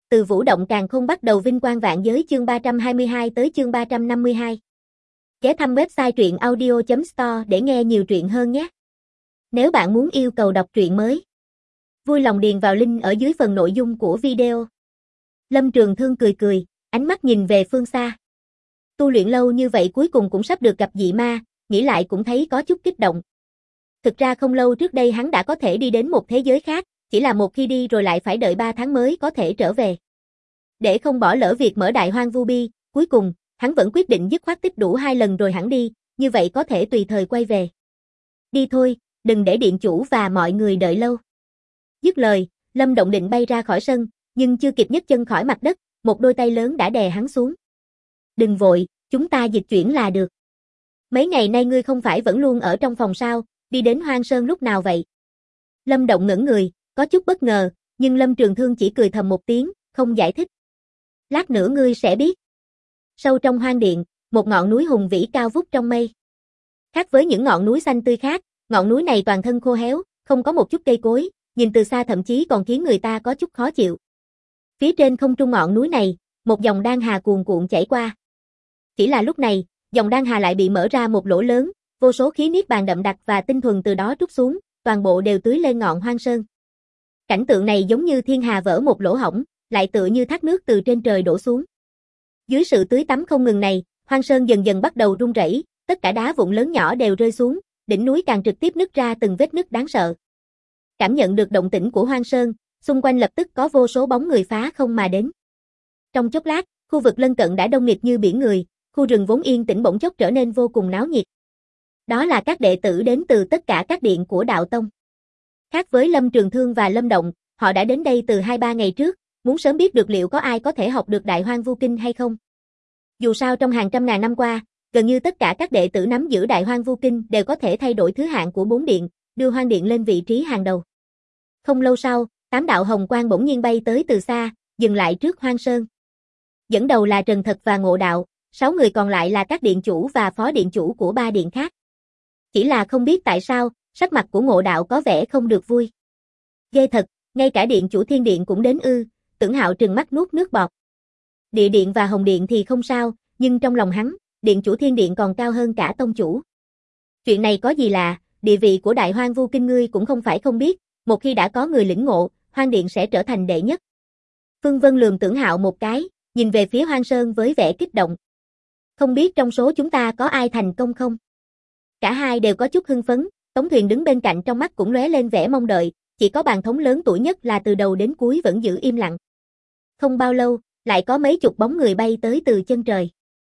Từ Vũ động càn khôn bắt đầu vinh quang vạn giới chương 322 tới chương 352. Ghé thăm website truyện audio.store để nghe nhiều truyện hơn nhé. Nếu bạn muốn yêu cầu đọc truyện mới, vui lòng điền vào link ở dưới phần nội dung của video. Lâm Trường Thương cười cười, ánh mắt nhìn về phương xa. Tu luyện lâu như vậy cuối cùng cũng sắp được gặp dị ma, nghĩ lại cũng thấy có chút kích động. Thực ra không lâu trước đây hắn đã có thể đi đến một thế giới khác, chỉ là một khi đi rồi lại phải đợi 3 tháng mới có thể trở về. Để không bỏ lỡ việc mở Đại Hoang Vu Bi, cuối cùng, hắn vẫn quyết định dứt khoát tích đủ 2 lần rồi hẳn đi, như vậy có thể tùy thời quay về. Đi thôi, đừng để điện chủ và mọi người đợi lâu. Dứt lời, Lâm Động định bay ra khỏi sân, nhưng chưa kịp nhấc chân khỏi mặt đất, một đôi tay lớn đã đè hắn xuống. Đừng vội, chúng ta dịch chuyển là được. Mấy ngày nay ngươi không phải vẫn luôn ở trong phòng sao, đi đến Hoang Sơn lúc nào vậy? Lâm Động ngẩn người, có chút bất ngờ, nhưng Lâm Trường Thương chỉ cười thầm một tiếng, không giải thích. Lát nữa ngươi sẽ biết. Sâu trong hoang điện, một ngọn núi hùng vĩ cao vút trong mây. Khác với những ngọn núi xanh tươi khác, ngọn núi này toàn thân khô héo, không có một chút cây cối, nhìn từ xa thậm chí còn khiến người ta có chút khó chịu. Phía trên không trung ngọn núi này, một dòng đan hà cuồn cuộn chảy qua. Chỉ là lúc này, dòng đan hà lại bị mở ra một lỗ lớn, vô số khí niết bàn đậm đặc và tinh thuần từ đó trút xuống, toàn bộ đều tưới lên ngọn Hoang Sơn. Cảnh tượng này giống như thiên hà vỡ một lỗ hổng, lại tựa như thác nước từ trên trời đổ xuống. Dưới sự tưới tắm không ngừng này, Hoang Sơn dần dần bắt đầu rung rẩy, tất cả đá vụn lớn nhỏ đều rơi xuống, đỉnh núi càng trực tiếp nứt ra từng vết nứt đáng sợ. Cảm nhận được động tĩnh của Hoang Sơn, xung quanh lập tức có vô số bóng người phá không mà đến. Trong chốc lát, khu vực lân cận đã đông nghịt như biển người, khu rừng vốn yên tĩnh bỗng chốc trở nên vô cùng náo nhiệt. Đó là các đệ tử đến từ tất cả các điện của đạo tông. Khác với Lâm Trường Thương và Lâm Động, họ đã đến đây từ 2-3 ngày trước, muốn sớm biết được liệu có ai có thể học được Đại Hoang Vu Kinh hay không. Dù sao trong hàng trăm ngàn năm qua, gần như tất cả các đệ tử nắm giữ Đại Hoang Vu Kinh đều có thể thay đổi thứ hạng của 4 điện, đưa Hoang Điện lên vị trí hàng đầu. Không lâu sau, 8 đạo hồng quang bỗng nhiên bay tới từ xa, dừng lại trước Hoang Sơn. Dẫn đầu là Trần Thật và Ngộ Đạo, 6 người còn lại là các điện chủ và phó điện chủ của 3 điện khác. Chỉ là không biết tại sao, sắc mặt của Ngộ Đạo có vẻ không được vui. Ghê thật, ngay cả điện chủ Thiên Điện cũng đến ư? Tưởng Hạo trừng mắt nuốt nước bọt. Địa Điện và Hồng Điện thì không sao, nhưng trong lòng hắn, điện chủ Thiên Điện còn cao hơn cả tông chủ. Chuyện này có gì lạ, địa vị của Đại Hoang Vu Kinh ngươi cũng không phải không biết, một khi đã có người lĩnh ngộ, Hoang Điện sẽ trở thành đệ nhất. Phương Vân lườm Tưởng Hạo một cái, nhìn về phía Hoang Sơn với vẻ kích động. Không biết trong số chúng ta có ai thành công không? Cả hai đều có chút hưng phấn, Tống Thuyền đứng bên cạnh trong mắt cũng lóe lên vẻ mong đợi, chỉ có bàn thống lớn tuổi nhất là từ đầu đến cuối vẫn giữ im lặng. Không bao lâu, lại có mấy chục bóng người bay tới từ chân trời.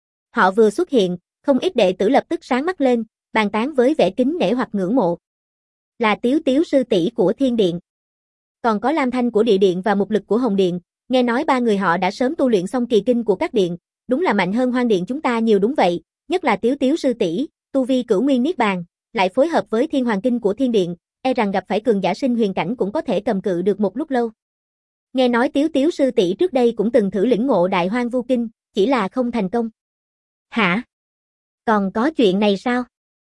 Họ vừa xuất hiện, không ít đệ tử lập tức sáng mắt lên, bàn tán với vẻ kính nể hoặc ngưỡng mộ. Là Tiếu Tiếu sư tỷ của Thiên Điện. Còn có Lam Thanh của Địa Điện và Mục Lực của Hồng Điện, nghe nói 3 người họ đã sớm tu luyện xong kỳ kinh của các điện, đúng là mạnh hơn Hoang Điện chúng ta nhiều đúng vậy, nhất là Tiếu Tiếu sư tỷ, tu vi cửu nguyên niết bàn, lại phối hợp với Thiên Hoàng Kinh của Thiên Điện, e rằng gặp phải cường giả sinh huyền cảnh cũng có thể cầm cự được một lúc lâu. Nghe nói Tiếu Tiếu sư tỷ trước đây cũng từng thử lĩnh ngộ Đại Hoang Vu Kinh, chỉ là không thành công. Hả? Còn có chuyện này sao?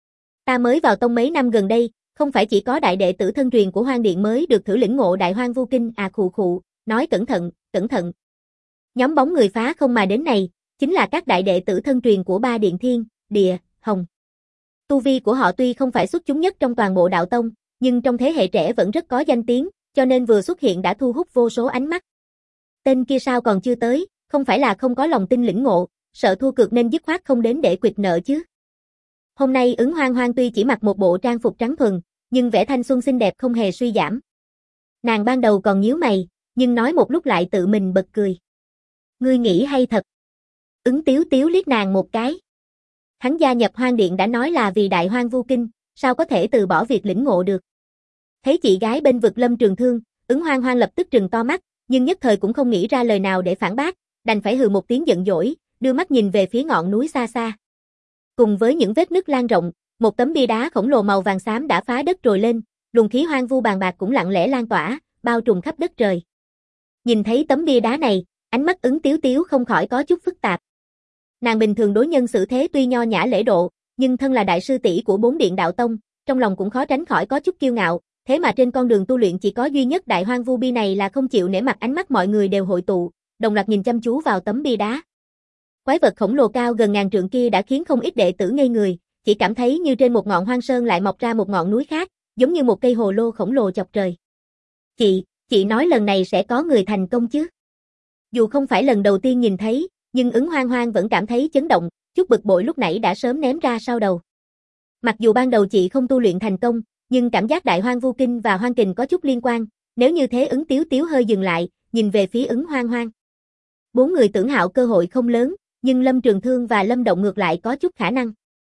Ta mới vào tông mấy năm gần đây, không phải chỉ có đại đệ tử thân truyền của Hoang Điện mới được thử lĩnh ngộ Đại Hoang Vu Kinh à khụ khụ, nói cẩn thận, cẩn thận. Nhóm bóng người phá không mà đến này, chính là các đại đệ tử thân truyền của 3 điện Thiên, Địa, Hồng. Tu vi của họ tuy không phải xuất chúng nhất trong toàn bộ đạo tông, nhưng trong thế hệ trẻ vẫn rất có danh tiếng, cho nên vừa xuất hiện đã thu hút vô số ánh mắt. Tên kia sao còn chưa tới, không phải là không có lòng tin lĩnh ngộ, sợ thua cược nên dứt khoát không đến để quỵt nợ chứ. Hôm nay Ứng Hoang Hoang tuy chỉ mặc một bộ trang phục trắng thuần, nhưng vẻ thanh xuân xinh đẹp không hề suy giảm. Nàng ban đầu còn nhíu mày, nhưng nói một lúc lại tự mình bật cười. Ngươi nghĩ hay thật. Ứng Tiếu Tiếu liếc nàng một cái. Hắn gia nhập Hoang Điện đã nói là vì Đại Hoang Vu Kinh, sao có thể từ bỏ việc lĩnh ngộ được. Thấy chị gái bên vực Lâm Trường Thương, Ứng Hoang Hoang lập tức trừng to mắt, nhưng nhất thời cũng không nghĩ ra lời nào để phản bác, đành phải hừ một tiếng giận dỗi, đưa mắt nhìn về phía ngọn núi xa xa. Cùng với những vết nứt lan rộng, một tấm bia đá khổng lồ màu vàng xám đã phá đất trồi lên, luồng khí hoang vu bàn bạc cũng lặng lẽ lan tỏa, bao trùm khắp đất trời. Nhìn thấy tấm bia đá này, ánh mắt Ứng Tiếu Tiếu không khỏi có chút phức tạp. Nàng bình thường đối nhân xử thế tuy nho nhã lễ độ, nhưng thân là đại sư tỷ của 4 điện đạo tông, trong lòng cũng khó tránh khỏi có chút kiêu ngạo, thế mà trên con đường tu luyện chỉ có duy nhất Đại Hoang Vu Bi này là không chịu nể mặt, ánh mắt mọi người đều hội tụ, đồng loạt nhìn chăm chú vào tấm bia đá. Quái vật khổng lồ cao gần ngàn trượng kia đã khiến không ít đệ tử ngây người, chỉ cảm thấy như trên một ngọn hoang sơn lại mọc ra một ngọn núi khác, giống như một cây hồ lô khổng lồ chọc trời. Chị nói lần này sẽ có người thành công chứ? Dù không phải lần đầu tiên nhìn thấy, nhưng Ứng Hoang Hoang vẫn cảm thấy chấn động, chút bực bội lúc nãy đã sớm ném ra sau đầu. Mặc dù ban đầu chị không tu luyện thành công, nhưng cảm giác Đại Hoang Vu Kinh và Hoang Kình có chút liên quan, nếu như thế Ứng Tiếu Tiếu hơi dừng lại, nhìn về phía Ứng Hoang Hoang. Bốn người tưởng Hạo cơ hội không lớn, nhưng Lâm Trường Thương và Lâm Động ngược lại có chút khả năng.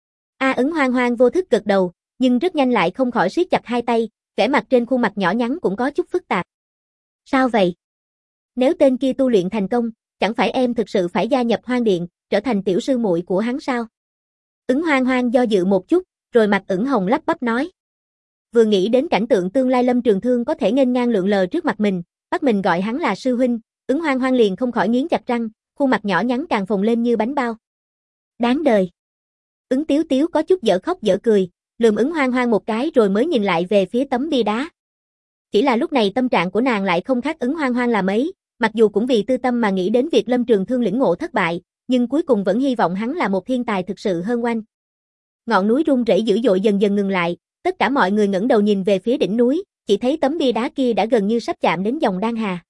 Ứng Hoang Hoang vô thức gật đầu, nhưng rất nhanh lại không khỏi siết chặt hai tay, vẻ mặt trên khuôn mặt nhỏ nhắn cũng có chút phức tạp. Sao vậy? Nếu tên kia tu luyện thành công, chẳng phải em thực sự phải gia nhập Hoang Điện, trở thành tiểu sư muội của hắn sao? Ứng Hoang Hoang do dự một chút, rồi mặt ửng hồng lắp bắp nói. Vừa nghĩ đến cảnh tượng tương lai Lâm Trường Thương có thể nghênh ngang lượn lờ trước mặt mình, bắt mình gọi hắn là sư huynh, Ứng Hoang Hoang liền không khỏi nghiến chặt răng, khuôn mặt nhỏ nhắn càng phồng lên như bánh bao. Đáng đời. Ứng Tiếu Tiếu có chút dở khóc dở cười, lườm Ứng Hoang Hoang một cái rồi mới nhìn lại về phía tấm bia đá. Chỉ là lúc này tâm trạng của nàng lại không khác Ứng Hoang Hoang là mấy, mặc dù cũng vì tư tâm mà nghĩ đến việc Lâm Trường Thương lĩnh ngộ thất bại, nhưng cuối cùng vẫn hy vọng hắn là một thiên tài thực sự hơn oanh. Ngọn núi rung rẩy dữ dội dần dần ngừng lại, tất cả mọi người ngẩng đầu nhìn về phía đỉnh núi, chỉ thấy tấm bia đá kia đã gần như sắp chạm đến dòng Đan Hà.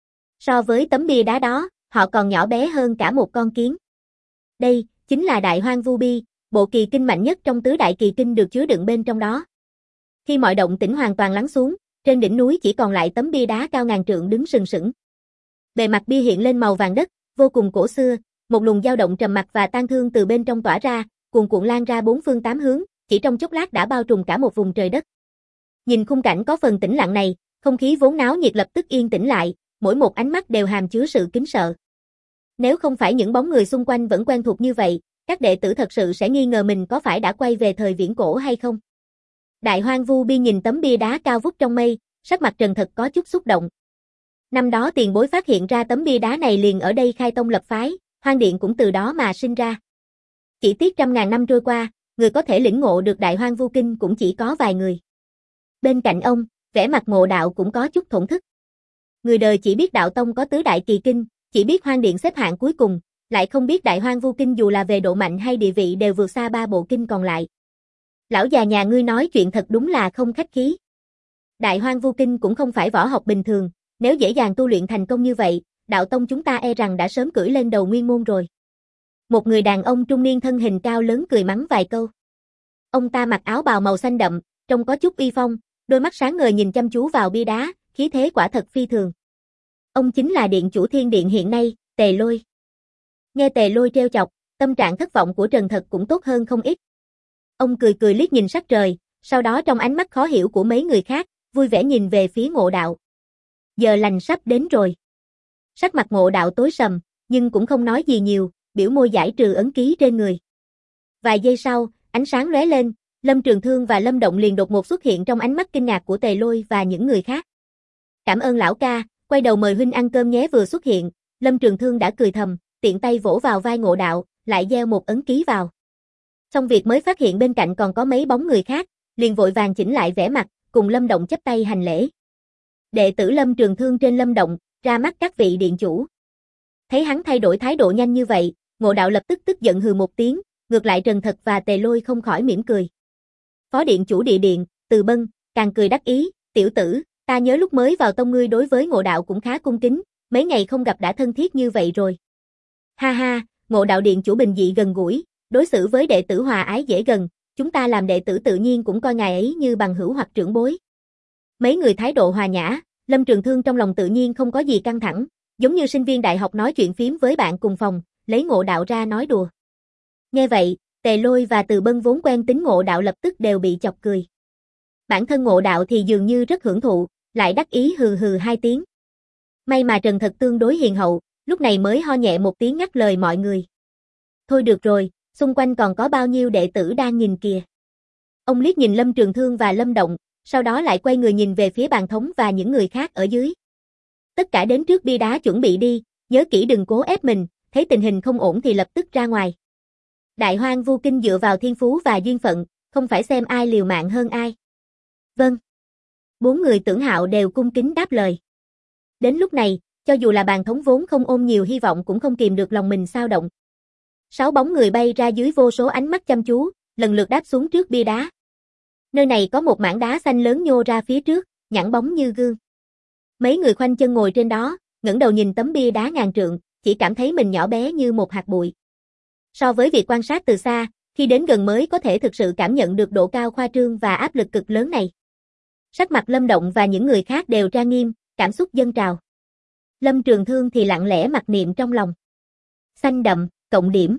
So với tấm bia đá đó, họ còn nhỏ bé hơn cả một con kiến. Đây chính là Đại Hoang Vu Bi, bộ kỳ kinh mạnh nhất trong tứ đại kỳ kinh được chứa đựng bên trong đó. Khi mọi động tĩnh hoàn toàn lắng xuống, trên đỉnh núi chỉ còn lại tấm bia đá cao ngàn trượng đứng sừng sững. Bề mặt bia hiện lên màu vàng đất, vô cùng cổ xưa, một luồng dao động trầm mặc và tang thương từ bên trong tỏa ra, cuồn cuộn lan ra bốn phương tám hướng, chỉ trong chốc lát đã bao trùm cả một vùng trời đất. Nhìn khung cảnh có phần tĩnh lặng này, không khí vốn náo nhiệt lập tức yên tĩnh lại, mỗi một ánh mắt đều hàm chứa sự kính sợ. Nếu không phải những bóng người xung quanh vẫn quen thuộc như vậy, các đệ tử thật sự sẽ nghi ngờ mình có phải đã quay về thời viễn cổ hay không. Đại Hoang Vu Bi nhìn tấm bia đá cao vút trong mây, sắc mặt Trần Thật có chút xúc động. Năm đó tiền bối phát hiện ra tấm bia đá này liền ở đây khai tông lập phái, Hoang Điện cũng từ đó mà sinh ra. Chỉ tiếc trăm ngàn năm trôi qua, người có thể lĩnh ngộ được Đại Hoang Vu Kinh cũng chỉ có vài người. Bên cạnh ông, vẻ mặt Ngộ Đạo cũng có chút thổn thức. Người đời chỉ biết Đạo Tông có tứ đại kỳ kinh, chỉ biết Hoang Điện xếp hạng cuối cùng, lại không biết Đại Hoang Vu Kinh dù là về độ mạnh hay địa vị đều vượt xa ba bộ kinh còn lại. Lão già nhà ngươi nói chuyện thật đúng là không khách khí. Đại Hoang Vu Kinh cũng không phải võ học bình thường, nếu dễ dàng tu luyện thành công như vậy, Đạo Tông chúng ta e rằng đã sớm cưỡi lên đầu nguyên môn rồi. Một người đàn ông trung niên thân hình cao lớn cười mắng vài câu. Ông ta mặc áo bào màu xanh đậm, trông có chút uy phong, đôi mắt sáng ngời nhìn chăm chú vào bia đá, khí thế quả thật phi thường. Ông chính là điện chủ Thiên Điện hiện nay, Tề Lôi. Nghe Tề Lôi trêu chọc, tâm trạng thất vọng của Trần Thật cũng tốt hơn không ít. Ông cười cười liếc nhìn sắc trời, sau đó trong ánh mắt khó hiểu của mấy người khác, vui vẻ nhìn về phía Ngộ Đạo. Giờ lành sắp đến rồi. Sắc mặt Ngộ Đạo tối sầm, nhưng cũng không nói gì nhiều, biểu môi giải trừ ấn ký trên người. Vài giây sau, ánh sáng lóe lên, Lâm Trường Thương và Lâm Động liền đột ngột xuất hiện trong ánh mắt kinh ngạc của Tề Lôi và những người khác. Cảm ơn lão ca, quay đầu mời huynh ăn cơm nhé. Vừa xuất hiện, Lâm Trường Thương đã cười thầm, tiện tay vỗ vào vai Ngộ Đạo, lại gieo một ấn ký vào. Xong việc mới phát hiện bên cạnh còn có mấy bóng người khác, liền vội vàng chỉnh lại vẻ mặt, cùng Lâm Động chắp tay hành lễ. Đệ tử Lâm Trường Thương trên Lâm Động, ra mắt các vị điện chủ. Thấy hắn thay đổi thái độ nhanh như vậy, Ngộ Đạo lập tức tức giận hừ một tiếng, ngược lại Trần Thật và Tề Lôi không khỏi mỉm cười. Phó điện chủ địa điện, Từ Bân, càng cười đắc ý, tiểu tử, ta nhớ lúc mới vào tông ngươi đối với Ngộ Đạo cũng khá cung kính, mấy ngày không gặp đã thân thiết như vậy rồi. Ha ha, Ngộ Đạo điện chủ bình dị gần gũi, đối xử với đệ tử hòa ái dễ gần, chúng ta làm đệ tử tự nhiên cũng coi ngài ấy như bằng hữu hoặc trưởng bối. Mấy người thái độ hòa nhã, Lâm Trường Thương trong lòng tự nhiên không có gì căng thẳng, giống như sinh viên đại học nói chuyện phím với bạn cùng phòng, lấy Ngộ Đạo ra nói đùa. Nghe vậy, Tề Lôi và Từ Bân vốn quen tính Ngộ Đạo lập tức đều bị chọc cười. Bản thân Ngộ Đạo thì dường như rất hưởng thụ, lại đắc ý hừ hừ hai tiếng. May mà Trần Thật tương đối hiền hậu, lúc này mới ho nhẹ một tiếng ngắt lời mọi người. Thôi được rồi, xung quanh còn có bao nhiêu đệ tử đang nhìn kìa. Ông liếc nhìn Lâm Trường Thương và Lâm Động, sau đó lại quay người nhìn về phía bàn thống và những người khác ở dưới. Tất cả đến trước bia đá chuẩn bị đi, nhớ kỹ đừng cố ép mình, thấy tình hình không ổn thì lập tức ra ngoài. Đại Hoang Vu Kinh dựa vào thiên phú và duyên phận, không phải xem ai liều mạng hơn ai. Vâng. Bốn người Tưởng Hạo đều cung kính đáp lời. Đến lúc này, cho dù là bàn thống vốn không ôm nhiều hy vọng cũng không kìm được lòng mình xao động. 6 bóng người bay ra dưới vô số ánh mắt chăm chú, lần lượt đáp xuống trước bia đá. Nơi này có một mảng đá xanh lớn nhô ra phía trước, nhẵn bóng như gương. Mấy người khoanh chân ngồi trên đó, ngẩng đầu nhìn tấm bia đá ngàn trượng, chỉ cảm thấy mình nhỏ bé như một hạt bụi. So với việc quan sát từ xa, khi đến gần mới có thể thực sự cảm nhận được độ cao khoa trương và áp lực cực lớn này. Sắc mặt Lâm Động và những người khác đều trang nghiêm, cảm xúc dâng trào. Lâm Trường Thương thì lặng lẽ mặc niệm trong lòng. Xanh đậm, cộng điểm.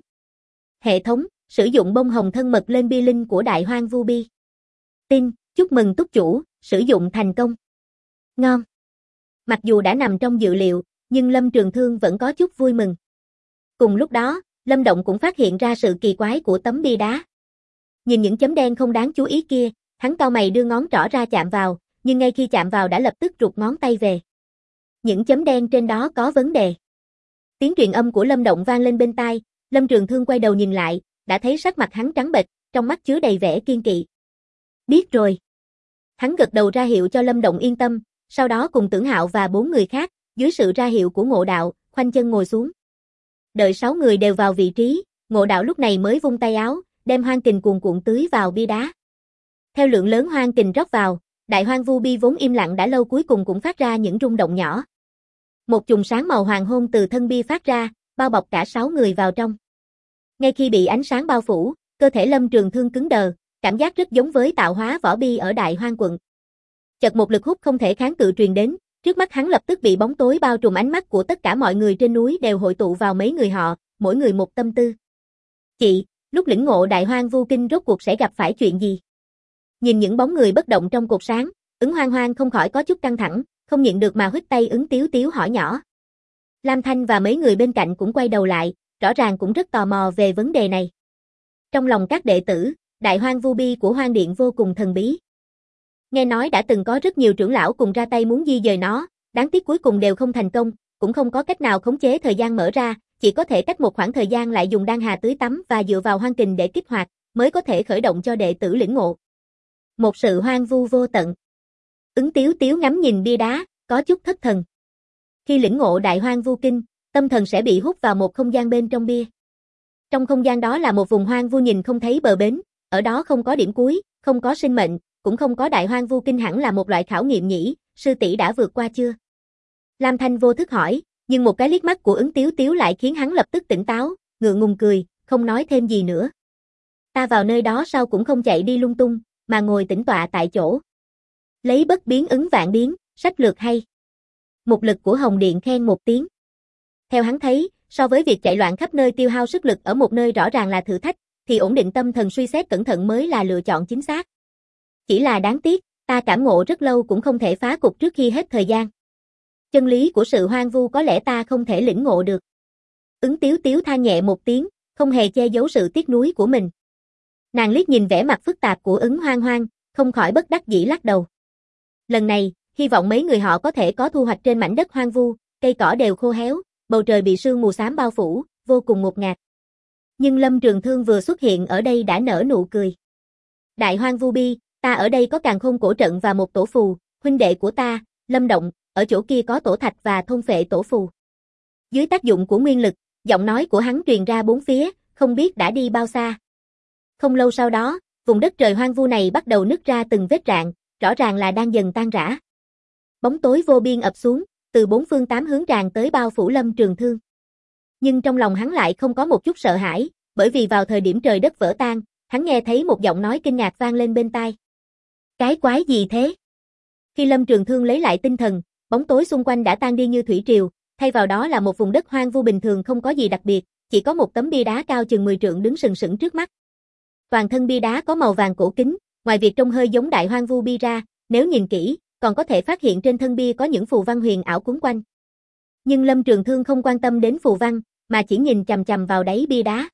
Hệ thống, sử dụng bông hồng thân mật lên bia linh của Đại Hoang Vu Bi. Tin, chúc mừng túc chủ, sử dụng thành công. Ngon. Mặc dù đã nằm trong dự liệu, nhưng Lâm Trường Thương vẫn có chút vui mừng. Cùng lúc đó, Lâm Động cũng phát hiện ra sự kỳ quái của tấm bia đá. Nhìn những chấm đen không đáng chú ý kia, hắn cau mày đưa ngón trỏ ra chạm vào, nhưng ngay khi chạm vào đã lập tức rụt ngón tay về. Những chấm đen trên đó có vấn đề. Tiếng truyền âm của Lâm Động vang lên bên tai, Lâm Trường Thương quay đầu nhìn lại, đã thấy sắc mặt hắn trắng bệch, trong mắt chứa đầy vẻ kiên kỵ. Biết rồi. Hắn gật đầu ra hiệu cho Lâm Động yên tâm, sau đó cùng Tưởng Hạo và 4 người khác, dưới sự ra hiệu của Ngộ Đạo, khoanh chân ngồi xuống. Đợi 6 người đều vào vị trí, Ngộ Đạo lúc này mới vung tay áo, đem hoang kình cuồn cuộn tưới vào bia đá. Theo lượng lớn hoang kình rót vào, Đại Hoang Vu Bi vốn im lặng đã lâu cuối cùng cũng phát ra những rung động nhỏ. Một chùm sáng màu hoàng hôn từ thân bia phát ra, bao bọc cả 6 người vào trong. Ngay khi bị ánh sáng bao phủ, cơ thể Lâm Trường Thương cứng đờ, cảm giác rất giống với tạo hóa võ bi ở Đại Hoang quận. Chợt một lực hút không thể kháng cự truyền đến, trước mắt hắn lập tức bị bóng tối bao trùm, ánh mắt của tất cả mọi người trên núi đều hội tụ vào mấy người họ, mỗi người một tâm tư. Chị, lúc lĩnh ngộ Đại Hoang Vu Kinh rốt cuộc sẽ gặp phải chuyện gì? Nhìn những bóng người bất động trong cột sáng, Ứng Hoang Hoang không khỏi có chút căng thẳng, không nhịn được mà huých tay Ứng Tiếu Tiếu hỏi nhỏ. Lam Thanh và mấy người bên cạnh cũng quay đầu lại, rõ ràng cũng rất tò mò về vấn đề này. Trong lòng các đệ tử, Đại Hoang Vu Bi của Hoang Điện vô cùng thần bí. Nghe nói đã từng có rất nhiều trưởng lão cùng ra tay muốn di dời nó, đáng tiếc cuối cùng đều không thành công, cũng không có cách nào khống chế thời gian mở ra, chỉ có thể cách một khoảng thời gian lại dùng đan hà tưới tắm và dựa vào hoang kình để kích hoạt, mới có thể khởi động cho đệ tử lĩnh ngộ. Một sự hoang vu vô tận. Ứng Tiếu Tiếu ngắm nhìn bia đá, có chút thất thần. Khi lĩnh ngộ Đại Hoang Vu Kinh, tâm thần sẽ bị hút vào một không gian bên trong bia. Trong không gian đó là một vùng hoang vu nhìn không thấy bờ bến, ở đó không có điểm cuối, không có sinh mệnh, cũng không có Đại Hoang Vu Kinh, hẳn là một loại khảo nghiệm nhỉ, sư tỷ đã vượt qua chưa? Lam Thanh vô thức hỏi, nhưng một cái liếc mắt của Ứng Tiếu Tiếu lại khiến hắn lập tức tỉnh táo, ngượng ngùng cười, không nói thêm gì nữa. Ta vào nơi đó sau cũng không chạy đi lung tung, mà ngồi tĩnh tọa tại chỗ. Lấy bất biến ứng vạn biến, sách lược hay. Mục lực của Hồng Điện khen một tiếng. Theo hắn thấy, so với việc chạy loạn khắp nơi tiêu hao sức lực ở một nơi rõ ràng là thử thách, thì ổn định tâm thần suy xét cẩn thận mới là lựa chọn chính xác. Chỉ là đáng tiếc, ta cảm ngộ rất lâu cũng không thể phá cục trước khi hết thời gian. Chân lý của sự hoang vu có lẽ ta không thể lĩnh ngộ được. Ứng Tiếu Tiếu than nhẹ một tiếng, không hề che giấu sự tiếc nuối của mình. Nàng liếc nhìn vẻ mặt phức tạp của Ứng Hoang Hoang, không khỏi bất đắc dĩ lắc đầu. Lần này, hy vọng mấy người họ có thể có thu hoạch trên mảnh đất hoang vu, cây cỏ đều khô héo, bầu trời bị sương mù xám bao phủ, vô cùng ngột ngạt. Nhưng Lâm Trường Thương vừa xuất hiện ở đây đã nở nụ cười. Đại Hoang Vu Bi, ta ở đây có càn khôn cổ trận và một tổ phù, huynh đệ của ta, Lâm Động, ở chỗ kia có tổ thạch và thôn phệ tổ phù. Dưới tác dụng của nguyên lực, giọng nói của hắn truyền ra bốn phía, không biết đã đi bao xa. Không lâu sau đó, vùng đất trời hoang vu này bắt đầu nứt ra từng vết rạn, rõ ràng là đang dần tan rã. Bóng tối vô biên ập xuống, từ bốn phương tám hướng tràn tới bao phủ Lâm Trường Thương. Nhưng trong lòng hắn lại không có một chút sợ hãi, bởi vì vào thời điểm trời đất vỡ tan, hắn nghe thấy một giọng nói kinh ngạc vang lên bên tai. Cái quái gì thế? Khi Lâm Trường Thương lấy lại tinh thần, bóng tối xung quanh đã tan đi như thủy triều, thay vào đó là một vùng đất hoang vu bình thường không có gì đặc biệt, chỉ có một tấm bia đá cao chừng 10 trượng đứng sừng sững trước mắt. Toàn thân bia đá có màu vàng cổ kính, ngoài việc trông hơi giống Đại Hoang Vu Bi ra, nếu nhìn kỹ, còn có thể phát hiện trên thân bia có những phù văn huyền ảo quấn quanh. Nhưng Lâm Trường Thương không quan tâm đến phù văn, mà chỉ nhìn chằm chằm vào đáy bia đá.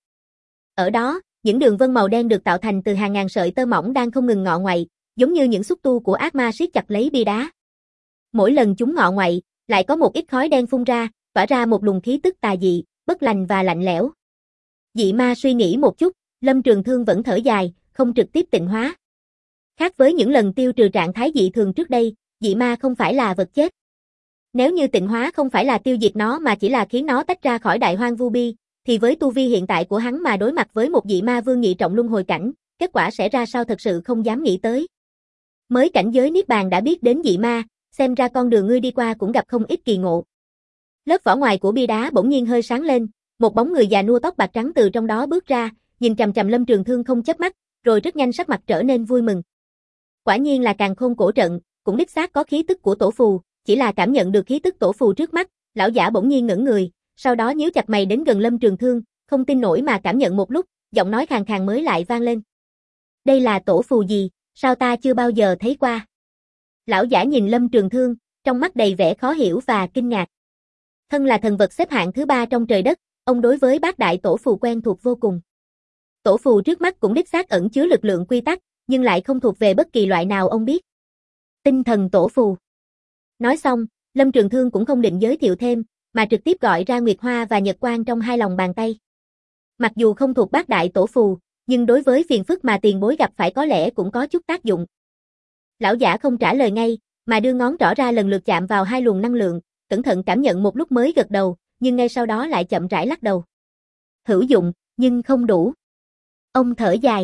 Ở đó, những đường vân màu đen được tạo thành từ hàng ngàn sợi tơ mỏng đang không ngừng ngọ ngoậy, giống như những xúc tu của ác ma siết chặt lấy bia đá. Mỗi lần chúng ngọ ngoậy, lại có một ít khói đen phun ra, tỏa ra một luồng khí tức tà dị, bất lành và lạnh lẽo. Dị ma suy nghĩ một chút, Lâm Trường Thương vẫn thở dài, không trực tiếp tịnh hóa. Khác với những lần tiêu trừ trạng thái dị thường trước đây, dị ma không phải là vật chết. Nếu như tịnh hóa không phải là tiêu diệt nó mà chỉ là khiến nó tách ra khỏi đại hoang vu bi, thì với tu vi hiện tại của hắn mà đối mặt với một dị ma vương nhị trọng luân hồi cảnh, kết quả sẽ ra sao thật sự không dám nghĩ tới. Mới cảnh giới niết bàn đã biết đến dị ma, xem ra con đường ngươi đi qua cũng gặp không ít kỳ ngộ. Lớp vỏ ngoài của bia đá bỗng nhiên hơi sáng lên, một bóng người già nua tóc bạc trắng từ trong đó bước ra, nhìn chằm chằm Lâm Trường Thương không chớp mắt, rồi rất nhanh sắc mặt trở nên vui mừng. Quả nhiên là Càn Khôn cổ trận, cũng đích xác có khí tức của tổ phù, chỉ là cảm nhận được khí tức tổ phù trước mắt, lão giả bỗng nhiên ngẩn người, sau đó nhíu chặt mày đến gần Lâm Trường Thương, không tin nổi mà cảm nhận một lúc, giọng nói khàn khàn mới lại vang lên. Đây là tổ phù gì, sao ta chưa bao giờ thấy qua? Lão giả nhìn Lâm Trường Thương, trong mắt đầy vẻ khó hiểu và kinh ngạc. Thân là thần vật xếp hạng thứ 3 trong trời đất, ông đối với bát đại tổ phù quen thuộc vô cùng. Tổ phù trước mắt cũng đích xác ẩn chứa lực lượng quy tắc, nhưng lại không thuộc về bất kỳ loại nào ông biết. Tinh thần tổ phù. Nói xong, Lâm Trường Thương cũng không định giới thiệu thêm, mà trực tiếp gọi ra Nguyệt Hoa và Nhật Quang trong hai lòng bàn tay. Mặc dù không thuộc bát đại tổ phù, nhưng đối với phiền phức mà tiền bối gặp phải có lẽ cũng có chút tác dụng. Lão giả không trả lời ngay, mà đưa ngón trỏ ra lần lượt chạm vào hai luồng năng lượng, cẩn thận cảm nhận một lúc mới gật đầu, nhưng ngay sau đó lại chậm rãi lắc đầu. Hữu dụng, nhưng không đủ. Ông thở dài.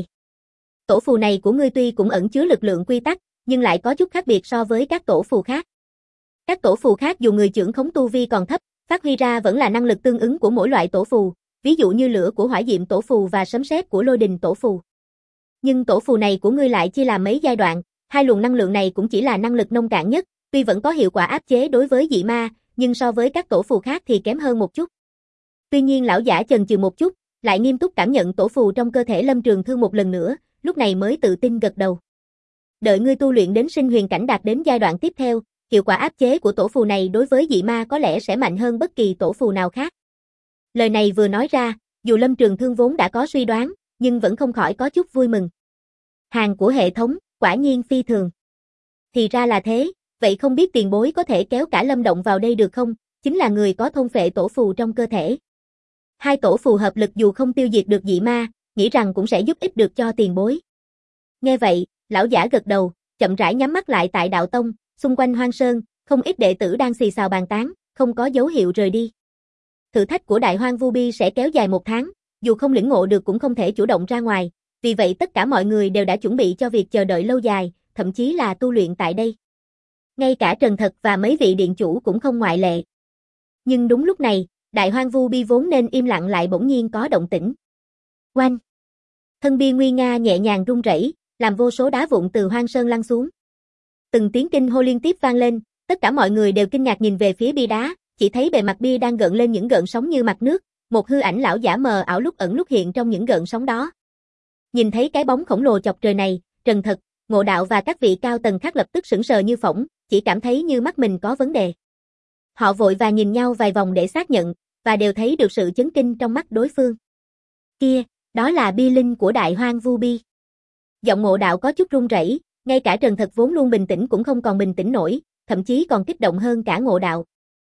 Tổ phù này của ngươi tuy cũng ẩn chứa lực lượng quy tắc, nhưng lại có chút khác biệt so với các tổ phù khác. Các tổ phù khác dù người trưởng khống tu vi còn thấp, phát huy ra vẫn là năng lực tương ứng của mỗi loại tổ phù, ví dụ như lửa của hỏa diệm tổ phù và sấm sét của lôi đình tổ phù. Nhưng tổ phù này của ngươi lại chia làm mấy giai đoạn, hai luồng năng lượng này cũng chỉ là năng lực nông cạn nhất, tuy vẫn có hiệu quả áp chế đối với dị ma, nhưng so với các tổ phù khác thì kém hơn một chút. Tuy nhiên lão giả chần chừ một chút, lại nghiêm túc cảm nhận tổ phù trong cơ thể Lâm Trường Thương một lần nữa, lúc này mới tự tin gật đầu. Đợi ngươi tu luyện đến sinh huyền cảnh đạt đến giai đoạn tiếp theo, hiệu quả áp chế của tổ phù này đối với dị ma có lẽ sẽ mạnh hơn bất kỳ tổ phù nào khác. Lời này vừa nói ra, dù Lâm Trường Thương vốn đã có suy đoán, nhưng vẫn không khỏi có chút vui mừng. Hàng của hệ thống, quả nhiên phi thường. Thì ra là thế, vậy không biết tiền bối có thể kéo cả Lâm Động vào đây được không, chính là người có thôn phệ tổ phù trong cơ thể. Hai tổ phù hợp lực dù không tiêu diệt được dị ma, nghĩ rằng cũng sẽ giúp ích được cho tiền bối. Nghe vậy, lão giả gật đầu, chậm rãi nhắm mắt lại tại đạo tông, xung quanh Hoang Sơn, không ít đệ tử đang xì xào bàn tán, không có dấu hiệu rời đi. Thử thách của Đại Hoang Vu Bi sẽ kéo dài 1 tháng, dù không lĩnh ngộ được cũng không thể chủ động ra ngoài, vì vậy tất cả mọi người đều đã chuẩn bị cho việc chờ đợi lâu dài, thậm chí là tu luyện tại đây. Ngay cả Trần Thật và mấy vị điện chủ cũng không ngoại lệ. Nhưng đúng lúc này, Đại Hoang Vu Bi vốn nên im lặng lại bỗng nhiên có động tĩnh. Oanh! Thân bia nguy nga nhẹ nhàng rung rẩy, làm vô số đá vụn từ Hoang Sơn lăn xuống. Từng tiếng kinh hô liên tiếp vang lên, tất cả mọi người đều kinh ngạc nhìn về phía bia đá, chỉ thấy bề mặt bia đang gợn lên những gợn sóng như mặt nước, một hư ảnh lão giả mờ ảo lúc ẩn lúc hiện trong những gợn sóng đó. Nhìn thấy cái bóng khổng lồ chọc trời này, Trần Thật, Ngộ Đạo và các vị cao tầng khác lập tức sững sờ như phỏng, chỉ cảm thấy như mắt mình có vấn đề. Họ vội vàng nhìn nhau vài vòng để xác nhận, và đều thấy được sự chấn kinh trong mắt đối phương. Kia, đó là bia linh của Đại Hoang Vu Bi. Giọng Ngộ Đạo có chút run rẩy, ngay cả Trần Thật vốn luôn bình tĩnh cũng không còn bình tĩnh nổi, thậm chí còn kích động hơn cả Ngộ Đạo.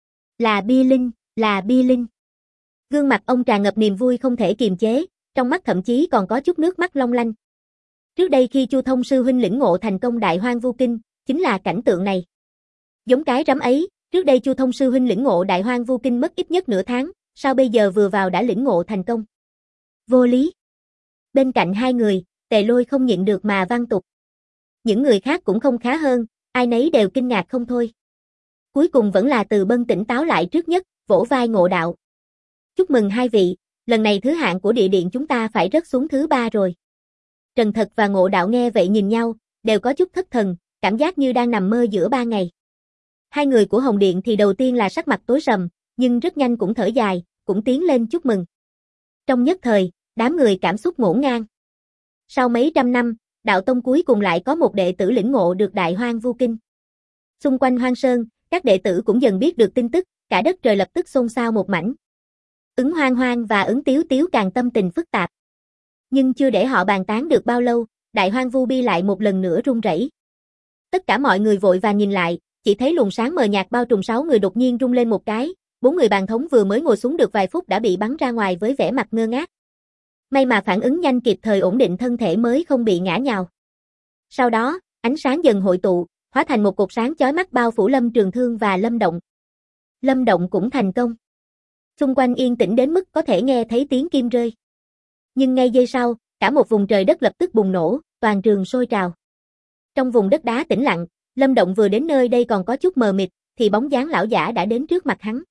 Là bia linh, là bia linh. Gương mặt ông tràn ngập niềm vui không thể kiềm chế, trong mắt thậm chí còn có chút nước mắt long lanh. Trước đây khi Chu Thông sư huynh lĩnh ngộ thành công Đại Hoang Vu Kinh, chính là cảnh tượng này. Giống cái rắm ấy, trước đây Chu Thông sư huynh lĩnh ngộ Đại Hoang Vu Kinh mất ít nhất nửa tháng, sao bây giờ vừa vào đã lĩnh ngộ thành công? Vô lý. Bên cạnh hai người, Tề Lôi không nhịn được mà vang tục. Những người khác cũng không khá hơn, ai nấy đều kinh ngạc không thôi. Cuối cùng vẫn là Từ Bân tỉnh táo lại trước nhất, vỗ vai Ngộ Đạo. Chúc mừng hai vị, lần này thứ hạng của địa điện chúng ta phải rớt xuống thứ 3 rồi. Trần Thật và Ngộ Đạo nghe vậy nhìn nhau, đều có chút thất thần, cảm giác như đang nằm mơ giữa 3 ngày. Hai người của Hồng Điện thì đầu tiên là sắc mặt tối sầm, nhưng rất nhanh cũng thở dài, cũng tiến lên chúc mừng. Trong nhất thời, đám người cảm xúc ngổn ngang. Sau mấy trăm năm, đạo tông cuối cùng lại có một đệ tử lĩnh ngộ được Đại Hoang Vu Kinh. Xung quanh Hoang Sơn, các đệ tử cũng dần biết được tin tức, cả đất trời lập tức xôn xao một mảnh. Ứng Hoang Hoang và Ứng Tiếu Tiếu càng tâm tình phức tạp. Nhưng chưa để họ bàn tán được bao lâu, Đại Hoang Vu Bi lại một lần nữa rung rẩy. Tất cả mọi người vội vàng nhìn lại, chỉ thấy luồng sáng mờ nhạt bao trùm 6 người đột nhiên rung lên một cái, 4 người bàn thống vừa mới ngồi xuống được vài phút đã bị bắn ra ngoài với vẻ mặt ngơ ngác. May mà phản ứng nhanh kịp thời ổn định thân thể mới không bị ngã nhào. Sau đó, ánh sáng dần hội tụ, hóa thành một cột sáng chói mắt bao phủ Lâm Trường Thương và Lâm Động. Lâm Động cũng thành công. Xung quanh yên tĩnh đến mức có thể nghe thấy tiếng kim rơi. Nhưng ngay giây sau, cả một vùng trời đất lập tức bùng nổ, toàn trường sôi trào. Trong vùng đất đá tĩnh lặng, Lâm Động vừa đến nơi đây còn có chút mờ mịt, thì bóng dáng lão giả đã đến trước mặt hắn.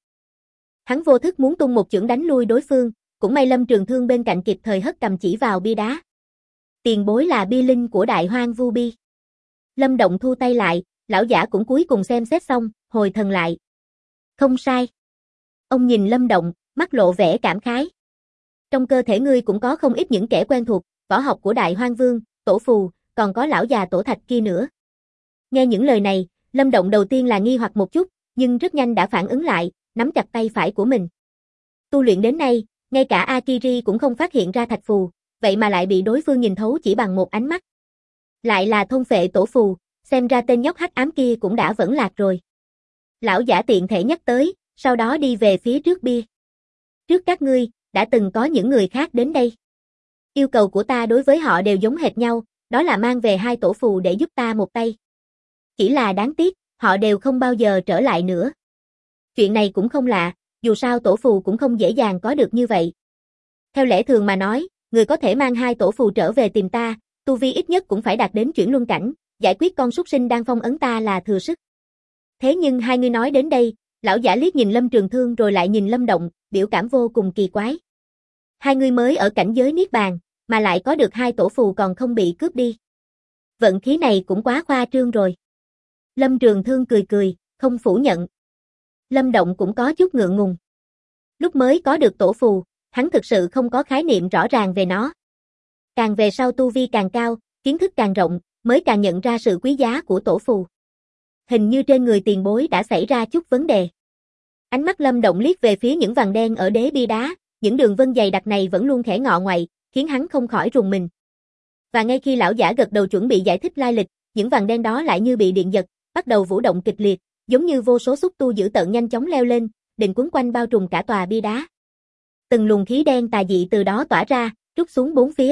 Hắn vô thức muốn tung một chưởng đánh lui đối phương, cũng may Lâm Trường Thương bên cạnh kịp thời hất cầm chỉ vào bia đá. Tiền bối là bia linh của Đại Hoang Vu Bi. Lâm Động thu tay lại, lão giả cũng cuối cùng xem xét xong, hồi thần lại. Không sai. Ông nhìn Lâm Động, mắt lộ vẻ cảm khái. Trong cơ thể ngươi cũng có không ít những kẻ quen thuộc, võ học của Đại Hoang Vương, Tổ Phù, còn có lão già Tổ Thạch kia nữa. Nghe những lời này, Lâm Động đầu tiên là nghi hoặc một chút, nhưng rất nhanh đã phản ứng lại, nắm chặt tay phải của mình. Tu luyện đến nay, ngay cả Akiri cũng không phát hiện ra thạch phù, vậy mà lại bị đối phương nhìn thấu chỉ bằng một ánh mắt. Lại là thôn phệ tổ phù, xem ra tên nhóc hắc ám kia cũng đã vẫn lạc rồi. Lão giả tiện thể nhắc tới, sau đó đi về phía trước bia. Trước các ngươi, đã từng có những người khác đến đây. Yêu cầu của ta đối với họ đều giống hệt nhau, đó là mang về 2 tổ phù để giúp ta một tay. Chỉ là đáng tiếc, họ đều không bao giờ trở lại nữa. Chuyện này cũng không lạ, dù sao tổ phù cũng không dễ dàng có được như vậy. Theo lẽ thường mà nói, người có thể mang 2 tổ phù trở về tìm ta, tu vi ít nhất cũng phải đạt đến chuyển luân cảnh, giải quyết con súc sinh đang phong ấn ta là thừa sức. Thế nhưng hai người nói đến đây, lão giả liếc nhìn Lâm Trường Thương rồi lại nhìn Lâm Động, biểu cảm vô cùng kỳ quái. Hai người mới ở cảnh giới niết bàn, mà lại có được 2 tổ phù còn không bị cướp đi. Vận khí này cũng quá khoa trương rồi. Lâm Trường Thương cười cười, không phủ nhận. Lâm Động cũng có chút ngượng ngùng. Lúc mới có được tổ phù, hắn thực sự không có khái niệm rõ ràng về nó. Càng về sau tu vi càng cao, kiến thức càng rộng, mới càng nhận ra sự quý giá của tổ phù. Hình như trên người tiền bối đã xảy ra chút vấn đề. Ánh mắt Lâm Động liếc về phía những vằn đen ở đế bia đá, những đường vân dày đặc này vẫn luôn khẽ ngọ ngoại, khiến hắn không khỏi rùng mình. Và ngay khi lão giả gật đầu chuẩn bị giải thích lai lịch, những vằn đen đó lại như bị điện giật, bắt đầu vũ động kịch liệt, giống như vô số xúc tu dữ tợn nhanh chóng leo lên, định quấn quanh bao trùm cả tòa bia đá. Từng luồng khí đen tà dị từ đó tỏa ra, trút xuống bốn phía.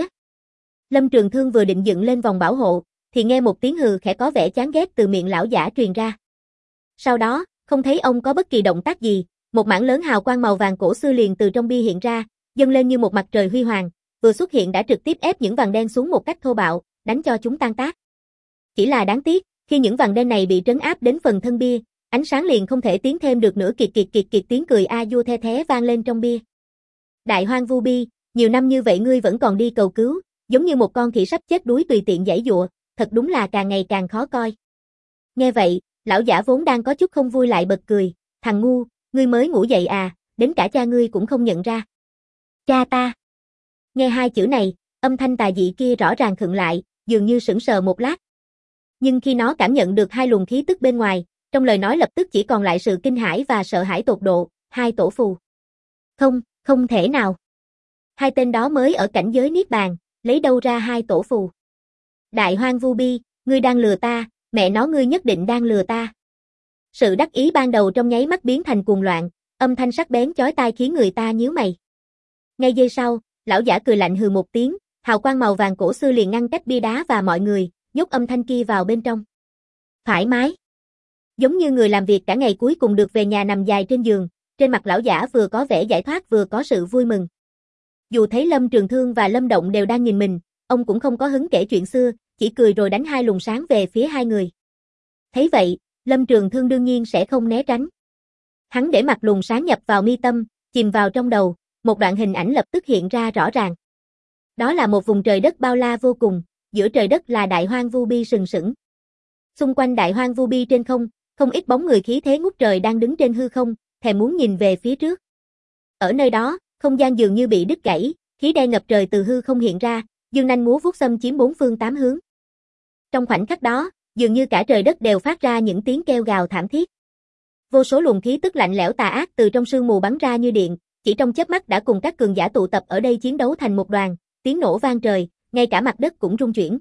Lâm Trường Thương vừa định dựng lên vòng bảo hộ, thì nghe một tiếng hừ khẽ có vẻ chán ghét từ miệng lão giả truyền ra. Sau đó, không thấy ông có bất kỳ động tác gì, một mảng lớn hào quang màu vàng cổ xưa liền từ trong bia hiện ra, dâng lên như một mặt trời huy hoàng, vừa xuất hiện đã trực tiếp ép những vằn đen xuống một cách thô bạo, đánh cho chúng tan tác. Chỉ là đáng tiếc, khi những vằn đen này bị trấn áp đến phần thân bia, ánh sáng liền không thể tiến thêm được nữa, kiệt tiếng cười a vua the thé vang lên trong bia. Đại Hoang Vu Bi, nhiều năm như vậy ngươi vẫn còn đi cầu cứu, giống như một con khỉ sắp chết đuối tùy tiện giãy giụa, thật đúng là càng ngày càng khó coi. Nghe vậy, lão giả vốn đang có chút không vui lại bật cười, thằng ngu, ngươi mới ngủ dậy à, đến cả cha ngươi cũng không nhận ra. Cha ta. Nghe hai chữ này, âm thanh tà dị kia rõ ràng khựng lại, dường như sững sờ một lát. Nhưng khi nó cảm nhận được hai luồng khí tức bên ngoài, trong lời nói lập tức chỉ còn lại sự kinh hãi và sợ hãi tột độ, 2 tổ phù. Không, không thể nào. Hai tên đó mới ở cảnh giới niết bàn, lấy đâu ra 2 tổ phù. Đại Hoang Vu Bi, ngươi đang lừa ta, mẹ nó ngươi nhất định đang lừa ta. Sự đắc ý ban đầu trong nháy mắt biến thành cuồng loạn, âm thanh sắc bén chói tai khiến người ta nhíu mày. Ngay giây sau, lão giả cười lạnh hừ một tiếng, hào quang màu vàng cổ xưa liền ngăn cách bia đá và mọi người, nhốt âm thanh kia vào bên trong. Thoải mái. Giống như người làm việc cả ngày cuối cùng được về nhà nằm dài trên giường, trên mặt lão giả vừa có vẻ giải thoát vừa có sự vui mừng. Dù thấy Lâm Trường Thương và Lâm Động đều đang nhìn mình, ông cũng không có hứng kể chuyện xưa, chỉ cười rồi đánh 2 luồng sáng về phía hai người. Thấy vậy, Lâm Trường Thương đương nhiên sẽ không né tránh. Hắn để mặc luồng sáng nhập vào mi tâm, chìm vào trong đầu, một đoạn hình ảnh lập tức hiện ra rõ ràng. Đó là một vùng trời đất bao la vô cùng, giữa trời đất là Đại Hoang Vu Bi sừng sững. Xung quanh Đại Hoang Vu Bi trên không, không ít bóng người khí thế ngút trời đang đứng trên hư không, thèm muốn nhìn về phía trước. Ở nơi đó, không gian dường như bị đứt gãy, khí đen ngập trời từ hư không hiện ra, dương nanh múa vuốt xâm chiếm 4 phương 8 hướng. Trong khoảnh khắc đó, dường như cả trời đất đều phát ra những tiếng kêu gào thảm thiết. Vô số luồng khí tức lạnh lẽo tà ác từ trong sương mù bắn ra như điện, chỉ trong chớp mắt đã cùng các cường giả tụ tập ở đây chiến đấu thành một đoàn, tiếng nổ vang trời, ngay cả mặt đất cũng rung chuyển.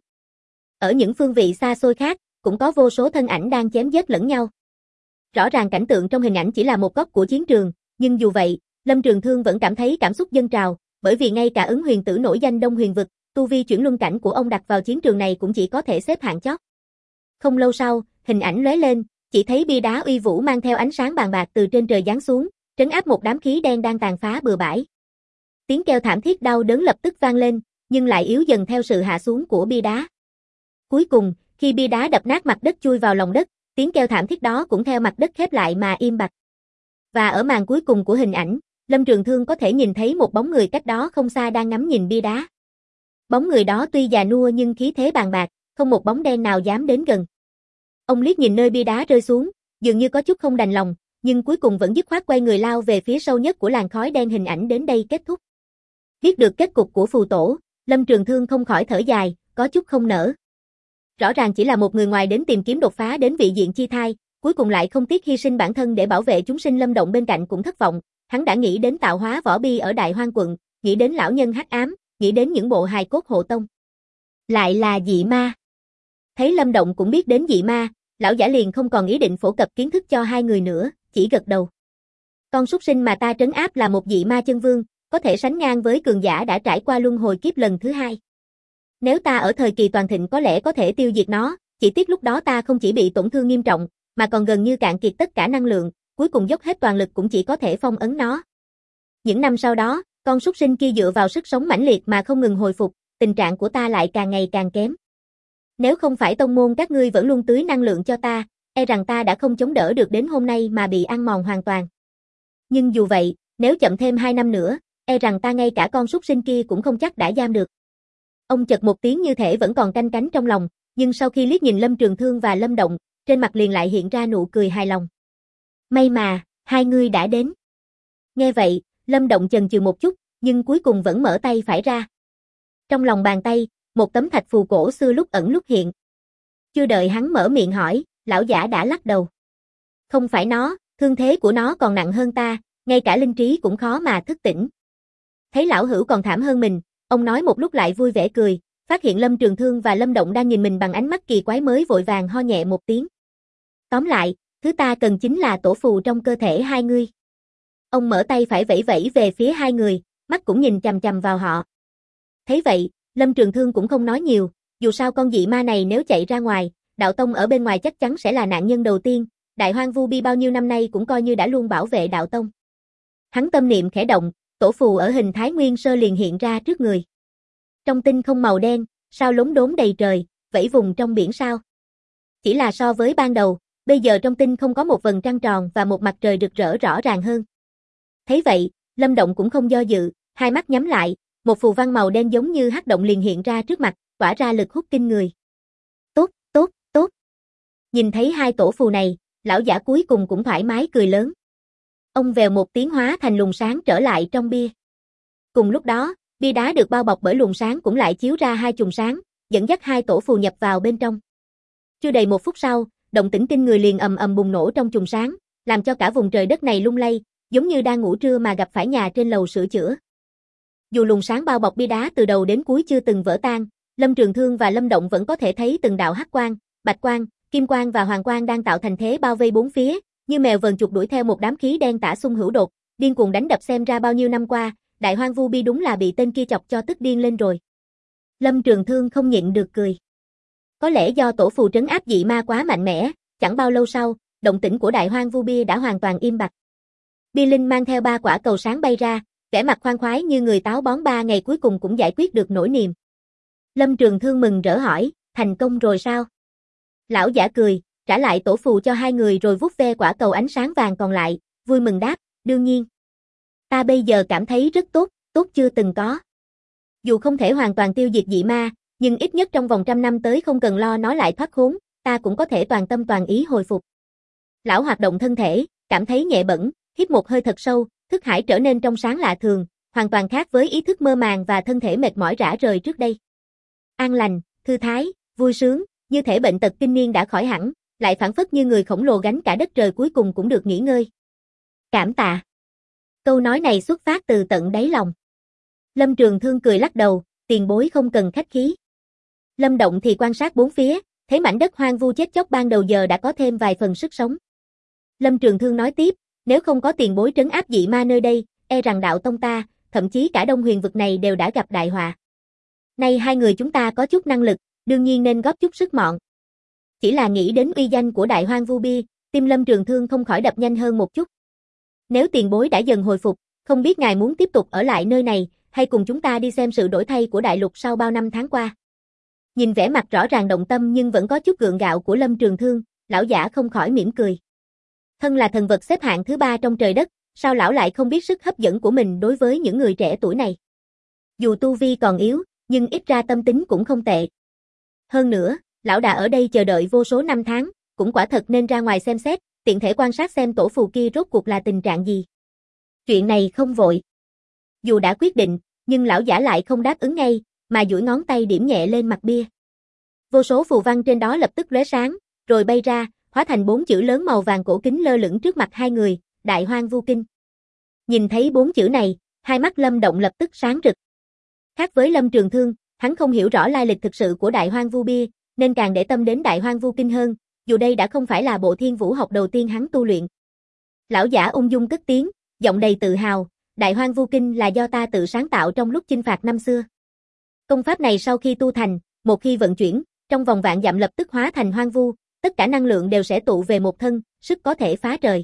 Ở những phương vị xa xôi khác, cũng có vô số thân ảnh đang chém giết lẫn nhau. Rõ ràng cảnh tượng trong hình ảnh chỉ là một góc của chiến trường, nhưng dù vậy, Lâm Trường Thương vẫn cảm thấy cảm xúc dâng trào, bởi vì ngay cả Ứng Huyền Tử nổi danh Đông Huyền vực, tu vi chuyển luân cảnh của ông đặt vào chiến trường này cũng chỉ có thể xếp hạng chót. Không lâu sau, hình ảnh lóe lên, chỉ thấy bia đá uy vũ mang theo ánh sáng bàn bạc từ trên trời giáng xuống, trấn áp một đám khí đen đang tàn phá bừa bãi. Tiếng kêu thảm thiết đau đớn lập tức vang lên, nhưng lại yếu dần theo sự hạ xuống của bia đá. Cuối cùng, khi bia đá đập nát mặt đất chui vào lòng đất, tiếng kêu thảm thiết đó cũng theo mặt đất khép lại mà im bặt. Và ở màn cuối cùng của hình ảnh, Lâm Trường Thương có thể nhìn thấy một bóng người cách đó không xa đang ngắm nhìn bia đá. Bóng người đó tuy già nua nhưng khí thế bàn bạc, không một bóng đen nào dám đến gần. Ông liếc nhìn nơi bia đá rơi xuống, dường như có chút không đành lòng, nhưng cuối cùng vẫn dứt khoát quay người lao về phía sâu nhất của làn khói đen. Hình ảnh đến đây kết thúc. Biết được kết cục của phù tổ, Lâm Trường Thương không khỏi thở dài, có chút không nỡ. Rõ ràng chỉ là một người ngoài đến tìm kiếm đột phá đến vị diện chi thai, cuối cùng lại không tiếc hy sinh bản thân để bảo vệ chúng sinh. Lâm Động bên cạnh cũng thất vọng, hắn đã nghĩ đến tạo hóa võ bi ở Đại Hoang quận, nghĩ đến lão nhân hắc ám, nghĩ đến những bộ hài cốt hộ tông. Lại là dị ma. Thấy Lâm Động cũng biết đến dị ma, lão giả liền không còn ý định phổ cập kiến thức cho hai người nữa, chỉ gật đầu. Con súc sinh mà ta trấn áp là một dị ma chân vương, có thể sánh ngang với cường giả đã trải qua luân hồi kiếp lần thứ hai. Nếu ta ở thời kỳ toàn thịnh có lẽ có thể tiêu diệt nó, chỉ tiếc lúc đó ta không chỉ bị tổn thương nghiêm trọng, mà còn gần như cạn kiệt tất cả năng lượng, cuối cùng dốc hết toàn lực cũng chỉ có thể phong ấn nó. Những năm sau đó, con súc sinh kia dựa vào sức sống mãnh liệt mà không ngừng hồi phục, tình trạng của ta lại càng ngày càng kém. Nếu không phải tông môn các ngươi vẫn luôn tưới năng lượng cho ta, e rằng ta đã không chống đỡ được đến hôm nay mà bị ăn mòn hoàn toàn. Nhưng dù vậy, nếu chậm thêm 2 năm nữa, e rằng ta ngay cả con súc sinh kia cũng không chắc đã giam được. Ông chật một tiếng như thể vẫn còn canh cánh trong lòng, nhưng sau khi liếc nhìn Lâm Trường Thương và Lâm Động, trên mặt liền lại hiện ra nụ cười hài lòng. May mà, hai ngươi đã đến. Nghe vậy, Lâm Động chần chừ một chút, nhưng cuối cùng vẫn mở tay phải ra. Trong lòng bàn tay, một tấm thạch phù cổ xưa lúc ẩn lúc hiện. Chưa đợi hắn mở miệng hỏi, lão giả đã lắc đầu. Không phải nó, thương thế của nó còn nặng hơn ta, ngay cả linh trí cũng khó mà thức tỉnh. Thấy lão hữu còn thảm hơn mình, ông nói một lúc lại vui vẻ cười, phát hiện Lâm Trường Thương và Lâm Động đang nhìn mình bằng ánh mắt kỳ quái mới vội vàng ho nhẹ một tiếng. Tóm lại, thứ ta cần chính là tổ phù trong cơ thể hai ngươi. Ông mở tay phải vẫy vẫy về phía hai người, mắt cũng nhìn chằm chằm vào họ. Thấy vậy, Lâm Trường Thương cũng không nói nhiều, dù sao con dị ma này nếu chạy ra ngoài, đạo tông ở bên ngoài chắc chắn sẽ là nạn nhân đầu tiên, Đại Hoang Vu Bi bao nhiêu năm nay cũng coi như đã luôn bảo vệ đạo tông. Hắn tâm niệm khẽ động, tổ phù ở hình thái nguyên sơ liền hiện ra trước người. Trong tinh không màu đen, sao lốm đốm đầy trời, vẫy vùng trong biển sao. Chỉ là so với ban đầu, bây giờ trong tinh không có một vầng trăng tròn và một mặt trời rực rỡ rõ ràng hơn. Thấy vậy, Lâm Động cũng không do dự, hai mắt nhắm lại, một phù văn màu đen giống như hắc động liền hiện ra trước mặt, tỏa ra lực hút kinh người. Tốt, tốt, tốt. Nhìn thấy hai tổ phù này, lão giả cuối cùng cũng thoải mái cười lớn. Ông vèo một tiếng hóa thành luồng sáng trở lại trong bia. Cùng lúc đó, bia đá được bao bọc bởi luồng sáng cũng lại chiếu ra hai chùm sáng, dẫn dắt hai tổ phù nhập vào bên trong. Chưa đầy 1 phút sau, động tĩnh kinh người liền ầm ầm bùng nổ trong chùm sáng, làm cho cả vùng trời đất này lung lay, giống như đang ngủ trưa mà gặp phải nhà trên lầu sửa chữa. Dù luồng sáng bao bọc bia đá từ đầu đến cuối chưa từng vỡ tan, Lâm Trường Thương và Lâm Động vẫn có thể thấy từng đạo hắc quang, bạch quang, kim quang và hoàng quang đang tạo thành thế bao vây bốn phía, như mèo vờn chuột đuổi theo một đám khí đen tả xung hữu đột, điên cuồng đánh đập. Xem ra bao nhiêu năm qua, Đại Hoang Vu Bi đúng là bị tên kia chọc cho tức điên lên rồi. Lâm Trường Thương không nhịn được cười. Có lẽ do tổ phù trấn áp dị ma quá mạnh mẽ, chẳng bao lâu sau, động tĩnh của Đại Hoang Vu Bi đã hoàn toàn im bặt. Bi Linh mang theo 3 quả cầu sáng bay ra, vẻ mặt khoan khoái như người táo bón 3 ngày cuối cùng cũng giải quyết được nỗi niềm. Lâm Trường Thương mừng rỡ hỏi, thành công rồi sao? Lão giả cười, trả lại tổ phù cho hai người rồi vuốt ve quả cầu ánh sáng vàng còn lại, vui mừng đáp, đương nhiên. Ta bây giờ cảm thấy rất tốt, tốt chưa từng có. Dù không thể hoàn toàn tiêu diệt dị ma, nhưng ít nhất trong vòng 100 năm tới không cần lo nó lại thoát khốn, ta cũng có thể toàn tâm toàn ý hồi phục. Lão hoạt động thân thể, cảm thấy nhẹ bẫng, hít một hơi thật sâu, thức hải trở nên trong sáng lạ thường, hoàn toàn khác với ý thức mơ màng và thân thể mệt mỏi rã rời trước đây. An lành, thư thái, vui sướng, như thể bệnh tật kinh niên đã khỏi hẳn, lại phảng phất như người khổng lồ gánh cả đất trời cuối cùng cũng được nghỉ ngơi. Cảm tạ. Câu nói này xuất phát từ tận đáy lòng. Lâm Trường Thương cười lắc đầu, tiền bối không cần khách khí. Lâm Động thì quan sát bốn phía, thấy mảnh đất hoang vu chết chóc ban đầu giờ đã có thêm vài phần sức sống. Lâm Trường Thương nói tiếp, nếu không có tiền bối trấn áp dị ma nơi đây, e rằng đạo tông ta, thậm chí cả Đông Huyền vực này đều đã gặp đại họa. Nay hai người chúng ta có chút năng lực, đương nhiên nên góp chút sức mọn. Chỉ là nghĩ đến uy danh của Đại Hoang Vu Bi, tim Lâm Trường Thương không khỏi đập nhanh hơn một chút. Nếu tiền bối đã dần hồi phục, không biết ngài muốn tiếp tục ở lại nơi này, hay cùng chúng ta đi xem sự đổi thay của đại lục sau bao năm tháng qua. Nhìn vẻ mặt rõ ràng động tâm nhưng vẫn có chút gượng gạo của Lâm Trường Thương, lão giả không khỏi mỉm cười. Thân là thần vật xếp hạng thứ 3 trong trời đất, sao lão lại không biết sức hấp dẫn của mình đối với những người trẻ tuổi này. Dù tu vi còn yếu, nhưng ít ra tâm tính cũng không tệ. Hơn nữa, lão đã ở đây chờ đợi vô số năm tháng, cũng quả thật nên ra ngoài xem xét, tiện thể quan sát xem tổ phù kia rốt cuộc là tình trạng gì. Chuyện này không vội. Dù đã quyết định, nhưng lão giả lại không đáp ứng ngay, mà duỗi ngón tay điểm nhẹ lên mặt bia. Vô số phù văn trên đó lập tức lóe sáng, rồi bay ra, hóa thành 4 chữ lớn màu vàng cổ kính lơ lửng trước mặt hai người, Đại Hoang Vu Kinh. Nhìn thấy 4 chữ này, hai mắt Lâm Động lập tức sáng rực. Khác với Lâm Trường Thương, hắn không hiểu rõ lai lịch thực sự của Đại Hoang Vu Bia, nên càng để tâm đến Đại Hoang Vu Kinh hơn, dù đây đã không phải là bộ thiên vũ học đầu tiên hắn tu luyện. Lão giả ung dung cất tiếng, giọng đầy tự hào, Đại Hoang Vu Kinh là do ta tự sáng tạo trong lúc chinh phạt năm xưa. Công pháp này sau khi tu thành, một khi vận chuyển, trong vòng vạn dặm lập tức hóa thành hoang vu, tất cả năng lượng đều sẽ tụ về một thân, sức có thể phá trời.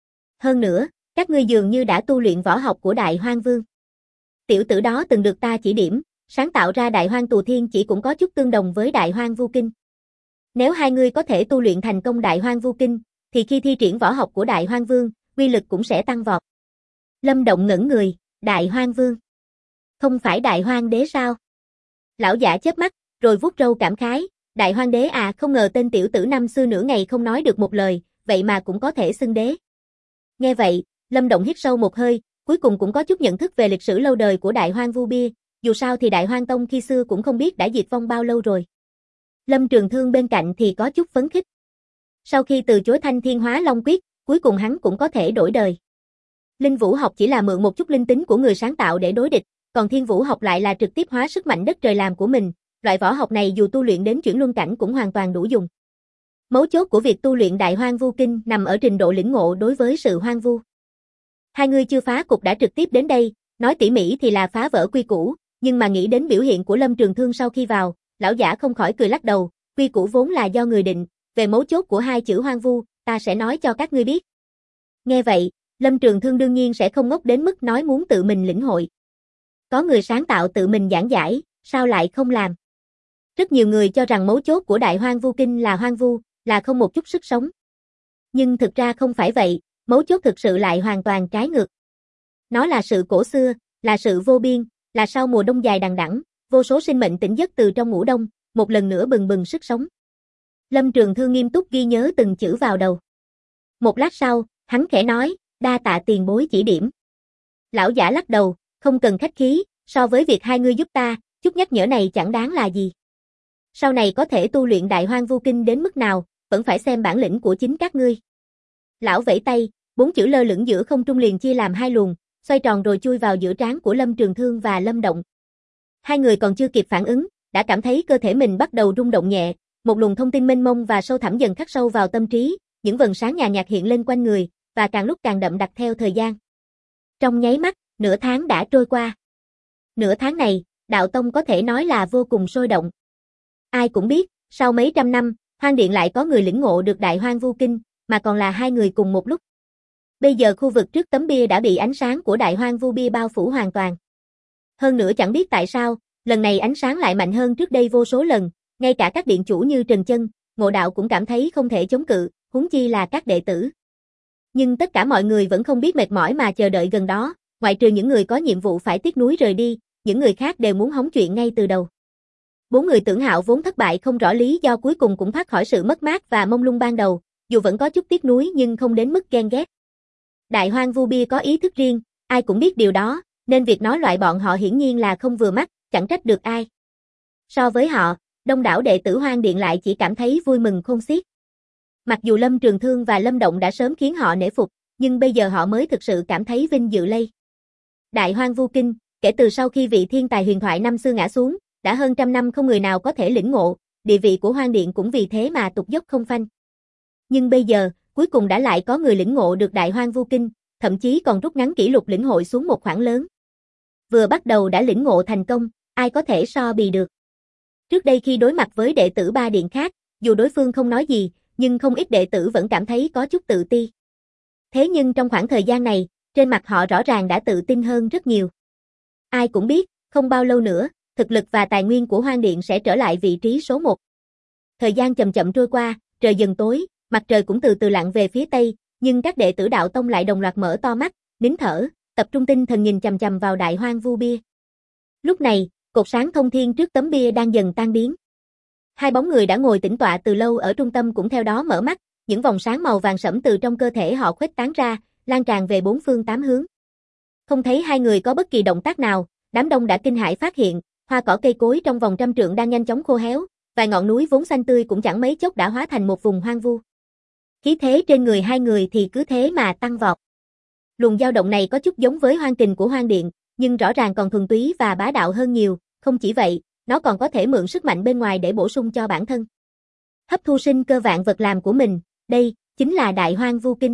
Hơn nữa, các ngươi dường như đã tu luyện võ học của Đại Hoang Vương. Tiểu tử đó từng được ta chỉ điểm, sáng tạo ra Đại Hoang Tù Thiên chỉ cũng có chút tương đồng với Đại Hoang Vu Kinh. Nếu hai ngươi có thể tu luyện thành công Đại Hoang Vu Kinh, thì khi thi triển võ học của Đại Hoang Vương, uy lực cũng sẽ tăng vọt. Lâm Động ngẩn người, Đại Hoang Vương. Không phải Đại Hoang Đế sao? Lão giả chớp mắt, rồi vuốt râu cảm khái, Đại Hoang Đế à, không ngờ tên tiểu tử năm xưa nửa ngày không nói được một lời, vậy mà cũng có thể xưng đế. Nghe vậy, Lâm Động hít sâu một hơi, cuối cùng cũng có chút nhận thức về lịch sử lâu đời của Đại Hoang Vu Bia, dù sao thì Đại Hoang Tông khi xưa cũng không biết đã diệt vong bao lâu rồi. Lâm Trường Thương bên cạnh thì có chút phấn khích. Sau khi từ chối Thanh Thiên Hóa Long Quyết, cuối cùng hắn cũng có thể đổi đời. Linh vũ học chỉ là mượn một chút linh tính của người sáng tạo để đối địch, còn thiên vũ học lại là trực tiếp hóa sức mạnh đất trời làm của mình, loại võ học này dù tu luyện đến chuyển luân cảnh cũng hoàn toàn đủ dùng. Mấu chốt của việc tu luyện Đại Hoang Vu Kinh nằm ở trình độ lĩnh ngộ đối với sự hoang vu. Hai người chưa phá cục đã trực tiếp đến đây, nói tỉ mỉ thì là phá vỡ quy củ, nhưng mà nghĩ đến biểu hiện của Lâm Trường Thương sau khi vào, lão giả không khỏi cười lắc đầu, quy củ vốn là do người định, về mấu chốt của hai chữ hoang vu, ta sẽ nói cho các ngươi biết. Nghe vậy, Lâm Trường Thương đương nhiên sẽ không ngốc đến mức nói muốn tự mình lĩnh hội. Có người sáng tạo tự mình giảng giải, sao lại không làm? Rất nhiều người cho rằng mấu chốt của Đại Hoang Vu Kinh là hoang vu, là không một chút sức sống. Nhưng thực ra không phải vậy, mấu chốt thực sự lại hoàn toàn trái ngược. Nó là sự cổ xưa, là sự vô biên, là sau mùa đông dài đằng đẵng, vô số sinh mệnh tỉnh giấc từ trong ngủ đông, một lần nữa bừng bừng sức sống. Lâm Trường Thương nghiêm túc ghi nhớ từng chữ vào đầu. Một lát sau, hắn khẽ nói, đa tạ tiền bối chỉ điểm. Lão giả lắc đầu, không cần khách khí, so với việc hai ngươi giúp ta, chút nhắc nhở này chẳng đáng là gì. Sau này có thể tu luyện Đại Hoang Vu Kinh đến mức nào, vẫn phải xem bản lĩnh của chính các ngươi. Lão vẫy tay, 4 chữ lơ lửng giữa không trung liền chia làm hai luồng, xoay tròn rồi chui vào giữa trán của Lâm Trường Thương và Lâm Động. Hai người còn chưa kịp phản ứng, đã cảm thấy cơ thể mình bắt đầu rung động nhẹ, một luồng thông tin mênh mông và sâu thẳm dần khắc sâu vào tâm trí, những vầng sáng nhàn nhạt hiện lên quanh người, và càng lúc càng đậm đặc theo thời gian. Trong nháy mắt, nửa tháng đã trôi qua. Nửa tháng này, đạo tông có thể nói là vô cùng sôi động. Ai cũng biết, sau mấy trăm năm, Hoang Điện lại có người lĩnh ngộ được Đại Hoang Vu Kinh, mà còn là hai người cùng một lúc. Bây giờ khu vực trước tấm bia đã bị ánh sáng của Đại Hoang Vu Bia bao phủ hoàn toàn. Hơn nữa chẳng biết tại sao, lần này ánh sáng lại mạnh hơn trước đây vô số lần, ngay cả các điện chủ như Trần Chân, Ngộ Đạo cũng cảm thấy không thể chống cự, huống chi là các đệ tử. Nhưng tất cả mọi người vẫn không biết mệt mỏi mà chờ đợi gần đó, ngoại trừ những người có nhiệm vụ phải tiếc nuối rời đi, những người khác đều muốn hóng chuyện ngay từ đầu. 4 người Tưởng Hạo vốn thất bại không rõ lý do cuối cùng cũng thoát khỏi sự mất mát và mông lung ban đầu, dù vẫn có chút tiếc nuối nhưng không đến mức ghen ghét. Đại Hoang Vu Bia có ý thức riêng, ai cũng biết điều đó, nên việc nói loại bọn họ hiển nhiên là không vừa mắt, chẳng trách được ai. So với họ, đông đảo đệ tử Hoang Điện lại chỉ cảm thấy vui mừng khôn xiết. Mặc dù Lâm Trường Thương và Lâm Động đã sớm khiến họ nể phục, nhưng bây giờ họ mới thực sự cảm thấy vinh dự lây. Đại Hoang Vu Kinh, kể từ sau khi vị thiên tài huyền thoại năm xưa ngã xuống, đã hơn trăm năm không người nào có thể lĩnh ngộ, địa vị của Hoang Điện cũng vì thế mà tụt dốc không phanh. Nhưng bây giờ, cuối cùng đã lại có người lĩnh ngộ được Đại Hoang Vu Kinh, thậm chí còn rút ngắn kỷ lục lĩnh hội xuống một khoảng lớn. Vừa bắt đầu đã lĩnh ngộ thành công, ai có thể so bì được. Trước đây khi đối mặt với đệ tử ba điện khác, dù đối phương không nói gì, nhưng không ít đệ tử vẫn cảm thấy có chút tự ti. Thế nhưng trong khoảng thời gian này, trên mặt họ rõ ràng đã tự tin hơn rất nhiều. Ai cũng biết, không bao lâu nữa, thực lực và tài nguyên của Hoang Điện sẽ trở lại vị trí số 1. Thời gian chậm chậm trôi qua, trời dần tối, mặt trời cũng từ từ lặn về phía tây, nhưng các đệ tử đạo tông lại đồng loạt mở to mắt, nín thở, tập trung tinh thần nhìn chằm chằm vào Đại Hoang Vu bia. Lúc này, cột sáng thông thiên trước tấm bia đang dần tan biến. Hai bóng người đã ngồi tĩnh tọa từ lâu ở trung tâm cũng theo đó mở mắt, những vòng sáng màu vàng sẫm từ trong cơ thể họ khuếch tán ra, lan tràn về bốn phương tám hướng. Không thấy hai người có bất kỳ động tác nào, đám đông đã kinh hãi phát hiện, hoa cỏ cây cối trong vòng trăm trượng đang nhanh chóng khô héo, vài ngọn núi vốn xanh tươi cũng chẳng mấy chốc đã hóa thành một vùng hoang vu. Khí thế trên người hai người thì cứ thế mà tăng vọt. Luồng dao động này có chút giống với hoang kình của Hoang Điện, nhưng rõ ràng còn thuần túy và bá đạo hơn nhiều, không chỉ vậy, nó còn có thể mượn sức mạnh bên ngoài để bổ sung cho bản thân. Hấp thu sinh cơ vạn vật làm của mình, đây chính là Đại Hoang Vu Kinh.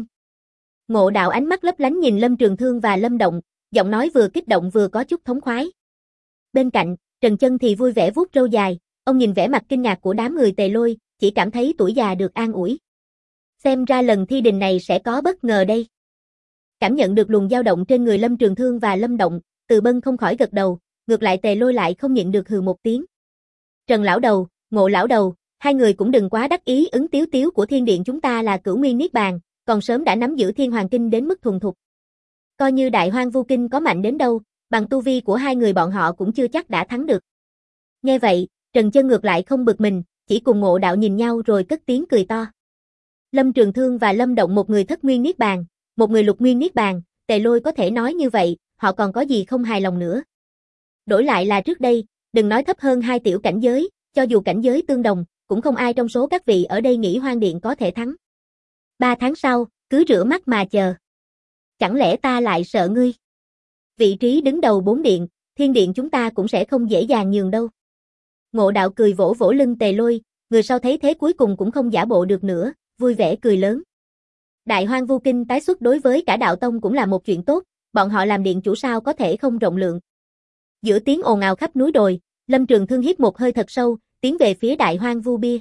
Ngộ Đạo ánh mắt lấp lánh nhìn Lâm Trường Thương và Lâm Động, giọng nói vừa kích động vừa có chút thống khoái. Bên cạnh, Trần Chân thì vui vẻ vuốt râu dài, ông nhìn vẻ mặt kinh ngạc của đám người Tề Lôi, chỉ cảm thấy tuổi già được an ủi. Xem ra lần thi đình này sẽ có bất ngờ đây. Cảm nhận được luồng dao động trên người Lâm Trường Thương và Lâm Động, Từ Bân không khỏi gật đầu, ngược lại Tề Lôi lại không nhịn được hừ một tiếng. Trần lão đầu, Ngộ lão đầu, hai người cũng đừng quá đắc ý, ứng tiếu tiếu của thiên điện chúng ta là Cửu Nguyên Niết Bàn, còn sớm đã nắm giữ Thiên Hoàng Kinh đến mức thuần thục. Coi như Đại Hoang Vu Kinh có mạnh đến đâu, bằng tu vi của hai người bọn họ cũng chưa chắc đã thắng được. Nghe vậy, Trần Chân ngược lại không bực mình, chỉ cùng Ngộ Đạo nhìn nhau rồi cất tiếng cười to. Lâm Trường Thương và Lâm Động một người Thất Nguyên Niết Bàn, một người Lục Nguyên Niết Bàn, Tề Lôi có thể nói như vậy, họ còn có gì không hài lòng nữa. Đổi lại là trước đây, đừng nói thấp hơn hai tiểu cảnh giới, cho dù cảnh giới tương đồng, cũng không ai trong số các vị ở đây nghĩ Hoang Điện có thể thắng. 3 tháng sau, cứ rửa mắt mà chờ. Chẳng lẽ ta lại sợ ngươi? Vị trí đứng đầu 4 điện, thiên điện chúng ta cũng sẽ không dễ dàng nhường đâu. Ngộ Đạo cười vỗ vỗ lưng Tề Lôi, người sau thấy thế cuối cùng cũng không giả bộ được nữa, vui vẻ cười lớn. Đại Hoang Vu Kinh tái xuất đối với cả đạo tông cũng là một chuyện tốt, bọn họ làm điện chủ sao có thể không rộng lượng. Giữa tiếng ồn ào khắp núi đồi, Lâm Trường Thương hít một hơi thật sâu, tiến về phía Đại Hoang Vu bia.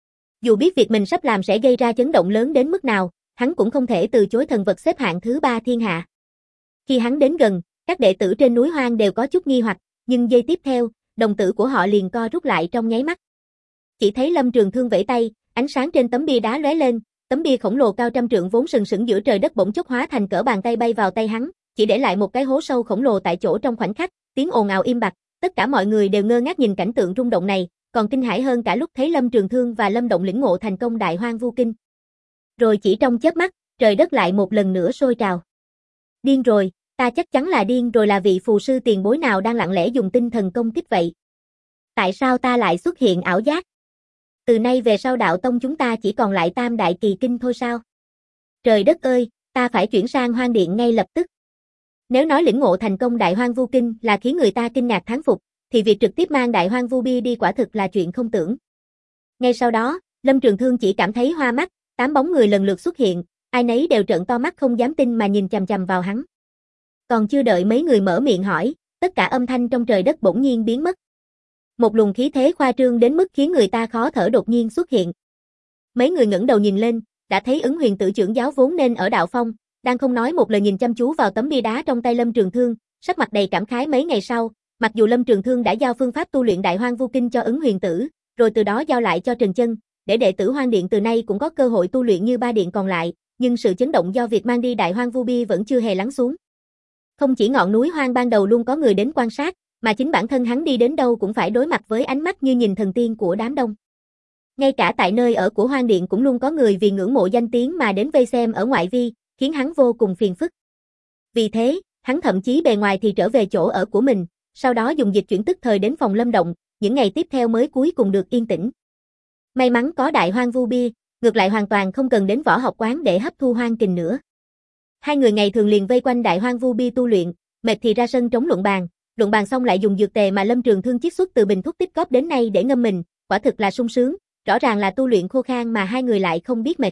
Dù biết việc mình sắp làm sẽ gây ra chấn động lớn đến mức nào, hắn cũng không thể từ chối thần vật xếp hạng thứ 3 thiên hạ. Khi hắn đến gần, các đệ tử trên núi hoang đều có chút nghi hoặc, nhưng giây tiếp theo, đồng tử của họ liền co rút lại trong nháy mắt. Chỉ thấy Lâm Trường Thương vẫy tay, ánh sáng trên tấm bia đá lóe lên, tấm bia khổng lồ cao trăm trượng vốn sừng sững giữa trời đất bỗng chốc hóa thành cỡ bàn tay bay vào tay hắn, chỉ để lại một cái hố sâu khổng lồ tại chỗ trong khoảnh khắc, tiếng ồn ào im bặt, tất cả mọi người đều ngơ ngác nhìn cảnh tượng rung động này, còn kinh hãi hơn cả lúc thấy Lâm Trường Thương và Lâm Động lĩnh ngộ thành công Đại Hoang Vu Kinh. Rồi chỉ trong chớp mắt, trời đất lại một lần nữa sôi trào. Điên rồi, ta chắc chắn là điên rồi, là vị phù sư tiền bối nào đang lặng lẽ dùng tinh thần công kích vậy? Tại sao ta lại xuất hiện ảo giác? Từ nay về sau đạo tông chúng ta chỉ còn lại Tam Đại Kỳ Kinh thôi sao? Trời đất ơi, ta phải chuyển sang Hoang Điện ngay lập tức. Nếu nói lĩnh ngộ thành công Đại Hoang Vu Kinh là khiến người ta kinh ngạc thán phục, thì việc trực tiếp mang Đại Hoang Vu bia đi quả thực là chuyện không tưởng. Ngay sau đó, Lâm Trường Thương chỉ cảm thấy hoa mắt, 8 bóng người lần lượt xuất hiện, ai nấy đều trợn to mắt không dám tin mà nhìn chằm chằm vào hắn. Còn chưa đợi mấy người mở miệng hỏi, tất cả âm thanh trong trời đất bỗng nhiên biến mất. Một luồng khí thế khoa trương đến mức khiến người ta khó thở đột nhiên xuất hiện. Mấy người ngẩng đầu nhìn lên, đã thấy Ứng Huyền Tử trưởng giáo vốn nên ở đạo phong, đang không nói một lời nhìn chăm chú vào tấm bia đá trong tay Lâm Trường Thương, sắc mặt đầy cảm khái. Mấy ngày sau, mặc dù Lâm Trường Thương đã giao phương pháp tu luyện Đại Hoang Vu Kinh cho Ứng Huyền Tử, rồi từ đó giao lại cho Trần Chân, để đệ tử Hoang Điện từ nay cũng có cơ hội tu luyện như 3 điện còn lại, nhưng sự chấn động do việc mang đi Đại Hoang Vu bia vẫn chưa hề lắng xuống. Không chỉ ngọn núi hoang ban đầu luôn có người đến quan sát, mà chính bản thân hắn đi đến đâu cũng phải đối mặt với ánh mắt như nhìn thần tiên của đám đông. Ngay cả tại nơi ở của Hoang Điện cũng luôn có người vì ngưỡng mộ danh tiếng mà đến vây xem ở ngoại vi, khiến hắn vô cùng phiền phức. Vì thế, hắn thậm chí bề ngoài thì trở về chỗ ở của mình, sau đó dùng dịch chuyển tức thời đến phòng Lâm Động, những ngày tiếp theo mới cuối cùng được yên tĩnh. May mắn có Đại Hoang Vu bia, ngược lại hoàn toàn không cần đến võ học quán để hấp thu hoang kình nữa. Hai người ngày thường liền vây quanh Đại Hoang Vu bia tu luyện, mệt thì ra sân trống luận bàn xong lại dùng dược tề mà Lâm Trường Thương chiết xuất từ bình thuốc tích góp đến nay để ngâm mình, quả thực là sung sướng, rõ ràng là tu luyện khô khan mà hai người lại không biết mệt.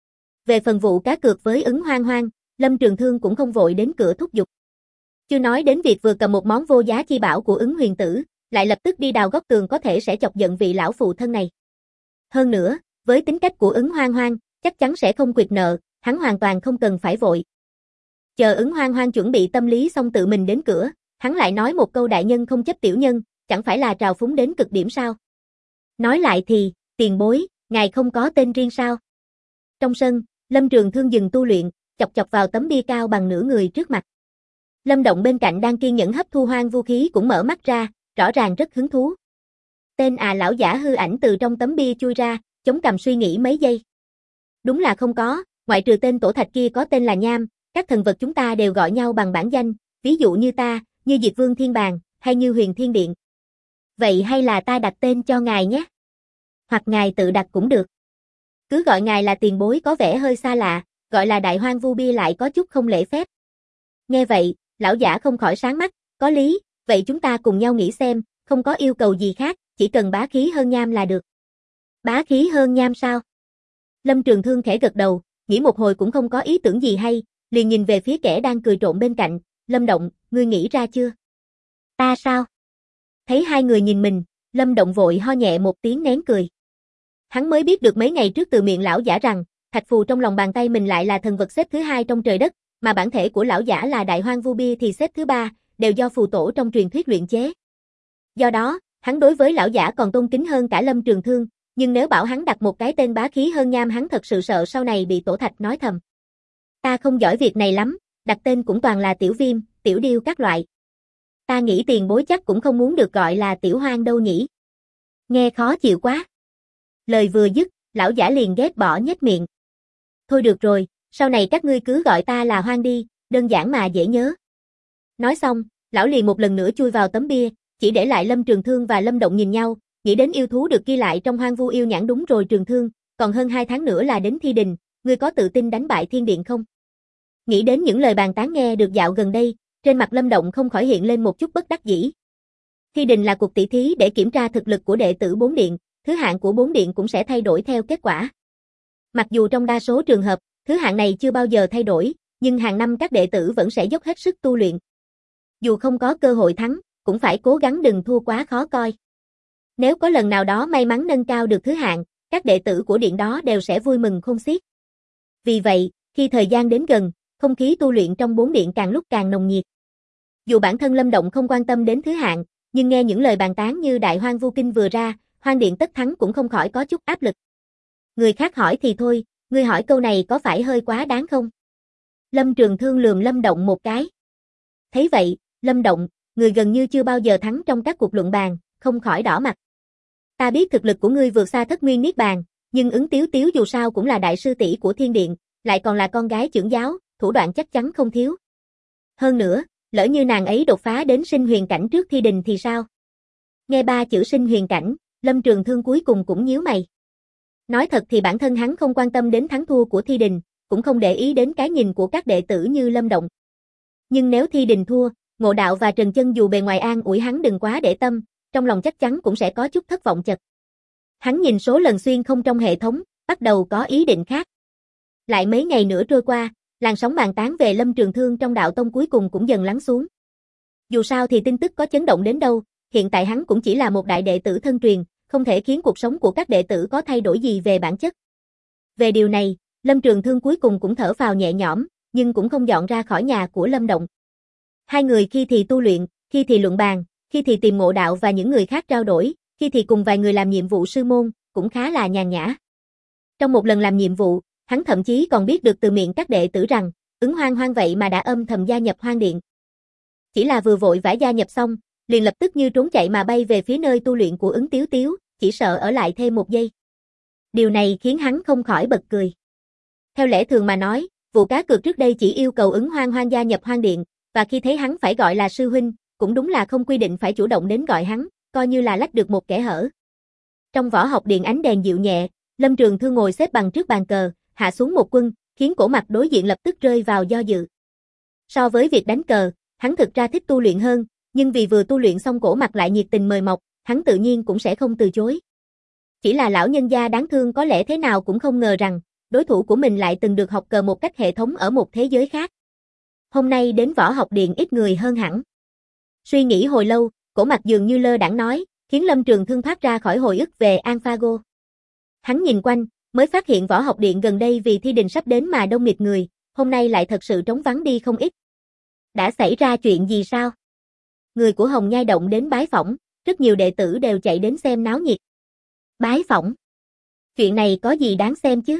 Về phần vụ cá cược với Ứng Hoang Hoang, Lâm Trường Thương cũng không vội đến cửa thúc giục. Chưa nói đến việc vừa cầm một món vô giá chi bảo của Ứng Huyền Tử, lại lập tức đi đào góc tường có thể sẽ chọc giận vị lão phụ thân này. Hơn nữa, với tính cách của Ứng Hoang Hoang, chắc chắn sẽ không quyệt nợ, hắn hoàn toàn không cần phải vội. Chờ Ứng Hoang Hoang chuẩn bị tâm lý xong tự mình đến cửa, hắn lại nói một câu đại nhân không chấp tiểu nhân, chẳng phải là trào phúng đến cực điểm sao? Nói lại thì, tiền bối, ngài không có tên riêng sao? Trong sân, Lâm Trường Thương dừng tu luyện, chọc chọc vào tấm bia cao bằng nửa người trước mặt. Lâm Động bên cạnh đang kiên nhẫn hấp thu hoang vu khí cũng mở mắt ra, rõ ràng rất hứng thú. Tên lão giả hư ảnh từ trong tấm bia chui ra, chống cằm suy nghĩ mấy giây. Đúng là không có, ngoại trừ tên tổ thạch kia có tên là Nham, các thần vật chúng ta đều gọi nhau bằng bản danh, ví dụ như ta, như Diệt Vương Thiên Bàng, hay như Huyền Thiên Điện. Vậy hay là ta đặt tên cho ngài nhé? Hoặc ngài tự đặt cũng được. Cứ gọi ngài là tiền bối có vẻ hơi xa lạ, gọi là đại hoang vu bia lại có chút không lễ phép. Nghe vậy, lão giả không khỏi sáng mắt, có lý, vậy chúng ta cùng nhau nghĩ xem, không có yêu cầu gì khác, chỉ cần bá khí hơn Nham là được. Bá khí hơn Nham sao? Lâm Trường Thương khẽ gật đầu, nghĩ một hồi cũng không có ý tưởng gì hay, liền nhìn về phía kẻ đang cười trộm bên cạnh, Lâm Động, ngươi nghĩ ra chưa? Ta sao? Thấy hai người nhìn mình, Lâm Động vội ho nhẹ một tiếng nén cười. Hắn mới biết được mấy ngày trước từ miệng lão giả rằng, thạch phù trong lòng bàn tay mình lại là thần vật xếp thứ hai trong trời đất, mà bản thể của lão giả là đại hoang vu bia thì xếp thứ ba, đều do phù tổ trong truyền thuyết luyện chế. Do đó, hắn đối với lão giả còn tôn kính hơn cả Lâm Trường Thương, nhưng nếu bảo hắn đặt một cái tên bá khí hơn Nham hắn thật sự sợ sau này bị tổ thạch nói thầm. Ta không giỏi việc này lắm, đặt tên cũng toàn là tiểu viêm, tiểu điêu các loại. Ta nghĩ tiền bối chắc cũng không muốn được gọi là tiểu hoang đâu nhỉ. Nghe khó chịu quá. Lời vừa dứt, lão giả liền ghét bỏ nhếch miệng. Thôi được rồi, sau này các ngươi cứ gọi ta là Hoang đi, đơn giản mà dễ nhớ. Nói xong, lão liền một lần nữa chui vào tấm bia, chỉ để lại Lâm Trường Thương và Lâm Động nhìn nhau, nghĩ đến yêu thú được ghi lại trong Hoang Vu Yêu Nhãn. Đúng rồi Trường Thương, còn hơn 2 tháng nữa là đến Thi Đình, ngươi có tự tin đánh bại Thiên Điện không? Nghĩ đến những lời bàn tán nghe được dạo gần đây, trên mặt Lâm Động không khỏi hiện lên một chút bất đắc dĩ. Thi Đình là cuộc tỷ thí để kiểm tra thực lực của đệ tử 4 điện, thứ hạng của 4 điện cũng sẽ thay đổi theo kết quả. Mặc dù trong đa số trường hợp, thứ hạng này chưa bao giờ thay đổi, nhưng hàng năm các đệ tử vẫn sẽ dốc hết sức tu luyện. Dù không có cơ hội thắng, cũng phải cố gắng đừng thua quá khó coi. Nếu có lần nào đó may mắn nâng cao được thứ hạng, các đệ tử của điện đó đều sẽ vui mừng khôn xiết. Vì vậy, khi thời gian đến gần, không khí tu luyện trong 4 điện càng lúc càng nồng nhiệt. Dù bản thân Lâm Động không quan tâm đến thứ hạng, nhưng nghe những lời bàn tán như Đại Hoang Vu Kinh vừa ra, Hoang Điện tất thắng cũng không khỏi có chút áp lực. Người khác hỏi thì thôi, ngươi hỏi câu này có phải hơi quá đáng không? Lâm Trường Thương lườm Lâm Động một cái. Thấy vậy, Lâm Động, người gần như chưa bao giờ thắng trong các cuộc luận bàn, không khỏi đỏ mặt. Ta biết thực lực của ngươi vượt xa Thất Nguyên Niết Bàn, nhưng Ứng Tiếu Tiếu dù sao cũng là đại sư tỷ của Thiên Điện, lại còn là con gái trưởng giáo, thủ đoạn chắc chắn không thiếu. Hơn nữa, lỡ như nàng ấy đột phá đến sinh huyền cảnh trước Thi Đình thì sao? Nghe 3 chữ sinh huyền cảnh, Lâm Trường Thương cuối cùng cũng nhíu mày. Nói thật thì bản thân hắn không quan tâm đến thắng thua của Thi Đình, cũng không để ý đến cái nhìn của các đệ tử như Lâm Động. Nhưng nếu Thi Đình thua, Ngộ Đạo và Trần Chân dù bề ngoài an ủi hắn đừng quá để tâm, trong lòng chắc chắn cũng sẽ có chút thất vọng chật. Hắn nhìn số lần xuyên không trong hệ thống, bắt đầu có ý định khác. Lại mấy ngày nữa trôi qua, làn sóng bàn tán về Lâm Trường Thương trong đạo tông cuối cùng cũng dần lắng xuống. Dù sao thì tin tức có chấn động đến đâu, hiện tại hắn cũng chỉ là một đại đệ tử thân truyền, không thể khiến cuộc sống của các đệ tử có thay đổi gì về bản chất. Về điều này, Lâm Trường Thương cuối cùng cũng thở phào nhẹ nhõm, nhưng cũng không dọn ra khỏi nhà của Lâm Động. Hai người khi thì tu luyện, khi thì luận bàn, khi thì tìm Ngộ Đạo và những người khác trao đổi, khi thì cùng vài người làm nhiệm vụ sư môn, cũng khá là nhàn nhã. Trong một lần làm nhiệm vụ, hắn thậm chí còn biết được từ miệng các đệ tử rằng, Ứng Hoang Hoang vậy mà đã âm thầm gia nhập Hoang Điện. Chỉ là vừa vội vã gia nhập xong, liền lập tức như trốn chạy mà bay về phía nơi tu luyện của Ứng Tiếu Tiếu, chỉ sợ ở lại thêm một giây. Điều này khiến hắn không khỏi bật cười. Theo lẽ thường mà nói, vụ cá cược trước đây chỉ yêu cầu Ứng Hoang Hoang gia nhập Hoang Điện, và khi thấy hắn phải gọi là sư huynh, cũng đúng là không quy định phải chủ động đến gọi hắn, coi như là lách được một kẽ hở. Trong võ học điện ánh đèn dịu nhẹ, Lâm Trường Thương ngồi xếp bằng trước bàn cờ, hạ xuống một quân, khiến cổ mặt đối diện lập tức rơi vào do dự. So với việc đánh cờ, hắn thực ra thích tu luyện hơn, nhưng vì vừa tu luyện xong cổ mặt lại nhiệt tình mời mọc, hắn tự nhiên cũng sẽ không từ chối. Chỉ là lão nhân gia đáng thương có lẽ thế nào cũng không ngờ rằng, đối thủ của mình lại từng được học cờ một cách hệ thống ở một thế giới khác. Hôm nay đến võ học điện ít người hơn hẳn. Suy nghĩ hồi lâu, Cổ Mặc dường như lơ đãng nói, khiến Lâm Trường Thương thoát ra khỏi hồi ức về AlphaGo. Hắn nhìn quanh, mới phát hiện võ học điện gần đây vì thi đình sắp đến mà đông nghịt người, hôm nay lại thật sự trống vắng đi không ít. Đã xảy ra chuyện gì sao? Người của Hồng Nhai Động đến bái phỏng, rất nhiều đệ tử đều chạy đến xem náo nhiệt. Bái phỏng? Chuyện này có gì đáng xem chứ?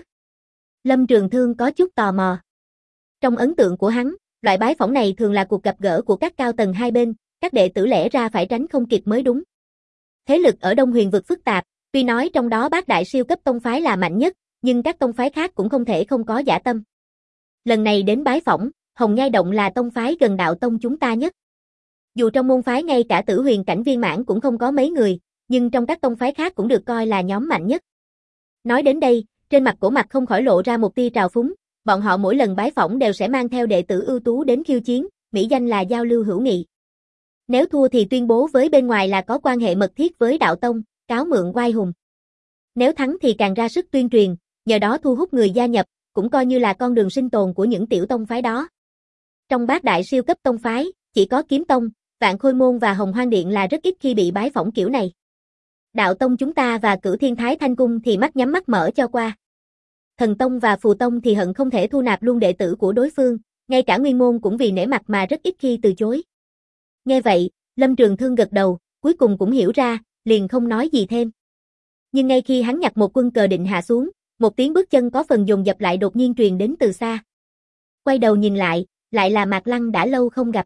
Lâm Trường Thương có chút tò mò. Trong ấn tượng của hắn, loại bái phỏng này thường là cuộc gặp gỡ của các cao tầng hai bên, các đệ tử lẽ ra phải tránh không kịp mới đúng. Thế lực ở Đông Huyền vực phức tạp, tuy nói trong đó Bát Đại siêu cấp tông phái là mạnh nhất, nhưng các tông phái khác cũng không thể không có dã tâm. Lần này đến bái phỏng, Hồng Nhai Động là tông phái gần đạo tông chúng ta nhất. Dù trong môn phái ngay cả Tử Huyền cảnh viên mãn cũng không có mấy người, nhưng trong các tông phái khác cũng được coi là nhóm mạnh nhất. Nói đến đây, trên mặt Cổ Mặc không khỏi lộ ra một tia trào phúng, bọn họ mỗi lần bái phỏng đều sẽ mang theo đệ tử ưu tú đến khiêu chiến, mỹ danh là giao lưu hữu nghị. Nếu thua thì tuyên bố với bên ngoài là có quan hệ mật thiết với đạo tông, cáo mượn oai hùng. Nếu thắng thì càng ra sức tuyên truyền, nhờ đó thu hút người gia nhập, cũng coi như là con đường sinh tồn của những tiểu tông phái đó. Trong Bát Đại siêu cấp tông phái, chỉ có Kiếm Tông, Vạn Khôi Môn và Hồng Hoang Điện là rất ít khi bị bái phỏng kiểu này. Đạo tông chúng ta và Cửu Thiên Thái Thanh Cung thì mắt nhắm mắt mở cho qua. Thần Tông và Phù Tông thì hận không thể thu nạp luôn đệ tử của đối phương, ngay cả Nguyên Môn cũng vì nể mặt mà rất ít khi từ chối. Nghe vậy, Lâm Trường Thương gật đầu, cuối cùng cũng hiểu ra, liền không nói gì thêm. Nhưng ngay khi hắn nhặt một quân cờ định hạ xuống, một tiếng bước chân có phần dồn dập lại đột nhiên truyền đến từ xa. Quay đầu nhìn lại là Mạc Lăng đã lâu không gặp.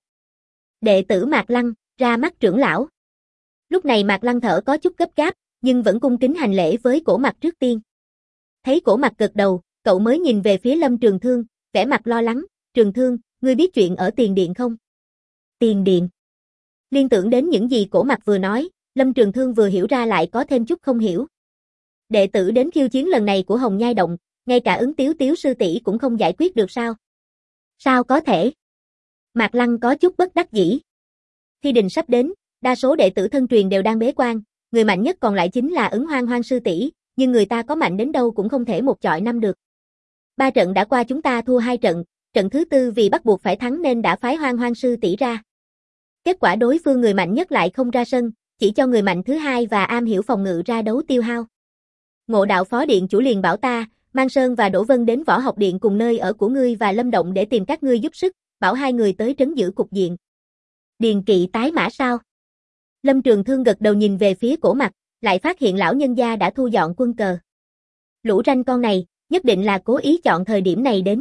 Đệ tử Mạc Lăng, ra mắt trưởng lão. Lúc này Mạc Lăng thở có chút gấp gáp, nhưng vẫn cung kính hành lễ với Cổ Mặc trước tiên. Thấy Cổ Mặc gật đầu, cậu mới nhìn về phía Lâm Trường Thương, vẻ mặt lo lắng, Trường Thương, ngươi biết chuyện ở Tiền Điện không? Tiền Điện. Liên tưởng đến những gì Cổ Mặc vừa nói, Lâm Trường Thương vừa hiểu ra lại có thêm chút không hiểu. Đệ tử đến khiêu chiến lần này của Hồng Nhai Động, ngay cả Ứng Tiếu Tiếu sư tỷ cũng không giải quyết được sao? Sao có thể? Mạc Lăng có chút bất đắc dĩ. Thi đình sắp đến, đa số đệ tử thân truyền đều đang bế quan, người mạnh nhất còn lại chính là Ứng Hoang Hoang sư tỷ, nhưng người ta có mạnh đến đâu cũng không thể một chọi năm được. 3 trận đã qua chúng ta thua 2 trận, trận thứ 4 vì bắt buộc phải thắng nên đã phái Hoang Hoang sư tỷ ra. Kết quả đối phương người mạnh nhất lại không ra sân, chỉ cho người mạnh thứ 2 và am hiểu phòng ngự ra đấu tiêu hao. Ngộ Đạo phó điện chủ liền bảo ta, mang Sơn và Đỗ Vân đến võ học điện cùng nơi ở của ngươi và Lâm Động để tìm các ngươi giúp sức, bảo 2 người tới trấn giữ cục diện. Điền Kỵ tái mã sao? Lâm Trường Thương gật đầu nhìn về phía Cổ Mặc, lại phát hiện lão nhân gia đã thu dọn quân cờ. Lũ ranh con này, nhất định là cố ý chọn thời điểm này đến.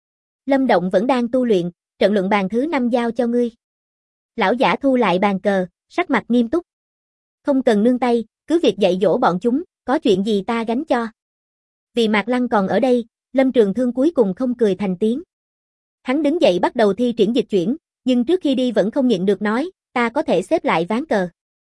Lâm Động vẫn đang tu luyện, trận luận bàn thứ 5 giao cho ngươi. Lão giả thu lại bàn cờ, sắc mặt nghiêm túc. Không cần nương tay, cứ việc dạy dỗ bọn chúng, có chuyện gì ta gánh cho. Vì Mạc Lăng còn ở đây, Lâm Trường Thương cuối cùng không cười thành tiếng. Hắn đứng dậy bắt đầu thi triển dịch chuyển, nhưng trước khi đi vẫn không nhịn được nói, ta có thể xếp lại ván cờ.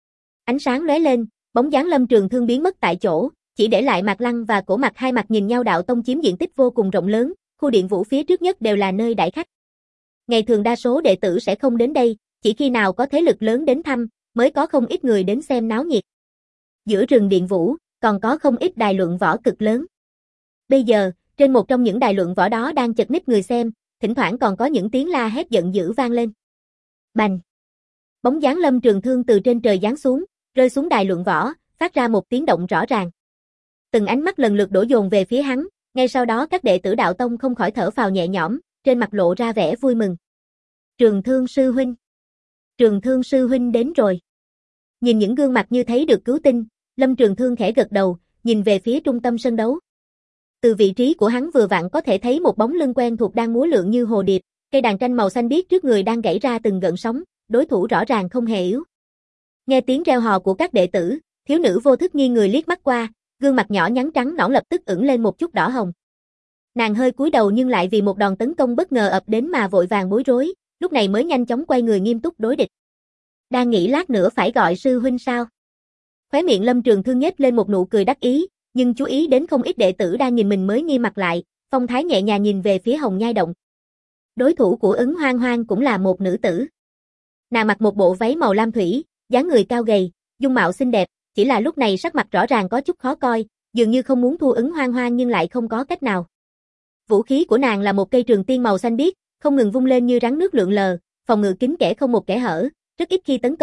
Ánh sáng lóe lên, bóng dáng Lâm Trường Thương biến mất tại chỗ, chỉ để lại Mạc Lăng và Cổ Mặc hai mặt nhìn nhau. Đạo tông chiếm diện tích vô cùng rộng lớn, khu điện vũ phía trước nhất đều là nơi đãi khách. Ngày thường đa số đệ tử sẽ không đến đây, chỉ khi nào có thế lực lớn đến thăm, mới có không ít người đến xem náo nhiệt. Giữa rừng điện vũ, còn có không ít đài luận võ cực lớn. Bây giờ, trên một trong những đài luận võ đó đang chật ních người xem, thỉnh thoảng còn có những tiếng la hét giận dữ vang lên. Bành! Bóng dáng Lâm Trường Thương từ trên trời giáng xuống, rơi xuống đài luận võ, phát ra một tiếng động rõ ràng. Từng ánh mắt lần lượt đổ dồn về phía hắn, ngay sau đó các đệ tử đạo tông không khỏi thở phào nhẹ nhõm, trên mặt lộ ra vẻ vui mừng. Trường Thương sư huynh! Trường Thương sư huynh đến rồi. Nhìn những gương mặt như thấy được cứu tinh, Lâm Trường Thương khẽ gật đầu, nhìn về phía trung tâm sân đấu. Từ vị trí của hắn vừa vặn có thể thấy một bóng lưng quen thuộc đang múa lượn như hồ điệp, cây đàn tranh màu xanh biếc trước người đang gãy ra từng gợn sóng, đối thủ rõ ràng không hề yếu. Nghe tiếng reo hò của các đệ tử, thiếu nữ vô thức nghiêng người liếc mắt qua, gương mặt nhỏ nhắn trắng nõn lập tức ửng lên một chút đỏ hồng. Nàng hơi cúi đầu nhưng lại vì một đòn tấn công bất ngờ ập đến mà vội vàng bối rối, lúc này mới nhanh chóng quay người nghiêm túc đối địch. Đang nghĩ lát nữa phải gọi sư huynh sao? Khóe miệng Lâm Trường Thương nhếch lên một nụ cười đắc ý, nhưng chú ý đến không ít đệ tử đang nhìn mình mới nghiêm mặt lại, phong thái nhẹ nhàng nhìn về phía Hồng Nhai Động. Đối thủ của Ứng Hoang Hoang cũng là một nữ tử. Nàng mặc một bộ váy màu lam thủy, dáng người cao gầy, dung mạo xinh đẹp, chỉ là lúc này sắc mặt rõ ràng có chút khó coi, dường như không muốn thua Ứng Hoang Hoang nhưng lại không có cách nào. Vũ khí của nàng là một cây trường tiên màu xanh biếc, không ngừng vung lên như rắn nước lượn lờ, phòng ngự kín kẽ không một kẽ hở, rất ít khi tấn công,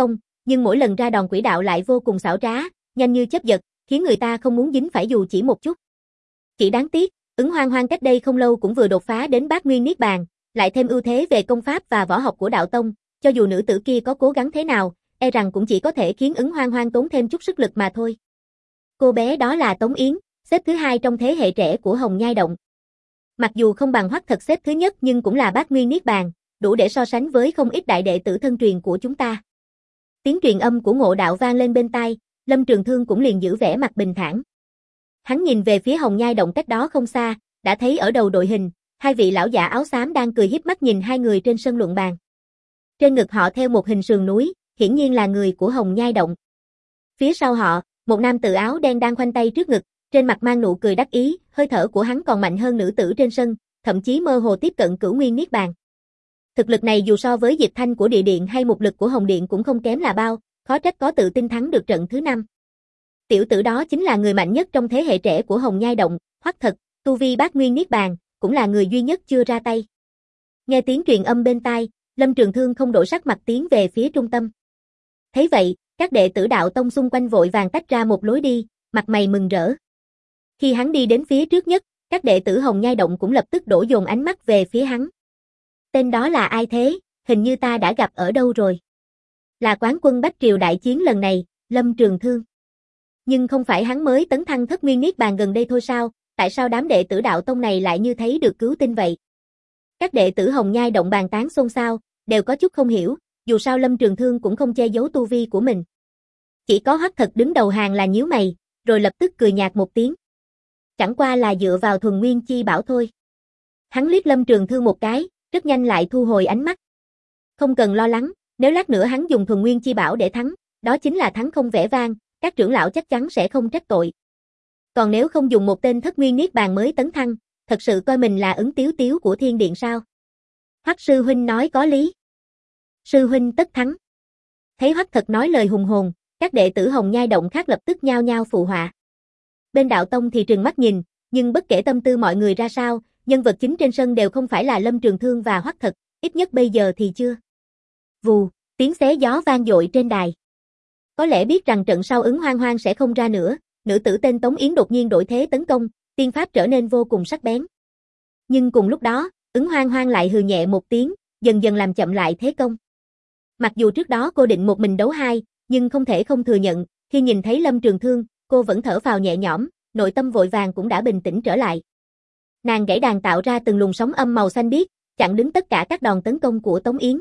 nhưng mỗi lần ra đòn quỹ đạo lại vô cùng xảo trá, nhanh như chớp giật, khiến người ta không muốn dính phải dù chỉ một chút. Chỉ đáng tiếc, Ứng Hoang Hoang cách đây không lâu cũng vừa đột phá đến Bát Nguyên Niết Bàn, lại thêm ưu thế về công pháp và võ học của đạo tông, cho dù nữ tử kia có cố gắng thế nào, e rằng cũng chỉ có thể khiến Ứng Hoang Hoang tốn thêm chút sức lực mà thôi. Cô bé đó là Tống Yến, xếp thứ 2 trong thế hệ trẻ của Hồng Nhai Động. Mặc dù không bằng Hoắc Thật xếp thứ nhất nhưng cũng là Bát Nguyên Niết Bàn, đủ để so sánh với không ít đại đệ tử thân truyền của chúng ta. Tiếng truyền âm của Ngộ Đạo vang lên bên tai, Lâm Trường Thương cũng liền giữ vẻ mặt bình thản. Hắn nhìn về phía Hồng Nhai Động cách đó không xa, đã thấy ở đầu đội hình, hai vị lão giả áo xám đang cười híp mắt nhìn hai người trên sân luận bàn. Trên ngực họ theo một hình sườn núi, hiển nhiên là người của Hồng Nhai Động. Phía sau họ, một nam tử áo đen đang khoanh tay trước ngực, trên mặt mang nụ cười đắc ý, hơi thở của hắn còn mạnh hơn nữ tử trên sân, thậm chí mơ hồ tiếp cận Cửu Nguyên Niết Bàn. Thực lực này dù so với Diệp Thanh của Địa Điện hay một lực của Hồng Điện cũng không kém là bao, khó trách có tự tin thắng được trận thứ 5. Tiểu tử đó chính là người mạnh nhất trong thế hệ trẻ của Hồng Nhai Động, Hoắc Thật, tu vi Bát Nguyên Niết Bàn, cũng là người duy nhất chưa ra tay. Nghe tiếng truyền âm bên tai, Lâm Trường Thương không đổi sắc mặt tiến về phía trung tâm. Thấy vậy, các đệ tử đạo tông xung quanh vội vàng tách ra một lối đi, mặt mày mừng rỡ. Khi hắn đi đến phía trước nhất, các đệ tử Hồng Nhai Động cũng lập tức đổ dồn ánh mắt về phía hắn. Tên đó là ai thế, hình như ta đã gặp ở đâu rồi. Là quán quân Bách Triều đại chiến lần này, Lâm Trường Thương. Nhưng không phải hắn mới tấn thăng Thất Nguyên Niết Bàn gần đây thôi sao, tại sao đám đệ tử đạo tông này lại như thấy được cứu tinh vậy? Các đệ tử Hồng Nhai Động bàn tán xôn xao, đều có chút không hiểu, dù sao Lâm Trường Thương cũng không che giấu tu vi của mình. Chỉ có Hoắc Thật đứng đầu hàng là nhíu mày, rồi lập tức cười nhạt một tiếng. Chẳng qua là dựa vào thuần nguyên chi bảo thôi. Hắn liếc Lâm Trường Thương một cái, rất nhanh lại thu hồi ánh mắt. Không cần lo lắng, nếu lát nữa hắn dùng thuần nguyên chi bảo để thắng, đó chính là thắng không vẻ vang, các trưởng lão chắc chắn sẽ không trách tội. Còn nếu không dùng một tên Thất Nguyên Niết Bàn mới tấn thăng, thật sự coi mình là Ứng Tiếu Tiếu của Thiên Điện sao? Hoắc sư huynh nói có lý. Sư huynh tất thắng. Thấy Hoắc Thật nói lời hùng hồn, các đệ tử Hồng Nhai Động khác lập tức nhao nhao phụ họa. Bên đạo tông thì trừng mắt nhìn, nhưng bất kể tâm tư mọi người ra sao, nhân vật chính trên sân đều không phải là Lâm Trường Thương và Hoắc Thật, ít nhất bây giờ thì chưa. Vù, tiếng xé gió vang dội trên đài. Có lẽ biết rằng trận sau Ứng Hoang Hoang sẽ không ra nữa, nữ tử tên Tống Yến đột nhiên đổi thế tấn công, tiên pháp trở nên vô cùng sắc bén. Nhưng cùng lúc đó, Ứng Hoang Hoang lại hừ nhẹ một tiếng, dần dần làm chậm lại thế công. Mặc dù trước đó cô định một mình đấu hai, nhưng không thể không thừa nhận, khi nhìn thấy Lâm Trường Thương, cô vẫn thở phào nhẹ nhõm, nội tâm vội vàng cũng đã bình tĩnh trở lại. Nàng gãy đàn tạo ra từng luồng sóng âm màu xanh biếc, chặn đứng tất cả các đòn tấn công của Tống Yến.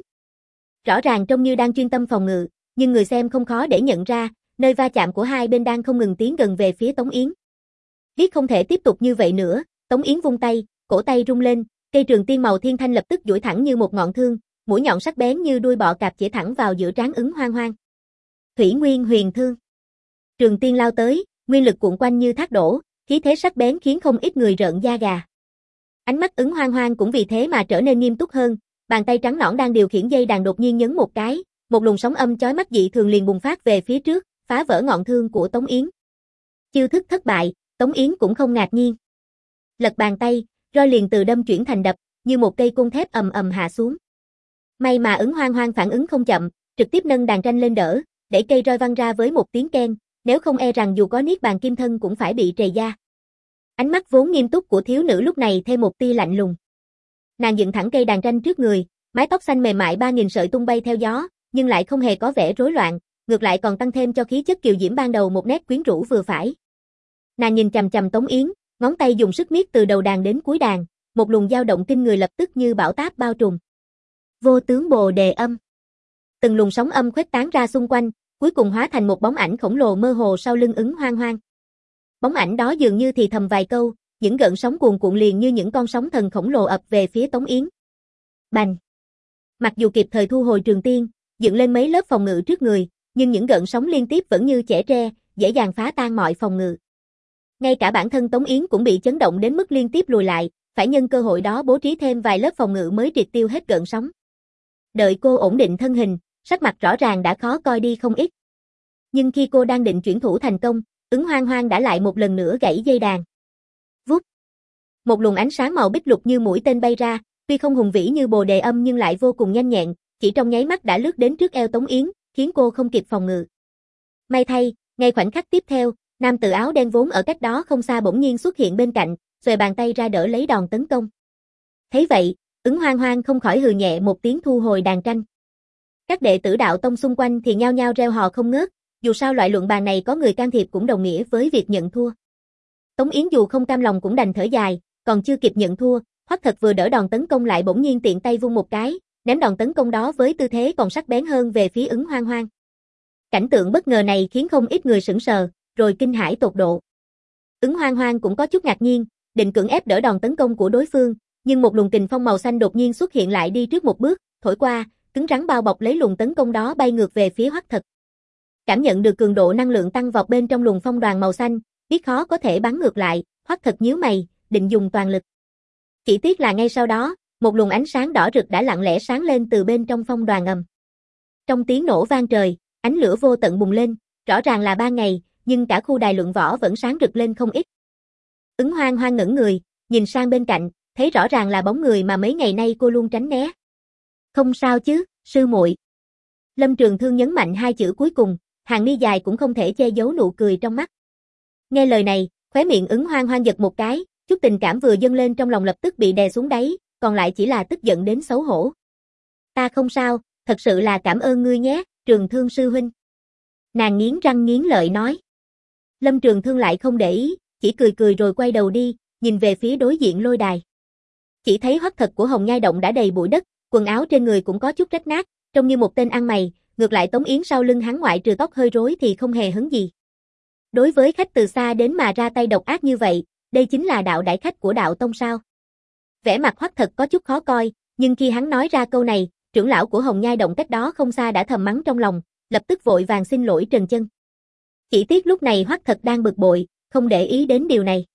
Rõ ràng trông như đang chuyên tâm phòng ngự, nhưng người xem không khó để nhận ra, nơi va chạm của hai bên đang không ngừng tiến gần về phía Tống Yến. Biết không thể tiếp tục như vậy nữa, Tống Yến vung tay, cổ tay rung lên, cây trường tiên màu thiên thanh lập tức duỗi thẳng như một ngọn thương, mũi nhọn sắc bén như đuôi bọ cạp chĩa thẳng vào giữa trán Ứng Hoang Hoang. Thủy Nguyên Huyền Thương. Trường tiên lao tới, nguyên lực cuộn quanh như thác đổ, khí thế sắc bén khiến không ít người rợn da gà. Ánh mắt Ứng Hoang Hoang cũng vì thế mà trở nên nghiêm túc hơn, bàn tay trắng nõn đang điều khiển dây đàn đột nhiên nhấn một cái, một luồng sóng âm chói mắt dị thường liền bùng phát về phía trước, phá vỡ ngọn thương của Tống Yến. Chiêu thức thất bại, Tống Yến cũng không ngạc nhiên. Lật bàn tay, roi liền từ đâm chuyển thành đập, như một cây côn thép ầm ầm hạ xuống. May mà Ứng Hoang Hoang phản ứng không chậm, trực tiếp nâng đàn tranh lên đỡ, đẩy cây roi văng ra với một tiếng keng, nếu không e rằng dù có niết bàn kim thân cũng phải bị trầy da. Ánh mắt vốn nghiêm túc của thiếu nữ lúc này thêm một tia lạnh lùng. Nàng dựng thẳng cây đàn tranh trước người, mái tóc xanh mềm mại 3000 sợi tung bay theo gió, nhưng lại không hề có vẻ rối loạn, ngược lại còn tăng thêm cho khí chất kiều diễm ban đầu một nét quyến rũ vừa phải. Nàng nhìn chằm chằm Tống Yến, ngón tay dùng sức miết từ đầu đàn đến cuối đàn, một luồng dao động kinh người lập tức như bão táp bao trùm. Vô tướng Bồ Đề âm. Từng luồng sóng âm khuếch tán ra xung quanh, cuối cùng hóa thành một bóng ảnh khổng lồ mơ hồ sau lưng Ứng Hoang Hoang. Bóng ảnh đó dường như thì thầm vài câu, những gợn sóng cuồn cuộn liền như những con sóng thần khổng lồ ập về phía Tống Yến. Bành! Mặc dù kịp thời thu hồi trường tiên, dựng lên mấy lớp phòng ngự trước người, nhưng những gợn sóng liên tiếp vẫn như chẻ tre, dễ dàng phá tan mọi phòng ngự. Ngay cả bản thân Tống Yến cũng bị chấn động đến mức liên tiếp lùi lại, phải nhân cơ hội đó bố trí thêm vài lớp phòng ngự mới triệt tiêu hết gợn sóng. Đợi cô ổn định thân hình, sắc mặt rõ ràng đã khó coi đi không ít. Nhưng khi cô đang định chuyển thủ thành công, Ứng Hoang Hoang đã lại một lần nữa gãy dây đàn. Vút! Một luồng ánh sáng màu bích lục như mũi tên bay ra, tuy không hùng vĩ như Bồ Đề âm nhưng lại vô cùng nhanh nhẹn, chỉ trong nháy mắt đã lướt đến trước eo Tống Yến, khiến cô không kịp phòng ngự. May thay, ngay khoảnh khắc tiếp theo, nam tử áo đen vốn ở cách đó không xa bỗng nhiên xuất hiện bên cạnh, xuề bàn tay ra đỡ lấy đòn tấn công. Thấy vậy, Ứng Hoang Hoang không khỏi hừ nhẹ một tiếng thu hồi đàn tranh. Các đệ tử đạo tông xung quanh thì nhao nhao reo hò không ngớt, dù sao loại luận bàn này có người can thiệp cũng đồng nghĩa với việc nhận thua. Tống Yến dù không cam lòng cũng đành thở dài, còn chưa kịp nhận thua, Hoắc Thật vừa đỡ đòn tấn công lại bỗng nhiên tiện tay vung một cái, ném đòn tấn công đó với tư thế còn sắc bén hơn về phía Ứng Hoang Hoang. Cảnh tượng bất ngờ này khiến không ít người sững sờ, rồi kinh hãi tột độ. Ứng Hoang Hoang cũng có chút ngạc nhiên, định cưỡng ép đỡ đòn tấn công của đối phương, nhưng một luồng kình phong màu xanh đột nhiên xuất hiện lại đi trước một bước, thổi qua, cứng rắn bao bọc lấy luồng tấn công đó bay ngược về phía Hoắc Thật. Cảm nhận được cường độ năng lượng tăng vọt bên trong luồng phong đoàn màu xanh, biết khó có thể bắn ngược lại, Hoắc Thật nhíu mày, định dùng toàn lực. Chỉ tiếc là ngay sau đó, một luồng ánh sáng đỏ rực đã lặng lẽ sáng lên từ bên trong phong đoàn ầm. Trong tiếng nổ vang trời, ánh lửa vô tận bùng lên, rõ ràng là ban ngày, nhưng cả khu đài luận võ vẫn sáng rực lên không ít. Ứng Hoang Hoang ngẩng người, nhìn sang bên cạnh, thấy rõ ràng là bóng người mà mấy ngày nay cô luôn tránh né. Không sao chứ, sư muội. Lâm Trường Thương nhấn mạnh hai chữ cuối cùng, hàng mi dài cũng không thể che giấu nụ cười trong mắt. Nghe lời này, khóe miệng Ứng Hoang Hoang giật một cái, chút tình cảm vừa dâng lên trong lòng lập tức bị đè xuống đáy, còn lại chỉ là tức giận đến xấu hổ. Ta không sao, thật sự là cảm ơn ngươi nhé, Trường Thương sư huynh. Nàng nghiến răng nghiến lợi nói. Lâm Trường Thương lại không để ý, chỉ cười cười rồi quay đầu đi, nhìn về phía đối diện lôi đài. Chỉ thấy Hoắc Thật của Hồng Nhai Động đã đầy bụi đất, quần áo trên người cũng có chút rách nát, trông như một tên ăn mày, ngược lại Tống Yến sau lưng hắn ngoại trừ tóc hơi rối thì không hề hứng gì. Đối với khách từ xa đến mà ra tay độc ác như vậy, đây chính là đạo đại khách của đạo tông sao? Vẻ mặt Hoắc Thật có chút khó coi, nhưng khi hắn nói ra câu này, trưởng lão của Hồng Nhai Động cách đó không xa đã thầm mắng trong lòng, lập tức vội vàng xin lỗi Trần Chân. Chỉ tiếc lúc này Hoắc Thật đang bực bội, không để ý đến điều này.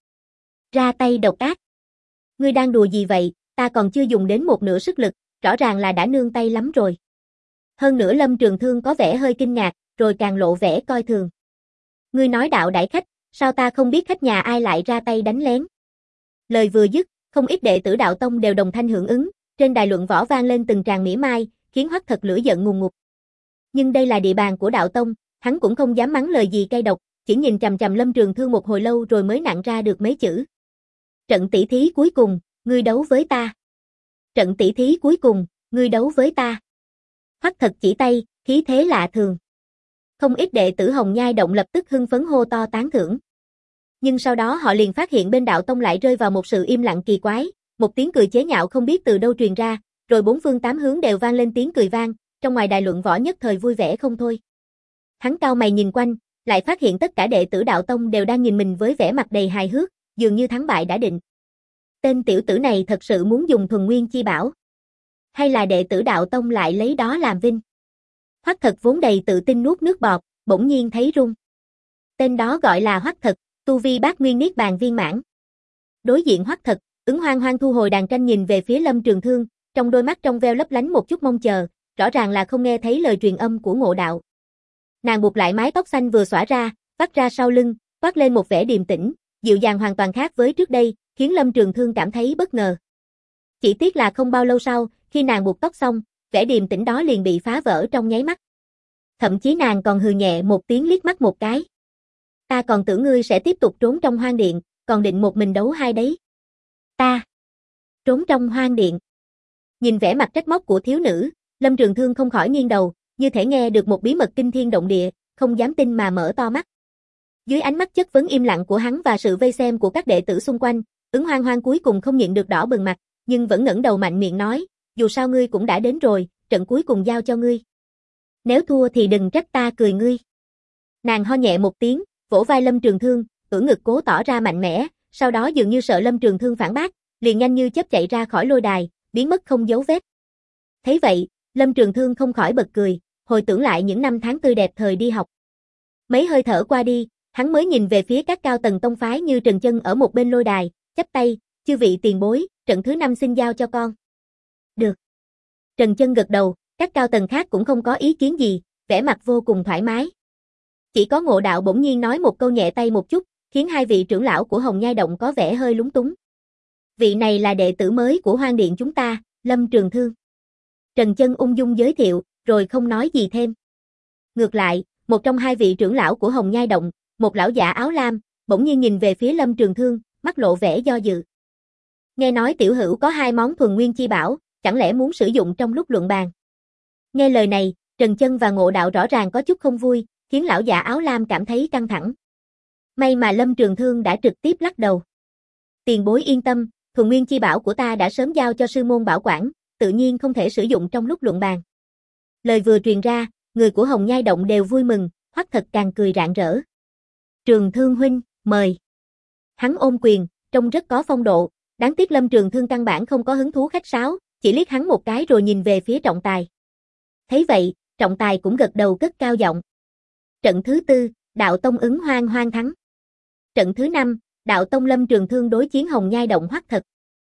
Ra tay độc ác. Ngươi đang đùa gì vậy, ta còn chưa dùng đến một nửa sức lực, rõ ràng là đã nương tay lắm rồi. Hơn nữa Lâm Trường Thương có vẻ hơi kinh ngạc, rồi càng lộ vẻ coi thường. Ngươi nói đạo đại khách, sao ta không biết khách nhà ai lại ra tay đánh lén. Lời vừa dứt, không ít đệ tử đạo tông đều đồng thanh hưởng ứng, trên đài luận võ vang lên từng tràng mỉa mai, khiến Hoắc Thật lửa giận ngùn ngụt. Nhưng đây là địa bàn của đạo tông, hắn cũng không dám mắng lời gì cay độc, chỉ nhìn chằm chằm Lâm Trường Thương một hồi lâu rồi mới nặn ra được mấy chữ. Trận tỷ thí cuối cùng, ngươi đấu với ta. Trận tỷ thí cuối cùng, ngươi đấu với ta. Hoắc Thật chỉ tay, khí thế lạ thường. Không ít đệ tử Hồng Nhai Động lập tức hưng phấn hô to tán thưởng. Nhưng sau đó họ liền phát hiện bên đạo tông lại rơi vào một sự im lặng kỳ quái, một tiếng cười chế nhạo không biết từ đâu truyền ra, rồi bốn phương tám hướng đều vang lên tiếng cười vang, trong ngoài đài luận võ nhất thời vui vẻ không thôi. Hắn cau mày nhìn quanh, lại phát hiện tất cả đệ tử đạo tông đều đang nhìn mình với vẻ mặt đầy hài hước, dường như thắng bại đã định. Tên tiểu tử này thật sự muốn dùng thuần nguyên chi bảo. Hay là đệ tử đạo tông lại lấy đó làm vinh? Hoắc Thật vốn đầy tự tin nuốt nước bọt, bỗng nhiên thấy run. Tên đó gọi là Hoắc Thật, tu vi bát nguyên niết bàn viên mãn. Đối diện Hoắc Thật, Ứng Hoang Hoang thu hồi đàn tranh nhìn về phía Lâm Trường Thương, trong đôi mắt trong veo lấp lánh một chút mong chờ, rõ ràng là không nghe thấy lời truyền âm của Ngộ Đạo. Nàng buộc lại mái tóc xanh vừa xõa ra, vắt ra sau lưng, toát lên một vẻ điềm tĩnh, dịu dàng hoàn toàn khác với trước đây, khiến Lâm Trường Thương cảm thấy bất ngờ. Chỉ tiếc là không bao lâu sau, khi nàng buộc tóc xong, vẻ điềm tĩnh đó liền bị phá vỡ trong nháy mắt. Thậm chí nàng còn hừ nhẹ một tiếng liếc mắt một cái. Ta còn tưởng ngươi sẽ tiếp tục trốn trong hoang điện, còn định một mình đấu hai đấy. Ta trốn trong hoang điện. Nhìn vẻ mặt trách móc của thiếu nữ, Lâm Trường Thương không khỏi nghiêng đầu, như thể nghe được một bí mật kinh thiên động địa, không dám tin mà mở to mắt. Dưới ánh mắt chất vấn im lặng của hắn và sự vây xem của các đệ tử xung quanh, Ứng Hoang Hoang cuối cùng không nhịn được đỏ bừng mặt, nhưng vẫn ngẩng đầu mạnh miệng nói, dù sao ngươi cũng đã đến rồi, trận cuối cùng giao cho ngươi. Nếu thua thì đừng trách ta cười ngươi. Nàng ho nhẹ một tiếng, vỗ vai Lâm Trường Thương, ưỡn ngực cố tỏ ra mạnh mẽ, sau đó dường như sợ Lâm Trường Thương phản bác, liền nhanh như chớp chạy ra khỏi lôi đài, biến mất không dấu vết. Thấy vậy, Lâm Trường Thương không khỏi bật cười, hồi tưởng lại những năm tháng tươi đẹp thời đi học. Mấy hơi thở qua đi, hắn mới nhìn về phía các cao tầng tông phái như Trần Chân ở một bên lôi đài, chắp tay, chư vị tiền bối, trận thứ 5 xin giao cho con. Được. Trần Chân gật đầu, các cao tầng khác cũng không có ý kiến gì, vẻ mặt vô cùng thoải mái. Chỉ có Ngộ Đạo bỗng nhiên nói một câu nhẹ tay một chút, khiến hai vị trưởng lão của Hồng Nhai Động có vẻ hơi lúng túng. Vị này là đệ tử mới của Hoang Điện chúng ta, Lâm Trường Thương. Trần Chân ung dung giới thiệu, rồi không nói gì thêm. Ngược lại, một trong hai vị trưởng lão của Hồng Nhai Động, một lão giả áo lam, bỗng nhiên nhìn về phía Lâm Trường Thương, mắt lộ vẻ do dự. Nghe nói tiểu hữu có 2 món thuần nguyên chi bảo, chẳng lẽ muốn sử dụng trong lúc luận bàn? Nghe lời này, Trần Chân và Ngộ Đạo rõ ràng có chút không vui, khiến lão giả áo lam cảm thấy căng thẳng. May mà Lâm Trường Thương đã trực tiếp lắc đầu. Tiền bối yên tâm, thuần nguyên chi bảo của ta đã sớm giao cho sư môn bảo quản, tự nhiên không thể sử dụng trong lúc luận bàn. Lời vừa truyền ra, người của Hồng Nhai Động đều vui mừng, Hoắc Thật càng cười rạng rỡ. Trường Thương huynh, mời. Hắn ôm quyền, trông rất có phong độ, đáng tiếc Lâm Trường Thương căn bản không có hứng thú khách sáo, chỉ liếc hắn một cái rồi nhìn về phía Trọng Tài. Thấy vậy, Trọng Tài cũng gật đầu cất cao giọng. Trận thứ 4, Đạo Tông Ứng Hoang Hoang thắng. Trận thứ 5, Đạo Tông Lâm Trường Thương đối chiến Hồng Nhai Động Hoắc Thật.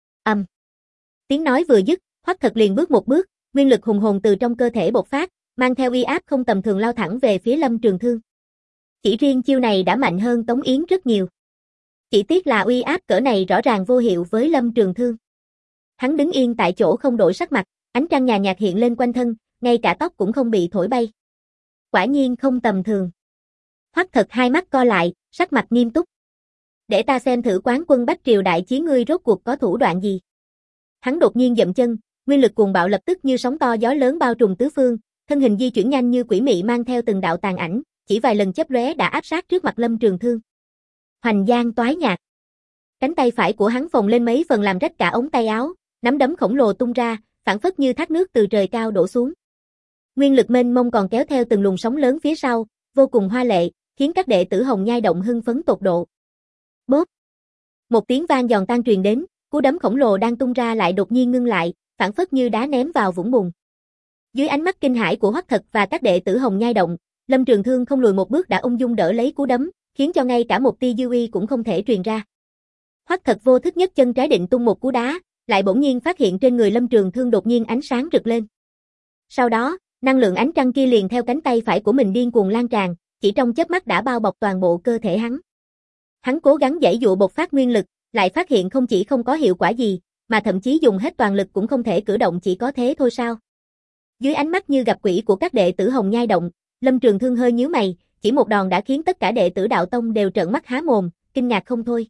Tiếng nói vừa dứt, Hoắc Thật liền bước một bước, nguyên lực hùng hồn từ trong cơ thể bộc phát, mang theo uy áp không tầm thường lao thẳng về phía Lâm Trường Thương. Chỉ riêng chiêu này đã mạnh hơn Tống Yến rất nhiều. Chỉ tiếc là uy áp cỡ này rõ ràng vô hiệu với Lâm Trường Thương. Hắn đứng yên tại chỗ không đổi sắc mặt, ánh trăng nhàn nhạt hiện lên quanh thân, ngay cả tóc cũng không bị thổi bay. Quả nhiên không tầm thường. Hoắc Thật hai mắt co lại, sắc mặt nghiêm túc. Để ta xem thử quán quân Bách Triều đại chiến ngươi rốt cuộc có thủ đoạn gì. Hắn đột nhiên dậm chân, nguyên lực cuồng bạo lập tức như sóng to gió lớn bao trùm tứ phương, thân hình di chuyển nhanh như quỷ mị mang theo từng đạo tàn ảnh, chỉ vài lần chớp lóe đã áp sát trước mặt Lâm Trường Thương. Hoành giang toái nhạc. Cánh tay phải của hắn phồng lên mấy phần làm rách cả ống tay áo, nắm đấm khổng lồ tung ra, phảng phất như thác nước từ trời cao đổ xuống. Nguyên lực mênh mông còn kéo theo từng luồng sóng lớn phía sau, vô cùng hoa lệ, khiến các đệ tử Hồng Nhai Động hưng phấn tột độ. Bốp. Một tiếng vang giòn tan truyền đến, cú đấm khổng lồ đang tung ra lại đột nhiên ngưng lại, phảng phất như đá ném vào vũng bùn. Dưới ánh mắt kinh hãi của Hoắc Thật và các đệ tử Hồng Nhai Động, Lâm Trường Thương không lùi một bước đã ung dung đỡ lấy cú đấm, khiến cho ngay cả một tia dư uy cũng không thể truyền ra. Hoắc Thật vô thức nhấc chân trái định tung một cú đá, lại bỗng nhiên phát hiện trên người Lâm Trường Thương đột nhiên ánh sáng rực lên. Sau đó, năng lượng ánh trăng kia liền theo cánh tay phải của mình điên cuồng lan tràn, chỉ trong chớp mắt đã bao bọc toàn bộ cơ thể hắn. Hắn cố gắng giãy giụa bộc phát nguyên lực, lại phát hiện không chỉ không có hiệu quả gì, mà thậm chí dùng hết toàn lực cũng không thể cử động, chỉ có thế thôi sao? Dưới ánh mắt như gặp quỷ của các đệ tử Hồng Nhai Động, Lâm Trường Thương hơi nhíu mày, chỉ một đòn đã khiến tất cả đệ tử Đạo Tông đều trợn mắt há mồm, kinh ngạc không thôi.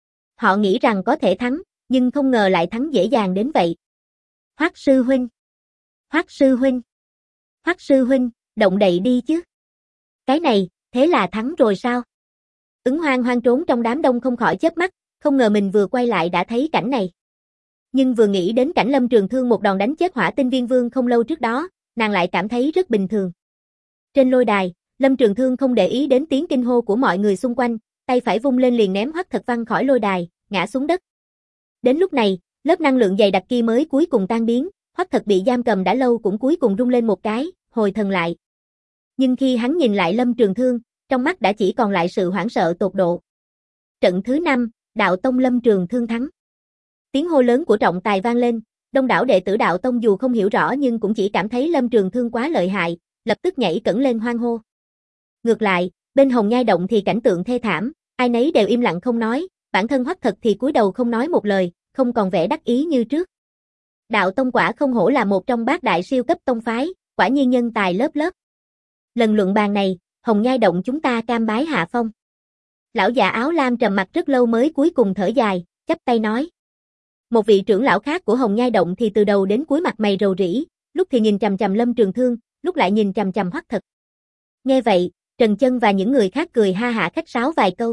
Họ nghĩ rằng có thể thắng, nhưng không ngờ lại thắng dễ dàng đến vậy. Hoắc sư huynh, Hoắc sư huynh, Hoắc sư huynh, động đậy đi chứ. Cái này, thế là thắng rồi sao? Ứng Hoang Hoang trốn trong đám đông không khỏi chớp mắt, không ngờ mình vừa quay lại đã thấy cảnh này. Nhưng vừa nghĩ đến cảnh Lâm Trường Thương một đòn đánh chết Hỏa Tinh Viên Vương không lâu trước đó, nàng lại cảm thấy rất bình thường. Trên lôi đài, Lâm Trường Thương không để ý đến tiếng kinh hô của mọi người xung quanh, tay phải vung lên liền ném Hoắc Thật văng khỏi lôi đài, ngã xuống đất. Đến lúc này, lớp năng lượng dày đặc kia mới cuối cùng tan biến, Hoắc Thật bị giam cầm đã lâu cũng cuối cùng rung lên một cái, hồi thần lại. Nhưng khi hắn nhìn lại Lâm Trường Thương, trong mắt đã chỉ còn lại sự hoảng sợ tột độ. Trận thứ 5, Đạo Tông Lâm Trường Thương thắng. Tiếng hô lớn của Trọng Tài vang lên, đông đảo đệ tử Đạo Tông dù không hiểu rõ nhưng cũng chỉ cảm thấy Lâm Trường Thương quá lợi hại, lập tức nhảy cẫng lên hoan hô. Ngược lại, bên Hồng Nhai Động thì cảnh tượng thê thảm, ai nấy đều im lặng không nói, bản thân Hoắc Thật thì cúi đầu không nói một lời, không còn vẻ đắc ý như trước. Đạo Tông quả không hổ là một trong bát đại siêu cấp tông phái, quả nhiên nhân tài lớp lớp. Lần luận bàn này, Hồng Nhai Động chúng ta cam bái hạ phong. Lão già áo lam trầm mặt rất lâu mới cuối cùng thở dài, chắp tay nói. Một vị trưởng lão khác của Hồng Nhai Động thì từ đầu đến cuối mặt mày rầu rĩ, lúc thì nhìn chằm chằm Lâm Trường Thương, lúc lại nhìn chằm chằm Hoắc Thật. Nghe vậy, Trần Chân và những người khác cười ha hả khách sáo vài câu.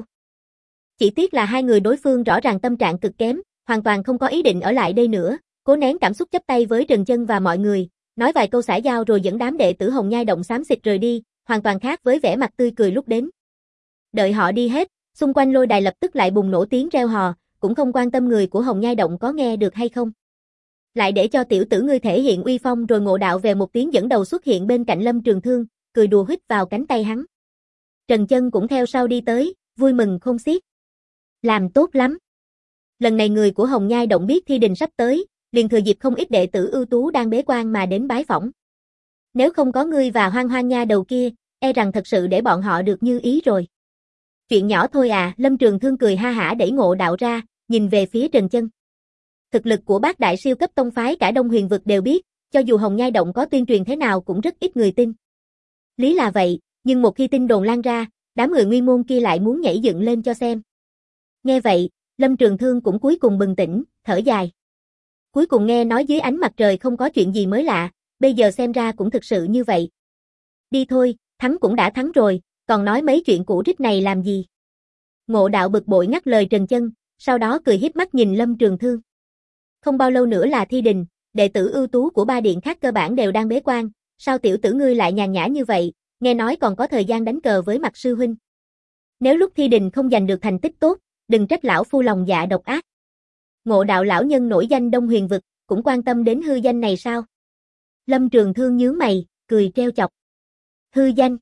Chỉ tiếc là hai người đối phương rõ ràng tâm trạng cực kém, hoàn toàn không có ý định ở lại đây nữa, cố nén cảm xúc chắp tay với Trần Chân và mọi người, nói vài câu xã giao rồi dẫn đám đệ tử Hồng Nhai Động xám xịt rời đi, hoàn toàn khác với vẻ mặt tươi cười lúc đến. Đợi họ đi hết, xung quanh lôi đài lập tức lại bùng nổ tiếng reo hò, cũng không quan tâm người của Hồng Nhai Động có nghe được hay không. Lại để cho tiểu tử ngươi thể hiện uy phong rồi Ngộ Đạo về một tiếng dẫn đầu xuất hiện bên cạnh Lâm Trường Thương, cười đùa huýt vào cánh tay hắn. Trần Chân cũng theo sau đi tới, vui mừng khôn xiết. Làm tốt lắm. Lần này người của Hồng Nhai Động biết thi đình sắp tới, liền thừa dịp không ít đệ tử ưu tú đang bế quan mà đến bái phỏng. Nếu không có ngươi và Hoang Hoang nha đầu kia, e rằng thật sự để bọn họ được như ý rồi. Chuyện nhỏ thôi à, Lâm Trường Thương cười ha hả đẩy Ngộ Đạo ra, nhìn về phía Trần Chân. Thực lực của bát đại siêu cấp tông phái cả Đông Huyền vực đều biết, cho dù Hồng Nhai Động có tuyên truyền thế nào cũng rất ít người tin. Lý là vậy, nhưng một khi tin đồn lan ra, đám người Nguyên môn kia lại muốn nhảy dựng lên cho xem. Nghe vậy, Lâm Trường Thương cũng cuối cùng bừng tỉnh, thở dài. Cuối cùng nghe nói dưới ánh mặt trời không có chuyện gì mới lạ, bây giờ xem ra cũng thực sự như vậy. Đi thôi, thắng cũng đã thắng rồi, còn nói mấy chuyện cũ rích này làm gì? Ngộ Đạo bực bội ngắt lời Trần Chân, sau đó cười híp mắt nhìn Lâm Trường Thương. Không bao lâu nữa là thi đình, đệ tử ưu tú của ba điện khác cơ bản đều đang bế quan, sao tiểu tử ngươi lại nhàn nhã như vậy, nghe nói còn có thời gian đánh cờ với Mạc sư huynh. Nếu lúc thi đình không giành được thành tích tốt, đừng trách lão phu lòng dạ độc ác. Ngộ Đạo lão nhân nổi danh Đông Huyền vực, cũng quan tâm đến hư danh này sao? Lâm Trường Thương nhướng mày, cười trêu chọc. Hư danh?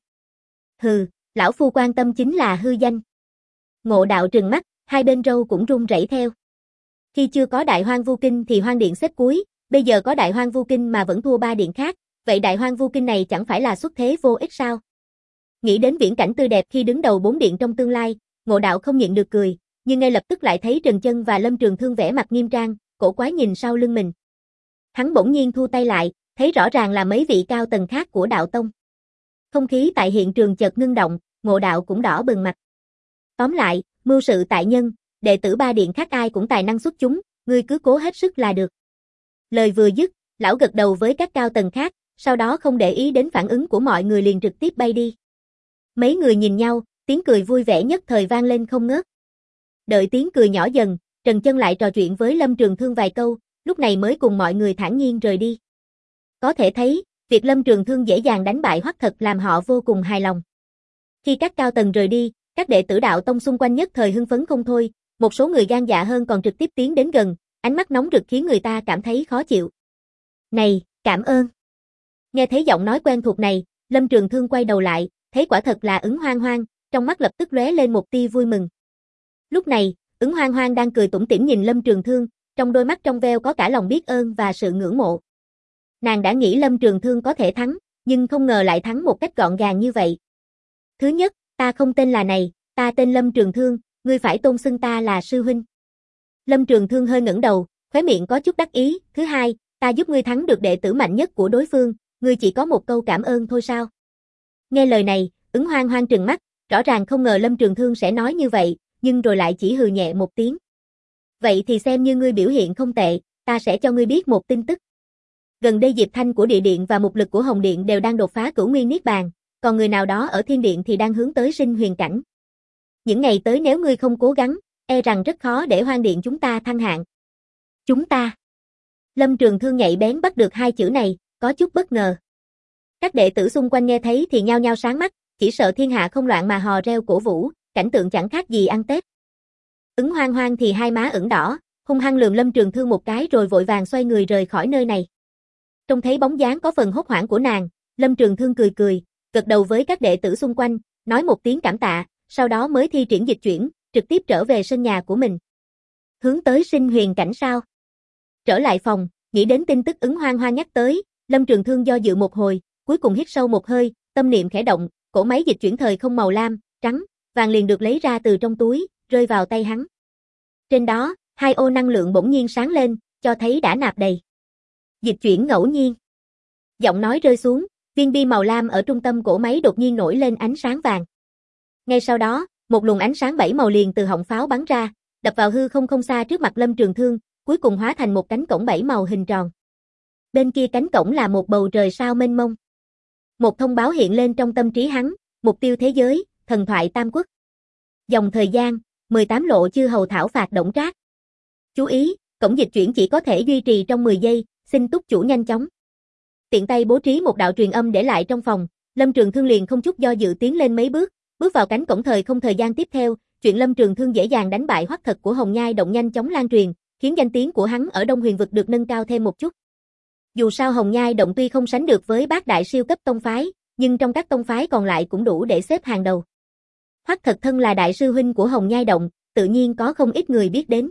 Hừ, lão phu quan tâm chính là hư danh. Ngộ Đạo trừng mắt, hai bên râu cũng run rẩy theo. Khi chưa có Đại Hoang Vu Kinh thì Hoang Điện xếp cuối, bây giờ có Đại Hoang Vu Kinh mà vẫn thua ba điện khác, vậy Đại Hoang Vu Kinh này chẳng phải là xuất thế vô ích sao? Nghĩ đến viễn cảnh tươi đẹp khi đứng đầu bốn điện trong tương lai, Ngộ Đạo không nhịn được cười, nhưng ngay lập tức lại thấy Trần Chân và Lâm Trường Thương vẻ mặt nghiêm trang, cổ quái nhìn sau lưng mình. Hắn bỗng nhiên thu tay lại, thấy rõ ràng là mấy vị cao tầng khác của đạo tông. Không khí tại hiện trường chợt ngưng động, Ngộ Đạo cũng đỏ bừng mặt. Tóm lại, mưu sự tại nhân, đệ tử ba điện khác ai cũng tài năng xuất chúng, ngươi cứ cố hết sức là được. Lời vừa dứt, lão gật đầu với các cao tầng khác, sau đó không để ý đến phản ứng của mọi người liền trực tiếp bay đi. Mấy người nhìn nhau, tiếng cười vui vẻ nhất thời vang lên không ngớt. Đợi tiếng cười nhỏ dần, Trần Chân lại trò chuyện với Lâm Trường Thương vài câu, lúc này mới cùng mọi người thản nhiên rời đi. Có thể thấy, việc Lâm Trường Thương dễ dàng đánh bại Hoắc Thật làm họ vô cùng hài lòng. Khi các cao tầng rời đi, các đệ tử đạo tông xung quanh nhất thời hưng phấn không thôi, một số người gan dạ hơn còn trực tiếp tiến đến gần, ánh mắt nóng rực khiến người ta cảm thấy khó chịu. Này, cảm ơn. Nghe thấy giọng nói quen thuộc này, Lâm Trường Thương quay đầu lại, thấy quả thật là Ứng Hoang Hoang, trong mắt lập tức lóe lên một tia vui mừng. Lúc này, Ứng Hoang Hoang đang cười tủm tỉm nhìn Lâm Trường Thương, trong đôi mắt trong veo có cả lòng biết ơn và sự ngưỡng mộ. Nàng đã nghĩ Lâm Trường Thương có thể thắng, nhưng không ngờ lại thắng một cách gọn gàng như vậy. Thứ nhất, ta không tên là này, ta tên Lâm Trường Thương, ngươi phải tôn xưng ta là sư huynh. Lâm Trường Thương hơi ngẩng đầu, khóe miệng có chút đắc ý. Thứ hai, ta giúp ngươi thắng được đệ tử mạnh nhất của đối phương, ngươi chỉ có một câu cảm ơn thôi sao? Nghe lời này, Ứng Hoang Hoang trừng mắt, rõ ràng không ngờ Lâm Trường Thương sẽ nói như vậy, nhưng rồi lại chỉ hừ nhẹ một tiếng. Vậy thì xem như ngươi biểu hiện không tệ, ta sẽ cho ngươi biết một tin tức. Gần đây Diệp Thanh của Địa Điện và Mục Lực của Hồng Điện đều đang đột phá cửu nguyên niết bàn, còn người nào đó ở Thiên Điện thì đang hướng tới sinh huyền cảnh. Những ngày tới nếu ngươi không cố gắng, e rằng rất khó để Hoang Điện chúng ta thăng hạng. Chúng ta. Lâm Trường Thương nhạy bén bắt được hai chữ này, có chút bất ngờ. Các đệ tử xung quanh nghe thấy thì nhao nhao sáng mắt, chỉ sợ thiên hạ không loạn mà hò reo cổ vũ, cảnh tượng chẳng khác gì ăn Tết. Ứng Hoang Hoang thì hai má ửng đỏ, hung hăng lườm Lâm Trường Thương một cái rồi vội vàng xoay người rời khỏi nơi này. Trông thấy bóng dáng có phần hốt hoảng của nàng, Lâm Trường Thương cười cười, gật đầu với các đệ tử xung quanh, nói một tiếng cảm tạ, sau đó mới thi triển dịch chuyển, trực tiếp trở về sân nhà của mình. Hướng tới sinh huyền cảnh sao? Trở lại phòng, nghĩ đến tin tức Ứng Hoang Hoang nhắc tới, Lâm Trường Thương do dự một hồi, cuối cùng hít sâu một hơi, tâm niệm khẽ động, cỗ máy dịch chuyển thời không màu lam, trắng, vàng liền được lấy ra từ trong túi, rơi vào tay hắn. Trên đó, hai ô năng lượng bỗng nhiên sáng lên, cho thấy đã nạp đầy. Dịch chuyển ngẫu nhiên. Giọng nói rơi xuống, viên bi màu lam ở trung tâm cỗ máy đột nhiên nổi lên ánh sáng vàng. Ngay sau đó, một luồng ánh sáng bảy màu liền từ họng pháo bắn ra, đập vào hư không không xa trước mặt Lâm Trường Thương, cuối cùng hóa thành một cánh cổng bảy màu hình tròn. Bên kia cánh cổng là một bầu trời sao mênh mông. Một thông báo hiện lên trong tâm trí hắn, mục tiêu thế giới, thần thoại Tam Quốc. Dòng thời gian, 18 lộ chư hầu thảo phạt Đổng Trác. Chú ý, cổng dịch chuyển chỉ có thể duy trì trong 10 giây, xin túc chủ nhanh chóng. Tiện tay bố trí một đạo truyền âm để lại trong phòng, Lâm Trường Thương liền không chút do dự tiến lên mấy bước, bước vào cánh cổng thời không thời gian tiếp theo, chuyện Lâm Trường Thương dễ dàng đánh bại Hoắc Thật của Hồng Nhai Động nhanh chóng lan truyền, khiến danh tiếng của hắn ở Đông Huyền vực được nâng cao thêm một chút. Dù sao Hồng Nhai Động tuy không sánh được với bát đại siêu cấp tông phái, nhưng trong các tông phái còn lại cũng đủ để xếp hàng đầu. Hoắc Thật thân là đại sư huynh của Hồng Nhai Động, tự nhiên có không ít người biết đến.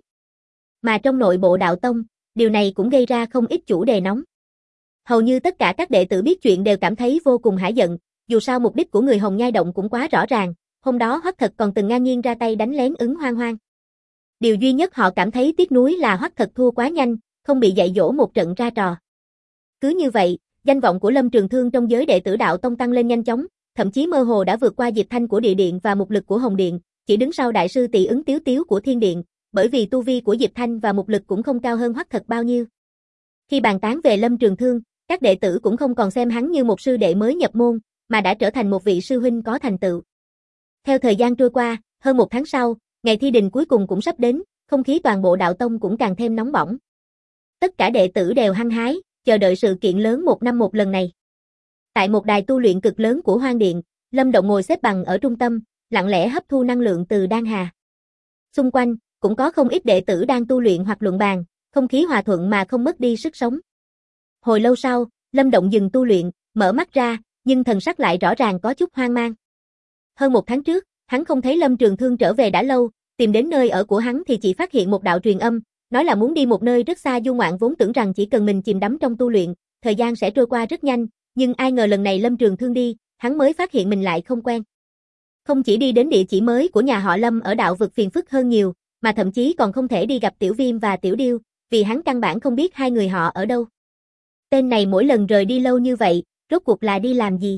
Mà trong nội bộ đạo tông, điều này cũng gây ra không ít chủ đề nóng. Hầu như tất cả các đệ tử biết chuyện đều cảm thấy vô cùng hả giận, dù sao mục đích của người Hồng Nhai Động cũng quá rõ ràng, hôm đó Hoắc Thật còn từng ngang nhiên ra tay đánh lén Ứng Hoang Hoang. Điều duy nhất họ cảm thấy tiếc nuối là Hoắc Thật thua quá nhanh, không bị dạy dỗ một trận ra trò. Cứ như vậy, danh vọng của Lâm Trường Thương trong giới đệ tử đạo tông tăng lên nhanh chóng, thậm chí mơ hồ đã vượt qua Diệp Thanh của Địa Điện và mục lực của Hồng Điện, chỉ đứng sau đại sư Tỳ Ứng Tiếu Tiếu của Thiên Điện, bởi vì tu vi của Diệp Thanh và mục lực cũng không cao hơn Hoắc Thật bao nhiêu. Khi bàn tán về Lâm Trường Thương, các đệ tử cũng không còn xem hắn như một sư đệ mới nhập môn, mà đã trở thành một vị sư huynh có thành tựu. Theo thời gian trôi qua, hơn một tháng sau, ngày thi đình cuối cùng cũng sắp đến, không khí toàn bộ đạo tông cũng càng thêm nóng bỏng. Tất cả đệ tử đều hăng hái, chờ đợi sự kiện lớn một năm một lần này. Tại một đài tu luyện cực lớn của Hoang Điện, Lâm Động ngồi xếp bằng ở trung tâm, lặng lẽ hấp thu năng lượng từ đan hà. Xung quanh, cũng có không ít đệ tử đang tu luyện hoặc luận bàn, không khí hòa thuận mà không mất đi sức sống. Hồi lâu sau, Lâm Động dừng tu luyện, mở mắt ra, nhưng thần sắc lại rõ ràng có chút hoang mang. Hơn một tháng trước, hắn không thấy Lâm Trường Thương trở về đã lâu, tìm đến nơi ở của hắn thì chỉ phát hiện một đạo truyền âm, nói là muốn đi một nơi rất xa du ngoạn, vốn tưởng rằng chỉ cần mình chìm đắm trong tu luyện, thời gian sẽ trôi qua rất nhanh, nhưng ai ngờ lần này Lâm Trường Thương đi, hắn mới phát hiện mình lại không quen. Không chỉ đi đến địa chỉ mới của nhà họ Lâm ở đạo vực phiền phức hơn nhiều, mà thậm chí còn không thể đi gặp Tiểu Viêm và Tiểu Điêu, vì hắn căn bản không biết hai người họ ở đâu. Tên này mỗi lần rời đi lâu như vậy, rốt cuộc là đi làm gì?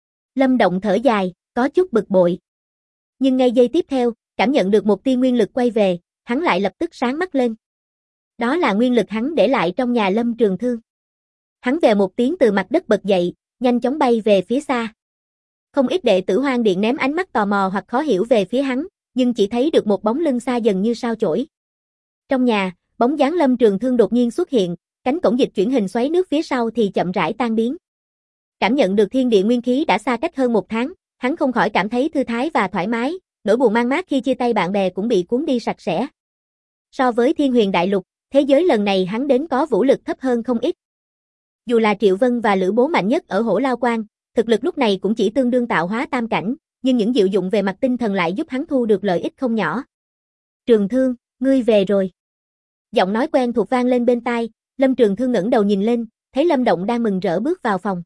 Lâm Động thở dài, có chút bực bội. Nhưng ngay giây tiếp theo, cảm nhận được một tia nguyên lực quay về, hắn lại lập tức sáng mắt lên. Đó là nguyên lực hắn để lại trong nhà Lâm Trường Thương. Hắn về một tiếng từ mặt đất bật dậy, nhanh chóng bay về phía xa. Không ít đệ tử Hoang Điện ném ánh mắt tò mò hoặc khó hiểu về phía hắn, nhưng chỉ thấy được một bóng lưng xa dần như sao chổi. Trong nhà, bóng dáng Lâm Trường Thương đột nhiên xuất hiện, cánh cổng dịch chuyển hình xoáy nước phía sau thì chậm rãi tan biến. Cảm nhận được thiên địa nguyên khí đã xa cách hơn một tháng, hắn không khỏi cảm thấy thư thái và thoải mái, nỗi buồn mang mát khi chia tay bạn bè cũng bị cuốn đi sạch sẽ. So với Thiên Huyền Đại Lục, thế giới lần này hắn đến có vũ lực thấp hơn không ít. Dù là Triệu Vân và Lữ Bố mạnh nhất ở Hổ Lao Quan, thực lực lúc này cũng chỉ tương đương tạo hóa tam cảnh, nhưng những diệu dụng về mặt tinh thần lại giúp hắn thu được lợi ích không nhỏ. Trường Thương, ngươi về rồi. Giọng nói quen thuộc vang lên bên tai, Lâm Trường Thương ngẩng đầu nhìn lên, thấy Lâm Động đang mừng rỡ bước vào phòng.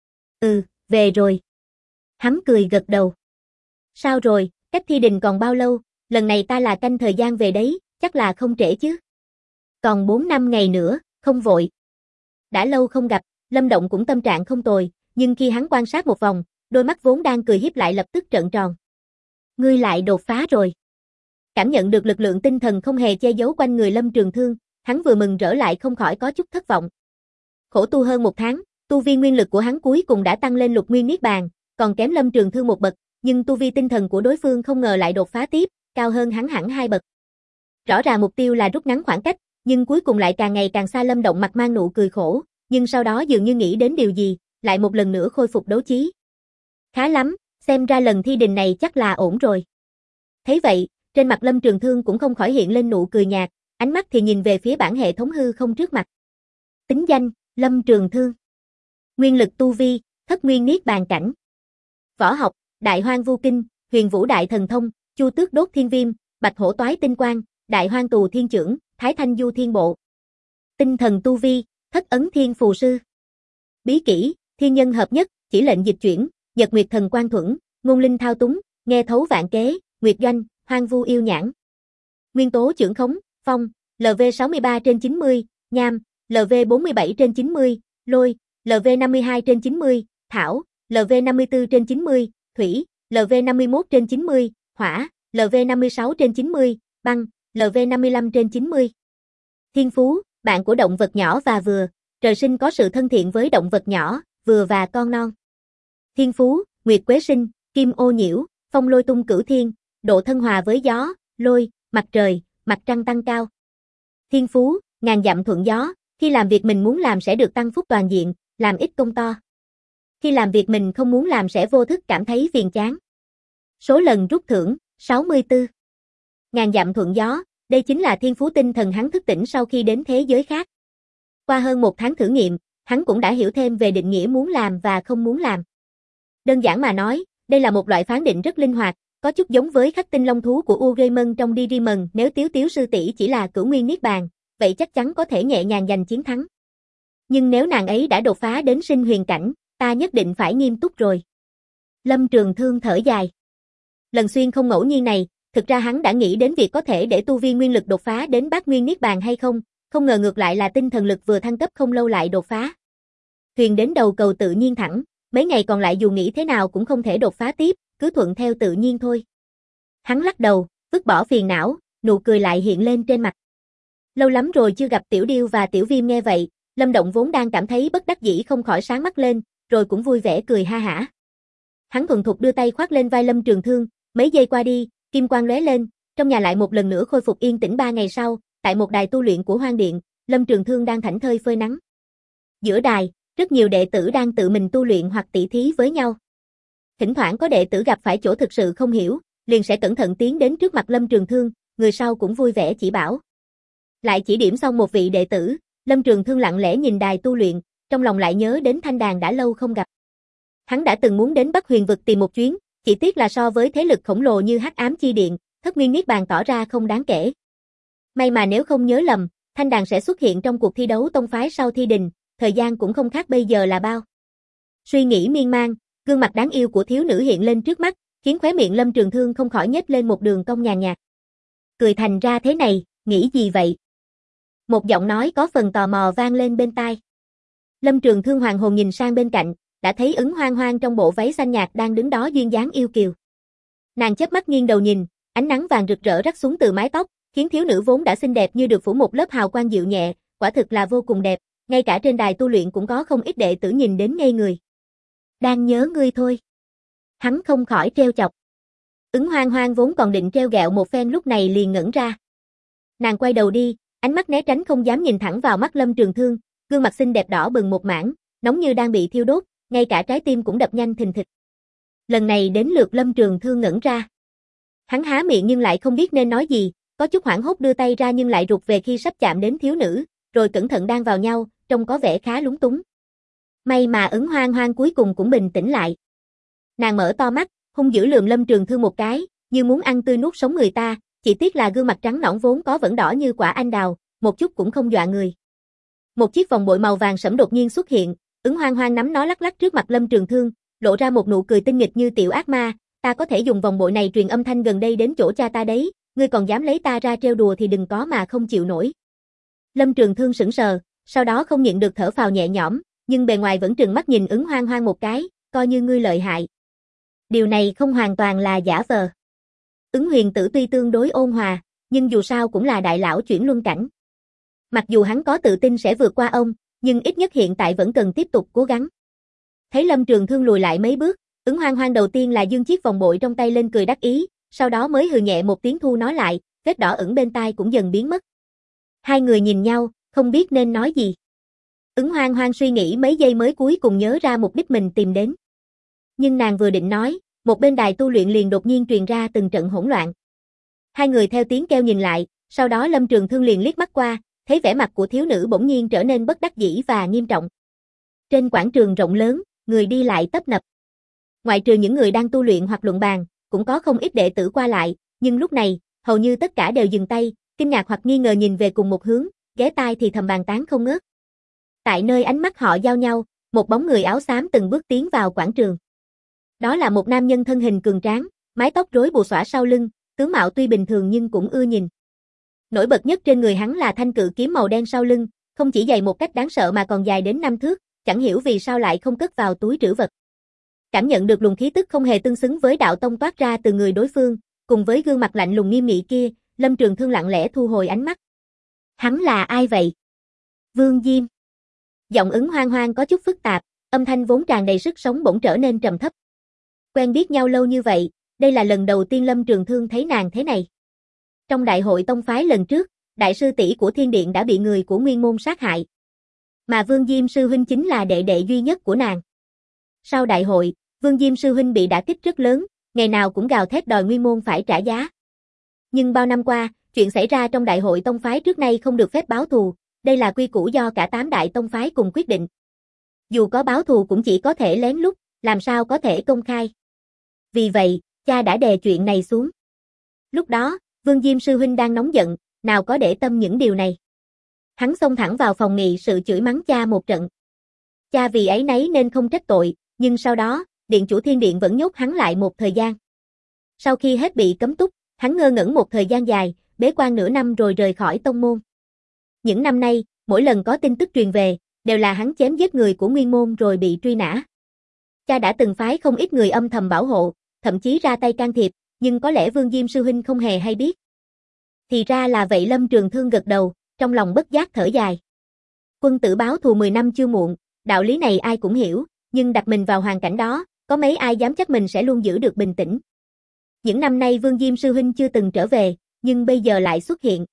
Về rồi. Hắn cười gật đầu. Sao rồi, cách thi đình còn bao lâu, lần này ta là canh thời gian về đấy, chắc là không trễ chứ. Còn 4-5 ngày nữa, không vội. Đã lâu không gặp, Lâm Động cũng tâm trạng không tồi, nhưng khi hắn quan sát một vòng, đôi mắt vốn đang cười híp lại lập tức trợn tròn. Ngươi lại đột phá rồi. Cảm nhận được lực lượng tinh thần không hề che giấu quanh người Lâm Trường Thương, hắn vừa mừng rỡ lại không khỏi có chút thất vọng. Khổ tu hơn một tháng, tu vi nguyên lực của hắn cuối cùng đã tăng lên lục nguyên niết bàn, còn kém Lâm Trường Thương một bậc, nhưng tu vi tinh thần của đối phương không ngờ lại đột phá tiếp, cao hơn hắn hẳn 2 bậc. Rõ ràng mục tiêu là rút ngắn khoảng cách, nhưng cuối cùng lại càng ngày càng xa. Lâm Động mặt mang nụ cười khổ, nhưng sau đó dường như nghĩ đến điều gì, lại một lần nữa khôi phục đấu trí. Khá lắm, xem ra lần thi đình này chắc là ổn rồi. Thấy vậy, trên mặt Lâm Trường Thương cũng không khỏi hiện lên nụ cười nhạt, ánh mắt thì nhìn về phía bảng hệ thống hư không trước mặt. Tính danh, Lâm Trường Thương. Nguyên lực tu vi, thất nguyên niết bàn cảnh. Võ học, Đại Hoang Vu Kinh, Huyền Vũ Đại Thần Thông, Chu Tước Đốt Thiên Viêm, Bạch Hổ Toái Tinh Quang, Đại Hoang Tù Thiên Chưởng, Thái Thanh Du Thiên Bộ. Tinh thần tu vi, Thất Ấn Thiên Phù Sư. Bí kỹ, Thiên Nhân Hợp Nhất, Chỉ Lệnh Dịch Chuyển, Nhật Nguyệt Thần Quang Thuẫn, Ngôn Linh Thao Túng, Nghe Thấu Vạn Kế, Nguyệt Doanh, Hoang Vu Yêu Nhãn. Nguyên tố chưởng khống, Phong, LV63/90, Nham, LV47/90, Lôi, LV52/90, Thảo, LV54/90, Thủy, LV51/90, Hỏa, LV56/90, Băng, LV55/90. Thiên phú, bạn của động vật nhỏ và vừa, trời sinh có sự thân thiện với động vật nhỏ, vừa và con non. Thiên phú, Nguyệt Quế Sinh, Kim Ô Nhiễu, Phong Lôi Tung Cửu Thiên, độ thân hòa với gió, lôi, mặt trời, mặt trăng tăng cao. Thiên phú, Ngàn Dặm Thuận Gió, khi làm việc mình muốn làm sẽ được tăng phúc toàn diện, làm ít công to. Khi làm việc mình không muốn làm sẽ vô thức cảm thấy phiền chán. Số lần rút thưởng, 64. Ngàn Dặm Thuận Gió, đây chính là thiên phú tinh thần hắn thức tỉnh sau khi đến thế giới khác. Qua hơn một tháng thử nghiệm, hắn cũng đã hiểu thêm về định nghĩa muốn làm và không muốn làm. Đơn giản mà nói, đây là một loại phán định rất linh hoạt, có chút giống với khắc tinh long thú của Ugrimon trong Digimon. Nếu Tiếu Tiếu sư tỷ chỉ là cửu nguyên niết bàn, vậy chắc chắn có thể nhẹ nhàng giành chiến thắng. Nhưng nếu nàng ấy đã đột phá đến sinh huyền cảnh, ta nhất định phải nghiêm túc rồi. Lâm Trường Thương thở dài. Lần xuyên không ngẫu nhiên này, thực ra hắn đã nghĩ đến việc có thể để tu vi nguyên lực đột phá đến bát nguyên niết bàn hay không, không ngờ ngược lại là tinh thần lực vừa thăng cấp không lâu lại đột phá. Thuyền đến đầu cầu tự nhiên thẳng, mấy ngày còn lại dù nghĩ thế nào cũng không thể đột phá tiếp, cứ thuận theo tự nhiên thôi. Hắn lắc đầu, vứt bỏ phiền não, nụ cười lại hiện lên trên mặt. Lâu lắm rồi chưa gặp Tiểu Điêu và Tiểu Viêm nghe vậy, Lâm Động vốn đang cảm thấy bất đắc dĩ không khỏi sáng mắt lên, rồi cũng vui vẻ cười ha hả. Hắn thuần thục đưa tay khoác lên vai Lâm Trường Thương, mấy giây qua đi, kim quang lóe lên, trong nhà lại một lần nữa khôi phục yên tĩnh 3 ngày sau, tại một đài tu luyện của Hoang Điện, Lâm Trường Thương đang thảnh thơi phơi nắng. Giữa đài, rất nhiều đệ tử đang tự mình tu luyện hoặc tỉ thí với nhau. Thỉnh thoảng có đệ tử gặp phải chỗ thực sự không hiểu, liền sẽ cẩn thận tiến đến trước mặt Lâm Trường Thương, người sau cũng vui vẻ chỉ bảo. Lại chỉ điểm xong một vị đệ tử, Lâm Trường Thương lặng lẽ nhìn đài tu luyện, trong lòng lại nhớ đến Thanh Đàn đã lâu không gặp. Hắn đã từng muốn đến Bắc Huyền vực tìm một chuyến, chỉ tiếc là so với thế lực khổng lồ như Hắc Ám Chi Điện, Thất Nguyên Niết Bàn tỏ ra không đáng kể. May mà nếu không nhớ lầm, Thanh Đàn sẽ xuất hiện trong cuộc thi đấu tông phái sau thi đình, thời gian cũng không khác bây giờ là bao. Suy nghĩ miên man, gương mặt đáng yêu của thiếu nữ hiện lên trước mắt, khiến khóe miệng Lâm Trường Thương không khỏi nhếch lên một đường cong nhàn nhạt. Cười thành ra thế này, nghĩ gì vậy? Một giọng nói có phần tò mò vang lên bên tai. Lâm Trường Thương hoàng hồn nhìn sang bên cạnh, đã thấy Ứng Hoang Hoang trong bộ váy xanh nhạt đang đứng đó duyên dáng yêu kiều. Nàng chớp mắt nghiêng đầu nhìn, ánh nắng vàng rực rỡ rắc xuống từ mái tóc, khiến thiếu nữ vốn đã xinh đẹp như được phủ một lớp hào quang dịu nhẹ, quả thực là vô cùng đẹp, ngay cả trên đài tu luyện cũng có không ít đệ tử nhìn đến ngây người. Đang nhớ ngươi thôi. Hắn không khỏi trêu chọc. Ứng Hoang Hoang vốn còn định trêu ghẹo một phen lúc này liền ngẩn ra. Nàng quay đầu đi, ánh mắt né tránh không dám nhìn thẳng vào mắt Lâm Trường Thương, gương mặt xinh đẹp đỏ bừng một mảng, nóng như đang bị thiêu đốt, ngay cả trái tim cũng đập nhanh thình thịch. Lần này đến lượt Lâm Trường Thương ngẩn ra. Hắn há miệng nhưng lại không biết nên nói gì, có chút hoảng hốt đưa tay ra nhưng lại rụt về khi sắp chạm đến thiếu nữ, rồi cẩn thận đan vào nhau, trông có vẻ khá lúng túng. May mà Ứng Hoang Hoang cuối cùng cũng bình tĩnh lại. Nàng mở to mắt, hung dữ lườm Lâm Trường Thương một cái, như muốn ăn tươi nuốt sống người ta, chỉ tiếc là gương mặt trắng nõn vốn có vẫn đỏ như quả anh đào, một chút cũng không dọa người. Một chiếc vòng bội màu vàng sẫm đột nhiên xuất hiện, Ứng Hoang Hoang nắm nó lắc lắc trước mặt Lâm Trường Thương, lộ ra một nụ cười tinh nghịch như tiểu ác ma, ta có thể dùng vòng bội này truyền âm thanh gần đây đến chỗ cha ta đấy, ngươi còn dám lấy ta ra trêu đùa thì đừng có mà không chịu nổi. Lâm Trường Thương sững sờ, sau đó không nhịn được thở phào nhẹ nhõm, nhưng bề ngoài vẫn trừng mắt nhìn Ứng Hoang Hoang một cái, coi như ngươi lợi hại. Điều này không hoàn toàn là giả vờ. Ứng Huyền Tử tuy tương đối ôn hòa, nhưng dù sao cũng là đại lão chuyển luân cảnh. Mặc dù hắn có tự tin sẽ vượt qua ông, nhưng ít nhất hiện tại vẫn cần tiếp tục cố gắng. Thấy Lâm Trường Thương lùi lại mấy bước, Ứng Hoang Hoang đầu tiên là giương chiếc vòng bội trong tay lên cười đắc ý, sau đó mới hừ nhẹ một tiếng thu nó lại, vết đỏ ửng bên tai cũng dần biến mất. Hai người nhìn nhau, không biết nên nói gì. Ứng Hoang Hoang suy nghĩ mấy giây mới cuối cùng nhớ ra mục đích mình tìm đến. Nhưng nàng vừa định nói, một bên đài tu luyện liền đột nhiên truyền ra từng trận hỗn loạn. Hai người theo tiếng kêu nhìn lại, sau đó Lâm Trường Thương liền liếc mắt qua, thấy vẻ mặt của thiếu nữ bỗng nhiên trở nên bất đắc dĩ và nghiêm trọng. Trên quảng trường rộng lớn, người đi lại tấp nập. Ngoại trừ những người đang tu luyện hoặc luận bàn, cũng có không ít đệ tử qua lại, nhưng lúc này, hầu như tất cả đều dừng tay, kinh ngạc hoặc nghi ngờ nhìn về cùng một hướng, ghé tai thì thầm bàn tán không ngớt. Tại nơi ánh mắt họ giao nhau, một bóng người áo xám từng bước tiến vào quảng trường. Đó là một nam nhân thân hình cường tráng, mái tóc rối bù xõa sau lưng, tướng mạo tuy bình thường nhưng cũng ưa nhìn. Nổi bật nhất trên người hắn là thanh cự kiếm màu đen sau lưng, không chỉ dày một cách đáng sợ mà còn dài đến 5 thước, chẳng hiểu vì sao lại không cất vào túi trữ vật. Cảm nhận được luồng khí tức không hề tương xứng với đạo tông toát ra từ người đối phương, cùng với gương mặt lạnh lùng nghiêm nghị kia, Lâm Trường Thương lặng lẽ thu hồi ánh mắt. Hắn là ai vậy? Vương Diêm. Giọng Ứng Hoang Hoang có chút phức tạp, âm thanh vốn tràn đầy sức sống bỗng trở nên trầm thấp. Quen biết nhau lâu như vậy, đây là lần đầu tiên Lâm Trường Thương thấy nàng thế này. Trong đại hội tông phái lần trước, đại sư tỷ của Thiên Điện đã bị người của Nguyên Môn sát hại. Mà Vương Diêm sư huynh chính là đệ đệ duy nhất của nàng. Sau đại hội, Vương Diêm sư huynh bị đả kích rất lớn, ngày nào cũng gào thét đòi Nguyên Môn phải trả giá. Nhưng bao năm qua, chuyện xảy ra trong đại hội tông phái trước nay không được phép báo thù, đây là quy củ do cả 8 đại tông phái cùng quyết định. Dù có báo thù cũng chỉ có thể lén lút, làm sao có thể công khai. Vì vậy, cha đã đè chuyện này xuống. Lúc đó, Vương Diêm sư huynh đang nóng giận, nào có để tâm những điều này. Hắn xông thẳng vào phòng nghị sự chửi mắng cha một trận. Cha vì áy náy nên không trách tội, nhưng sau đó, điện chủ Thiên Điện vẫn nhốt hắn lại một thời gian. Sau khi hết bị cấm túc, hắn ngơ ngẩn một thời gian dài, bế quan nửa năm rồi rời khỏi tông môn. Những năm nay, mỗi lần có tin tức truyền về, đều là hắn chém giết người của Nguyên Môn rồi bị truy nã. Cha đã từng phái không ít người âm thầm bảo hộ, thậm chí ra tay can thiệp, nhưng có lẽ Vương Diêm sư huynh không hề hay biết. Thì ra là vậy. Lâm Trường Thương gật đầu, trong lòng bất giác thở dài. Quân tử báo thù 10 năm chưa muộn, đạo lý này ai cũng hiểu, nhưng đặt mình vào hoàn cảnh đó, có mấy ai dám chắc mình sẽ luôn giữ được bình tĩnh. Những năm nay Vương Diêm sư huynh chưa từng trở về, nhưng bây giờ lại xuất hiện.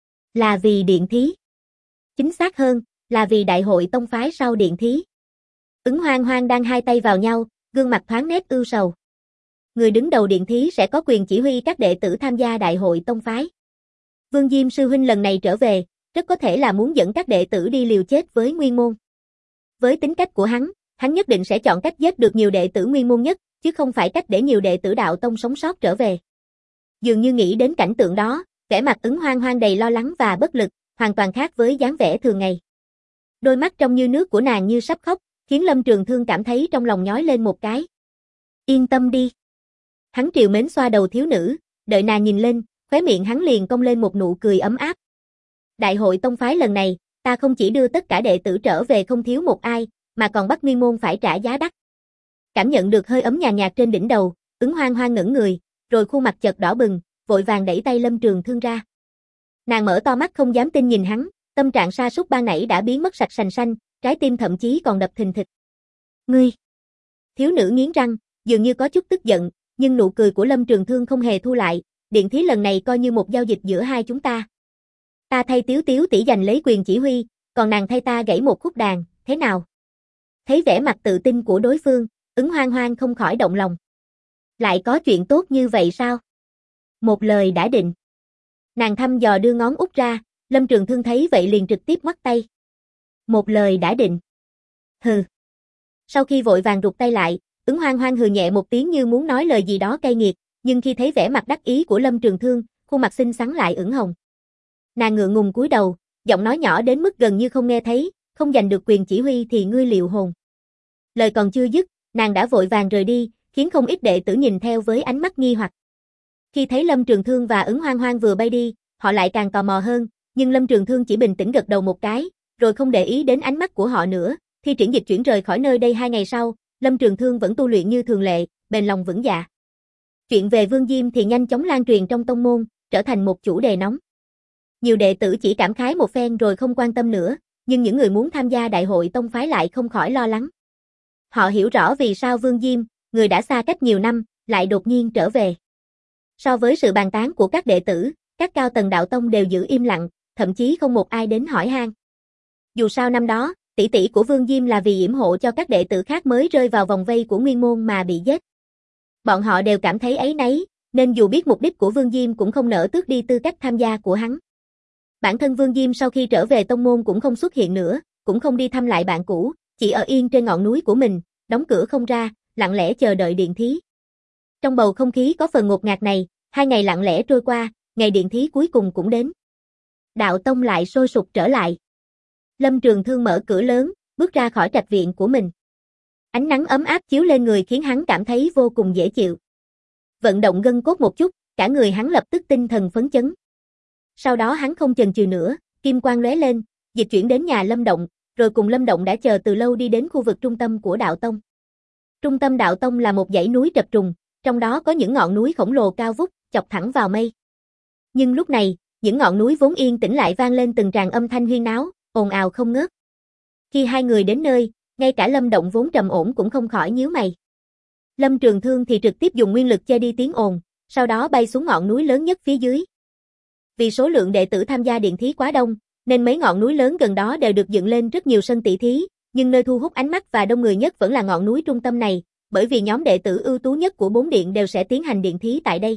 Là vì điện thí. Chính xác hơn, là vì đại hội tông phái sau điện thí. Ứng Hoang Hoang đang hai tay vào nhau, gương mặt thoáng nét ưu sầu. Người đứng đầu điện thí sẽ có quyền chỉ huy các đệ tử tham gia đại hội tông phái. Vương Diêm sư huynh lần này trở về, rất có thể là muốn dẫn các đệ tử đi liều chết với Nguyên Môn. Với tính cách của hắn nhất định sẽ chọn cách giết được nhiều đệ tử Nguyên Môn nhất, chứ không phải cách để nhiều đệ tử đạo tông sống sót trở về. Dường như nghĩ đến cảnh tượng đó, vẻ mặt Ứng Hoang Hoang đầy lo lắng và bất lực, hoàn toàn khác với dáng vẻ thường ngày. Đôi mắt trong như nước của nàng như sắp khóc, khiến Lâm Trường Thương cảm thấy trong lòng nhói lên một cái. Yên tâm đi. Hắn trìu mến xoa đầu thiếu nữ, đợi nàng nhìn lên, khóe miệng hắn liền cong lên một nụ cười ấm áp. Đại hội tông phái lần này, ta không chỉ đưa tất cả đệ tử trở về không thiếu một ai, mà còn bắt Nguyên Môn phải trả giá đắt. Cảm nhận được hơi ấm nhàn nhạt trên đỉnh đầu, Ứng Hoang Hoang ngẩng người, rồi khuôn mặt chợt đỏ bừng, vội vàng đẩy tay Lâm Trường Thương ra. Nàng mở to mắt không dám tin nhìn hắn, tâm trạng sa sút ban nãy đã biến mất sạch sành xanh, trái tim thậm chí còn đập thình thịch. Ngươi! Thiếu nữ nghiến răng, dường như có chút tức giận, nhưng nụ cười của Lâm Trường Thương không hề thu lại, điện thí lần này coi như một giao dịch giữa hai chúng ta. Ta thay Tiếu Tiếu tỷ giành lấy quyền chỉ huy, còn nàng thay ta gãy một khúc đàn, thế nào? Thấy vẻ mặt tự tin của đối phương, Ứng Hoang Hoang không khỏi động lòng. Lại có chuyện tốt như vậy sao? Một lời đã định. Nàng thăm dò đưa ngón út ra, Lâm Trường Thương thấy vậy liền trực tiếp ngoắt tay. Một lời đã định. Hừ. Sau khi vội vàng rụt tay lại, Ứng Hoang Hoang hừ nhẹ một tiếng như muốn nói lời gì đó cay nghiệt, nhưng khi thấy vẻ mặt đắc ý của Lâm Trường Thương, khuôn mặt xinh xắn lại ửng hồng. Nàng ngượng ngùng cúi đầu, giọng nói nhỏ đến mức gần như không nghe thấy, không giành được quyền chỉ huy thì ngươi liệu hồn. Lời còn chưa dứt, nàng đã vội vàng rời đi, khiến không ít đệ tử nhìn theo với ánh mắt nghi hoặc. Khi thấy Lâm Trường Thương và Ứng Hoang Hoang vừa bay đi, họ lại càng tò mò hơn, nhưng Lâm Trường Thương chỉ bình tĩnh gật đầu một cái, rồi không để ý đến ánh mắt của họ nữa. Thi triển dịch chuyển rời khỏi nơi đây 2 ngày sau, Lâm Trường Thương vẫn tu luyện như thường lệ, bền lòng vững dạ. Chuyện về Vương Diêm thì nhanh chóng lan truyền trong tông môn, trở thành một chủ đề nóng. Nhiều đệ tử chỉ cảm khái một phen rồi không quan tâm nữa, nhưng những người muốn tham gia đại hội tông phái lại không khỏi lo lắng. Họ hiểu rõ vì sao Vương Diêm, người đã xa cách nhiều năm, lại đột nhiên trở về. So với sự bàn tán của các đệ tử, các cao tầng đạo tông đều giữ im lặng, thậm chí không một ai đến hỏi han. Dù sao năm đó, tỷ tỷ của Vương Diêm là vì yểm hộ cho các đệ tử khác mới rơi vào vòng vây của Nguyên Môn mà bị giết. Bọn họ đều cảm thấy áy náy, nên dù biết mục đích của Vương Diêm cũng không nỡ tước đi tư cách tham gia của hắn. Bản thân Vương Diêm sau khi trở về tông môn cũng không xuất hiện nữa, cũng không đi thăm lại bạn cũ, chỉ ở yên trên ngọn núi của mình, đóng cửa không ra, lặng lẽ chờ đợi điện thí. Trong bầu không khí có phần ngột ngạt này, 2 ngày lặng lẽ trôi qua, ngày điện thí cuối cùng cũng đến. Đạo tông lại sôi sục trở lại. Lâm Trường Thương mở cửa lớn, bước ra khỏi trạch viện của mình. Ánh nắng ấm áp chiếu lên người khiến hắn cảm thấy vô cùng dễ chịu. Vận động gân cốt một chút, cả người hắn lập tức tinh thần phấn chấn. Sau đó hắn không chần chừ nữa, kim quang lóe lên, dịch chuyển đến nhà Lâm Động, rồi cùng Lâm Động đã chờ từ lâu đi đến khu vực trung tâm của đạo tông. Trung tâm đạo tông là một dãy núi trập trùng, trong đó có những ngọn núi khổng lồ cao vút, chọc thẳng vào mây. Nhưng lúc này, những ngọn núi vốn yên tĩnh lại vang lên từng tràng âm thanh huyên náo, ồn ào không ngớt. Khi hai người đến nơi, ngay cả Lâm Động vốn trầm ổn cũng không khỏi nhíu mày. Lâm Trường Thương thì trực tiếp dùng nguyên lực che đi tiếng ồn, sau đó bay xuống ngọn núi lớn nhất phía dưới. Vì số lượng đệ tử tham gia điện thí quá đông, nên mấy ngọn núi lớn gần đó đều được dựng lên rất nhiều sân tỷ thí, nhưng nơi thu hút ánh mắt và đông người nhất vẫn là ngọn núi trung tâm này, bởi vì nhóm đệ tử ưu tú nhất của 4 điện đều sẽ tiến hành điện thí tại đây.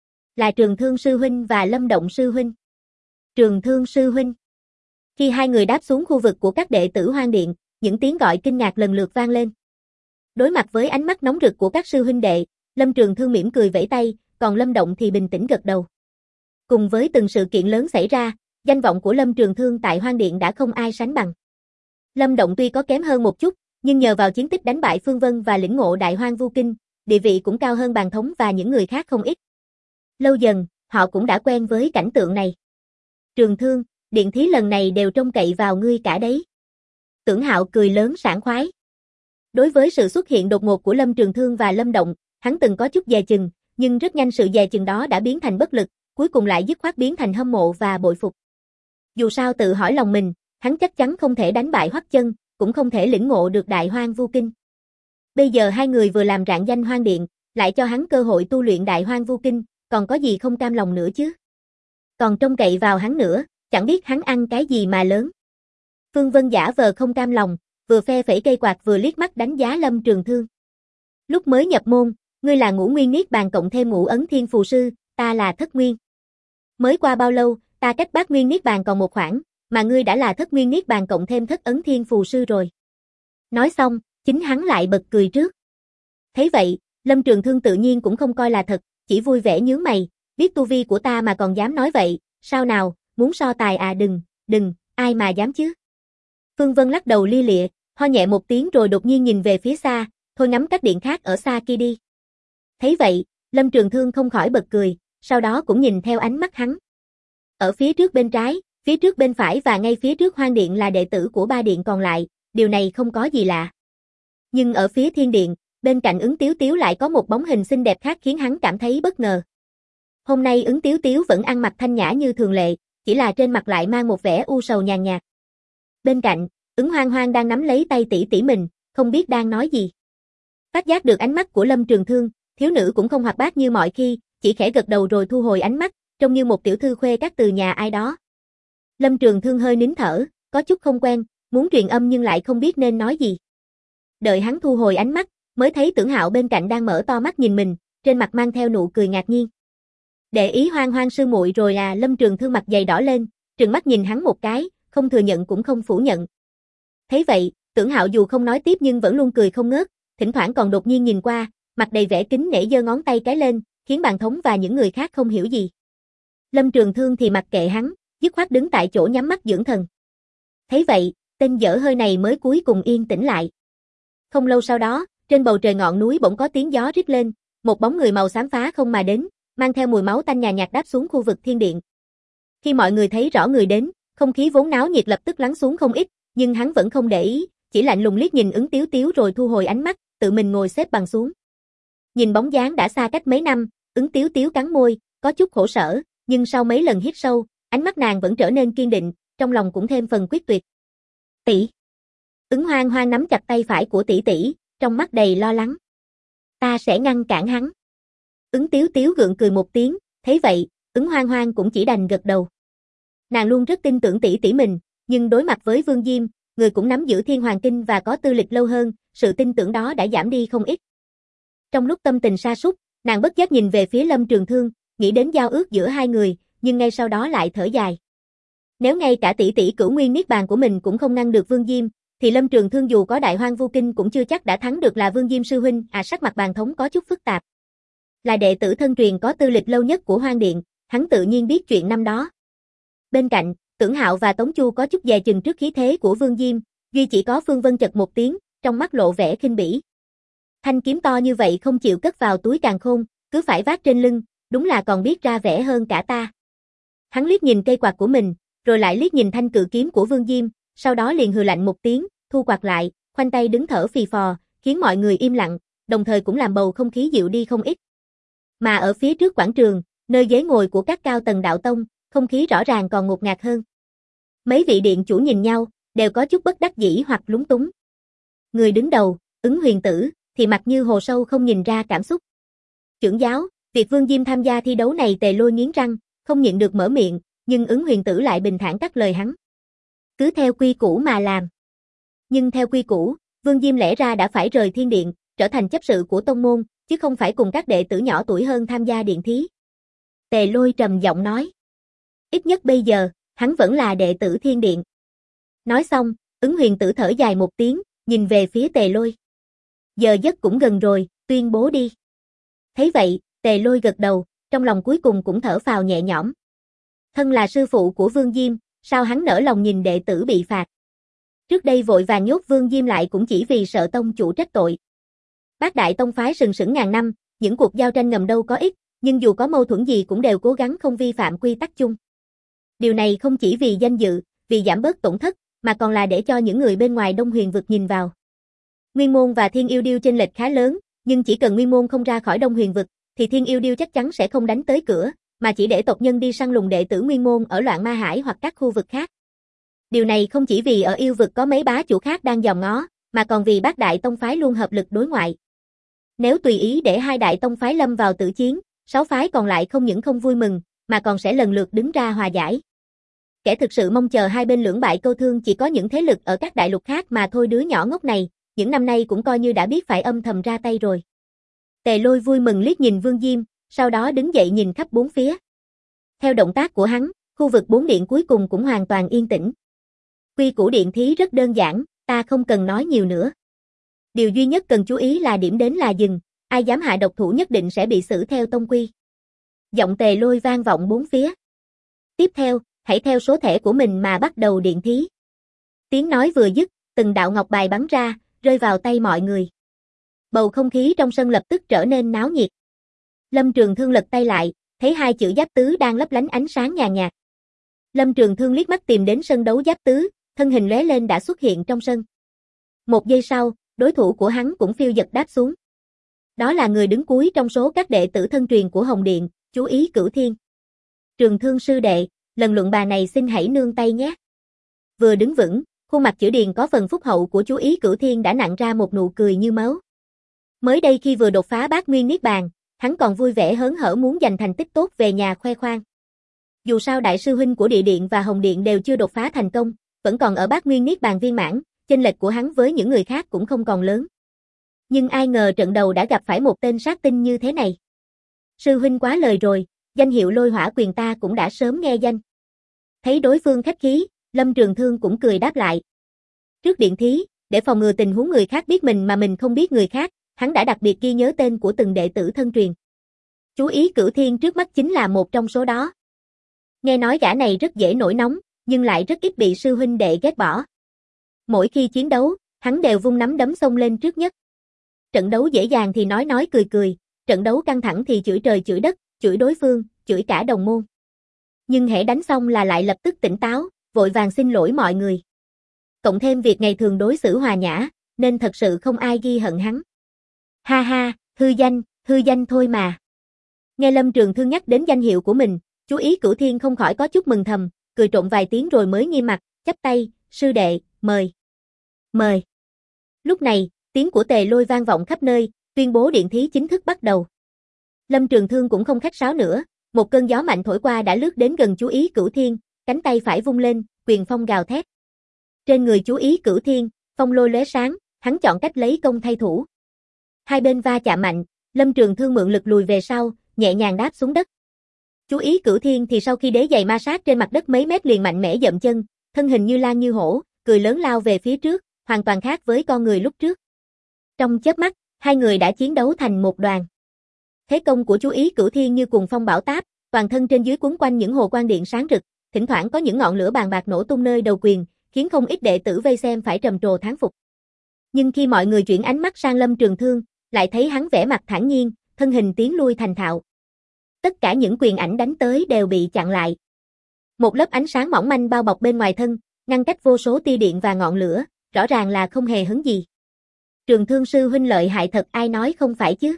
Là Trường Thương sư huynh và Lâm Động sư huynh. Trường Thương sư huynh. Khi hai người đáp xuống khu vực của các đệ tử Hoang Điện, những tiếng gọi kinh ngạc lần lượt vang lên. Đối mặt với ánh mắt nóng rực của các sư huynh đệ, Lâm Trường Thương mỉm cười vẫy tay, còn Lâm Động thì bình tĩnh gật đầu. Cùng với từng sự kiện lớn xảy ra, danh vọng của Lâm Trường Thương tại Hoang Điện đã không ai sánh bằng. Lâm Động tuy có kém hơn một chút, nhưng nhờ vào chiến tích đánh bại Phương Vân và lĩnh ngộ Đại Hoang Vu Kinh, địa vị cũng cao hơn Bàn Thống và những người khác không ít. Lâu dần, họ cũng đã quen với cảnh tượng này. Trường Thương, điện thí lần này đều trông cậy vào ngươi cả đấy. Tưởng Hạo cười lớn sảng khoái. Đối với sự xuất hiện đột ngột của Lâm Trường Thương và Lâm Động, hắn từng có chút dè chừng, nhưng rất nhanh sự dè chừng đó đã biến thành bất lực, cuối cùng lại dứt khoát biến thành hâm mộ và bội phục. Dù sao tự hỏi lòng mình, hắn chắc chắn không thể đánh bại Hoắc Chân, cũng không thể lĩnh ngộ được Đại Hoang Vu Kinh. Bây giờ hai người vừa làm rạng danh Hoang Điện, lại cho hắn cơ hội tu luyện Đại Hoang Vu Kinh, còn có gì không cam lòng nữa chứ? Còn trông cậy vào hắn nữa, chẳng biết hắn ăn cái gì mà lớn. Phương Vân giả vờ không cam lòng, vừa phe phẩy cây quạt vừa liếc mắt đánh giá Lâm Trường Thương. Lúc mới nhập môn, ngươi là Ngũ Nguyên Niết Bàn cộng thêm Ngũ Ấn Thiên Phù Sư, ta là Thất Nguyên. Mới qua bao lâu, ta cách Bát Nguyên Niết Bàn còn một khoảng, mà ngươi đã là Thất Nguyên Niết Bàn cộng thêm Thất Ấn Thiên Phù Sư rồi. Nói xong, chính hắn lại bật cười trước. Thấy vậy, Lâm Trường Thương tự nhiên cũng không coi là thật, chỉ vui vẻ nhướng mày, biết tu vi của ta mà còn dám nói vậy, sao nào, muốn so tài à? Đừng, ai mà dám chứ. Phương Vân lắc đầu lia lịa, ho nhẹ một tiếng rồi đột nhiên nhìn về phía xa, thôi ngắm các điện khác ở xa kia đi. Thấy vậy, Lâm Trường Thương không khỏi bật cười, sau đó cũng nhìn theo ánh mắt hắn. Ở phía trước bên trái, phía trước bên phải và ngay phía trước Hoang Điện là đệ tử của ba điện còn lại, điều này không có gì lạ. Nhưng ở phía Thiên Điện, bên cạnh Ứng Tiếu Tiếu lại có một bóng hình xinh đẹp khác khiến hắn cảm thấy bất ngờ. Hôm nay Ứng Tiếu Tiếu vẫn ăn mặc thanh nhã như thường lệ, chỉ là trên mặt lại mang một vẻ u sầu nhàn nhạt. Bên cạnh, Ứng Hoang Hoang đang nắm lấy tay tỷ tỷ mình, không biết đang nói gì. Phát giác được ánh mắt của Lâm Trường Thương, thiếu nữ cũng không hoạt bát như mọi khi, chỉ khẽ gật đầu rồi thu hồi ánh mắt, trông như một tiểu thư khuê các từ nhà ai đó. Lâm Trường Thương hơi nín thở, có chút không quen, muốn truyền âm nhưng lại không biết nên nói gì. Đợi hắn thu hồi ánh mắt, mới thấy Tưởng Hạo bên cạnh đang mở to mắt nhìn mình, trên mặt mang theo nụ cười ngạc nhiên. Để ý Hoang Hoang sư muội rồi à? Lâm Trường Thương mặt dày đỏ lên, trừng mắt nhìn hắn một cái, không thừa nhận cũng không phủ nhận. Thấy vậy, Tưởng Hạo dù không nói tiếp nhưng vẫn luôn cười không ngớt, thỉnh thoảng còn đột nhiên nhìn qua, mặt đầy vẻ kính nể giơ ngón tay cái lên, khiến Bàn Thống và những người khác không hiểu gì. Lâm Trường Thương thì mặc kệ hắn, dứt khoát đứng tại chỗ nhắm mắt dưỡng thần. Thấy vậy, tên dở hơi này mới cuối cùng yên tĩnh lại. Không lâu sau đó, trên bầu trời ngọn núi bỗng có tiếng gió rít lên, một bóng người màu xám phá không mà đến, mang theo mùi máu tanh nhàn nhạt đáp xuống khu vực thiên điện. Khi mọi người thấy rõ người đến, không khí vốn náo nhiệt lập tức lắng xuống không ít, nhưng hắn vẫn không để ý, chỉ lạnh lùng liếc nhìn Ứng Tiếu Tiếu rồi thu hồi ánh mắt, tự mình ngồi xếp bằng xuống. Nhìn bóng dáng đã xa cách mấy năm, Ứng Tiếu Tiếu cắn môi, có chút khổ sở, nhưng sau mấy lần hít sâu, ánh mắt nàng vẫn trở nên kiên định, trong lòng cũng thêm phần quyết tuyệt. Tỷ. Ứng Hoang Hoang nắm chặt tay phải của tỷ tỷ, trong mắt đầy lo lắng. Ta sẽ ngăn cản hắn. Ứng Tiếu Tiếu gượng cười một tiếng, thấy vậy, Ứng Hoang Hoang cũng chỉ đành gật đầu. Nàng luôn rất tin tưởng tỷ tỷ mình, nhưng đối mặt với Vương Diêm, người cũng nắm giữ Thiên Hoàng Kinh và có tư lịch lâu hơn, sự tin tưởng đó đã giảm đi không ít. Trong lúc tâm tình sa sút, nàng bất giác nhìn về phía Lâm Trường Thương, nghĩ đến giao ước giữa hai người, nhưng ngay sau đó lại thở dài. Nếu ngay cả tỷ tỷ Cửu Nguyên Niết Bàn của mình cũng không ngăn được Vương Diêm, thì Lâm Trường Thương dù có Đại Hoang Vu Kinh cũng chưa chắc đã thắng được là Vương Diêm sư huynh. Sắc mặt Bàn Thống có chút phức tạp. Là đệ tử thân truyền có tư lịch lâu nhất của Hoang Điện, hắn tự nhiên biết chuyện năm đó. Bên cạnh, Tưởng Hạo và Tống Chu có chút dè chừng trước khí thế của Vương Diêm, duy chỉ có Phương Vân chật một tiếng, trong mắt lộ vẻ khinh bỉ. Thanh kiếm to như vậy không chịu cất vào túi càn khôn, cứ phải vác trên lưng, đúng là còn biết ra vẻ hơn cả ta. Hắn liếc nhìn cây quạt của mình, rồi lại liếc nhìn thanh cự kiếm của Vương Diêm, sau đó liền hừ lạnh một tiếng, thu quạt lại, khoanh tay đứng thở phì phò, khiến mọi người im lặng, đồng thời cũng làm bầu không khí dịu đi không ít. Mà ở phía trước quảng trường, nơi ghế ngồi của các cao tầng đạo tông, không khí rõ ràng còn ngột ngạt hơn. Mấy vị điện chủ nhìn nhau, đều có chút bất đắc dĩ hoặc lúng túng. Người đứng đầu, Ứng Huyền Tử, thì mặt như hồ sâu không nhìn ra cảm xúc. Trưởng giáo, việc Vương Diêm tham gia thi đấu này Tề Lôi nghiến răng, không nhịn được mở miệng, nhưng Ứng Huyền Tử lại bình thản cắt lời hắn. Cứ theo quy củ mà làm. Nhưng theo quy củ, Vương Diêm lẽ ra đã phải rời thiên điện, trở thành chấp sự của tông môn, chứ không phải cùng các đệ tử nhỏ tuổi hơn tham gia điện thí. Tề Lôi trầm giọng nói. Ít nhất bây giờ, hắn vẫn là đệ tử thiên điện. Nói xong, Ứng Huyền Tử thở dài một tiếng, nhìn về phía Tề Lôi. Giờ giấc cũng gần rồi, tuyên bố đi. Thấy vậy, Tề Lôi gật đầu, trong lòng cuối cùng cũng thở phào nhẹ nhõm. Thân là sư phụ của Vương Diêm, sao hắn nỡ lòng nhìn đệ tử bị phạt. Trước đây vội vàng nhốt Vương Diêm lại cũng chỉ vì sợ tông chủ trách tội. Bát đại tông phái sừng sững ngàn năm, những cuộc giao tranh ngầm đâu có ít, nhưng dù có mâu thuẫn gì cũng đều cố gắng không vi phạm quy tắc chung. Điều này không chỉ vì danh dự, vì giảm bớt tổn thất, mà còn là để cho những người bên ngoài Đông Huyền vực nhìn vào. Nguyên môn và Thiên Yêu Điêu chênh lệch khá lớn, nhưng chỉ cần Nguyên môn không ra khỏi Đông Huyền vực, thì Thiên Yêu Điêu chắc chắn sẽ không đánh tới cửa, mà chỉ để tộc nhân đi săn lùng đệ tử Nguyên môn ở Loạn Ma Hải hoặc các khu vực khác. Điều này không chỉ vì ở yêu vực có mấy bá chủ khác đang dòm ngó, mà còn vì Bát Đại Tông phái luôn hợp lực đối ngoại. Nếu tùy ý để hai đại tông phái lâm vào tử chiến, 6 phái còn lại không những không vui mừng, mà còn sẽ lần lượt đứng ra hòa giải. Kẻ thực sự mong chờ hai bên lưỡng bại câu thương chỉ có những thế lực ở các đại lục khác mà thôi. Đứa nhỏ ngốc này, những năm nay cũng coi như đã biết phải âm thầm ra tay rồi. Tề Lôi vui mừng liếc nhìn Vương Diêm, sau đó đứng dậy nhìn khắp bốn phía. Theo động tác của hắn, khu vực 4 điện cuối cùng cũng hoàn toàn yên tĩnh. Quy củ điện thí rất đơn giản, ta không cần nói nhiều nữa. Điều duy nhất cần chú ý là điểm đến là dừng, ai dám hạ độc thủ nhất định sẽ bị xử theo tông quy. Giọng Tề Lôi vang vọng bốn phía. Tiếp theo, hãy theo số thẻ của mình mà bắt đầu điện thí. Tiếng nói vừa dứt, từng đạo ngọc bài bắn ra, rơi vào tay mọi người. Bầu không khí trong sân lập tức trở nên náo nhiệt. Lâm Trường Thương lật tay lại, thấy hai chữ giáp tứ đang lấp lánh ánh sáng nhàn nhạt. Lâm Trường Thương liếc mắt tìm đến sân đấu giáp tứ, thân hình lóe lên đã xuất hiện trong sân. Một giây sau, đối thủ của hắn cũng phiêu dật đáp xuống. Đó là người đứng cuối trong số các đệ tử thân truyền của Hồng Điện, chú ý Cửu Thiên. Trường Thương sư đệ, lần luận bà này xin hãy nương tay nhé. Vừa đứng vững, khuôn mặt chữ điền có phần phúc hậu của chú ý Cửu Thiên đã nặn ra một nụ cười như máu. Mới đây khi vừa đột phá bát nguyên niết bàn, hắn còn vui vẻ hớn hở muốn giành thành tích tốt về nhà khoe khoang. Dù sao đại sư huynh của Địa Điện và Hồng Điện đều chưa đột phá thành công, vẫn còn ở bát nguyên niết bàn viên mãn, chênh lệch của hắn với những người khác cũng không còn lớn. Nhưng ai ngờ trận đầu đã gặp phải một tên sát tinh như thế này. Sư huynh quá lời rồi, danh hiệu Lôi Hỏa Quyền ta cũng đã sớm nghe danh. Thấy đối phương khách khí, Lâm Trường Thương cũng cười đáp lại. Trước điện thí, để phòng ngừa tình huống người khác biết mình mà mình không biết người khác, hắn đã đặc biệt ghi nhớ tên của từng đệ tử thân truyền. Chú ý Cửu Thiên trước mắt chính là một trong số đó. Nghe nói gã này rất dễ nổi nóng, nhưng lại rất ít bị sư huynh đệ ghét bỏ. Mỗi khi chiến đấu, hắn đều vung nắm đấm xông lên trước nhất. Trận đấu dễ dàng thì nói cười cười, trận đấu căng thẳng thì chửi trời chửi đất, chửi đối phương, chửi cả đồng môn. Nhưng hễ đánh xong là lại lập tức tỉnh táo, vội vàng xin lỗi mọi người. Cộng thêm việc ngày thường đối xử hòa nhã, nên thật sự không ai ghi hận hắn. Ha ha, hư danh thôi mà. Nghe Lâm Trường Thương nhắc đến danh hiệu của mình, chú ý Cửu Thiên không khỏi có chút mừng thầm, cười trộn vài tiếng rồi mới nghiêm mặt, chắp tay, sư đệ, mời. Mời. Lúc này, tiếng của Tề Lôi vang vọng khắp nơi, tuyên bố điện thí chính thức bắt đầu. Lâm Trường Thương cũng không khách sáo nữa, một cơn gió mạnh thổi qua đã lướt đến gần chú ý Cửu Thiên, cánh tay phải vung lên, quyền phong gào thét. Trên người chú ý Cửu Thiên, phong lôi lóe sáng, hắn chọn cách lấy công thay thủ. Hai bên va chạm mạnh, Lâm Trường Thương mượn lực lùi về sau, nhẹ nhàng đáp xuống đất. Chú ý Cửu Thiên thì sau khi đế giày ma sát trên mặt đất mấy mét liền mạnh mẽ dậm chân, thân hình như lang như hổ, cười lớn lao về phía trước, hoàn toàn khác với con người lúc trước. Trong chớp mắt, hai người đã chiến đấu thành một đoàn. Thế công của chú ý Cửu Thiên như cuồng phong bão táp, toàn thân trên dưới quấn quanh những hồ quang điện sáng rực, thỉnh thoảng có những ngọn lửa bàn bạc nổ tung nơi đầu quyền, khiến không ít đệ tử vây xem phải trầm trồ thán phục. Nhưng khi mọi người chuyển ánh mắt sang Lâm Trường Thương, lại thấy hắn vẻ mặt thản nhiên, thân hình tiến lui thành thạo. Tất cả những quyền ảnh đánh tới đều bị chặn lại. Một lớp ánh sáng mỏng manh bao bọc bên ngoài thân, ngăn cách vô số tia điện và ngọn lửa, rõ ràng là không hề hứng gì. Trường Thương sư huynh lợi hại thật, ai nói không phải chứ.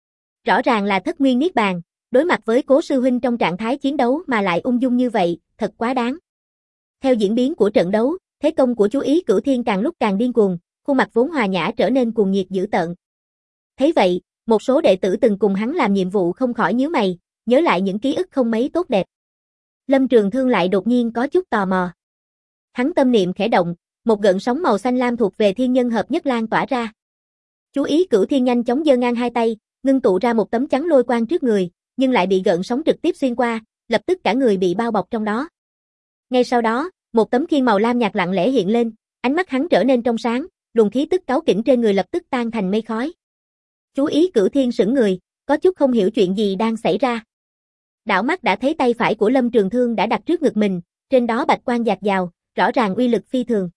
Rõ ràng là thất nguyên niết bàn, đối mặt với Cố sư huynh trong trạng thái chiến đấu mà lại ung dung như vậy, thật quá đáng. Theo diễn biến của trận đấu, thế công của chú ý Cửu Thiên càng lúc càng điên cuồng, khuôn mặt vốn hòa nhã trở nên cuồng nhiệt dữ tợn. Thấy vậy, một số đệ tử từng cùng hắn làm nhiệm vụ không khỏi nhíu mày, nhớ lại những ký ức không mấy tốt đẹp. Lâm Trường Thương lại đột nhiên có chút tò mò. Hắn tâm niệm khẽ động, một gợn sóng màu xanh lam thuộc về thiên nhân hợp nhất lan tỏa ra. Chú ý Cửu Thiên nhanh chóng giơ ngang hai tay, ngưng tụ ra một tấm chắn lôi quang trước người, nhưng lại bị gợn sóng trực tiếp xuyên qua, lập tức cả người bị bao bọc trong đó. Ngay sau đó, một tấm khiên màu lam nhạt lặng lẽ hiện lên, ánh mắt hắn trở nên trong sáng, luồng khí tức cáu kỉnh trên người lập tức tan thành mây khói. Chú ý Cửu Thiên sững người, có chút không hiểu chuyện gì đang xảy ra. Đảo mắt đã thấy tay phải của Lâm Trường Thương đã đặt trước ngực mình, trên đó bạch quang dạt dào, rõ ràng uy lực phi thường.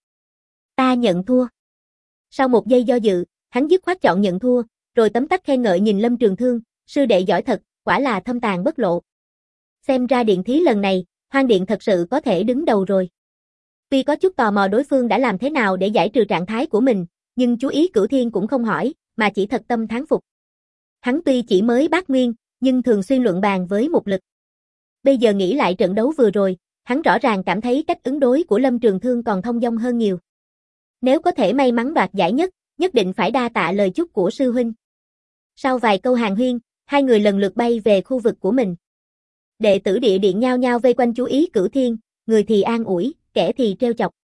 Ta nhận thua. Sau một giây do dự, hắn dứt khoát chọn nhận thua, rồi tấm tắc khen ngợi nhìn Lâm Trường Thương, sư đệ giỏi thật, quả là thâm tàng bất lộ. Xem ra điện thí lần này, Hoang Điện thật sự có thể đứng đầu rồi. Tuy có chút tò mò đối phương đã làm thế nào để giải trừ trạng thái của mình, nhưng chú Ý Cửu Thiên cũng không hỏi, mà chỉ thật tâm thán phục. Hắn tuy chỉ mới bát nguyên, nhưng thường xuyên luận bàn với Mục Lực. Bây giờ nghĩ lại trận đấu vừa rồi, hắn rõ ràng cảm thấy cách ứng đối của Lâm Trường Thương còn thông dong hơn nhiều. Nếu có thể may mắn đoạt giải nhất, nhất định phải đa tạ lời chúc của sư huynh. Sau vài câu hàn huyên, hai người lần lượt bay về khu vực của mình. Đệ tử địa điện nhao nhao vây quanh chú Ý Cửu Thiên, người thì an ủi, kẻ thì trêu chọc.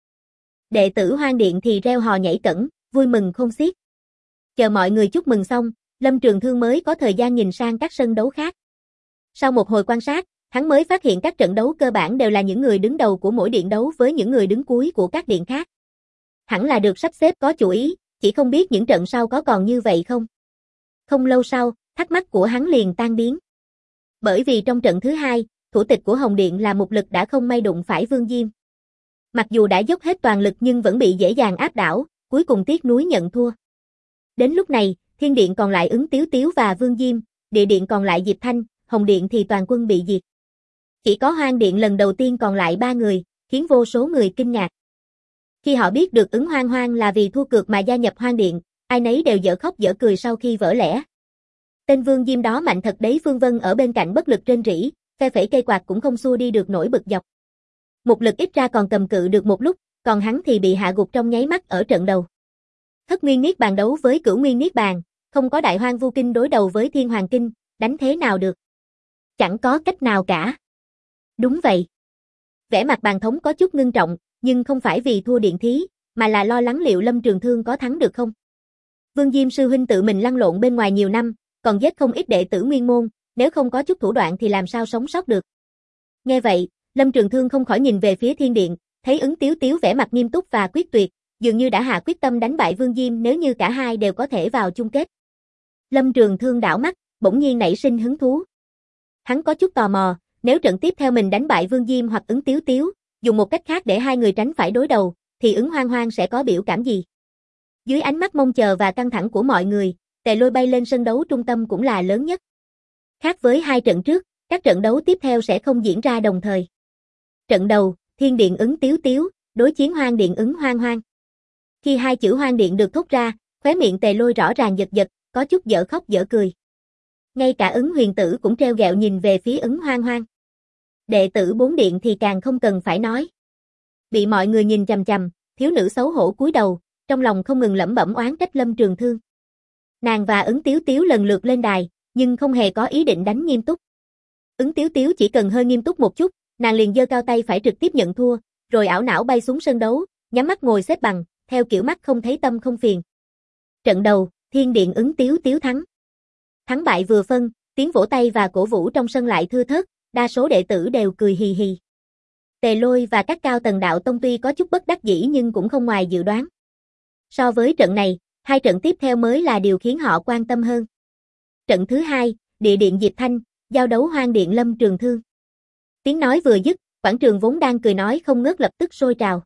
Đệ tử Hoang Điện thì reo hò nhảy cẫng, vui mừng khôn xiết. Chờ mọi người chúc mừng xong, Lâm Trường Thương mới có thời gian nhìn sang các sân đấu khác. Sau một hồi quan sát, hắn mới phát hiện các trận đấu cơ bản đều là những người đứng đầu của mỗi điện đấu với những người đứng cuối của các điện khác. Hẳn là được sắp xếp có chủ ý, chỉ không biết những trận sau có còn như vậy không. Không lâu sau, thắc mắc của hắn liền tan biến. Bởi vì trong trận thứ hai, thủ tịch của Hồng Điện là Mục Lực đã không may đụng phải Vương Diêm. Mặc dù đã dốc hết toàn lực nhưng vẫn bị dễ dàng áp đảo, cuối cùng tiếc nuối nhận thua. Đến lúc này, Thiên Điện còn lại Ứng Tiếu Tiếu và Vương Diêm, Địa Điện còn lại Diệp Thanh, Hồng Điện thì toàn quân bị diệt. Chỉ có Hoang Điện lần đầu tiên còn lại 3 người, khiến vô số người kinh ngạc. Khi họ biết được Ứng Hoang Hoang là vì thua cược mà gia nhập Hoang Điện, ai nấy đều dở khóc dở cười sau khi vỡ lẽ. Tên Vương Diêm đó mạnh thật đấy. Phương Vân ở bên cạnh bất lực rên rỉ, phe phẩy cây quạt cũng không xua đi được nỗi bực dọc. Mục Lực ít ra còn cầm cự được một lúc, còn hắn thì bị hạ gục trong nháy mắt ở trận đầu. Thất Nguyên Niết Bàn đấu với Cửu Nguyên Niết Bàn, không có Đại Hoang Vu Kinh đối đầu với Thiên Hoàng Kinh, đánh thế nào được? Chẳng có cách nào cả. Đúng vậy. Vẻ mặt Bàn Thống có chút ngưng trọng, nhưng không phải vì thua điện thí, mà là lo lắng liệu Lâm Trường Thương có thắng được không. Vương Diêm sư huynh tự mình lăn lộn bên ngoài nhiều năm, còn giết không ít đệ tử nguyên môn, nếu không có chút thủ đoạn thì làm sao sống sót được. Nghe vậy, Lâm Trường Thương không khỏi nhìn về phía Thiên Điện, thấy Ứng Tiếu Tiếu vẻ mặt nghiêm túc và quyết tuyệt, dường như đã hạ quyết tâm đánh bại Vương Diêm nếu như cả hai đều có thể vào chung kết. Lâm Trường Thương đảo mắt, bỗng nhiên nảy sinh hứng thú. Hắn có chút tò mò, nếu trận tiếp theo mình đánh bại Vương Diêm hoặc Ứng Tiếu Tiếu, dùng một cách khác để hai người tránh phải đối đầu, thì Ứng Hoang Hoang sẽ có biểu cảm gì? Dưới ánh mắt mong chờ và căng thẳng của mọi người, Tề Lôi bay lên sân đấu trung tâm cũng là lớn nhất. Khác với hai trận trước, các trận đấu tiếp theo sẽ không diễn ra đồng thời. Trận đầu, Thiên Điện Ứng Tiếu Tiếu, đối chiến Hoang Điện Ứng Hoang Hoang. Khi hai chữ Hoang Điện được thốt ra, khóe miệng Tề Lôi rõ ràng giật giật, có chút dở khóc dở cười. Ngay cả Ứng Huyền Tử cũng treo ghẹo nhìn về phía Ứng Hoang Hoang. Đệ tử 4 điện thì càng không cần phải nói. Bị mọi người nhìn chằm chằm, thiếu nữ xấu hổ cúi đầu, trong lòng không ngừng lẩm bẩm oán trách Lâm Trường Thương. Nàng và Ứng Tiếu Tiếu lần lượt lên đài, nhưng không hề có ý định đánh nghiêm túc. Ứng Tiếu Tiếu chỉ cần hơi nghiêm túc một chút, nàng liền giơ cao tay phải trực tiếp nhận thua, rồi ảo não bay xuống sân đấu, nhắm mắt ngồi xếp bằng, theo kiểu mắt không thấy tâm không phiền. Trận đầu, Thiên Điện Ứng Tiếu Tiếu thắng. Thắng bại vừa phân, tiếng vỗ tay và cổ vũ trong sân lại thưa thớt, đa số đệ tử đều cười hì hì. Tề Lôi và các cao tầng đạo tông tuy có chút bất đắc dĩ nhưng cũng không ngoài dự đoán. So với trận này, hai trận tiếp theo mới là điều khiến họ quan tâm hơn. Trận thứ hai, Địa Điện Diệp Thanh, giao đấu Hoang Điện Lâm Trường Thương. Tiếng nói vừa dứt, quảng trường vốn đang cười nói không ngớt lập tức sôi trào.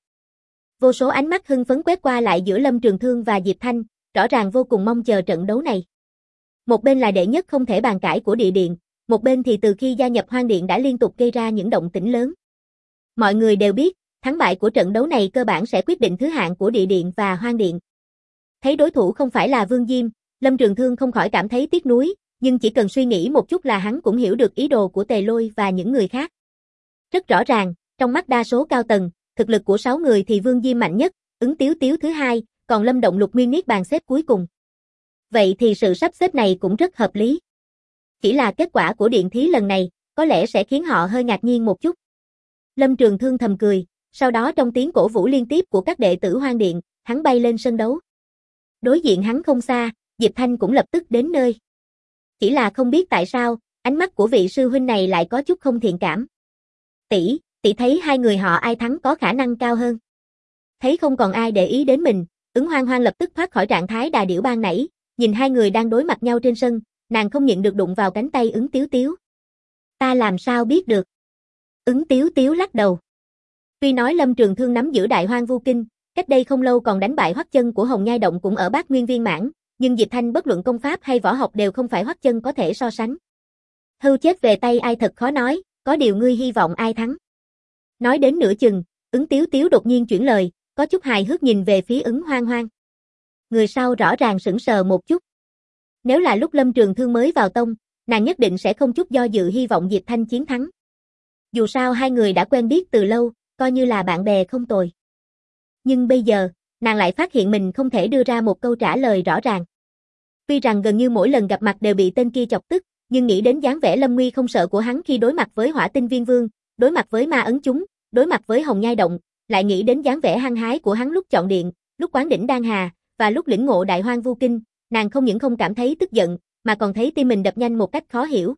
Vô số ánh mắt hưng phấn quét qua lại giữa Lâm Trường Thương và Diệp Thanh, rõ ràng vô cùng mong chờ trận đấu này. Một bên là đệ nhất không thể bàn cãi của Địa Điện, một bên thì từ khi gia nhập Hoang Điện đã liên tục gây ra những động tĩnh lớn. Mọi người đều biết, thắng bại của trận đấu này cơ bản sẽ quyết định thứ hạng của Địa Điện và Hoang Điện. Thấy đối thủ không phải là Vương Diêm, Lâm Trường Thương không khỏi cảm thấy tiếc nuối, nhưng chỉ cần suy nghĩ một chút là hắn cũng hiểu được ý đồ của Tề Lôi và những người khác. Rất rõ ràng, trong mắt đa số cao tầng, thực lực của 6 người thì Vương Diêm mạnh nhất, Ứng Tiếu Tiếu thứ hai, còn Lâm Động Lục Nguyên Niết Bàn xếp cuối cùng. Vậy thì sự sắp xếp này cũng rất hợp lý. Chỉ là kết quả của điện thí lần này, có lẽ sẽ khiến họ hơi ngạc nhiên một chút. Lâm Trường Thương thầm cười, sau đó trong tiếng cổ vũ liên tiếp của các đệ tử Hoang Điện, hắn bay lên sân đấu. Đối diện hắn không xa, Diệp Thanh cũng lập tức đến nơi. Chỉ là không biết tại sao, ánh mắt của vị sư huynh này lại có chút không thiện cảm. Tỷ thấy hai người họ ai thắng có khả năng cao hơn. Thấy không còn ai để ý đến mình, Ứng Hoang Hoang lập tức thoát khỏi trạng thái đà điểu ban nãy, nhìn hai người đang đối mặt nhau trên sân, nàng không nhịn được đụng vào cánh tay Ứng Tiếu Tiếu. Ta làm sao biết được? Ứng Tiếu Tiếu lắc đầu. Tuy nói Lâm Trường Thương nắm giữ Đại Hoang Vu Kinh, cách đây không lâu còn đánh bại Hoắc Chân của Hồng Nhai Động cũng ở Bát Nguyên Viên Mãn, nhưng Diệp Thanh bất luận công pháp hay võ học đều không phải Hoắc Chân có thể so sánh. Hưu chết về tay ai thật khó nói, có điều ngươi hy vọng ai thắng. Nói đến nửa chừng, Ứng Tiếu Tiếu đột nhiên chuyển lời, có chút hài hước nhìn về phía Ứng Hoang Hoang. Người sau rõ ràng sững sờ một chút. Nếu là lúc Lâm Trường Thương mới vào tông, nàng nhất định sẽ không chút do dự hy vọng Diệp Thanh chiến thắng. Dù sao hai người đã quen biết từ lâu, coi như là bạn bè không tồi. Nhưng bây giờ, nàng lại phát hiện mình không thể đưa ra một câu trả lời rõ ràng. Tuy rằng gần như mỗi lần gặp mặt đều bị tên kia chọc tức, nhưng nghĩ đến dáng vẻ lâm nguy không sợ của hắn khi đối mặt với Hỏa Tinh Viên Vương, đối mặt với Ma Ấn Chúng, đối mặt với Hồng Nhai Động, lại nghĩ đến dáng vẻ hăng hái của hắn lúc chọn điện, lúc quán đỉnh Đan Hà, và lúc lĩnh ngộ Đại Hoang Vu Kinh, nàng không những không cảm thấy tức giận, mà còn thấy tim mình đập nhanh một cách khó hiểu.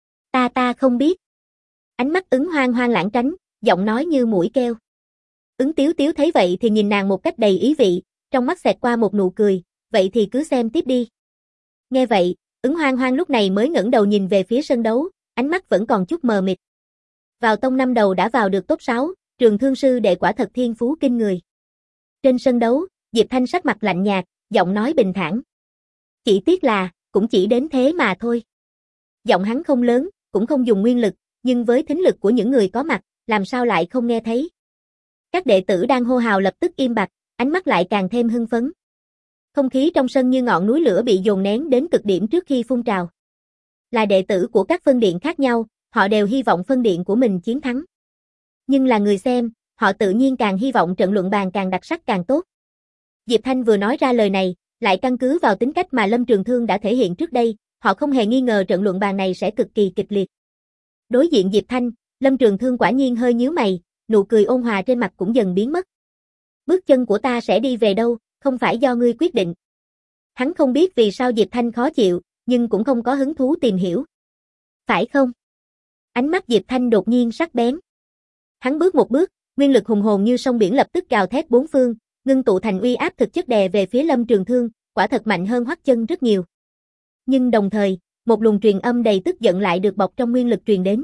Ta không biết. Ánh mắt Ứng Hoang Hoang lãng tránh, giọng nói như mũi keo. Ứng Tiếu Tiếu thấy vậy thì nhìn nàng một cách đầy ý vị, trong mắt xẹt qua một nụ cười, vậy thì cứ xem tiếp đi. Nghe vậy, Ứng Hoang Hoang lúc này mới ngẩng đầu nhìn về phía sân đấu, ánh mắt vẫn còn chút mờ mịt. Vào tông năm đầu đã vào được top 6, Trường Thương sư đệ quả thật thiên phú kinh người. Trên sân đấu, Diệp Thanh sắc mặt lạnh nhạt, giọng nói bình thản. Chỉ tiếc là, cũng chỉ đến thế mà thôi. Giọng hắn không lớn, cũng không dùng nguyên lực, nhưng với thính lực của những người có mặt, làm sao lại không nghe thấy. Các đệ tử đang hô hào lập tức im bặt, ánh mắt lại càng thêm hưng phấn. Không khí trong sân như ngọn núi lửa bị dồn nén đến cực điểm trước khi phun trào. Là đệ tử của các phân điện khác nhau, họ đều hy vọng phân điện của mình chiến thắng. Nhưng là người xem, họ tự nhiên càng hy vọng trận luận bàn càng đặc sắc càng tốt. Diệp Thanh vừa nói ra lời này, lại căn cứ vào tính cách mà Lâm Trường Thương đã thể hiện trước đây, họ không hề nghi ngờ trận luận bàn này sẽ cực kỳ kịch liệt. Đối diện Diệp Thanh, Lâm Trường Thương quả nhiên hơi nhíu mày, nụ cười ôn hòa trên mặt cũng dần biến mất. Bước chân của ta sẽ đi về đâu, không phải do ngươi quyết định. Hắn không biết vì sao Diệp Thanh khó chịu, nhưng cũng không có hứng thú tìm hiểu. Phải không? Ánh mắt Diệp Thanh đột nhiên sắc bén. Hắn bước một bước, nguyên lực hùng hồn như sông biển lập tức gào thét bốn phương, ngưng tụ thành uy áp thực chất đè về phía Lâm Trường Thương, quả thật mạnh hơn Hoắc Chân rất nhiều. Nhưng đồng thời, một luồng truyền âm đầy tức giận lại được bọc trong nguyên lực truyền đến.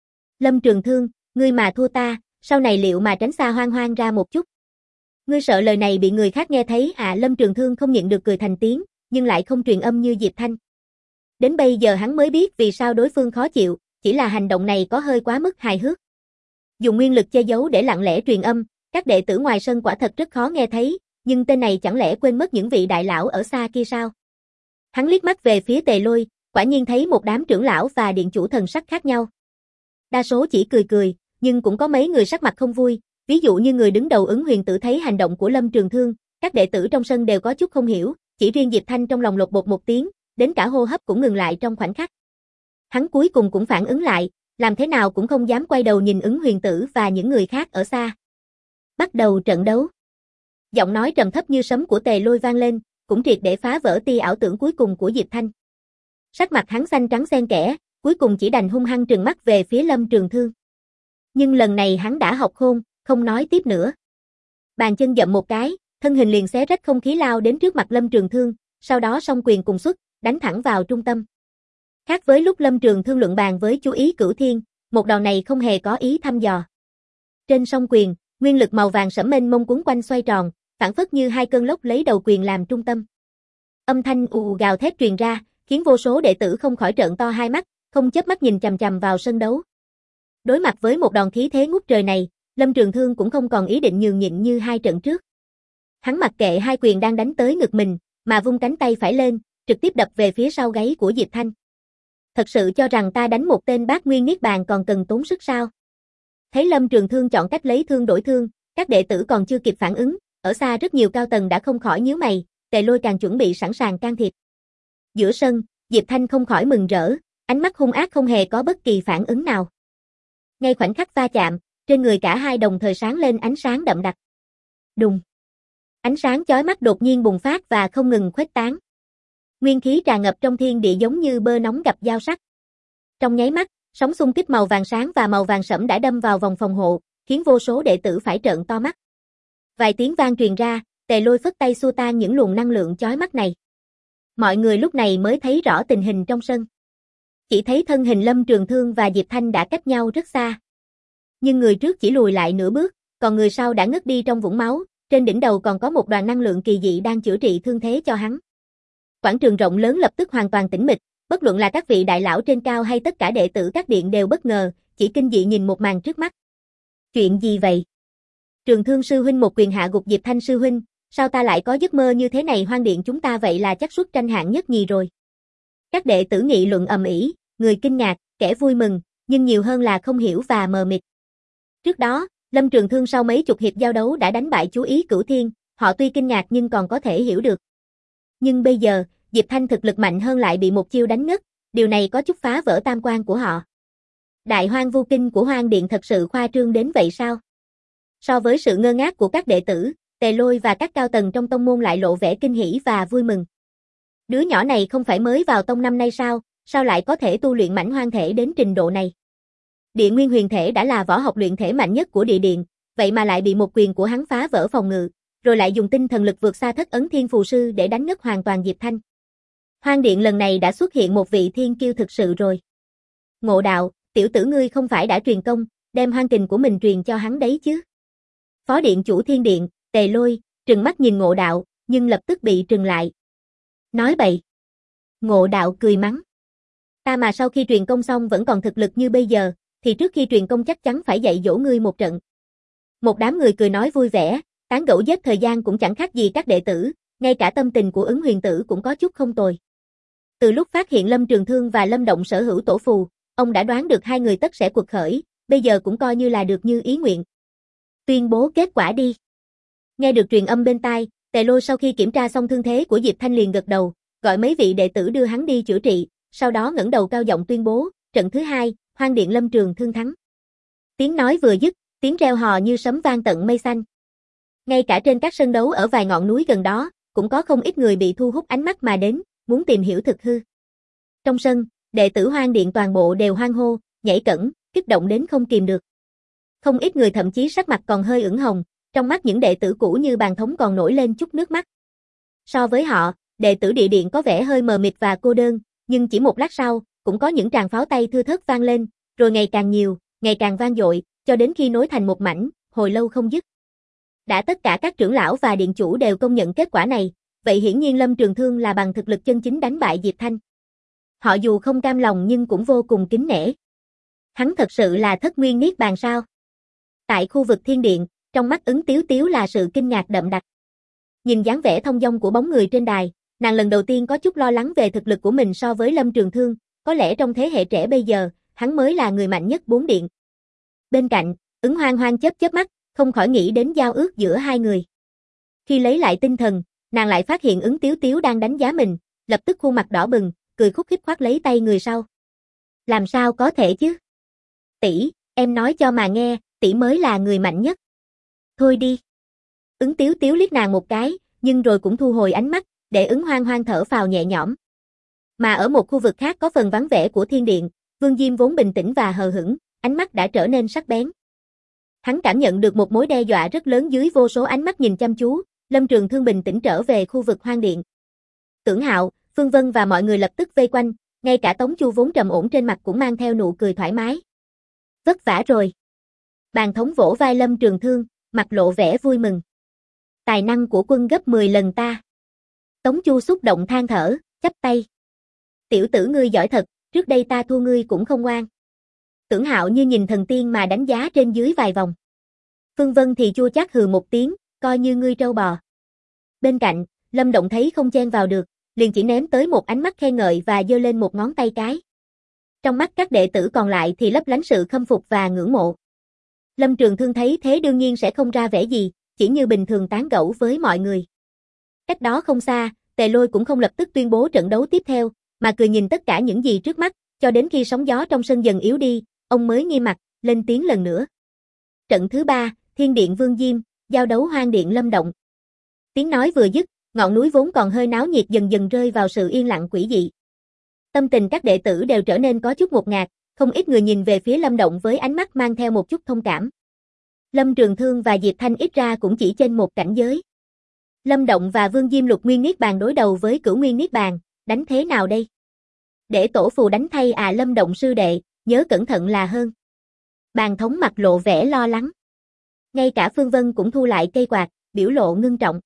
Lâm Trường Thương, ngươi mà thua ta, sau này liệu mà tránh xa Hoang Hoang ra một chút. Ngươi sợ lời này bị người khác nghe thấy à? Lâm Trường Thương không nhịn được cười thành tiếng, nhưng lại không truyền âm như Diệp Thanh. Đến bây giờ hắn mới biết vì sao đối phương khó chịu, chỉ là hành động này có hơi quá mức hài hước. Dùng nguyên lực che giấu để lặng lẽ truyền âm, các đệ tử ngoài sân quả thật rất khó nghe thấy, nhưng tên này chẳng lẽ quên mất những vị đại lão ở xa kia sao? Hắn liếc mắt về phía Tề Lôi, quả nhiên thấy một đám trưởng lão và điện chủ thần sắc khác nhau. Đa số chỉ cười cười, nhưng cũng có mấy người sắc mặt không vui, ví dụ như người đứng đầu Ứng Huyền Tử thấy hành động của Lâm Trường Thương, các đệ tử trong sân đều có chút không hiểu, chỉ riêng Diệp Thanh trong lòng lột bột một tiếng, đến cả hô hấp cũng ngừng lại trong khoảnh khắc. Hắn cuối cùng cũng phản ứng lại, làm thế nào cũng không dám quay đầu nhìn Ứng Huyền Tử và những người khác ở xa. Bắt đầu trận đấu. Giọng nói trầm thấp như sấm của Tề Lôi vang lên, cũng triệt để phá vỡ tia ảo tưởng cuối cùng của Diệp Thanh. Sắc mặt hắn xanh trắng xen kẽ, cuối cùng chỉ đành hung hăng trừng mắt về phía Lâm Trường Thương. Nhưng lần này hắn đã học khôn, không nói tiếp nữa. Bàn chân dậm một cái, thân hình liền xé rách không khí lao đến trước mặt Lâm Trường Thương, sau đó song quyền cùng xuất, đánh thẳng vào trung tâm. Khác với lúc Lâm Trường Thương luận bàn với chú ý Cửu Thiên, một đòn này không hề có ý thăm dò. Trên song quyền, nguyên lực màu vàng sẫm mênh mông cuốn quanh xoay tròn, phản phất như hai cơn lốc lấy đầu quyền làm trung tâm. Âm thanh ù gào thét truyền ra, khiến vô số đệ tử không khỏi trợn to hai mắt, không chớp mắt nhìn chằm chằm vào sân đấu. Đối mặt với một đòn khí thế ngút trời này, Lâm Trường Thương cũng không còn ý định nhường nhịn như hai trận trước. Hắn mặc kệ hai quyền đang đánh tới ngực mình, mà vung cánh tay phải lên, trực tiếp đập về phía sau gáy của Diệp Thanh. Thật sự cho rằng ta đánh một tên bát nguyên niết bàn còn cần tốn sức sao? Thấy Lâm Trường Thương chọn cách lấy thương đổi thương, các đệ tử còn chưa kịp phản ứng, ở xa rất nhiều cao tầng đã không khỏi nhíu mày, Tề Lôi càng chuẩn bị sẵn sàng can thiệp. Giữa sân, Diệp Thanh không khỏi mừng rỡ, ánh mắt hung ác không hề có bất kỳ phản ứng nào. Ngay khoảnh khắc va chạm, trên người cả hai đồng thời sáng lên ánh sáng đậm đặc. Đùng. Ánh sáng chói mắt đột nhiên bùng phát và không ngừng khuếch tán. Nguyên khí tràn ngập trong thiên địa giống như bơ nóng gặp dao sắc. Trong nháy mắt, sóng xung kích màu vàng sáng và màu vàng sẫm đã đâm vào vòng phòng hộ, khiến vô số đệ tử phải trợn to mắt. Vài tiếng vang truyền ra, Tề Lôi phất tay xua tan những luồng năng lượng chói mắt này. Mọi người lúc này mới thấy rõ tình hình trong sân. Chỉ thấy thân hình Lâm Trường Thương và Diệp Thanh đã cách nhau rất xa. Nhưng người trước chỉ lùi lại nửa bước, còn người sau đã ngất đi trong vũng máu, trên đỉnh đầu còn có một đoàn năng lượng kỳ dị đang chữa trị thương thế cho hắn. Quảng trường rộng lớn lập tức hoàn toàn tĩnh mịch, bất luận là các vị đại lão trên cao hay tất cả đệ tử các điện đều bất ngờ, chỉ kinh dị nhìn một màn trước mắt. Chuyện gì vậy? Trường Thương sư huynh một quyền hạ gục Diệp Thanh sư huynh, Sao ta lại có giấc mơ như thế này, Hoang Điện chúng ta vậy là chắc suất tranh hạng nhất nhì rồi. Các đệ tử nghị luận ầm ĩ, người kinh ngạc, kẻ vui mừng, nhưng nhiều hơn là không hiểu và mờ mịt. Trước đó, Lâm Trường Thương sau mấy chục hiệp giao đấu đã đánh bại chú ý Cửu Thiên, họ tuy kinh ngạc nhưng còn có thể hiểu được. Nhưng bây giờ, Diệp Thanh thực lực mạnh hơn lại bị một chiêu đánh ngất, điều này có chút phá vỡ tam quan của họ. Đại Hoang Vu Kinh của Hoang Điện thật sự khoa trương đến vậy sao? So với sự ngơ ngác của các đệ tử, Tề Lôi và các cao tầng trong tông môn lại lộ vẻ kinh hỉ và vui mừng. Đứa nhỏ này không phải mới vào tông năm nay sao, sao lại có thể tu luyện mãnh hoang thể đến trình độ này? Địa Nguyên Huyền Thể đã là võ học luyện thể mạnh nhất của địa điện, vậy mà lại bị một quyền của hắn phá vỡ phòng ngự, rồi lại dùng tinh thần lực vượt xa Thất Ấn Thiên Phù Sư để đánh ngất hoàn toàn Diệp Thanh. Hoang Điện lần này đã xuất hiện một vị thiên kiêu thực sự rồi. Ngộ Đạo, tiểu tử ngươi không phải đã truyền công, đem hoang kình của mình truyền cho hắn đấy chứ? Phó điện chủ Thiên Điện, Tề Lôi, trừng mắt nhìn Ngộ Đạo, nhưng lập tức bị trừng lại. Nói bậy. Ngộ Đạo cười mắng. Ta mà sau khi truyền công xong vẫn còn thực lực như bây giờ, thì trước khi truyền công chắc chắn phải dạy dỗ ngươi một trận. Một đám người cười nói vui vẻ, tán gẫu giết thời gian cũng chẳng khác gì các đệ tử, ngay cả tâm tình của Ứng Huyền Tử cũng có chút không tồi. Từ lúc phát hiện Lâm Trường Thương và Lâm Động sở hữu tổ phù, ông đã đoán được hai người tất sẽ quật khởi, bây giờ cũng coi như là được như ý nguyện. Tuyên bố kết quả đi. Nghe được truyền âm bên tai, Tề Lôi sau khi kiểm tra xong thương thế của Diệp Thanh liền gật đầu, gọi mấy vị đệ tử đưa hắn đi chữa trị, sau đó ngẩng đầu cao giọng tuyên bố, trận thứ 2, Hoang Điện Lâm Trường Thương thắng. Tiếng nói vừa dứt, tiếng reo hò như sấm vang tận mây xanh. Ngay cả trên các sân đấu ở vài ngọn núi gần đó, cũng có không ít người bị thu hút ánh mắt mà đến, muốn tìm hiểu thực hư. Trong sân, đệ tử Hoang Điện toàn bộ đều hoan hô, nhảy cẫng, kích động đến không kìm được. Không ít người thậm chí sắc mặt còn hơi ửng hồng, trong mắt những đệ tử cũ như Bàn Thống còn nổi lên chút nước mắt. So với họ, đệ tử địa điện có vẻ hơi mờ mịt và cô đơn, nhưng chỉ một lát sau, cũng có những tràng pháo tay thưa thớt vang lên, rồi ngày càng nhiều, ngày càng vang dội, cho đến khi nối thành một mảnh, hồi lâu không dứt. Đã tất cả các trưởng lão và điện chủ đều công nhận kết quả này, vậy hiển nhiên Lâm Trường Thương là bằng thực lực chân chính đánh bại Diệp Thanh. Họ dù không cam lòng nhưng cũng vô cùng kính nể. Hắn thật sự là thất nguyên niết bàn sao? Tại khu vực thiên điện, trong mắt Ứng Tiếu Tiếu là sự kinh ngạc đậm đặc. Nhìn dáng vẻ thông dong của bóng người trên đài, nàng lần đầu tiên có chút lo lắng về thực lực của mình so với Lâm Trường Thương, có lẽ trong thế hệ trẻ bây giờ, hắn mới là người mạnh nhất bốn điện. Bên cạnh, Ứng Hoang Hoang chớp chớp mắt, không khỏi nghĩ đến giao ước giữa hai người. Khi lấy lại tinh thần, nàng lại phát hiện Ứng Tiếu Tiếu đang đánh giá mình, lập tức khuôn mặt đỏ bừng, cười khúc khích khoác lấy tay người sau. Làm sao có thể chứ? Tỷ, em nói cho mà nghe, tỷ mới là người mạnh nhất. Thôi đi. Ứng Tiếu Tiếu liếc nàng một cái, nhưng rồi cũng thu hồi ánh mắt, để Ứng Hoang Hoang thở phào nhẹ nhõm. Mà ở một khu vực khác có phần vắng vẻ của thiên điện, Vương Diêm vốn bình tĩnh và hờ hững, ánh mắt đã trở nên sắc bén. Hắn cảm nhận được một mối đe dọa rất lớn dưới vô số ánh mắt nhìn chăm chú, Lâm Trường Thương bình tĩnh trở về khu vực hoang điện. Tưởng Hạo, Phương Vân và mọi người lập tức vây quanh, ngay cả Tống Chu vốn trầm ổn trên mặt cũng mang theo nụ cười thoải mái. Vất vả rồi. Bàn Thống vỗ vai Lâm Trường Thương, mặt lộ vẻ vui mừng. Tài năng của quân gấp 10 lần ta. Tống Chu xúc động than thở, chắp tay. Tiểu tử ngươi giỏi thật, trước đây ta thua ngươi cũng không ngoan. Tưởng Hạo như nhìn thần tiên mà đánh giá trên dưới vài vòng. Phương Vân thì chua chát hừ một tiếng, coi như ngươi trâu bò. Bên cạnh, Lâm Động thấy không chen vào được, liền chỉ ném tới một ánh mắt khen ngợi và giơ lên một ngón tay cái. Trong mắt các đệ tử còn lại thì lấp lánh sự khâm phục và ngưỡng mộ. Lâm Trường Thương thấy thế đương nhiên sẽ không ra vẻ gì, chỉ như bình thường tán gẫu với mọi người. Cách đó không xa, Tề Lôi cũng không lập tức tuyên bố trận đấu tiếp theo, mà cười nhìn tất cả những gì trước mắt, cho đến khi sóng gió trong sân dần yếu đi, ông mới nghiêm mặt, lên tiếng lần nữa. Trận thứ 3, Thiên Điện Vương Diêm, giao đấu Hoang Điện Lâm Động. Tiếng nói vừa dứt, ngọn núi vốn còn hơi náo nhiệt dần dần rơi vào sự yên lặng quỷ dị. Tâm tình các đệ tử đều trở nên có chút ngột ngạt, không ít người nhìn về phía Lâm Động với ánh mắt mang theo một chút thông cảm. Lâm Trường Thương và Diệp Thanh ít ra cũng chỉ trên một cảnh giới. Lâm Động và Vương Diêm Lục Nguyên Niết Bàn đối đầu với Cửu Nguyên Niết Bàn, đánh thế nào đây? Để tổ phù đánh thay à? Lâm Động sư đệ, nhớ cẩn thận là hơn. Bàn Thống mặt lộ vẻ lo lắng. Ngay cả Phương Vân cũng thu lại cây quạt, biểu lộ ngưng trọng.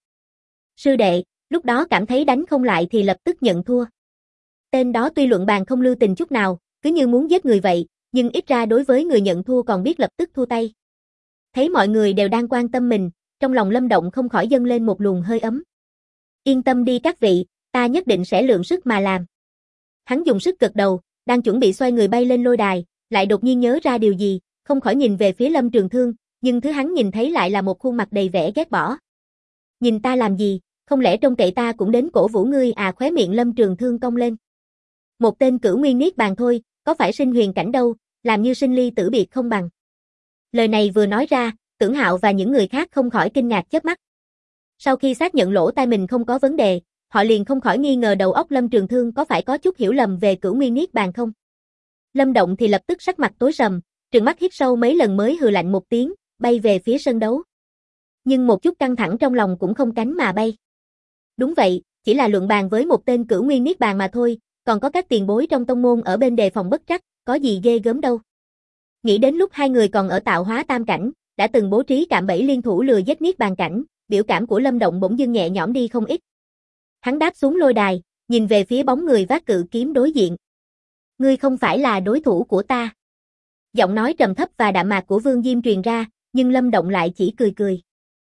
Sư đệ, lúc đó cảm thấy đánh không lại thì lập tức nhận thua. Tên đó tuy luận bàn không lưu tình chút nào, cứ như muốn giết người vậy, nhưng ít ra đối với người nhận thua còn biết lập tức thua tay. Thấy mọi người đều đang quan tâm mình, trong lòng Lâm Động không khỏi dâng lên một luồng hơi ấm. Yên tâm đi các vị, ta nhất định sẽ lượng sức mà làm. Hắn dùng sức gật đầu, đang chuẩn bị xoay người bay lên lôi đài, lại đột nhiên nhớ ra điều gì, không khỏi nhìn về phía Lâm Trường Thương, nhưng thứ hắn nhìn thấy lại là một khuôn mặt đầy vẻ ghét bỏ. Nhìn ta làm gì, không lẽ trông cậy ta cũng đến cổ vũ ngươi à? Khóe miệng Lâm Trường Thương cong lên. Một tên cửu nguyên niết bàn thôi, có phải sinh huyền cảnh đâu, làm như sinh ly tử biệt không bằng. Lời này vừa nói ra, Tưởng Hạo và những người khác không khỏi kinh ngạc chớp mắt. Sau khi xác nhận lỗ tai mình không có vấn đề, họ liền không khỏi nghi ngờ đầu óc Lâm Trường Thương có phải có chút hiểu lầm về cửu nguyên niết bàn không. Lâm Động thì lập tức sắc mặt tối sầm, trừng mắt hít sâu mấy lần mới hừ lạnh một tiếng, bay về phía sân đấu. Nhưng một chút căng thẳng trong lòng cũng không cánh mà bay. Đúng vậy, chỉ là luận bàn với một tên cửu nguyên niết bàn mà thôi, còn có các tiền bối trong tông môn ở bên đề phòng bất trắc, có gì ghê gớm đâu. Nghĩ đến lúc hai người còn ở tạo hóa tam cảnh, đã từng bố trí cạm bẫy liên thủ lừa giết niết bàn cảnh, biểu cảm của Lâm Động bỗng dưng nhẹ nhõm đi không ít. Hắn đáp xuống lôi đài, nhìn về phía bóng người vác cự kiếm đối diện. Ngươi không phải là đối thủ của ta. Giọng nói trầm thấp và đạm mạc của Vương Diêm truyền ra, nhưng Lâm Động lại chỉ cười cười.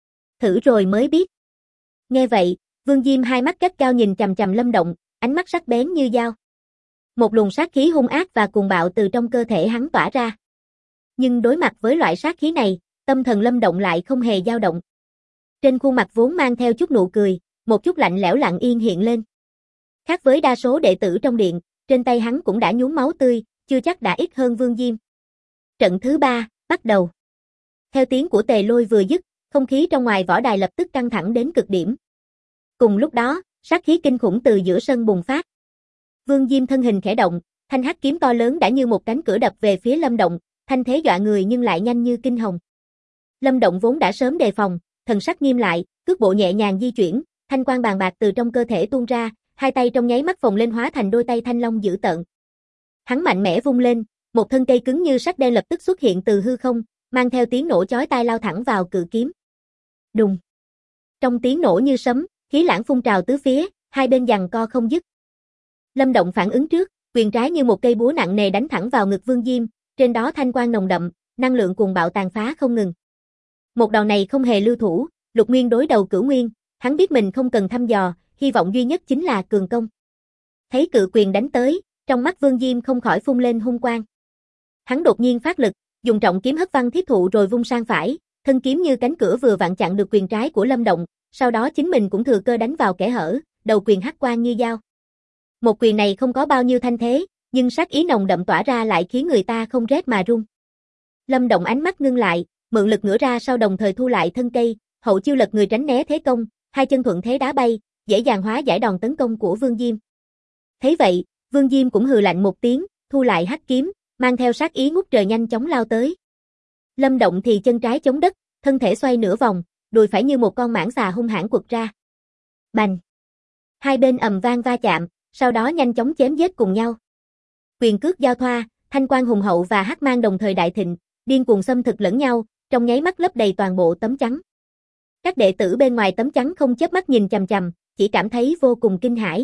Thử rồi mới biết. Nghe vậy, Vương Diêm hai mắt gắt cao nhìn chằm chằm Lâm Động, ánh mắt sắc bén như dao. Một luồng sát khí hung ác và cuồng bạo từ trong cơ thể hắn tỏa ra. Nhưng đối mặt với loại sát khí này, tâm thần Lâm Động lại không hề dao động. Trên khuôn mặt vốn mang theo chút nụ cười, một chút lạnh lẽo lặng yên hiện lên. Khác với đa số đệ tử trong điện, trên tay hắn cũng đã nhuốm máu tươi, chưa chắc đã ít hơn Vương Diêm. Trận thứ 3, bắt đầu. Theo tiếng của Tề Lôi vừa dứt, không khí trong ngoài võ đài lập tức căng thẳng đến cực điểm. Cùng lúc đó, sát khí kinh khủng từ giữa sân bùng phát. Vương Diêm thân hình khẽ động, thanh hắc kiếm to lớn đã như một cánh cửa đập về phía Lâm Động, thanh thế dọa người nhưng lại nhanh như kinh hồng. Lâm Động vốn đã sớm đề phòng, thần sắc nghiêm lại, cước bộ nhẹ nhàng di chuyển, thanh quang bàn bạc từ trong cơ thể tuôn ra, hai tay trong nháy mắt phồng lên hóa thành đôi tay thanh long dữ tợn. Hắn mạnh mẽ vung lên, một thân cây cứng như sắt đen lập tức xuất hiện từ hư không, mang theo tiếng nổ chói tai lao thẳng vào cự kiếm. Đùng. Trong tiếng nổ như sấm, khí lãng phun trào tứ phía, hai bên giằng co không dứt. Lâm Động phản ứng trước, quyền trái như một cây búa nặng nề đánh thẳng vào ngực Vương Diêm, trên đó thanh quang nồng đậm, năng lượng cuồng bạo tàn phá không ngừng. Một đòn này không hề lưu thủ, Lục Nguyên đối đầu Cửu Nguyên, hắn biết mình không cần thăm dò, hy vọng duy nhất chính là cường công. Thấy cự quyền đánh tới, trong mắt Vương Diêm không khỏi phun lên hung quang. Hắn đột nhiên phát lực, dùng trọng kiếm hất văng thiết thụ rồi vung sang phải, thân kiếm như cánh cửa vừa vặn chặn được quyền trái của Lâm Động, sau đó chính mình cũng thừa cơ đánh vào kẽ hở, đầu quyền hắc quang như dao. Một quyền này không có bao nhiêu thanh thế, nhưng sát ý nồng đậm tỏa ra lại khiến người ta không rét mà run. Lâm Động ánh mắt ngưng lại, mượn lực ngửa ra sau đồng thời thu lại thân cây, hậu chiêu lật người tránh né thế công, hai chân thuận thế đá bay, dễ dàng hóa giải đòn tấn công của Vương Diêm. Thấy vậy, Vương Diêm cũng hừ lạnh một tiếng, thu lại hắc kiếm, mang theo sát ý ngút trời nhanh chóng lao tới. Lâm Động thì chân trái chống đất, thân thể xoay nửa vòng, đùi phải như một con mãng xà hung hãn quật ra. Bành! Hai bên ầm vang va chạm, sau đó nhanh chóng chém giết cùng nhau. Quyền cước giao thoa, thanh quang hùng hậu và hắc mang đồng thời đại thịnh, điên cuồng xâm thực lẫn nhau, trong nháy mắt lấp đầy toàn bộ tấm chắn. Các đệ tử bên ngoài tấm chắn không chớp mắt nhìn chằm chằm, chỉ cảm thấy vô cùng kinh hãi.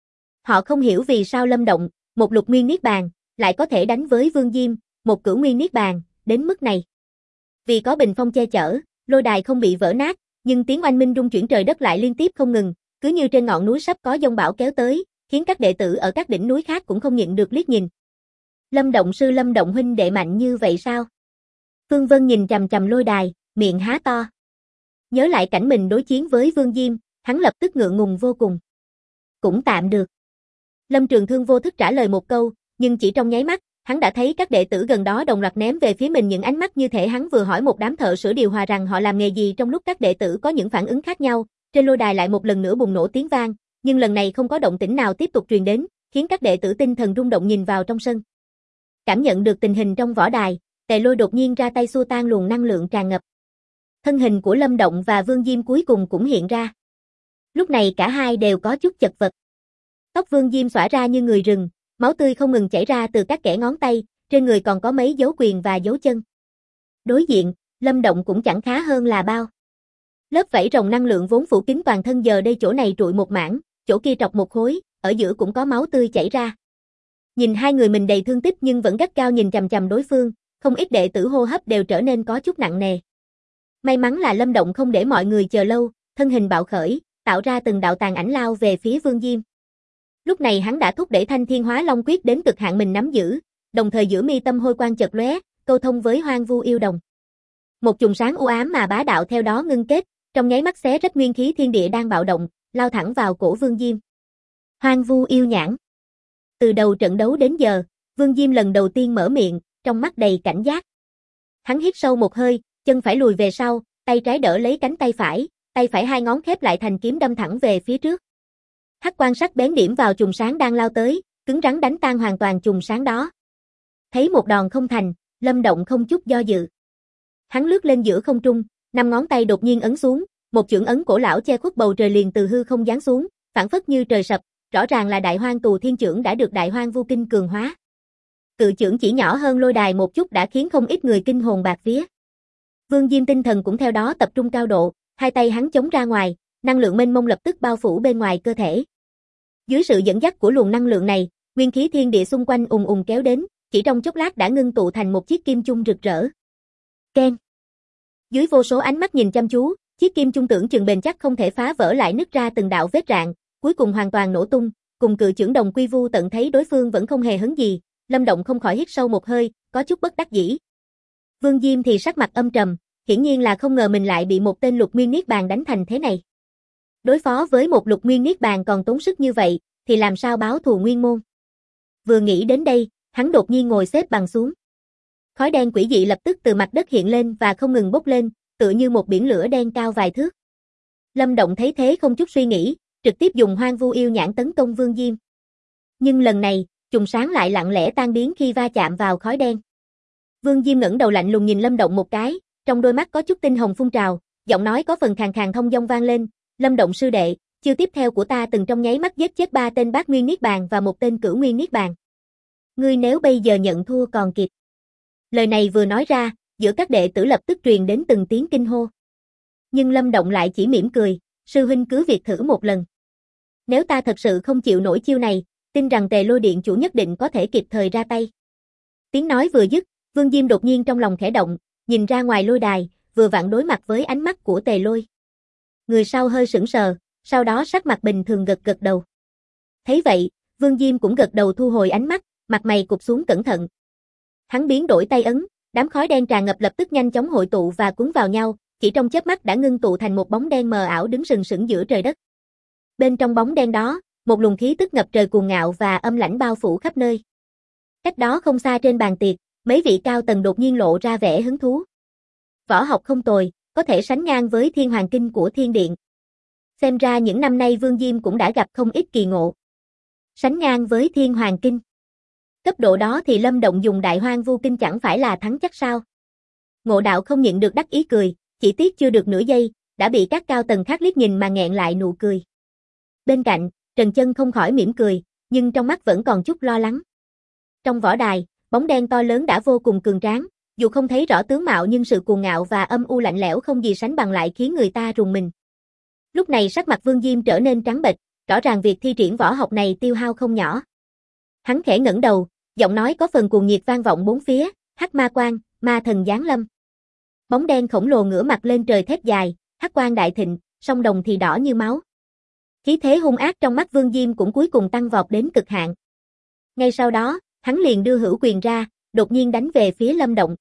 Họ không hiểu vì sao Lâm Động, một lục nguyên niết bàn, lại có thể đánh với Vương Diêm, một cửu nguyên niết bàn, đến mức này. Vì có bình phong che chở, lôi đài không bị vỡ nát, nhưng tiếng oanh minh rung chuyển trời đất lại liên tiếp không ngừng, cứ như trên ngọn núi sắp có giông bão kéo tới, khiến các đệ tử ở các đỉnh núi khác cũng không nhịn được liếc nhìn. Lâm Động sư Lâm Động huynh đệ mạnh như vậy sao? Phương Vân nhìn chằm chằm lôi đài, miệng há to. Nhớ lại cảnh mình đối chiến với Vương Diêm, hắn lập tức ngượng ngùng vô cùng. Cũng tạm được. Lâm Trường Thương vô thức trả lời một câu, nhưng chỉ trong nháy mắt, hắn đã thấy các đệ tử gần đó đồng loạt ném về phía mình những ánh mắt như thể hắn vừa hỏi một đám thợ sửa điều hòa rằng họ làm nghề gì. Trong lúc các đệ tử có những phản ứng khác nhau, trên lôi đài lại một lần nữa bùng nổ tiếng vang, nhưng lần này không có động tĩnh nào tiếp tục truyền đến, khiến các đệ tử tinh thần rung động nhìn vào trong sân. Cảm nhận được tình hình trong võ đài, Tề Lôi đột nhiên ra tay xua tan luồng năng lượng tràn ngập. Thân hình của Lâm Động và Vương Diêm cuối cùng cũng hiện ra. Lúc này cả hai đều có chút chật vật. Tóc Vương Diêm xõa ra như người rừng, máu tươi không ngừng chảy ra từ các kẽ ngón tay, trên người còn có mấy dấu quyền và dấu chân. Đối diện, Lâm Động cũng chẳng khá hơn là bao. Lớp vảy rồng năng lượng vốn phủ kín toàn thân giờ đây chỗ này trụi một mảng, chỗ kia trọc một khối, ở giữa cũng có máu tươi chảy ra. Nhìn hai người mình đầy thương tích nhưng vẫn gắt cao nhìn chằm chằm đối phương, không ít đệ tử hô hấp đều trở nên có chút nặng nề. May mắn là Lâm Động không để mọi người chờ lâu, thân hình bạo khởi, tạo ra từng đạo tàn ảnh lao về phía Vương Diêm. Lúc này hắn đã thúc đẩy Thanh Thiên Hóa Long Quyết đến cực hạn mình nắm giữ, đồng thời giữa mi tâm hôi quang chợt lóe, câu thông với Hoang Vu Yêu Đồng. Một chùm sáng u ám mà bá đạo theo đó ngưng kết, trong nháy mắt xé rách nguyên khí thiên địa đang bạo động, lao thẳng vào cổ Vương Diêm. Hoang Vu Yêu Nhãn. Từ đầu trận đấu đến giờ, Vương Diêm lần đầu tiên mở miệng, trong mắt đầy cảnh giác. Hắn hít sâu một hơi, chân phải lùi về sau, tay trái đỡ lấy cánh tay phải hai ngón khép lại thành kiếm đâm thẳng về phía trước. Hắc quang sắc bén điểm vào chùm sáng đang lao tới, cứng rắn đánh tan hoàn toàn chùm sáng đó. Thấy một đòn không thành, Lâm Động không chút do dự. Hắn lướt lên giữa không trung, 5 ngón tay đột nhiên ấn xuống, một chưởng ấn cổ lão che khuất bầu trời liền từ hư không giáng xuống, phảng phất như trời sập, rõ ràng là Đại Hoang Tù Thiên Chưởng đã được Đại Hoang Vu Kinh cường hóa. Cự chưởng chỉ nhỏ hơn lôi đài một chút đã khiến không ít người kinh hồn bạt vía. Vương Diêm tinh thần cũng theo đó tập trung cao độ, hai tay hắn chống ra ngoài, năng lượng mênh mông lập tức bao phủ bên ngoài cơ thể. Dưới sự dẫn dắt của luồng năng lượng này, nguyên khí thiên địa xung quanh ùng ùng kéo đến, chỉ trong chốc lát đã ngưng tụ thành một chiếc kim chung rực rỡ. Keng. Dưới vô số ánh mắt nhìn chăm chú, chiếc kim chung tưởng chừng bền chắc không thể phá vỡ lại nứt ra từng đạo vết rạn, cuối cùng hoàn toàn nổ tung, cùng cự chưởng đồng quy vu tận thấy đối phương vẫn không hề hấn gì, Lâm Động không khỏi hít sâu một hơi, có chút bất đắc dĩ. Vương Diêm thì sắc mặt âm trầm, hiển nhiên là không ngờ mình lại bị một tên Lục Nguyên Niết Bàn đánh thành thế này. Đối phó với một Lục Nguyên Niết Bàn còn tốn sức như vậy, thì làm sao báo thù nguyên môn. Vừa nghĩ đến đây, hắn đột nhiên ngồi xếp bằng xuống. Khói đen quỷ dị lập tức từ mặt đất hiện lên và không ngừng bốc lên, tựa như một biển lửa đen cao vài thước. Lâm Động thấy thế không chút suy nghĩ, trực tiếp dùng Hoang Vu Yêu Nhãn tấn công Vương Diêm. Nhưng lần này, chùm sáng lại lặng lẽ tan biến khi va chạm vào khói đen. Vương Diêm ngẩng đầu lạnh lùng nhìn Lâm Động một cái, trong đôi mắt có chút tinh hồng phun trào, giọng nói có phần khàn khàn thông dong vang lên, "Lâm Động sư đệ, chiêu tiếp theo của ta từng trong nháy mắt giết chết 3 tên Bát Nguyên Niết Bàn và một tên Cửu Nguyên Niết Bàn. Ngươi nếu bây giờ nhận thua còn kịp." Lời này vừa nói ra, giữa các đệ tử lập tức truyền đến từng tiếng kinh hô. Nhưng Lâm Động lại chỉ mỉm cười, "Sư huynh cứ việc thử một lần. Nếu ta thật sự không chịu nổi chiêu này, tin rằng Tề Lôi Điện chủ nhất định có thể kịp thời ra tay." Tiếng nói vừa dứt, Vương Diêm đột nhiên trong lòng khẽ động, nhìn ra ngoài lôi đài, vừa vặn đối mặt với ánh mắt của Tề Lôi. Người sau hơi sững sờ, sau đó sắc mặt bình thường gật gật đầu. Thấy vậy, Vương Diêm cũng gật đầu thu hồi ánh mắt, mặt mày cụp xuống cẩn thận. Hắn biến đổi tay ấn, đám khói đen tràn ngập lập tức nhanh chóng hội tụ và cuốn vào nhau, chỉ trong chớp mắt đã ngưng tụ thành một bóng đen mờ ảo đứng sừng sững giữa trời đất. Bên trong bóng đen đó, một luồng khí tức ngập trời cuồng ngạo và âm lãnh bao phủ khắp nơi. Cách đó không xa trên bàn tiệc, mấy vị cao tầng đột nhiên lộ ra vẻ hứng thú. Võ học không tồi, có thể sánh ngang với Thiên Hoàng Kinh của Thiên Điện. Xem ra những năm nay Vương Diêm cũng đã gặp không ít kỳ ngộ. Sánh ngang với Thiên Hoàng Kinh. Cấp độ đó thì Lâm Động dùng Đại Hoang Vu Kinh chẳng phải là thắng chắc sao? Ngộ Đạo không nhịn được đắc ý cười, chỉ tiếc chưa được nửa giây, đã bị các cao tầng khác liếc nhìn mà nghẹn lại nụ cười. Bên cạnh, Trần Chân không khỏi mỉm cười, nhưng trong mắt vẫn còn chút lo lắng. Trong võ đài, bóng đen to lớn đã vô cùng cường tráng, dù không thấy rõ tướng mạo nhưng sự cuồng ngạo và âm u lạnh lẽo không gì sánh bằng lại khiến người ta rùng mình. Lúc này sắc mặt Vương Diêm trở nên trắng bệch, rõ ràng việc thi triển võ học này tiêu hao không nhỏ. Hắn khẽ ngẩng đầu, giọng nói có phần cuồng nhiệt vang vọng bốn phía, "Hắc ma quang, ma thần giáng lâm." Bóng đen khổng lồ ngửa mặt lên trời thét dài, hắc quang đại thịnh, song đồng thì đỏ như máu. Khí thế hung ác trong mắt Vương Diêm cũng cuối cùng tăng vọt đến cực hạn. Ngay sau đó, hắn liền đưa hữu quyền ra, đột nhiên đánh về phía Lâm Động.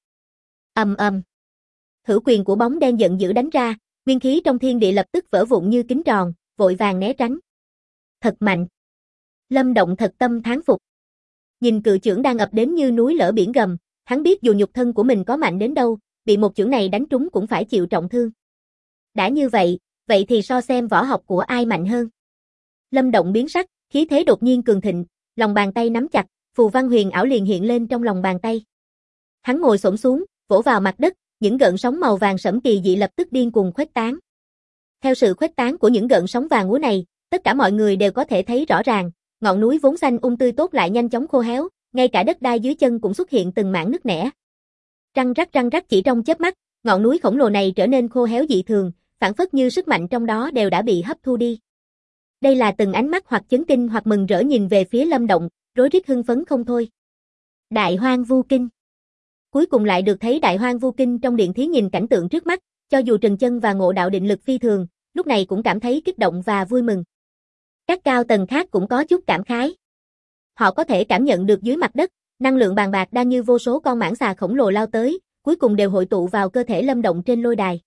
Ầm ầm. Hữu quyền của bóng đen giận dữ đánh ra, nguyên khí trong thiên địa lập tức vỡ vụn như kính tròn, vội vàng né tránh. Thật mạnh. Lâm Động thật tâm thán phục. Nhìn cự chưởng đang ập đến như núi lở biển gầm, hắn biết dù nhục thân của mình có mạnh đến đâu, bị một chưởng này đánh trúng cũng phải chịu trọng thương. Đã như vậy, vậy thì so xem võ học của ai mạnh hơn. Lâm Động biến sắc, khí thế đột nhiên cường thịnh, lòng bàn tay nắm chặt, phù văn huyền ảo liền hiện lên trong lòng bàn tay. Hắn ngồi xổm xuống, vỗ vào mặt đất, những gợn sóng màu vàng sẫm kỳ dị lập tức điên cuồng khuếch tán. Theo sự khuếch tán của những gợn sóng vàng úa này, tất cả mọi người đều có thể thấy rõ ràng, ngọn núi vốn xanh tươi tốt lại nhanh chóng khô héo, ngay cả đất đai dưới chân cũng xuất hiện từng mảng nứt nẻ. Răng rắc chỉ trong chớp mắt, ngọn núi khổng lồ này trở nên khô héo dị thường, phảng phất như sức mạnh trong đó đều đã bị hấp thu đi. Đây là từng ánh mắt hoặc chấn kinh hoặc mừng rỡ nhìn về phía Lâm Động, rối rít hưng phấn không thôi. Đại Hoang Vu Kinh. Cuối cùng lại được thấy Đại Hoang Vu Kinh trong điện thí nhìn cảnh tượng trước mắt, Cho dù Trần Chân và Ngộ Đạo định lực phi thường, lúc này cũng cảm thấy kích động và vui mừng. Các cao tầng khác cũng có chút cảm khái. Họ có thể cảm nhận được dưới mặt đất, năng lượng bàn bạc đang như vô số con mãng xà khổng lồ lao tới, cuối cùng đều hội tụ vào cơ thể Lâm Động trên lôi đài.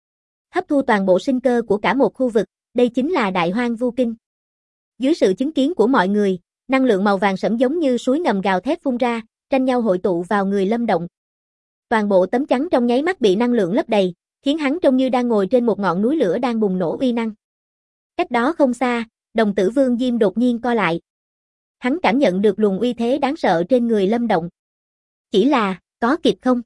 Hấp thu toàn bộ sinh cơ của cả một khu vực, đây chính là Đại Hoang Vu Kinh. Dưới sự chứng kiến của mọi người, năng lượng màu vàng sẫm giống như suối ngầm gào thét phun ra, tranh nhau hội tụ vào người Lâm Động. Toàn bộ tấm chắn trong nháy mắt bị năng lượng lấp đầy, khiến hắn trông như đang ngồi trên một ngọn núi lửa đang bùng nổ uy năng. Cách đó không xa, đồng tử Vương Diêm đột nhiên co lại. Hắn cảm nhận được luồng uy thế đáng sợ trên người Lâm Động. Chỉ là, có kịp không?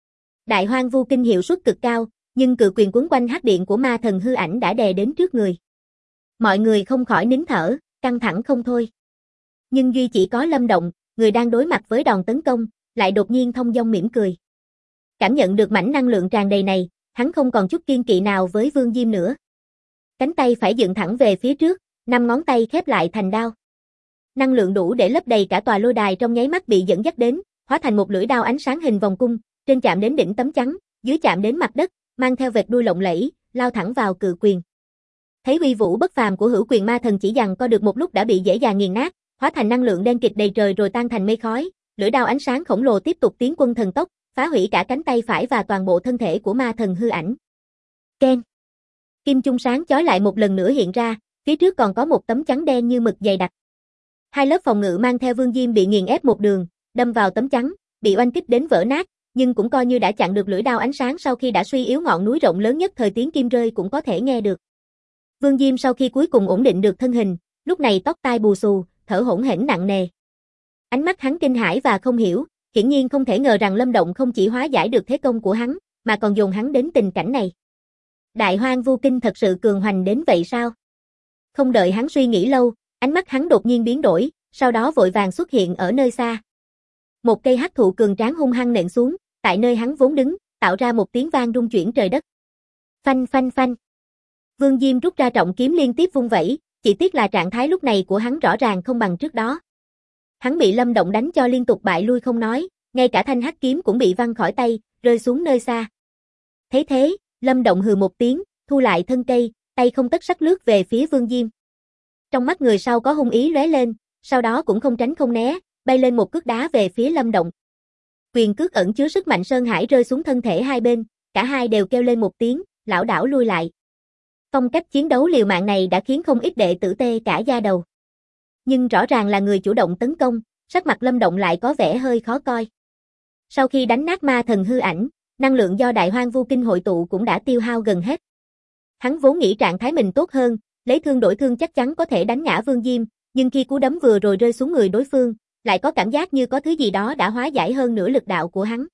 Đại Hoang Vu Kinh hiệu suất cực cao, nhưng cự quyền quấn quanh hắc điện của ma thần hư ảnh đã đè đến trước người. Mọi người không khỏi nín thở, căng thẳng không thôi. Nhưng duy chỉ có Lâm Động, người đang đối mặt với đòn tấn công, lại đột nhiên thông dong mỉm cười. Cảm nhận được mảnh năng lượng tràn đầy này, hắn không còn chút kiên kỵ nào với Vương Diêm nữa. Cánh tay phải dựng thẳng về phía trước, 5 ngón tay khép lại thành đao. Năng lượng đủ để lấp đầy cả tòa lôi đài trong nháy mắt bị dẫn dắt đến, hóa thành một lưỡi đao ánh sáng hình vòng cung, trên chạm đến đỉnh tấm chắn, dưới chạm đến mặt đất, mang theo vệt đuôi lộng lẫy, lao thẳng vào cự quyền. Thấy uy vũ bất phàm của hữu quyền ma thần chỉ giằng co được một lúc đã bị dễ dàng nghiền nát, hóa thành năng lượng đen kịt đầy trời rồi tan thành mây khói, lưỡi đao ánh sáng khổng lồ tiếp tục tiến quân thần tốc, phá hủy cả cánh tay phải và toàn bộ thân thể của ma thần hư ảnh. Keng. Kim chung sáng chói lại một lần nữa hiện ra, phía trước còn có một tấm chắn đen như mực dày đặc. Hai lớp phòng ngự mang theo Vương Diêm bị nghiền ép một đường, đâm vào tấm chắn, bị oanh kích đến vỡ nát, nhưng cũng coi như đã chặn được lưỡi đao ánh sáng sau khi đã suy yếu ngọn núi rộng lớn nhất thời tiếng kim rơi cũng có thể nghe được. Vương Diêm sau khi cuối cùng ổn định được thân hình, lúc này tóc tai bù xù, thở hổn hển nặng nề. Ánh mắt hắn kinh hãi và không hiểu, hiển nhiên không thể ngờ rằng Lâm Động không chỉ hóa giải được thế công của hắn, mà còn dồn hắn đến tình cảnh này. Đại Hoang Vu Kinh thật sự cường hoành đến vậy sao? Không đợi hắn suy nghĩ lâu, ánh mắt hắn đột nhiên biến đổi, sau đó vội vàng xuất hiện ở nơi xa. Một cây hắc thụ cường tráng hung hăng nện xuống, tại nơi hắn vốn đứng, tạo ra một tiếng vang rung chuyển trời đất. Phanh phanh phanh. Vương Diêm rút ra trọng kiếm liên tiếp vung vẩy, chỉ tiếc là trạng thái lúc này của hắn rõ ràng không bằng trước đó. Hắn bị Lâm Động đánh cho liên tục bại lui không nói, ngay cả thanh hắc kiếm cũng bị văng khỏi tay, rơi xuống nơi xa. Thấy thế, Lâm Động hừ một tiếng, thu lại thân cây, tay không tất sắc lướt về phía Vương Diêm. Trong mắt người sau có hung ý lóe lên, sau đó cũng không tránh không né, bay lên một cước đá về phía Lâm Động. Quyền cước ẩn chứa sức mạnh sơn hải rơi xuống thân thể hai bên, cả hai đều kêu lên một tiếng, lảo đảo lui lại. Phong cách chiến đấu liều mạng này đã khiến không ít đệ tử tê cả da đầu. Nhưng rõ ràng là người chủ động tấn công, sắc mặt Lâm Động lại có vẻ hơi khó coi. Sau khi đánh nát ma thần hư ảnh, năng lượng do Đại Hoang Vu Kinh hội tụ cũng đã tiêu hao gần hết. Hắn vốn nghĩ trạng thái mình tốt hơn, lấy thương đổi thương chắc chắn có thể đánh ngã Vương Diêm, nhưng khi cú đấm vừa rồi rơi xuống người đối phương, lại có cảm giác như có thứ gì đó đã hóa giải hơn nửa lực đạo của hắn.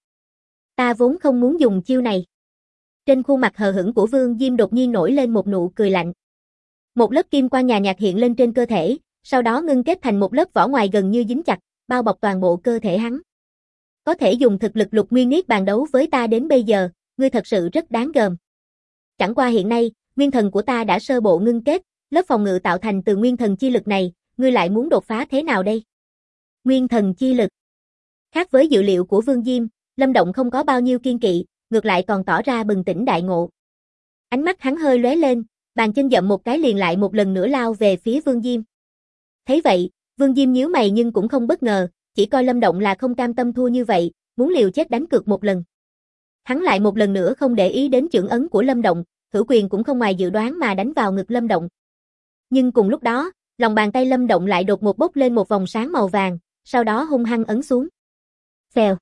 Ta vốn không muốn dùng chiêu này. Trên khuôn mặt hờ hững của Vương Diêm đột nhiên nổi lên một nụ cười lạnh. Một lớp kim quang nhàn nhạt hiện lên trên cơ thể, sau đó ngưng kết thành một lớp vỏ ngoài gần như dính chặt, bao bọc toàn bộ cơ thể hắn. Có thể dùng thực lực Lục Nguyên Niết bàn đấu với ta đến bây giờ, ngươi thật sự rất đáng gờm. Chẳng qua hiện nay, nguyên thần của ta đã sơ bộ ngưng kết, lớp phòng ngự tạo thành từ nguyên thần chi lực này, ngươi lại muốn đột phá thế nào đây? Nguyên thần chi lực. Khác với dự liệu của Vương Diêm, Lâm Động không có bao nhiêu kiên kỵ, ngược lại còn tỏ ra bừng tỉnh đại ngộ. Ánh mắt hắn hơi lóe lên, bàn chân dậm một cái liền lại một lần nữa lao về phía Vương Diêm. Thấy vậy, Vương Diêm nhíu mày nhưng cũng không bất ngờ, chỉ coi Lâm Động là không cam tâm thua như vậy, muốn liều chết đánh cược một lần. Hắn lại một lần nữa không để ý đến chưởng ấn của Lâm Động, hữu quyền cũng không ngoài dự đoán mà đánh vào ngực Lâm Động. Nhưng cùng lúc đó, lòng bàn tay Lâm Động lại đột ngột bốc lên một vòng sáng màu vàng, sau đó hung hăng ấn xuống. Xèo.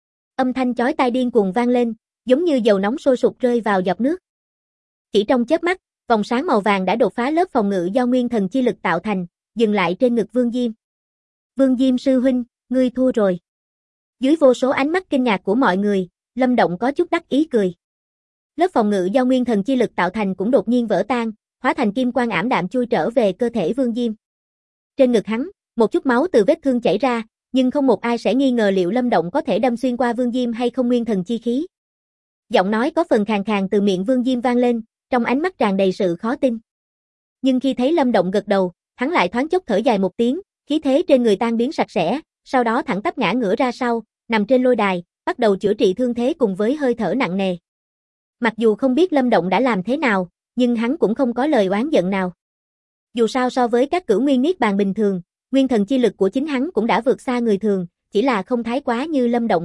Âm thanh chói tai điên cuồng vang lên, giống như dầu nóng sôi sục rơi vào giọt nước. Chỉ trong chớp mắt, vòng sáng màu vàng đã đột phá lớp phòng ngự do nguyên thần chi lực tạo thành, dừng lại trên ngực Vương Diêm. Vương Diêm sư huynh, ngươi thua rồi. Dưới vô số ánh mắt kinh ngạc của mọi người, Lâm Động có chút đắc ý cười. Lớp phòng ngự do nguyên thần chi lực tạo thành cũng đột nhiên vỡ tan, hóa thành kim quang ảm đạm chui trở về cơ thể Vương Diêm. Trên ngực hắn, một chút máu từ vết thương chảy ra, nhưng không một ai sẽ nghi ngờ liệu Lâm Động có thể đâm xuyên qua Vương Diêm hay không nguyên thần chi khí. Giọng nói có phần khàn khàn từ miệng Vương Diêm vang lên, trong ánh mắt tràn đầy sự khó tin. Nhưng khi thấy Lâm Động gật đầu, hắn lại thoáng chốc thở dài một tiếng, khí thế trên người tan biến sạch sẽ, sau đó thẳng tắp ngã ngửa ra sau, nằm trên lôi đài, bắt đầu chữa trị thương thế cùng với hơi thở nặng nề. Mặc dù không biết Lâm Động đã làm thế nào, nhưng hắn cũng không có lời oán giận nào. Dù sao so với các cửu nguyên niết bàn bình thường, nguyên thần chi lực của chính hắn cũng đã vượt xa người thường, chỉ là không thái quá như Lâm Động.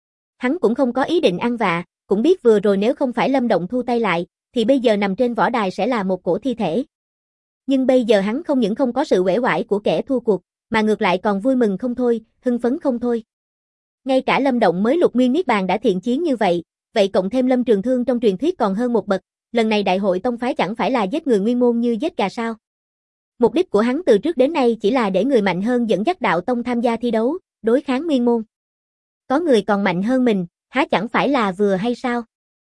Hắn cũng không có ý định ăn vạ, cũng biết vừa rồi nếu không phải Lâm Động thu tay lại, thì bây giờ nằm trên võ đài sẽ là một cổ thi thể. Nhưng bây giờ hắn không những không có sự uể oải của kẻ thua cuộc, mà ngược lại còn vui mừng không thôi, hưng phấn không thôi. Ngay cả Lâm Động mới lục nguyên niết bàn đã thiện chiến như vậy, vậy cộng thêm Lâm Trường Thương trong truyền thuyết còn hơn một bậc, lần này đại hội tông phái chẳng phải là giết người nguyên môn như giết gà sao? Mục đích của hắn từ trước đến nay chỉ là để người mạnh hơn dẫn dắt đạo tông tham gia thi đấu, đối kháng nguyên môn. Có người còn mạnh hơn mình, há chẳng phải là vừa hay sao?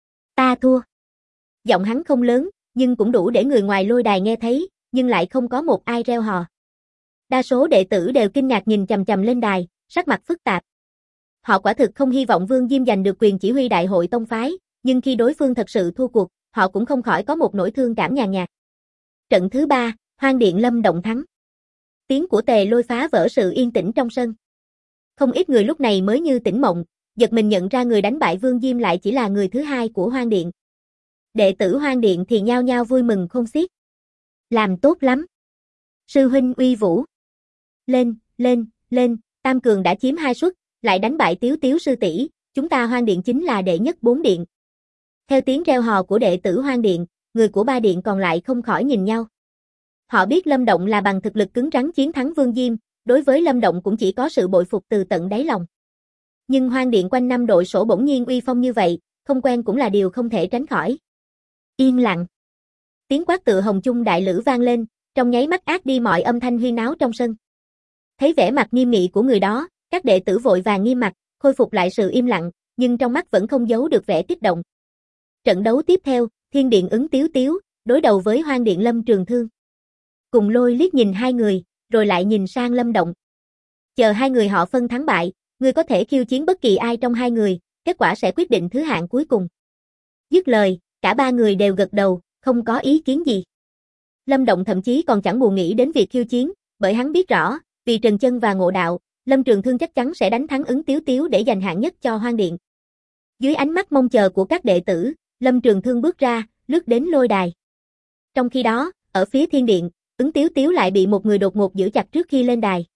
Ta thua. Giọng hắn không lớn, nhưng cũng đủ để người ngoài lôi đài nghe thấy, nhưng lại không có một ai reo hò. Đa số đệ tử đều kinh ngạc nhìn chằm chằm lên đài, sắc mặt phức tạp. Họ quả thực không hy vọng Vương Diêm giành được quyền chỉ huy đại hội tông phái, nhưng khi đối phương thật sự thua cuộc, họ cũng không khỏi có một nỗi thương cảm nhàn nhạt. Trận thứ 3, Hoang Điện Lâm Động thắng. Tiếng của Tề Lôi phá vỡ sự yên tĩnh trong sân. Không ít người lúc này mới như tỉnh mộng, giật mình nhận ra người đánh bại Vương Diêm lại chỉ là người thứ hai của Hoang Điện. Đệ tử Hoang Điện thì nhao nhao vui mừng không xiết. Làm tốt lắm. Sư huynh uy vũ. Lên, lên, lên, Tam Cường đã chiếm 2 suất, lại đánh bại Tiếu Tiếu sư tỷ, chúng ta Hoang Điện chính là đệ nhất 4 điện. Theo tiếng reo hò của đệ tử Hoang Điện, người của 3 điện còn lại không khỏi nhìn nhau. Họ biết Lâm Động là bằng thực lực cứng rắn chiến thắng Vương Diêm, đối với Lâm Động cũng chỉ có sự bội phục từ tận đáy lòng. Nhưng Hoang Điện quanh năm đội sổ bỗng nhiên uy phong như vậy, không quen cũng là điều không thể tránh khỏi. Yên lặng. Tiếng quát tựa hồng chung đại lữ vang lên, trong nháy mắt át đi mọi âm thanh huyên náo trong sân. Thấy vẻ mặt nghiêm nghị của người đó, các đệ tử vội vàng nghiêm mặt, khôi phục lại sự im lặng, nhưng trong mắt vẫn không giấu được vẻ kích động. Trận đấu tiếp theo, Thiên Điện ứng Tiếu Tiếu, đối đầu với Hoang Điện Lâm Trường Thương. Cùng Lôi liếc nhìn hai người, rồi lại nhìn sang Lâm Động. Chờ hai người họ phân thắng bại, ngươi có thể khiêu chiến bất kỳ ai trong hai người, kết quả sẽ quyết định thứ hạng cuối cùng. Dứt lời, cả 3 người đều gật đầu, không có ý kiến gì. Lâm Động thậm chí còn chẳng buồn nghĩ đến việc khiêu chiến, bởi hắn biết rõ, vì Trần Chân và Ngộ Đạo, Lâm Trường Thương chắc chắn sẽ đánh thắng ứng Tiếu Tiếu để giành hạng nhất cho Hoang Điện. Dưới ánh mắt mong chờ của các đệ tử, Lâm Trường Thương bước ra, lướt đến lôi đài. Trong khi đó, ở phía Thiên Điện, ứng Tiếu Tiếu lại bị một người đột ngột giữ chặt trước khi lên đài.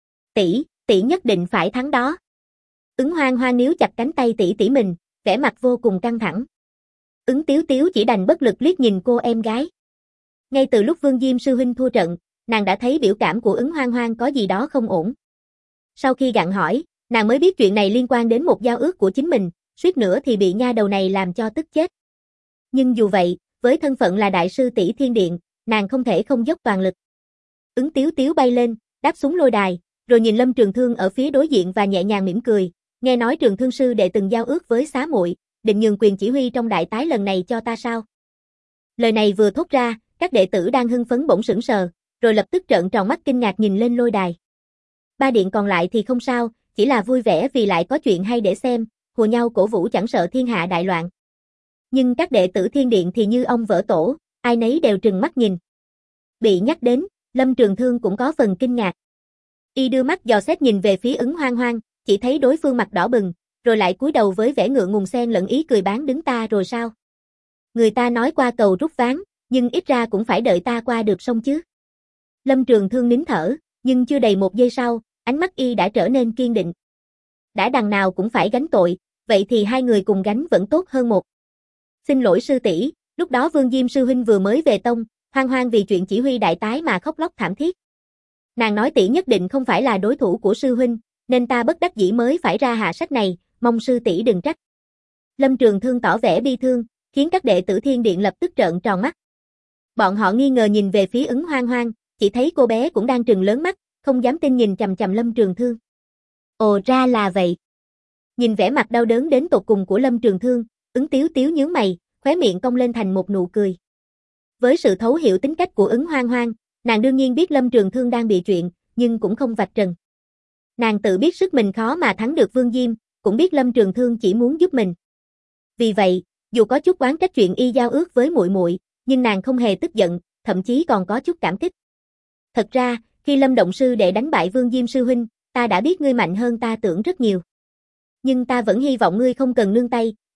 Tỷ nhất định phải thắng đó. Ứng Hoang Hoang níu chặt cánh tay tỷ mình, vẻ mặt vô cùng căng thẳng. Ứng Tiếu Tiếu chỉ đành bất lực liếc nhìn cô em gái. Ngay từ lúc Vương Diêm sư huynh thua trận, nàng đã thấy biểu cảm của ứng Hoang Hoang có gì đó không ổn. Sau khi gặng hỏi, nàng mới biết chuyện này liên quan đến một giao ước của chính mình, suýt nữa thì bị nha đầu này làm cho tức chết. Nhưng dù vậy, với thân phận là đại sư tỷ Thiên Điện, nàng không thể không dốc toàn lực. Ứng Tiếu Tiếu bay lên, đáp xuống lôi đài, rồi nhìn Lâm Trường Thương ở phía đối diện và nhẹ nhàng mỉm cười, nghe nói Trường Thương sư đệ từng giao ước với xá muội, định nhường quyền chỉ huy trong đại tái lần này cho ta sao? Lời này vừa thốt ra, các đệ tử đang hưng phấn bỗng sững sờ, rồi lập tức trợn tròn mắt kinh ngạc nhìn lên lôi đài. 3 điện còn lại thì không sao, chỉ là vui vẻ vì lại có chuyện hay để xem, hùa nhau cổ vũ chẳng sợ thiên hạ đại loạn. Nhưng các đệ tử Thiên Điện thì như ong vỡ tổ, ai nấy đều trừng mắt nhìn. Bị nhắc đến, Lâm Trường Thương cũng có phần kinh ngạc. Y đưa mắt dò xét nhìn về phía ứng Hoang Hoang, chỉ thấy đối phương mặt đỏ bừng, rồi lại cúi đầu với vẻ ngượng ngùng xen lẫn ý cười bán đứng ta rồi sao? Người ta nói qua cầu rút ván, nhưng ít ra cũng phải đợi ta qua được sông chứ. Lâm Trường Thương nín thở, nhưng chưa đầy 1 giây sau, ánh mắt y đã trở nên kiên định. Đã đằng nào cũng phải gánh tội, vậy thì hai người cùng gánh vẫn tốt hơn một. Xin lỗi sư tỷ, lúc đó Vương Diêm sư huynh vừa mới về tông, Hoang Hoang vì chuyện chỉ huy đại tái mà khóc lóc thảm thiết. Nàng nói tỷ nhất định không phải là đối thủ của sư huynh, nên ta bất đắc dĩ mới phải ra hạ sách này, mong sư tỷ đừng trách. Lâm Trường Thương tỏ vẻ bi thương, khiến các đệ tử Thiên Điện lập tức trợn tròn mắt. Bọn họ nghi ngờ nhìn về phía ứng Hoang Hoang, chỉ thấy cô bé cũng đang trừng lớn mắt, không dám tin nhìn chằm chằm Lâm Trường Thương. Ồ ra là vậy. Nhìn vẻ mặt đau đớn đến tột cùng của Lâm Trường Thương, ứng Tiếu Tiếu nhướng mày, khóe miệng cong lên thành một nụ cười. Với sự thấu hiểu tính cách của ứng Hoang Hoang, nàng đương nhiên biết Lâm Trường Thương đang bị chuyện, nhưng cũng không vạch trần. Nàng tự biết sức mình khó mà thắng được Vương Diêm, cũng biết Lâm Trường Thương chỉ muốn giúp mình. Vì vậy, dù có chút oán trách chuyện y giao ước với muội muội, nhưng nàng không hề tức giận, thậm chí còn có chút cảm kích. Thật ra, khi Lâm Động sư đệ đánh bại Vương Diêm sư huynh, ta đã biết ngươi mạnh hơn ta tưởng rất nhiều. Nhưng ta vẫn hy vọng ngươi không cần nương tay,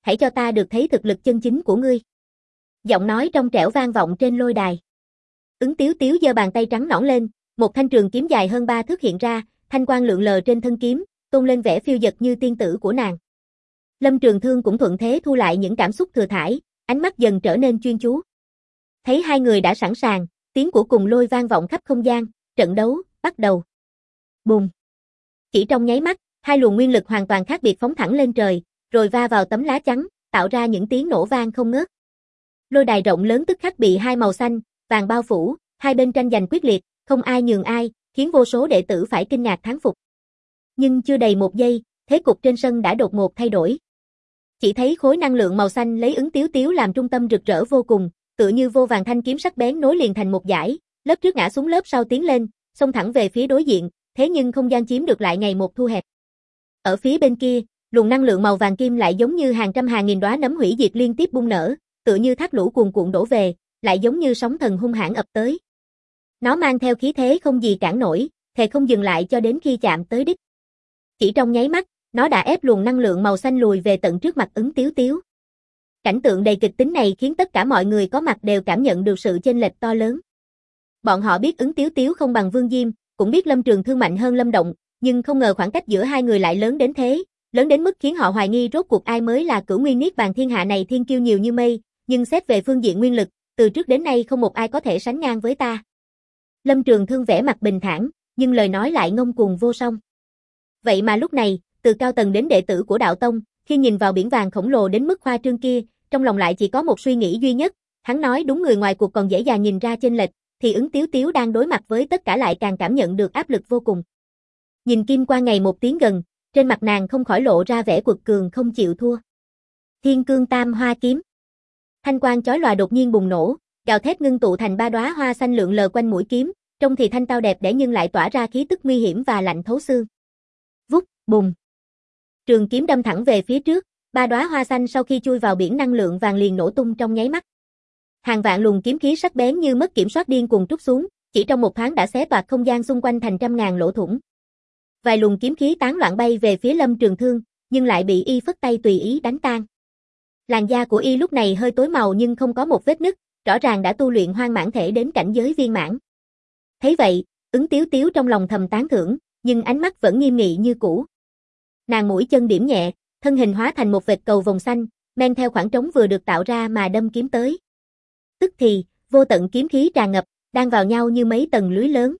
hãy cho ta được thấy thực lực chân chính của ngươi. Giọng nói trong trẻo vang vọng trên lôi đài. Ứng Tiếu Tiếu giơ bàn tay trắng nõn lên, một thanh trường kiếm dài hơn 3 thước hiện ra, thanh quang lượn lờ trên thân kiếm, tôn lên vẻ phiêu dật như tiên tử của nàng. Lâm Trường Thương cũng thuận thế thu lại những cảm xúc thừa thãi, ánh mắt dần trở nên chuyên chú. Thấy hai người đã sẵn sàng, tiếng của cùng lôi vang vọng khắp không gian, trận đấu bắt đầu. Bùng. Chỉ trong nháy mắt, hai luồng nguyên lực hoàn toàn khác biệt phóng thẳng lên trời, rồi va vào tấm lá chắn, tạo ra những tiếng nổ vang không ngớt. Lôi đài rộng lớn tức khắc bị hai màu xanh, vàng bao phủ, hai bên tranh giành quyết liệt, không ai nhường ai, khiến vô số đệ tử phải kinh ngạc thán phục. Nhưng chưa đầy một giây, thế cục trên sân đã đột ngột thay đổi. Chỉ thấy khối năng lượng màu xanh lấy Ứng Tiếu Tiếu làm trung tâm rực rỡ vô cùng, tựa như vô vàn thanh kiếm sắc bén nối liền thành một dải, lớp trước ngã xuống lớp sau tiến lên, xông thẳng về phía đối diện, thế nhưng không gian chiếm được lại ngày một thu hẹp. Ở phía bên kia, luồng năng lượng màu vàng kim lại giống như hàng trăm hàng nghìn đóa nấm hủy diệt liên tiếp bung nở, tựa như thác lũ cuồn cuộn đổ về, lại giống như sóng thần hung hãn ập tới. Nó mang theo khí thế không gì cản nổi, thề không dừng lại cho đến khi chạm tới đích. Chỉ trong nháy mắt, nó đã ép luồng năng lượng màu xanh lùi về tận trước mặt Ứng Tiếu Tiếu. Cảnh tượng đầy kịch tính này khiến tất cả mọi người có mặt đều cảm nhận được sự chênh lệch to lớn. Bọn họ biết Ứng Tiếu Tiếu không bằng Vương Diêm, cũng biết Lâm Trường Thương mạnh hơn Lâm Động, nhưng không ngờ khoảng cách giữa hai người lại lớn đến thế, lớn đến mức khiến họ hoài nghi rốt cuộc ai mới là Cửu Nguyên Niết Bàn thiên hạ này thiên kiêu nhiều như mây, nhưng xét về phương diện nguyên lực, từ trước đến nay không một ai có thể sánh ngang với ta. Lâm Trường Thương vẻ mặt bình thản, nhưng lời nói lại ngông cuồng vô song. Vậy mà lúc này, từ cao tầng đến đệ tử của đạo tông, khi nhìn vào biển vàng khổng lồ đến mức khoa trương kia, trong lòng lại chỉ có một suy nghĩ duy nhất, hắn nói đúng, người ngoài cuộc còn dễ dàng nhìn ra chênh lệch, thì Ứng Tiếu Tiếu đang đối mặt với tất cả lại càng cảm nhận được áp lực vô cùng. Nhìn kim qua ngày một tiến gần, trên mặt nàng không khỏi lộ ra vẻ quật cường không chịu thua. Thiên Cương Tam Hoa Kiếm. Thanh quang chói lòa đột nhiên bùng nổ, gào thét ngưng tụ thành 3 đóa hoa xanh lượn lờ quanh mũi kiếm, trông thì thanh tao đẹp đẽ nhưng lại tỏa ra khí tức nguy hiểm và lạnh thấu xương. Vút, bùng. Trường kiếm đâm thẳng về phía trước, 3 đóa hoa xanh sau khi chui vào biển năng lượng vàng liền nổ tung trong nháy mắt. Hàng vạn luồng kiếm khí sắc bén như mất kiểm soát điên cuồng trút xuống, chỉ trong một thoáng đã xé toạc không gian xung quanh thành trăm ngàn lỗ thủng. Vài luồng kiếm khí tán loạn bay về phía Lâm Trường Thương, nhưng lại bị y phất tay tùy ý đánh tan. Làn da của y lúc này hơi tối màu nhưng không có một vết nứt, rõ ràng đã tu luyện hoang mãn thể đến cảnh giới viên mãn. Thấy vậy, Ứng Tiếu Tiếu trong lòng thầm tán thưởng, nhưng ánh mắt vẫn nghiêm nghị như cũ. Nàng mũi chân điểm nhẹ, thân hình hóa thành một vệt cầu vồng xanh, men theo khoảng trống vừa được tạo ra mà đâm kiếm tới. Tức thì, vô tận kiếm khí tràn ngập, đan vào nhau như mấy tầng lưới lớn.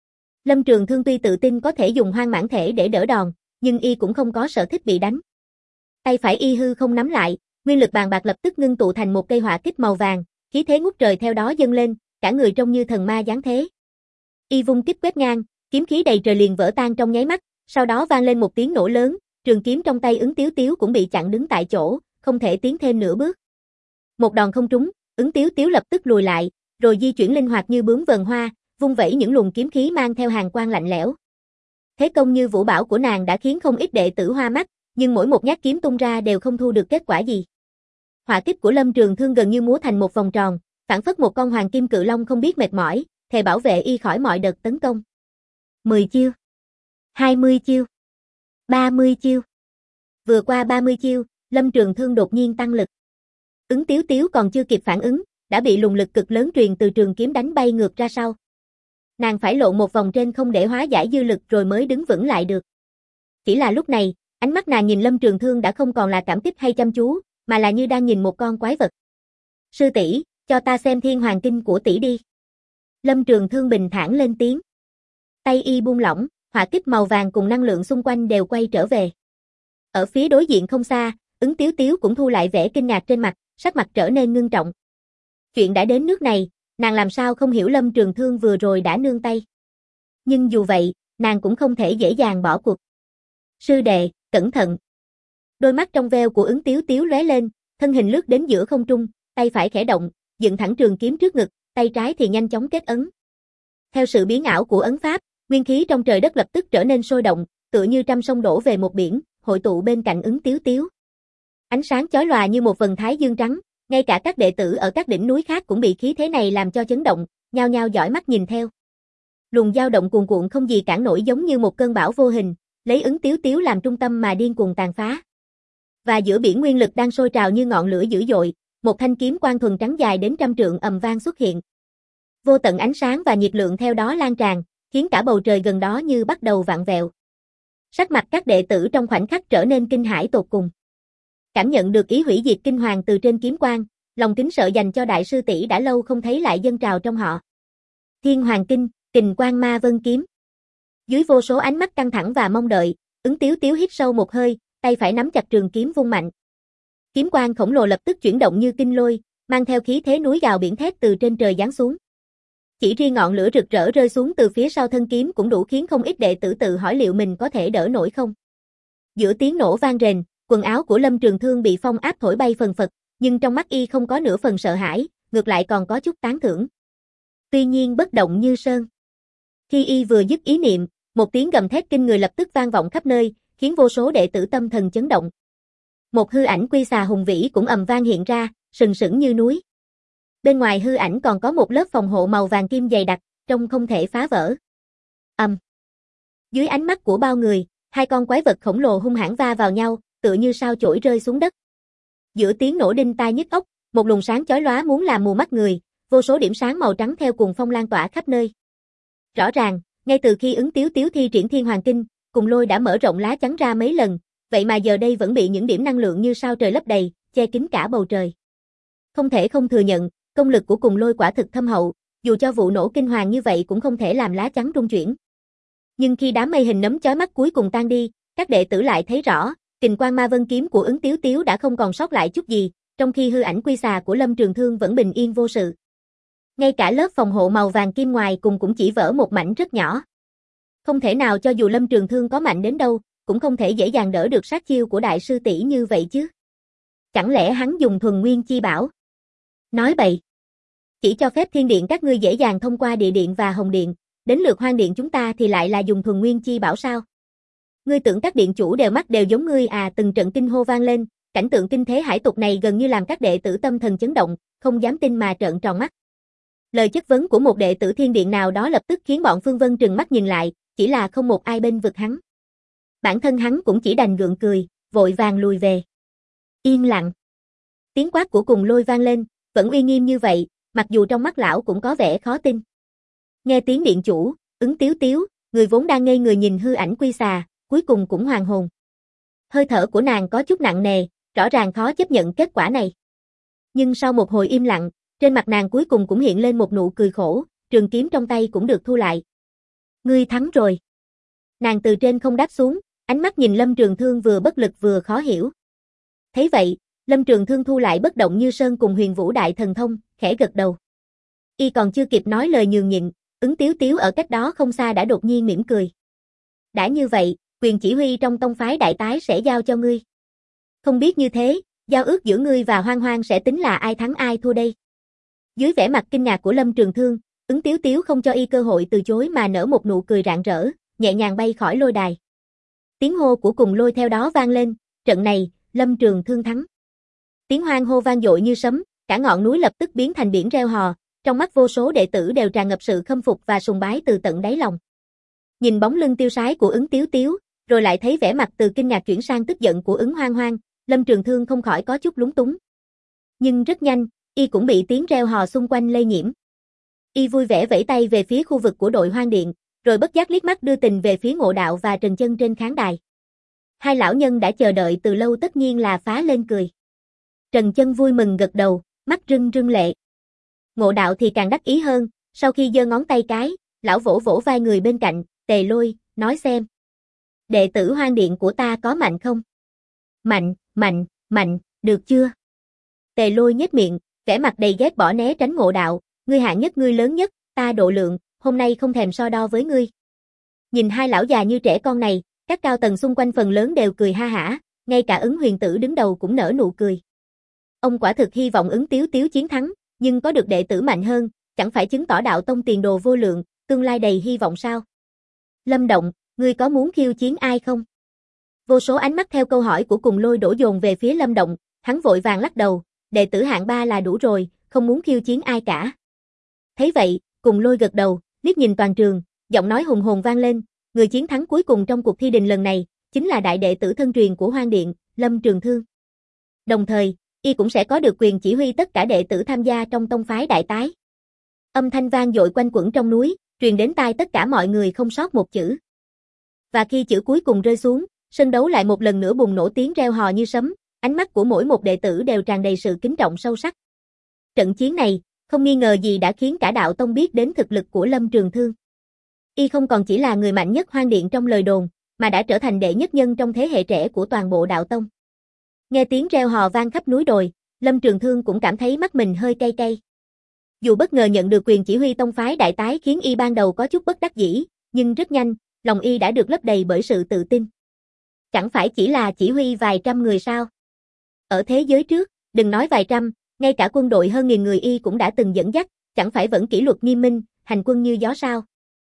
Lâm Trường Thương tuy tự tin có thể dùng hoang mãn thể để đỡ đòn, nhưng y cũng không có sở thích bị đánh. Tay phải y hư không nắm lại, nguyên lực bàn bạc lập tức ngưng tụ thành một cây hỏa kích màu vàng, khí thế ngút trời theo đó dâng lên, cả người trông như thần ma giáng thế. Y vung kích quét ngang, kiếm khí đầy trời liền vỡ tan trong nháy mắt, sau đó vang lên một tiếng nổ lớn, trường kiếm trong tay Ứng Tiếu Tiếu cũng bị chặn đứng tại chỗ, không thể tiến thêm nửa bước. Một đòn không trúng, Ứng Tiếu Tiếu lập tức lùi lại, rồi di chuyển linh hoạt như bướm vờn hoa, vung vẩy những luồng kiếm khí mang theo hàn quang lạnh lẽo. Thế công như vũ bão của nàng đã khiến không ít đệ tử hoa mắt, nhưng mỗi một nhát kiếm tung ra đều không thu được kết quả gì. Hỏa kích của Lâm Trường Thương gần như múa thành một vòng tròn, phảng phất một con hoàng kim cự long không biết mệt mỏi, thề bảo vệ y khỏi mọi đợt tấn công. 10 chiêu, 20 chiêu, 30 chiêu. Vừa qua 30 chiêu, Lâm Trường Thương đột nhiên tăng lực. Ứng Tiếu Tiếu còn chưa kịp phản ứng, đã bị luồng lực cực lớn truyền từ trường kiếm đánh bay ngược ra sau. Nàng phải lộn một vòng trên không để hóa giải dư lực rồi mới đứng vững lại được. Chỉ là lúc này, ánh mắt nàng nhìn Lâm Trường Thương đã không còn là cảm kích hay chăm chú, mà là như đang nhìn một con quái vật. Sư tỷ, cho ta xem Thiên Hoàng Kinh của tỷ đi. Lâm Trường Thương bình thản lên tiếng. Tay y buông lỏng, hỏa kích màu vàng cùng năng lượng xung quanh đều quay trở về. Ở phía đối diện không xa, Ứng Tiếu Tiếu cũng thu lại vẻ kinh ngạc trên mặt, sắc mặt trở nên ngưng trọng. Chuyện đã đến nước này, nàng làm sao không hiểu Lâm Trường Thương vừa rồi đã nương tay. Nhưng dù vậy, nàng cũng không thể dễ dàng bỏ cuộc. Sư đệ, cẩn thận. Đôi mắt trong veo của Ứng Tiếu Tiếu lóe lên, thân hình lướt đến giữa không trung, tay phải khẽ động, dựng thẳng trường kiếm trước ngực, tay trái thì nhanh chóng kết ấn. Theo sự biến ảo của ấn pháp, nguyên khí trong trời đất lập tức trở nên sôi động, tựa như trăm sông đổ về một biển, hội tụ bên cạnh Ứng Tiếu Tiếu. Ánh sáng chói lòa như một vầng thái dương trắng, ngay cả các đệ tử ở các đỉnh núi khác cũng bị khí thế này làm cho chấn động, nhao nhao dõi mắt nhìn theo. Luồng dao động cuồn cuộn không gì cản nổi giống như một cơn bão vô hình, lấy Ứng Tiếu Tiếu làm trung tâm mà điên cuồng tàn phá. Và giữa biển nguyên lực đang sôi trào như ngọn lửa dữ dội, một thanh kiếm quang thuần trắng dài đến trăm trượng ầm vang xuất hiện. Vô tận ánh sáng và nhiệt lượng theo đó lan tràn, khiến cả bầu trời gần đó như bắt đầu vặn vẹo. Sắc mặt các đệ tử trong khoảnh khắc trở nên kinh hãi tột cùng. Cảm nhận được ý hủy diệt kinh hoàng từ trên kiếm quang, lòng kính sợ dành cho đại sư tỷ đã lâu không thấy lại dâng trào trong họ. Thiên Hoàng Kinh, Kình Quang Ma Vân Kiếm. Dưới vô số ánh mắt căng thẳng và mong đợi, Ứng Tiếu Tiếu hít sâu một hơi, tay phải nắm chặt trường kiếm vung mạnh. Kiếm quang khổng lồ lập tức chuyển động như kinh lôi, mang theo khí thế núi gào biển thét từ trên trời giáng xuống. Chỉ riêng ngọn lửa rực rỡ rơi xuống từ phía sau thân kiếm cũng đủ khiến không ít đệ tử tự hỏi liệu mình có thể đỡ nổi không. Giữa tiếng nổ vang rền, quần áo của Lâm Trường Thương bị phong áp thổi bay phần phật, nhưng trong mắt y không có nửa phần sợ hãi, ngược lại còn có chút tán thưởng. Tuy nhiên bất động như sơn. Khi y vừa dứt ý niệm, một tiếng gầm thét kinh người lập tức vang vọng khắp nơi, khiến vô số đệ tử tâm thần chấn động. Một hư ảnh quy xà hùng vĩ cũng ầm vang hiện ra, sừng sững như núi. Bên ngoài hư ảnh còn có một lớp phòng hộ màu vàng kim dày đặc, trông không thể phá vỡ. Dưới ánh mắt của bao người, hai con quái vật khổng lồ hung hãn va vào nhau, tựa như sao chổi rơi xuống đất. Giữa tiếng nổ đinh tai nhức óc, một luồng sáng chói lóa muốn làm mù mắt người, vô số điểm sáng màu trắng theo cuồng phong lan tỏa khắp nơi. Rõ ràng, ngay từ khi Ứng Tiếu Tiếu thi triển Thiên Hoàng Kinh, Cùng Lôi đã mở rộng lá chắn ra mấy lần, vậy mà giờ đây vẫn bị những điểm năng lượng như sao trời lấp đầy, che kín cả bầu trời. Không thể không thừa nhận, công lực của Cùng Lôi quả thực thâm hậu, dù cho vụ nổ kinh hoàng như vậy cũng không thể làm lá chắn rung chuyển. Nhưng khi đám mây hình nấm chói mắt cuối cùng tan đi, các đệ tử lại thấy rõ, Kình Quang Ma Vân kiếm của Ứng Tiếu Tiếu đã không còn sót lại chút gì, trong khi hư ảnh quy xà của Lâm Trường Thương vẫn bình yên vô sự. Ngay cả lớp phòng hộ màu vàng kim ngoài cùng cũng chỉ vỡ một mảnh rất nhỏ. Không thể nào cho dù Lâm Trường Thương có mạnh đến đâu, cũng không thể dễ dàng đỡ được sát chiêu của đại sư tỷ như vậy chứ. Chẳng lẽ hắn dùng thuần nguyên chi bảo? Nói bậy. Chỉ cho phép thiên điện các ngươi dễ dàng thông qua địa điện và hồng điện, đến lượt hoang điện chúng ta thì lại là dùng thuần nguyên chi bảo sao? Ngươi tưởng các điện chủ đều mắt đều giống ngươi à? Từng trận kinh hô vang lên, cảnh tượng kinh thế hải tục này gần như làm các đệ tử tâm thần chấn động, không dám tin mà trợn tròn mắt. Lời chất vấn của một đệ tử thiên điện nào đó lập tức khiến bọn Phương Vân trừng mắt nhìn lại, chỉ là không một ai bên vực hắn. Bản thân hắn cũng chỉ đành gượng cười, vội vàng lùi về. Yên lặng. Tiếng quát của Cùng Lôi vang lên, vẫn uy nghiêm như vậy, mặc dù trong mắt lão cũng có vẻ khó tin. Nghe tiếng điện chủ, Ứng Tiếu Tiếu, người vốn đang ngây người nhìn hư ảnh quy xà, cuối cùng cũng hoàn hồn. Hơi thở của nàng có chút nặng nề, rõ ràng khó chấp nhận kết quả này. Nhưng sau một hồi im lặng, trên mặt nàng cuối cùng cũng hiện lên một nụ cười khổ, trường kiếm trong tay cũng được thu lại. Ngươi thắng rồi. Nàng từ trên không đáp xuống, ánh mắt nhìn Lâm Trường Thương vừa bất lực vừa khó hiểu. Thấy vậy, Lâm Trường Thương thu lại bất động như sơn cùng Huyền Vũ Đại Thần Thông, khẽ gật đầu. Y còn chưa kịp nói lời nhường nhịn, Ứng Tiếu Tiếu ở cách đó không xa đã đột nhiên mỉm cười. Đã như vậy, quyền chỉ huy trong tông phái đại tái sẽ giao cho ngươi. Không biết như thế, giao ước giữa ngươi và Hoang Hoang sẽ tính là ai thắng ai thua đây? Dưới vẻ mặt kinh ngạc của Lâm Trường Thương, Ứng Tiếu Tiếu không cho y cơ hội từ chối mà nở một nụ cười rạng rỡ, nhẹ nhàng bay khỏi lôi đài. Tiếng hô của Cùng Lôi theo đó vang lên, trận này, Lâm Trường Thương thắng. Tiếng hoan hô vang dội như sấm, cả ngọn núi lập tức biến thành biển reo hò, trong mắt vô số đệ tử đều tràn ngập sự khâm phục và sùng bái từ tận đáy lòng. Nhìn bóng lưng tiêu sái của Ứng Tiếu Tiếu, rồi lại thấy vẻ mặt từ kinh ngạc chuyển sang tức giận của Ứng Hoang Hoang, Lâm Trường Thương không khỏi có chút lúng túng. Nhưng rất nhanh, y cũng bị tiếng reo hò xung quanh lây nhiễm. Y vui vẻ vẫy tay về phía khu vực của đội hoang điện, rồi bất giác liếc mắt đưa tình về phía Ngộ Đạo và Trần Chân trên khán đài. Hai lão nhân đã chờ đợi từ lâu tất nhiên là phá lên cười. Trần Chân vui mừng gật đầu, mắt rưng rưng lệ. Ngộ Đạo thì càng đắc ý hơn, sau khi giơ ngón tay cái, lão vỗ vỗ vai người bên cạnh, Tề Lôi, nói xem. Đệ tử hoang điện của ta có mạnh không? Mạnh, mạnh, mạnh, được chưa? Tề Lôi nhếch miệng, vẻ mặt đầy ghét bỏ né tránh Ngộ Đạo, ngươi hạng nhất ngươi lớn nhất, ta độ lượng, hôm nay không thèm so đo với ngươi. Nhìn hai lão già như trẻ con này, các cao tầng xung quanh phần lớn đều cười ha hả, ngay cả Ứng Huyền Tử đứng đầu cũng nở nụ cười. Ông quả thực hy vọng Ứng Tiếu Tiếu chiến thắng, nhưng có được đệ tử mạnh hơn, chẳng phải chứng tỏ đạo tông tiền đồ vô lượng, tương lai đầy hy vọng sao? Lâm Động, ngươi có muốn khiêu chiến ai không? Vô số ánh mắt theo câu hỏi của Cùng Lôi đổ dồn về phía Lâm Động, hắn vội vàng lắc đầu, đệ tử hạng 3 là đủ rồi, không muốn khiêu chiến ai cả. Thấy vậy, Cùng Lôi gật đầu, liếc nhìn toàn trường, giọng nói hùng hồn vang lên, người chiến thắng cuối cùng trong cuộc thi đình lần này, chính là đại đệ tử thân truyền của Hoang Điện, Lâm Trường Thương. Đồng thời, y cũng sẽ có được quyền chỉ huy tất cả đệ tử tham gia trong tông phái đại tái. Âm thanh vang dội quanh quẩn trong núi, truyền đến tai tất cả mọi người không sót một chữ. Và khi chữ cuối cùng rơi xuống, sân đấu lại một lần nữa bùng nổ tiếng reo hò như sấm, ánh mắt của mỗi một đệ tử đều tràn đầy sự kính trọng sâu sắc. Trận chiến này, không nghi ngờ gì đã khiến cả đạo tông biết đến thực lực của Lâm Trường Thương. Y không còn chỉ là người mạnh nhất Hoang Điện trong lời đồn, mà đã trở thành đệ nhất nhân trong thế hệ trẻ của toàn bộ đạo tông. Nghe tiếng reo hò vang khắp núi đồi, Lâm Trường Thương cũng cảm thấy mắt mình hơi cay cay. Dù bất ngờ nhận được quyền chỉ huy tông phái đại tái khiến y ban đầu có chút bất đắc dĩ, nhưng rất nhanh, lòng y đã được lấp đầy bởi sự tự tin. Chẳng phải chỉ là chỉ huy vài trăm người sao? Ở thế giới trước, đừng nói vài trăm, ngay cả quân đội hơn 1000 người y cũng đã từng dẫn dắt, chẳng phải vẫn kỷ luật nghiêm minh, hành quân như gió sao?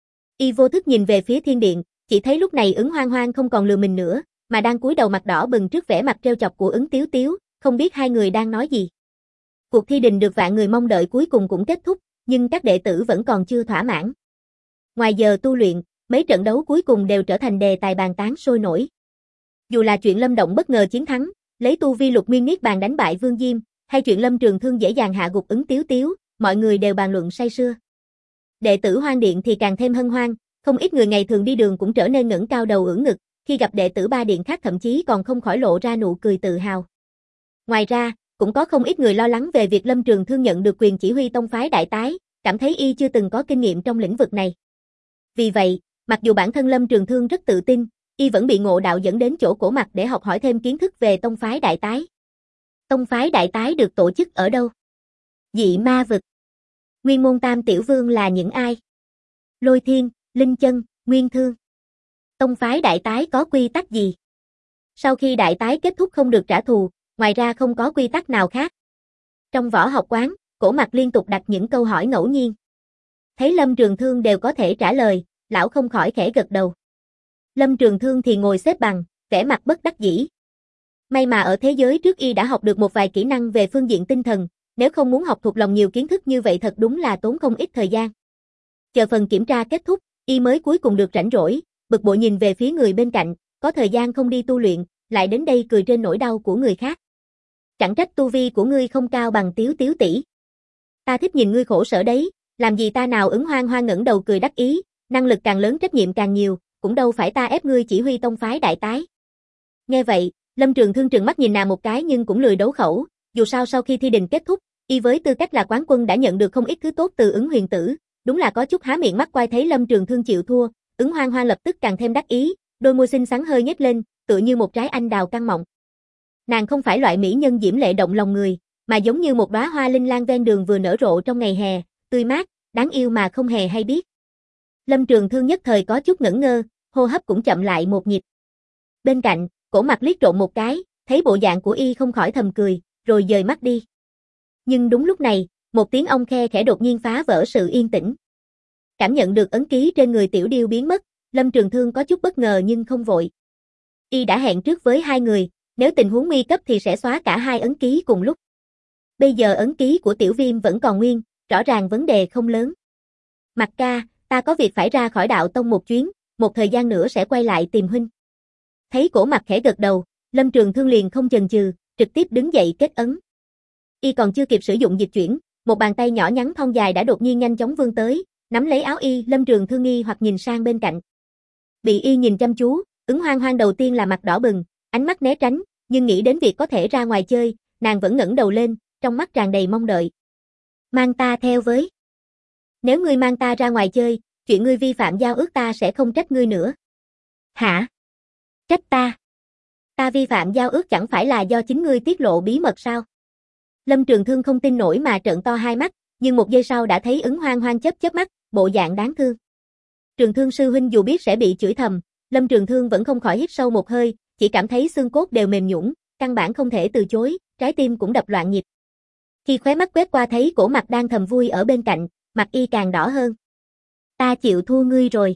Y vô thức nhìn về phía thiên điện, chỉ thấy lúc này Ứng Hoang Hoang không còn lừa mình nữa, mà đang cúi đầu mặt đỏ bừng trước vẻ mặt trêu chọc của Ứng Tiếu Tiếu, không biết hai người đang nói gì. Cuộc thi đình được vạn người mong đợi cuối cùng cũng kết thúc, nhưng các đệ tử vẫn còn chưa thỏa mãn. Ngoài giờ tu luyện, mấy trận đấu cuối cùng đều trở thành đề tài bàn tán sôi nổi. Dù là chuyện Lâm Động bất ngờ chiến thắng, lấy tu vi Lục Nguyên Niết Bàn đánh bại Vương Diêm, hay chuyện Lâm Trường Thương dễ dàng hạ gục Ứng Tiếu Tiếu, mọi người đều bàn luận say sưa. Đệ tử Hoang Điện thì càng thêm hân hoan, không ít người ngày thường đi đường cũng trở nên ngẩng cao đầu ưỡn ngực, khi gặp đệ tử ba điện khác thậm chí còn không khỏi lộ ra nụ cười tự hào. Ngoài ra, cũng có không ít người lo lắng về việc Lâm Trường Thương nhận được quyền chỉ huy tông phái đại tái, cảm thấy y chưa từng có kinh nghiệm trong lĩnh vực này. Vì vậy, mặc dù bản thân Lâm Trường Thương rất tự tin, y vẫn bị Ngộ Đạo dẫn đến chỗ Cổ Mặc để học hỏi thêm kiến thức về tông phái đại tái. Tông phái đại tái được tổ chức ở đâu? Dị Ma Vực. Nguyên môn Tam Tiểu Vương là những ai? Lôi Thiên, Linh Chân, Nguyên Thương. Tông phái đại tái có quy tắc gì? Sau khi đại tái kết thúc không được trả thù, ngoài ra không có quy tắc nào khác. Trong võ học quán, Cổ Mặc liên tục đặt những câu hỏi ngẫu nhiên. Thấy Lâm Trường Thương đều có thể trả lời, lão không khỏi khẽ gật đầu. Lâm Trường Thương thì ngồi xếp bằng, vẻ mặt bất đắc dĩ. May mà ở thế giới trước y đã học được một vài kỹ năng về phương diện tinh thần, nếu không muốn học thuộc lòng nhiều kiến thức như vậy thật đúng là tốn không ít thời gian. Chờ phần kiểm tra kết thúc, y mới cuối cùng được rảnh rỗi, bực bội nhìn về phía người bên cạnh, có thời gian không đi tu luyện, lại đến đây cười trên nỗi đau của người khác. Chẳng trách tu vi của ngươi không cao bằng Tiếu Tiếu tỷ. Ta thích nhìn ngươi khổ sở đấy, làm gì ta nào. Ứng Hoang Hoang ngẩng đầu cười đắc ý, năng lực càng lớn trách nhiệm càng nhiều, cũng đâu phải ta ép ngươi chỉ huy tông phái đại tái. Nghe vậy, Lâm Trường Thương trừng mắt nhìn nàng một cái nhưng cũng lười đấu khẩu, dù sao sau khi thi đình kết thúc, y với tư cách là quán quân đã nhận được không ít thứ tốt từ Ứng Huyền Tử, đúng là có chút há miệng mắc quay. Thấy Lâm Trường Thương chịu thua, Ứng Hoang Hoang lập tức càng thêm đắc ý, đôi môi xinh xắn hơi nhếch lên, tựa như một trái anh đào căng mọng. Nàng không phải loại mỹ nhân diễm lệ động lòng người, mà giống như một đóa hoa linh lan ven đường vừa nở rộ trong ngày hè, tươi mát, đáng yêu mà không hề hay biết. Lâm Trường Thương nhất thời có chút ngẩn ngơ, hô hấp cũng chậm lại một nhịp. Bên cạnh, Cổ Mặc liếc trộm một cái, thấy bộ dạng của y không khỏi thầm cười, rồi dời mắt đi. Nhưng đúng lúc này, một tiếng ong khe khẽ đột nhiên phá vỡ sự yên tĩnh. Cảm nhận được ấn ký trên người Tiểu Điêu biến mất, Lâm Trường Thương có chút bất ngờ nhưng không vội. Y đã hẹn trước với hai người, nếu tình huống nguy cấp thì sẽ xóa cả hai ấn ký cùng lúc. Bây giờ ấn ký của Tiểu Viêm vẫn còn nguyên, rõ ràng vấn đề không lớn. Mặc ca, ta có việc phải ra khỏi đạo tông một chuyến, một thời gian nữa sẽ quay lại tìm huynh. Thấy Cổ Mặc khẽ gật đầu, Lâm Trường Thương liền không chần chừ, trực tiếp đứng dậy kết ấn. Y còn chưa kịp sử dụng dịch chuyển, một bàn tay nhỏ nhắn thon dài đã đột nhiên nhanh chóng vươn tới, nắm lấy áo y. Lâm Trường Thương nghi hoặc nhìn sang bên cạnh. Bị y nhìn chăm chú, Ứng Hoang Hoang đầu tiên là mặt đỏ bừng, ánh mắt né tránh, nhưng nghĩ đến việc có thể ra ngoài chơi, nàng vẫn ngẩng đầu lên, trong mắt tràn đầy mong đợi. Mang ta theo với. Nếu ngươi mang ta ra ngoài chơi, chuyện ngươi vi phạm giao ước ta sẽ không trách ngươi nữa. Hả? Trách ta? Ta vi phạm giao ước chẳng phải là do chính ngươi tiết lộ bí mật sao? Lâm Trường Thương không tin nổi mà trợn to hai mắt, nhưng một giây sau đã thấy Ứng Hoang Hoang chớp mắt, bộ dạng đáng thương. Trường Thương sư huynh dù biết sẽ bị chửi thầm, Lâm Trường Thương vẫn không khỏi hít sâu một hơi, chỉ cảm thấy xương cốt đều mềm nhũn, căn bản không thể từ chối, trái tim cũng đập loạn nhịp. Khi khóe mắt quét qua thấy Cổ Mặc đang thầm vui ở bên cạnh, mặt y càng đỏ hơn. Ta chịu thua ngươi rồi.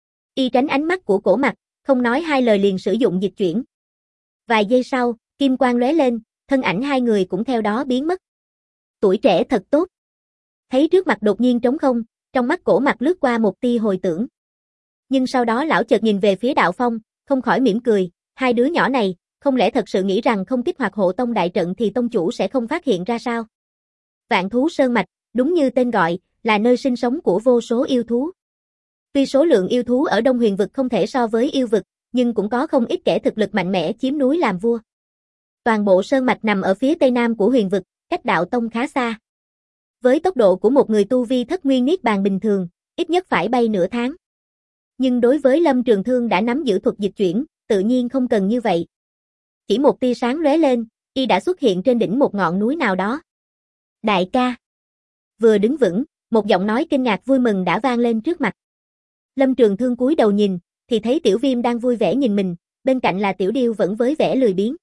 Y tránh ánh mắt của Cổ Mặc, không nói hai lời liền sử dụng dịch chuyển. Vài giây sau, kim quang lóe lên, thân ảnh hai người cũng theo đó biến mất. Tuổi trẻ thật tốt. Thấy trước mặt đột nhiên trống không, trong mắt Cổ Mặc lướt qua một tia hồi tưởng. Nhưng sau đó lão chợt nhìn về phía Đạo Phong, không khỏi mỉm cười, hai đứa nhỏ này, không lẽ thật sự nghĩ rằng không kích hoạt hộ tông đại trận thì tông chủ sẽ không phát hiện ra sao? Vạn thú sơn mạch, đúng như tên gọi, là nơi sinh sống của vô số yêu thú. Tuy số lượng yêu thú ở Đông Huyền vực không thể so với yêu vực, nhưng cũng có không ít kẻ thực lực mạnh mẽ chiếm núi làm vua. Toàn bộ sơn mạch nằm ở phía tây nam của Huyền vực, cách đạo tông khá xa. Với tốc độ của một người tu vi thất nguyên niết bàn bình thường, ít nhất phải bay nửa tháng. Nhưng đối với Lâm Trường Thương đã nắm giữ thuật dịch chuyển, tự nhiên không cần như vậy. Chỉ một tia sáng lóe lên, y đã xuất hiện trên đỉnh một ngọn núi nào đó. Đại ca. Vừa đứng vững, một giọng nói kinh ngạc vui mừng đã vang lên trước mặt. Lâm Trường Thương cúi đầu nhìn, thì thấy Tiểu Viêm đang vui vẻ nhìn mình, bên cạnh là Tiểu Điêu vẫn với vẻ lười biếng.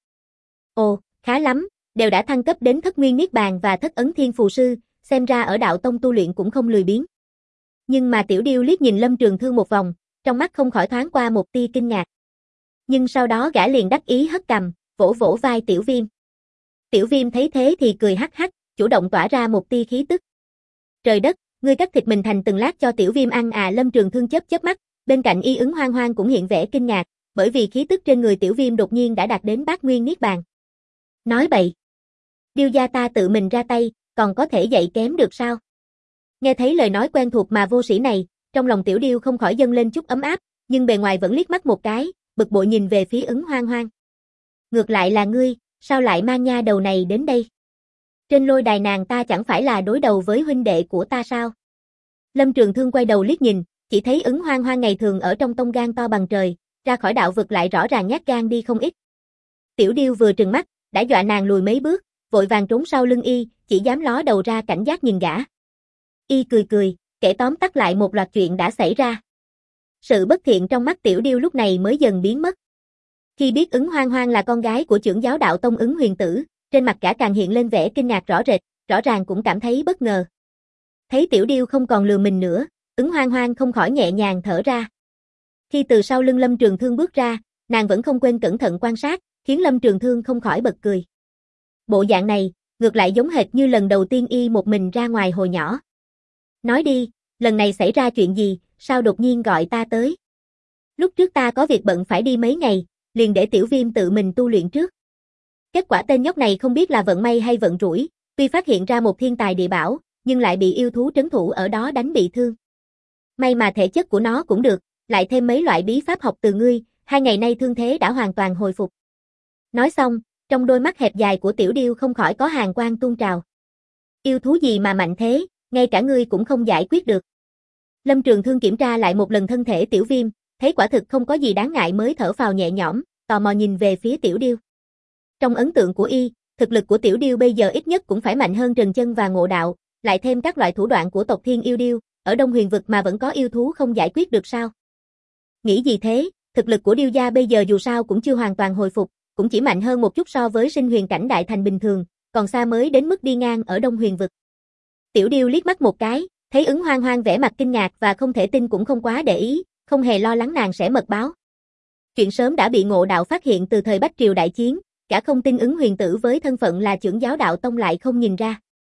Ồ, khá lắm, đều đã thăng cấp đến thất nguyên niết bàn và thất ấn thiên phù sư, xem ra ở đạo tông tu luyện cũng không lười biếng. Nhưng mà Tiểu Điêu liếc nhìn Lâm Trường Thương một vòng, trong mắt không khỏi thoáng qua một tia kinh ngạc. Nhưng sau đó gã liền đắc ý hất cằm, vỗ vỗ vai Tiểu Viêm. Tiểu Viêm thấy thế thì cười hắc hắc, chủ động tỏa ra một tia khí tức. Trời đất, ngươi cắt thịt mình thành từng lát cho Tiểu Viêm ăn à? Lâm Trường Thương chớp mắt, bên cạnh y Ứng Hoang Hoang cũng hiện vẻ kinh ngạc, bởi vì khí tức trên người Tiểu Viêm đột nhiên đã đạt đến bát nguyên niết bàn. Nói bậy. Điêu gia ta tự mình ra tay, còn có thể dạy kém được sao? Nghe thấy lời nói quen thuộc mà vô sĩ này, trong lòng Tiểu Điêu không khỏi dâng lên chút ấm áp, nhưng bề ngoài vẫn liếc mắt một cái, bực bội nhìn về phía Ứng Hoang Hoang. Ngược lại là ngươi, sao lại mang nha đầu này đến đây? Trên lôi đài nàng ta chẳng phải là đối đầu với huynh đệ của ta sao? Lâm Trường Thương quay đầu liếc nhìn, chỉ thấy Ứng Hoang Hoang ngày thường ở trong tông gan to bằng trời, ra khỏi đạo vực lại rõ ràng nhát gan đi không ít. Tiểu Điêu vừa trừng mắt, đã dọa nàng lùi mấy bước, vội vàng trốn sau lưng y, chỉ dám ló đầu ra cảnh giác nhìn gã. Y cười cười, kể tóm tắt lại một loạt chuyện đã xảy ra. Sự bất thiện trong mắt Tiểu Điêu lúc này mới dần biến mất. Khi biết Ứng Hoang Hoang là con gái của trưởng giáo đạo tông Ứng Huyền Tử, trên mặt gã càng hiện lên vẻ kinh ngạc rõ rệt, rõ ràng cũng cảm thấy bất ngờ. Thấy Tiểu Điêu không còn lừa mình nữa, Ứng Hoang Hoang không khỏi nhẹ nhàng thở ra. Khi từ sau lưng Lâm Trường Thương bước ra, nàng vẫn không quên cẩn thận quan sát, khiến Lâm Trường Thương không khỏi bật cười. Bộ dạng này, ngược lại giống hệt như lần đầu tiên y một mình ra ngoài hồi nhỏ. Nói đi, lần này xảy ra chuyện gì, sao đột nhiên gọi ta tới? Lúc trước ta có việc bận phải đi mấy ngày, liền để Tiểu Viêm tự mình tu luyện trước. Kết quả tên nhóc này không biết là vận may hay vận rủi, tuy phát hiện ra một thiên tài địa bảo, nhưng lại bị yêu thú trấn thủ ở đó đánh bị thương. May mà thể chất của nó cũng được, lại thêm mấy loại bí pháp học từ ngươi, 2 ngày nay thương thế đã hoàn toàn hồi phục. Nói xong, trong đôi mắt hẹp dài của Tiểu Điêu không khỏi có hàn quang tuôn trào. Yêu thú gì mà mạnh thế, ngay cả ngươi cũng không giải quyết được. Lâm Trường Thương kiểm tra lại một lần thân thể Tiểu Viêm, thấy quả thực không có gì đáng ngại mới thở phào nhẹ nhõm, tò mò nhìn về phía Tiểu Điêu. Trong ấn tượng của y, thực lực của Tiểu Điêu bây giờ ít nhất cũng phải mạnh hơn Trần Chân và Ngộ Đạo, lại thêm các loại thủ đoạn của tộc Thiên Yêu Điêu, ở Đông Huyền vực mà vẫn có yêu thú không giải quyết được sao? Nghĩ gì thế, thực lực của Điêu gia bây giờ dù sao cũng chưa hoàn toàn hồi phục, cũng chỉ mạnh hơn một chút so với sinh huyền cảnh đại thành bình thường, còn xa mới đến mức đi ngang ở Đông Huyền vực. Tiểu Điêu liếc mắt một cái, thấy Ứng Hoang Hoang vẻ mặt kinh ngạc và không thể tin cũng không quá để ý, không hề lo lắng nàng sẽ mật báo. Chuyện sớm đã bị Ngộ Đạo phát hiện từ thời Bách Triều đại chiến, cả không tin Ứng Huyền Tử với thân phận là trưởng giáo đạo tông lại không nhìn ra.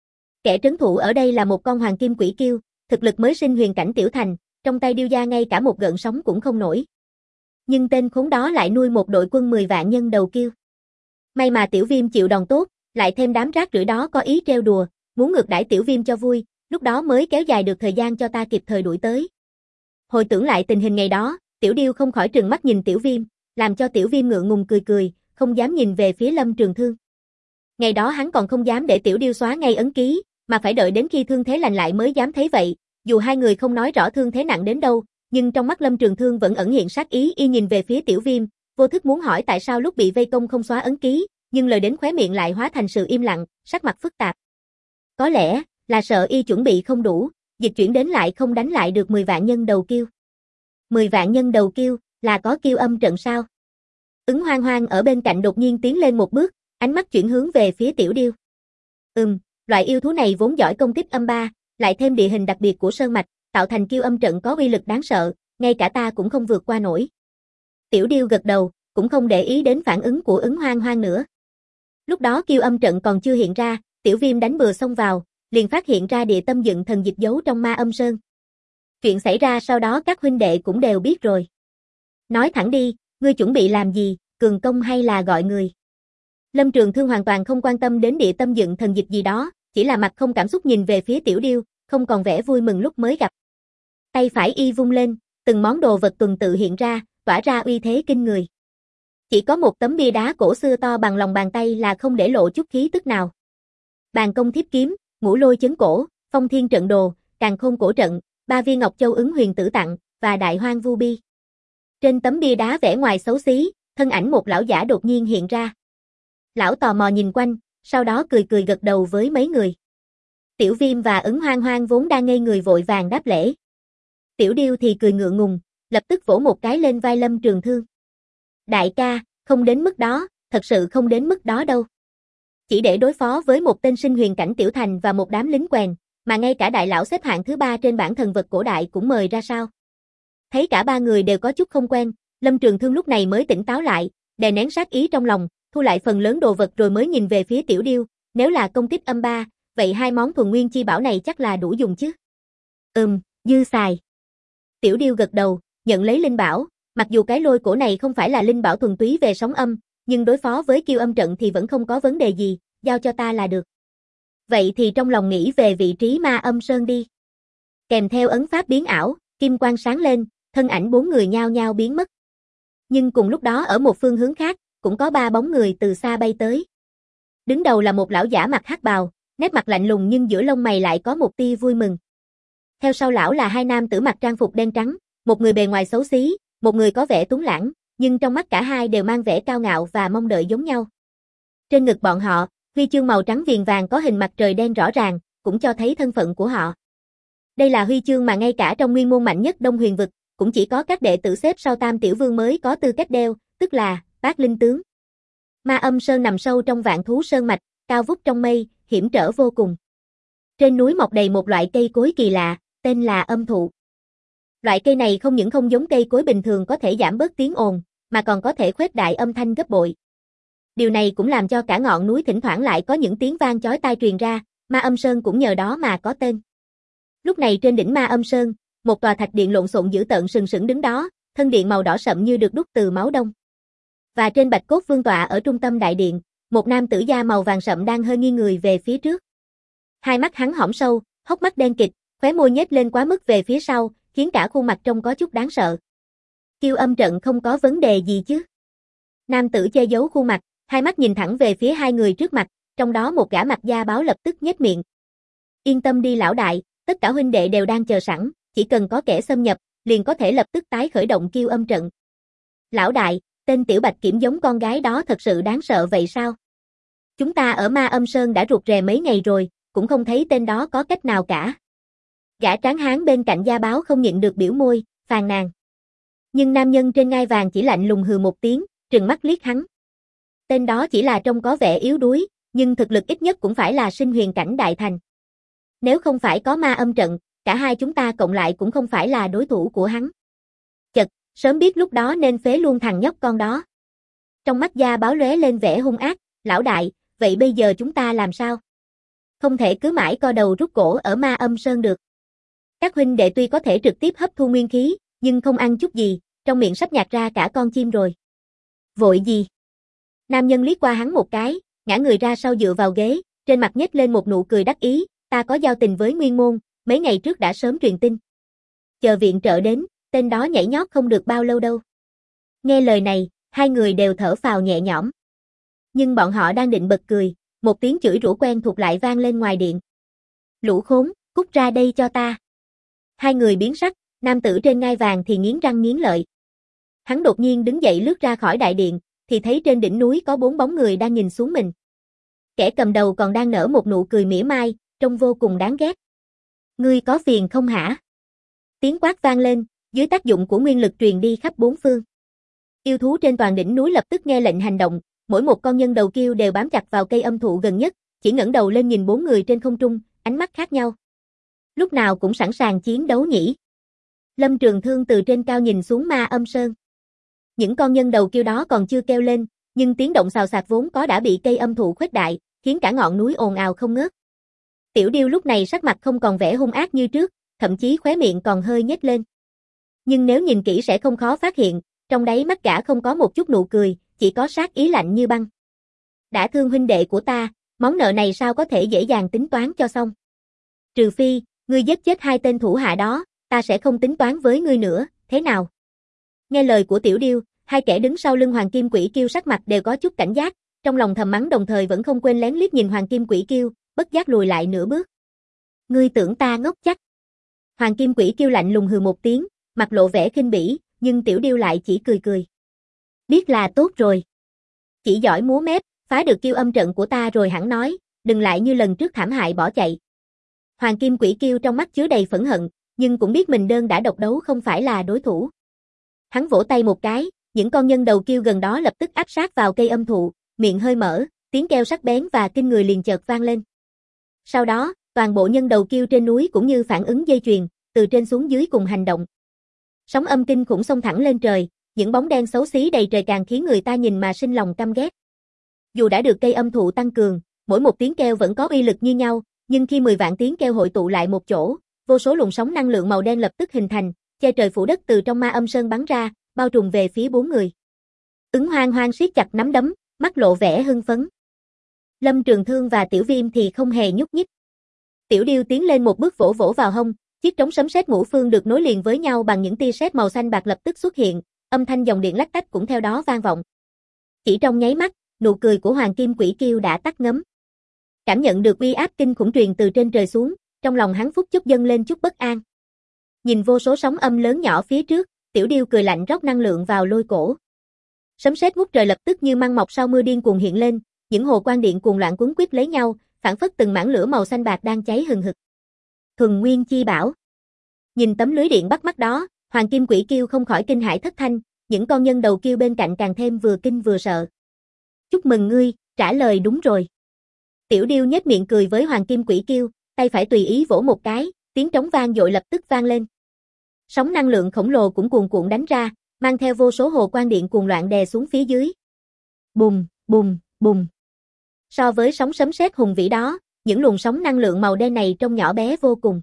Kẻ trấn thủ ở đây là một con hoàng kim quỷ kiêu, thực lực mới sinh huyền cảnh tiểu thành, trong tay Điêu gia ngay cả một gợn sóng cũng không nổi. Nhưng tên khốn đó lại nuôi một đội quân 10 vạn nhân đầu kiêu. May mà Tiểu Viêm chịu đòn tốt, lại thêm đám rác rưởi đó có ý trêu đùa, muốn ngược đãi Tiểu Viêm cho vui, lúc đó mới kéo dài được thời gian cho ta kịp thời đuổi tới. Hồi tưởng lại tình hình ngày đó, Tiểu Điêu không khỏi trừng mắt nhìn Tiểu Viêm, làm cho Tiểu Viêm ngượng ngùng cười cười, không dám nhìn về phía Lâm Trường Thương. Ngày đó hắn còn không dám để Tiểu Điêu xóa ngay ấn ký, mà phải đợi đến khi thương thế lành lại mới dám thấy vậy, dù hai người không nói rõ thương thế nặng đến đâu, nhưng trong mắt Lâm Trường Thương vẫn ẩn hiện sát ý. Y nhìn về phía Tiểu Viêm, vô thức muốn hỏi tại sao lúc bị vây công không xóa ấn ký, nhưng lời đến khóe miệng lại hóa thành sự im lặng, sắc mặt phức tạp. Có lẽ là sợ y chuẩn bị không đủ, dịch chuyển đến lại không đánh lại được 10 vạn nhân đầu kiêu. 10 vạn nhân đầu kiêu, là có kiêu âm trận sao? Ứng Hoang Hoang ở bên cạnh đột nhiên tiến lên một bước, ánh mắt chuyển hướng về phía Tiểu Điêu. Loại yêu thú này vốn giỏi công kích âm ba, lại thêm địa hình đặc biệt của sơn mạch, tạo thành kiêu âm trận có uy lực đáng sợ, ngay cả ta cũng không vượt qua nổi. Tiểu Điêu gật đầu, cũng không để ý đến phản ứng của Ứng Hoang Hoang nữa. Lúc đó kiêu âm trận còn chưa hiện ra, Tiểu Viêm đánh bừa xông vào, liền phát hiện ra địa tâm dựng thần dịch giấu trong ma âm sơn. Chuyện xảy ra sau đó các huynh đệ cũng đều biết rồi. Nói thẳng đi, ngươi chuẩn bị làm gì? cường công hay là gọi người. Lâm Trường Thương hoàn toàn không quan tâm đến địa tâm dựng thần dịch gì đó, chỉ là mặt không cảm xúc nhìn về phía Tiểu Điêu, không còn vẻ vui mừng lúc mới gặp. Tay phải y vung lên, từng món đồ vật tuần tự hiện ra, tỏa ra uy thế kinh người. Chỉ có một tấm bia đá cổ xưa to bằng lòng bàn tay là không để lộ chút khí tức nào. Bàn công thiếp kiếm, ngũ lôi chấn cổ, phong thiên trận đồ, càn khôn cổ trận, 3 viên ngọc châu ứng huyền tử tặng, và đại hoang vu bi. Trên tấm bia đá vẽ ngoài xấu xí, thân ảnh một lão giả đột nhiên hiện ra. Lão tò mò nhìn quanh, sau đó cười cười gật đầu với mấy người. Tiểu Viêm và Ứng Hoang Hoang vốn đang ngây người vội vàng đáp lễ. Tiểu Điêu thì cười ngượng ngùng, lập tức vỗ một cái lên vai Lâm Trường Thương. Đại ca, không đến mức đó, thật sự không đến mức đó đâu. Chỉ để đối phó với một tên sinh huyền cảnh tiểu thành và một đám lính quèn, mà ngay cả đại lão xếp hạng thứ 3 trên bảng thần vật cổ đại cũng mời ra sao. Thấy cả ba người đều có chút không quen, Lâm Trường Thương lúc này mới tỉnh táo lại, đè nén sát ý trong lòng, thu lại phần lớn đồ vật rồi mới nhìn về phía Tiểu Điêu, nếu là công kích âm 3, vậy 2 món thuần nguyên chi bảo này chắc là đủ dùng chứ. Dư xài. Tiểu Điêu gật đầu, nhận lấy linh bảo, mặc dù cái lôi cổ này không phải là linh bảo thuần túy về sóng âm, nhưng đối phó với kiêu âm trận thì vẫn không có vấn đề gì, giao cho ta là được. Vậy thì trong lòng nghĩ về vị trí ma âm sơn đi. Kèm theo ấn pháp biến ảo, kim quang sáng lên, thân ảnh 4 người nhao nhao biến mất. Nhưng cùng lúc đó ở một phương hướng khác, cũng có 3 bóng người từ xa bay tới. Đứng đầu là một lão giả mặc hắc bào, nét mặt lạnh lùng nhưng giữa lông mày lại có một tia vui mừng. Theo sau lão là 2 nam tử mặc trang phục đen trắng, một người bề ngoài xấu xí, một người có vẻ tuấn lãng, nhưng trong mắt cả hai đều mang vẻ cao ngạo và mong đợi giống nhau. Trên ngực bọn họ, huy chương màu trắng viền vàng có hình mặt trời đen rõ ràng, cũng cho thấy thân phận của họ. Đây là huy chương mà ngay cả trong nguyên môn mạnh nhất Đông Huyền vực, cũng chỉ có các đệ tử xếp sau Tam Tiểu Vương mới có tư cách đeo, tức là Bát Linh Tướng. Ma Âm Sơn nằm sâu trong Vạn Thú Sơn mạch, cao vút trong mây, hiểm trở vô cùng. Trên núi mọc đầy một loại cây cối kỳ lạ, tên là âm thụ. Loại cây này không những không giống cây cối bình thường có thể giảm bớt tiếng ồn, mà còn có thể khuếch đại âm thanh gấp bội. Điều này cũng làm cho cả ngọn núi thỉnh thoảng lại có những tiếng vang chói tai truyền ra, Ma Âm Sơn cũng nhờ đó mà có tên. Lúc này trên đỉnh Ma Âm Sơn, một tòa thạch điện lộn xộn dữ tợn sừng sững đứng đó, thân điện màu đỏ sậm như được đúc từ máu đông. Và trên bạch cốt vương tọa ở trung tâm đại điện, một nam tử da màu vàng sậm đang hơi nghiêng người về phía trước. Hai mắt hắn hõm sâu, hốc mắt đen kịt, khóe môi nhếch lên quá mức về phía sau, khiến cả khuôn mặt trông có chút đáng sợ. Kiêu âm trận không có vấn đề gì chứ? Nam tử che giấu khuôn mặt, hai mắt nhìn thẳng về phía hai người trước mặt, trong đó một gã mặt da báo lập tức nhếch miệng. Yên tâm đi lão đại, tất cả huynh đệ đều đang chờ sẵn, chỉ cần có kẻ xâm nhập, liền có thể lập tức tái khởi động kiêu âm trận. Lão đại, tên tiểu bạch kiểm giống con gái đó thật sự đáng sợ vậy sao? Chúng ta ở Ma Âm Sơn đã rụt rè mấy ngày rồi, cũng không thấy tên đó có cách nào cả. Gã tráng hán bên cạnh gia báo không nhịn được biểu môi, phàn nàn. Nhưng nam nhân trên ngai vàng chỉ lạnh lùng hừ một tiếng, trừng mắt liếc hắn. Tên đó chỉ là trông có vẻ yếu đuối, nhưng thực lực ít nhất cũng phải là sinh huyền cảnh đại thành. Nếu không phải có ma âm trận, cả hai chúng ta cộng lại cũng không phải là đối thủ của hắn. Chật, sớm biết lúc đó nên phế luôn thằng nhóc con đó. Trong mắt gia báo lóe lên vẻ hung ác, lão đại, vậy bây giờ chúng ta làm sao? Không thể cứ mãi co đầu rút cổ ở Ma Âm Sơn được. Các huynh đệ tuy có thể trực tiếp hấp thu nguyên khí, nhưng không ăn chút gì, trong miệng sắp nhạt ra cả con chim rồi. Vội gì? Nam nhân liếc qua hắn một cái, ngã người ra sau dựa vào ghế, trên mặt nhếch lên một nụ cười đắc ý, ta có giao tình với Nguyên Môn, mấy ngày trước đã sớm truyền tin. Chờ viện trợ đến, tên đó nhảy nhót không được bao lâu đâu. Nghe lời này, hai người đều thở phào nhẹ nhõm. Nhưng bọn họ đang định bật cười, một tiếng chửi rủa quen thuộc lại vang lên ngoài điện. Lũ khốn, cút ra đây cho ta. Hai người biến sắc, nam tử trên ngai vàng thì nghiến răng nghiến lợi. Hắn đột nhiên đứng dậy lướt ra khỏi đại điện, thì thấy trên đỉnh núi có 4 bóng người đang nhìn xuống mình. Kẻ cầm đầu còn đang nở một nụ cười mỉa mai, trông vô cùng đáng ghét. Ngươi có phiền không hả? Tiếng quát vang lên, dưới tác dụng của nguyên lực truyền đi khắp 4 phương. Yêu thú trên toàn đỉnh núi lập tức nghe lệnh hành động, mỗi một con nhân đầu kiêu đều bám chặt vào cây âm thụ gần nhất, chỉ ngẩng đầu lên nhìn 4 người trên không trung, ánh mắt khác nhau. Lúc nào cũng sẵn sàng chiến đấu nhỉ? Lâm Trường Thương từ trên cao nhìn xuống Ma Âm Sơn. Những con nhân đầu kiêu đó còn chưa kêu lên, nhưng tiếng động xào xạc vốn có đã bị cây âm thụ khuếch đại, khiến cả ngọn núi ồn ào không ngớt. Tiểu Điêu lúc này sắc mặt không còn vẻ hung ác như trước, thậm chí khóe miệng còn hơi nhếch lên. Nhưng nếu nhìn kỹ sẽ không khó phát hiện, trong đáy mắt gã không có một chút nụ cười, chỉ có sát ý lạnh như băng. Đã thương huynh đệ của ta, món nợ này sao có thể dễ dàng tính toán cho xong. Trừ phi, ngươi giết chết 2 tên thủ hạ đó, ta sẽ không tính toán với ngươi nữa, thế nào? Nghe lời của Tiểu Điêu, 2 kẻ đứng sau lưng Hoàng Kim Quỷ Kiêu sắc mặt đều có chút cảnh giác, trong lòng thầm mắng đồng thời vẫn không quên lén liếc nhìn Hoàng Kim Quỷ Kiêu, bất giác lùi lại nửa bước. Ngươi tưởng ta ngốc chắc? Hoàng Kim Quỷ Kiêu lạnh lùng hừ một tiếng, mặt lộ vẻ khinh bỉ, nhưng Tiểu Điêu lại chỉ cười cười. Biết là tốt rồi. Chỉ giỏi múa mép, phá được Kiêu âm trận của ta rồi hẳn nói, đừng lại như lần trước thảm hại bỏ chạy. Hoàng Kim Quỷ Kiêu trong mắt chứa đầy phẫn hận, nhưng cũng biết mình đơn đã độc đấu không phải là đối thủ. Hắn vỗ tay một cái, những con nhân đầu kiêu gần đó lập tức áp sát vào cây âm thụ, miệng hơi mở, tiếng kêu sắc bén và kinh người liền chợt vang lên. Sau đó, toàn bộ nhân đầu kiêu trên núi cũng như phản ứng dây chuyền, từ trên xuống dưới cùng hành động. Sóng âm kinh khủng xông thẳng lên trời, những bóng đen xấu xí đầy trời càng khiến người ta nhìn mà sinh lòng căm ghét. Dù đã được cây âm thụ tăng cường, mỗi một tiếng kêu vẫn có uy lực như nhau, nhưng khi 10 vạn tiếng kêu hội tụ lại một chỗ, vô số luồng sóng năng lượng màu đen lập tức hình thành, che trời phủ đất từ trong ma âm sơn bắn ra, bao trùm về phía 4 người. Ứng Hoang Hoang siết chặt nắm đấm, mắt lộ vẻ hưng phấn. Lâm Trường Thương và Tiểu Viêm thì không hề nhúc nhích. Tiểu Điêu tiến lên một bước vỗ vỗ vào hông, chiếc trống sấm sét ngũ phương được nối liền với nhau bằng những tia sét màu xanh bạc lập tức xuất hiện, âm thanh dòng điện lách tách cũng theo đó vang vọng. Chỉ trong nháy mắt, nụ cười của Hoàng Kim Quỷ Kiêu đã tắt ngấm. Cảm nhận được uy áp kinh khủng truyền từ trên trời xuống, trong lòng hắn phút chốc dâng lên chút bất an. Nhìn vô số sóng âm lớn nhỏ phía trước, Tiểu Điêu cười lạnh rót năng lượng vào lôi cổ. Sấm sét ngút trời lập tức như măng mọc sau mưa điên cuồng hiện lên, những hồ quang điện cuồng loạn quấn quýt lấy nhau, phảng phất từng mảng lửa màu xanh bạc đang cháy hừng hực. Thuần Nguyên Chi Bảo. Nhìn tấm lưới điện bắt mắt đó, Hoàng Kim Quỷ Kiêu không khỏi kinh hãi thất thanh, những con nhân đầu kiêu bên cạnh càng thêm vừa kinh vừa sợ. Chúc mừng ngươi, trả lời đúng rồi. Tiểu Điêu nhếch miệng cười với Hoàng Kim Quỷ Kiêu, tay phải tùy ý vỗ một cái, tiếng trống vang dội lập tức vang lên. Sóng năng lượng khổng lồ cũng cuồn cuộn đánh ra, mang theo vô số hồ quang điện cuồng loạn đè xuống phía dưới. Bùng, bùng, bùng. So với sóng sấm sét hùng vĩ đó, những luồng sóng năng lượng màu đen này trông nhỏ bé vô cùng.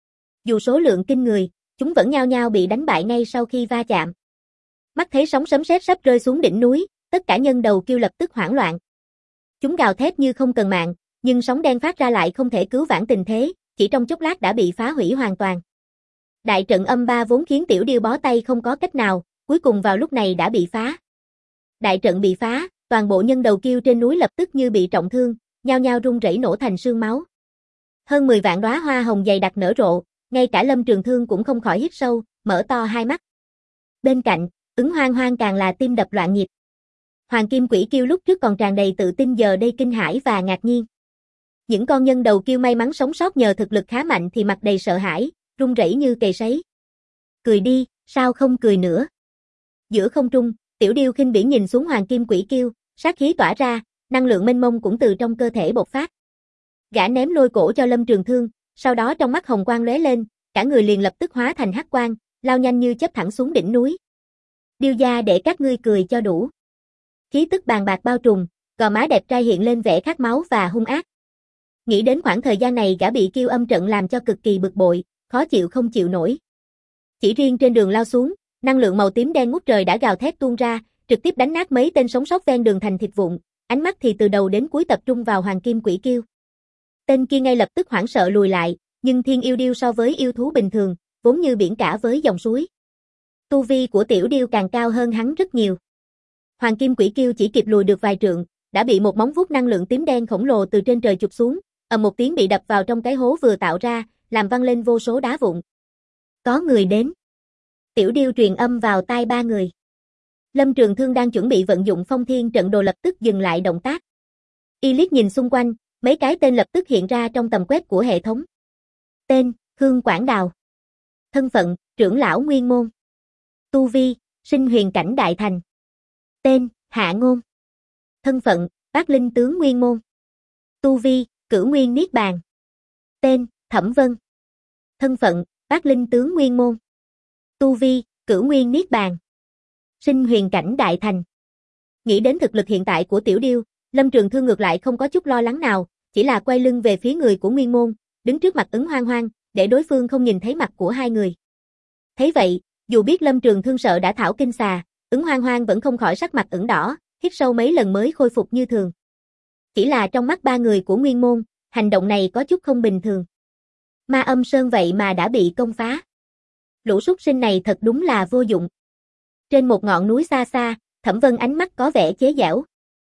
Dù số lượng kinh người, chúng vẫn nhao nhao bị đánh bại ngay sau khi va chạm. Mắt thấy sóng sấm sét sắp rơi xuống đỉnh núi, tất cả nhân đầu kiêu lập tức hoảng loạn. Chúng gào thét như không cần mạng, nhưng sóng đen phát ra lại không thể cứu vãn tình thế, chỉ trong chốc lát đã bị phá hủy hoàn toàn. Đại trận âm ba vốn khiến Tiểu Điêu bó tay không có cách nào, cuối cùng vào lúc này đã bị phá. Đại trận bị phá, toàn bộ nhân đầu kiêu trên núi lập tức như bị trọng thương, nhao nhao rung rẩy nổ thành sương máu. Hơn 10 vạn đóa hoa hồng dày đặc nở rộ, ngay cả Lâm Trường Thương cũng không khỏi hít sâu, mở to hai mắt. Bên cạnh, Ứng Hoang Hoang càng là tim đập loạn nhịp. Hoàng Kim Quỷ Kiêu lúc trước còn tràn đầy tự tin giờ đây kinh hãi và ngạc nhiên. Những con nhân đầu kiêu may mắn sống sót nhờ thực lực khá mạnh thì mặt đầy sợ hãi, run rẩy như cầy sấy. Cười đi, sao không cười nữa? Giữa không trung, Tiểu Điêu khinh bỉ nhìn xuống Hoàng Kim Quỷ Kiêu, sát khí tỏa ra, năng lượng mênh mông cũng từ trong cơ thể bộc phát. Gã ném lôi cổ cho Lâm Trường Thương, sau đó trong mắt hồng quang lóe lên, cả người liền lập tức hóa thành hắc quang, lao nhanh như chớp thẳng xuống đỉnh núi. Điêu gia để các ngươi cười cho đủ. Khí tức bàn bạc bao trùm, gò má đẹp trai hiện lên vẻ khát máu và hung ác. Nghĩ đến khoảng thời gian này gã bị Kiêu âm trận làm cho cực kỳ bực bội, khó chịu không chịu nổi. Chỉ riêng trên đường lao xuống, năng lượng màu tím đen ngút trời đã gào thét tuôn ra, trực tiếp đánh nát mấy tên sống sót ven đường thành thịt vụn, ánh mắt thì từ đầu đến cuối tập trung vào Hoàng Kim Quỷ Kiêu. Tên kia ngay lập tức hoảng sợ lùi lại, nhưng Thiên Yêu Điêu so với yêu thú bình thường, vốn như biển cả với dòng suối. Tu vi của Tiểu Điêu càng cao hơn hắn rất nhiều. Hoàng Kim Quỷ Kiêu chỉ kịp lùi được vài trượng, đã bị một móng vuốt năng lượng tím đen khổng lồ từ trên trời chụp xuống, ầm một tiếng bị đập vào trong cái hố vừa tạo ra, làm văng lên vô số đá vụn. Có người đến. Tiểu Điêu truyền âm vào tai ba người. Lâm Trường Thương đang chuẩn bị vận dụng Phong Thiên trận đồ lập tức dừng lại động tác. Y liếc nhìn xung quanh, mấy cái tên lập tức hiện ra trong tầm quét của hệ thống. Tên, Khương Quảng Đào. Thân phận, trưởng lão Nguyên Môn. Tu vi, sinh huyền cảnh đại thành. Tên, Hạ Ngôn. Thân phận, Bát Linh tướng Nguyên Môn. Tu vi, Cửu Nguyên Niết Bàn. Tên, Thẩm Vân. Thân phận, Bát Linh tướng Nguyên Môn. Tu vi, Cửu Nguyên Niết Bàn. Sinh huyền cảnh đại thành. Nghĩ đến thực lực hiện tại của Tiểu Điêu, Lâm Trường Thương ngược lại không có chút lo lắng nào, chỉ là quay lưng về phía người của Nguyên Môn, đứng trước mặt Ứng Hoang Hoang, để đối phương không nhìn thấy mặt của hai người. Thấy vậy, dù biết Lâm Trường Thương sợ đã thảo kinh xà, Ứng Hoang Hoang vẫn không khỏi sắc mặt ửng đỏ, hít sâu mấy lần mới khôi phục như thường. Chỉ là trong mắt ba người của Nguyên Môn, hành động này có chút không bình thường. Ma Âm Sơn vậy mà đã bị công phá. Lũ súc sinh này thật đúng là vô dụng. Trên một ngọn núi xa xa, Thẩm Vân ánh mắt có vẻ chế giễu.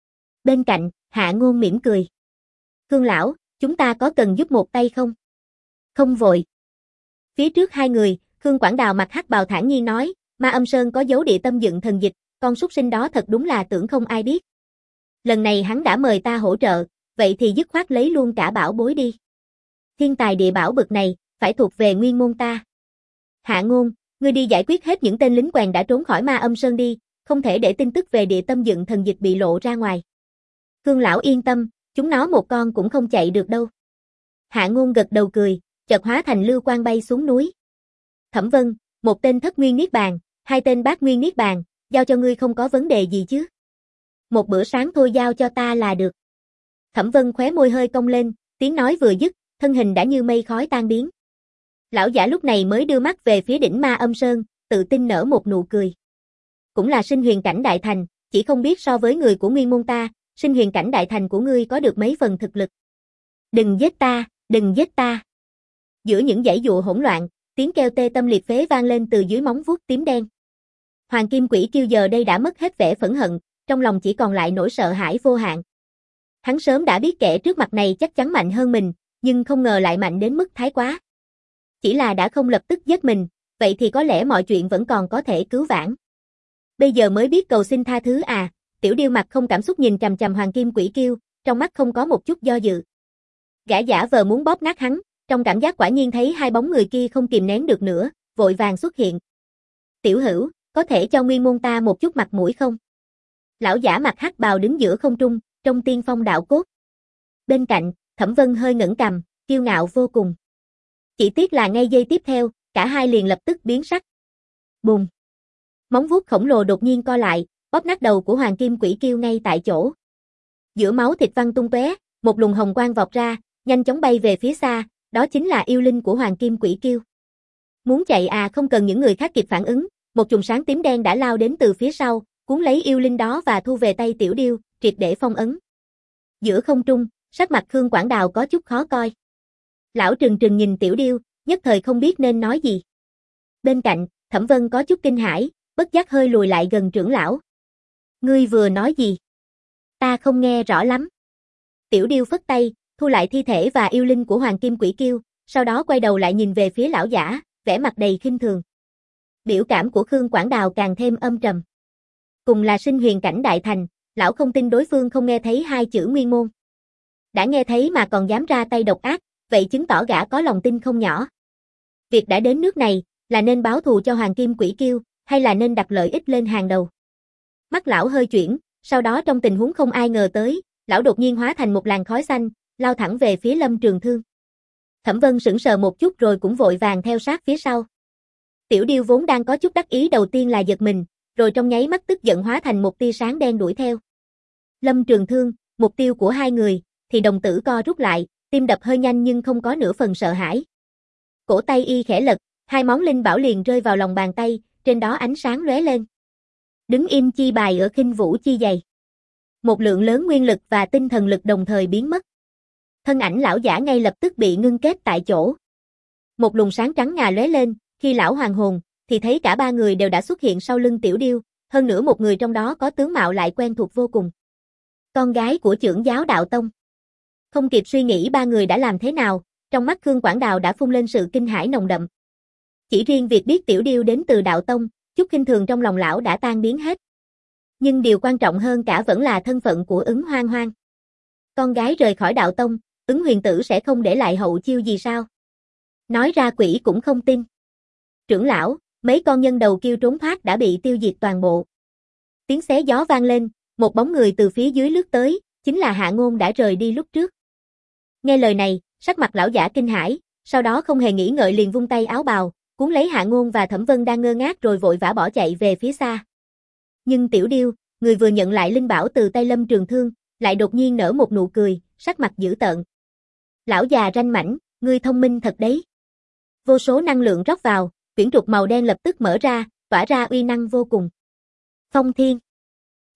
Bên cạnh, Hạ Ngôn mỉm cười. Khương lão, chúng ta có cần giúp một tay không? Không vội. Phía trước hai người, Khương Quảng Đào mặt hắc bào thản nhiên nói, Ma Âm Sơn có dấu địa tâm dựng thần dịch, con súc sinh đó thật đúng là tưởng không ai biết. Lần này hắn đã mời ta hỗ trợ, vậy thì dứt khoát lấy luôn cả bảo bối đi. Thiên tài địa bảo bực này, phải thuộc về Nguyên Môn ta. Hạ Ngôn, ngươi đi giải quyết hết những tên lính quèn đã trốn khỏi Ma Âm Sơn đi, không thể để tin tức về địa tâm dựng thần dịch bị lộ ra ngoài. Khương lão yên tâm, chúng nó một con cũng không chạy được đâu. Hạ Ngôn gật đầu cười, chợt hóa thành lưu quang bay xuống núi. Thẩm Vân, một tên thất nguyên niết bàn, hai tên bát nguyên niết bàn, giao cho ngươi không có vấn đề gì chứ? Một bữa sáng thôi giao cho ta là được. Thẩm Vân khóe môi hơi cong lên, tiếng nói vừa dứt, thân hình đã như mây khói tan biến. Lão giả lúc này mới đưa mắt về phía đỉnh Ma Âm Sơn, tự tin nở một nụ cười. Cũng là sinh huyền cảnh đại thành, chỉ không biết so với người của Nguyên Môn ta, sinh huyền cảnh đại thành của ngươi có được mấy phần thực lực. Đừng giết ta, đừng giết ta. Giữa những dãy dụa hỗn loạn, tiếng kêu tê tâm liệt phế vang lên từ dưới móng vuốt tím đen. Hoàng Kim Quỷ Kiêu giờ đây đã mất hết vẻ phẫn hận, trong lòng chỉ còn lại nỗi sợ hãi vô hạn. Hắn sớm đã biết kẻ trước mặt này chắc chắn mạnh hơn mình, nhưng không ngờ lại mạnh đến mức thái quá. Chỉ là đã không lập tức giết mình, vậy thì có lẽ mọi chuyện vẫn còn có thể cứu vãn. Bây giờ mới biết cầu xin tha thứ à? Tiểu Điêu mặt không cảm xúc nhìn chằm chằm Hoàng Kim Quỷ Kiêu, trong mắt không có một chút do dự. Gã giả vờ muốn bóp nát hắn, trong cảm giác quả nhiên thấy hai bóng người kia không kìm nén được nữa, vội vàng xuất hiện. Tiểu Hữu, có thể cho Nguyên Môn ta một chút mặt mũi không? Lão giả mặt hắc bào đứng giữa không trung, trong tiên phong đạo cốt. Bên cạnh, Thẩm Vân hơi ngẩng cằm, kiêu ngạo vô cùng. Chỉ tiếc là ngay giây tiếp theo, cả hai liền lập tức biến sắc. Bùng! Móng vuốt khổng lồ đột nhiên co lại, bóp nát đầu của Hoàng Kim Quỷ Kiêu ngay tại chỗ. Giữa máu thịt văng tung tóe, một luồng hồng quang vọt ra, nhanh chóng bay về phía xa, đó chính là yêu linh của Hoàng Kim Quỷ Kiêu. Muốn chạy à? Không cần những người khác kịp phản ứng, một chùm sáng tím đen đã lao đến từ phía sau, cuốn lấy yêu linh đó và thu về tay Tiểu Điêu, triệt để phong ấn. Giữa không trung, sắc mặt Khương Quảng Đào có chút khó coi. Lão trừng trừng nhìn Tiểu Điêu, nhất thời không biết nên nói gì. Bên cạnh, Thẩm Vân có chút kinh hãi, bất giác hơi lùi lại gần trưởng lão. Ngươi vừa nói gì? Ta không nghe rõ lắm. Tiểu Điêu phất tay, thu lại thi thể và yêu linh của Hoàng Kim Quỷ Kiêu, sau đó quay đầu lại nhìn về phía lão giả, vẻ mặt đầy khinh thường. Biểu cảm của Khương Quảng Đào càng thêm âm trầm. Cùng là sinh huyền cảnh đại thành, lão không tin đối phương không nghe thấy hai chữ Nguyên Môn. Đã nghe thấy mà còn dám ra tay độc ác, vậy chứng tỏ gã có lòng tin không nhỏ. Việc đã đến nước này, là nên báo thù cho Hoàng Kim Quỷ Kiêu, hay là nên đặt lợi ích lên hàng đầu? Mắt lão hơi chuyển, sau đó trong tình huống không ai ngờ tới, lão đột nhiên hóa thành một làn khói xanh, lao thẳng về phía Lâm Trường Thương. Thẩm Vân sững sờ một chút rồi cũng vội vàng theo sát phía sau. Tiểu Điêu vốn đang có chút đắc ý đầu tiên là giật mình, rồi trong nháy mắt tức giận hóa thành một tia sáng đen đuổi theo. Lâm Trường Thương, mục tiêu của hai người, thì đồng tử co rút lại, tim đập hơi nhanh nhưng không có nửa phần sợ hãi. Cổ tay y khẽ lật, hai món linh bảo liền rơi vào lòng bàn tay, trên đó ánh sáng lóe lên. Đứng im chi bài ở khinh vũ chi dày. Một lượng lớn nguyên lực và tinh thần lực đồng thời biến mất. Thân ảnh lão giả ngay lập tức bị ngưng kết tại chỗ. Một luồng sáng trắng ngà lóe lên, khi lão hoàn hồn, thì thấy cả ba người đều đã xuất hiện sau lưng Tiểu Điêu, hơn nữa một người trong đó có tướng mạo lại quen thuộc vô cùng. Con gái của trưởng giáo đạo tông. Không kịp suy nghĩ ba người đã làm thế nào, trong mắt Khương Quảng Đào đã phun lên sự kinh hãi nồng đậm. Chỉ riêng việc biết Tiểu Điêu đến từ đạo tông, chút khinh thường trong lòng lão đã tan biến hết. Nhưng điều quan trọng hơn cả vẫn là thân phận của Ứng Hoang Hoang. Con gái rời khỏi đạo tông, Ứng huyền tử sẽ không để lại hậu chiêu gì sao? Nói ra quỷ cũng không tin. Trưởng lão, mấy con nhân đầu kiêu trốn thoát đã bị tiêu diệt toàn bộ. Tiếng xé gió vang lên, một bóng người từ phía dưới lướt tới, chính là Hạ Ngôn đã rời đi lúc trước. Nghe lời này, sắc mặt lão giả kinh hãi, sau đó không hề nghĩ ngợi liền vung tay áo bào, cuốn lấy Hạ Ngôn và Thẩm Vân đang ngơ ngác rồi vội vã bỏ chạy về phía xa. Nhưng Tiểu Điêu, người vừa nhận lại linh bảo từ tay Lâm Trường Thương, lại đột nhiên nở một nụ cười, sắc mặt dữ tợn. Lão già ranh mãnh, ngươi thông minh thật đấy. Vô số năng lượng rót vào, quyển trục màu đen lập tức mở ra, tỏa ra uy năng vô cùng. Phong Thiên.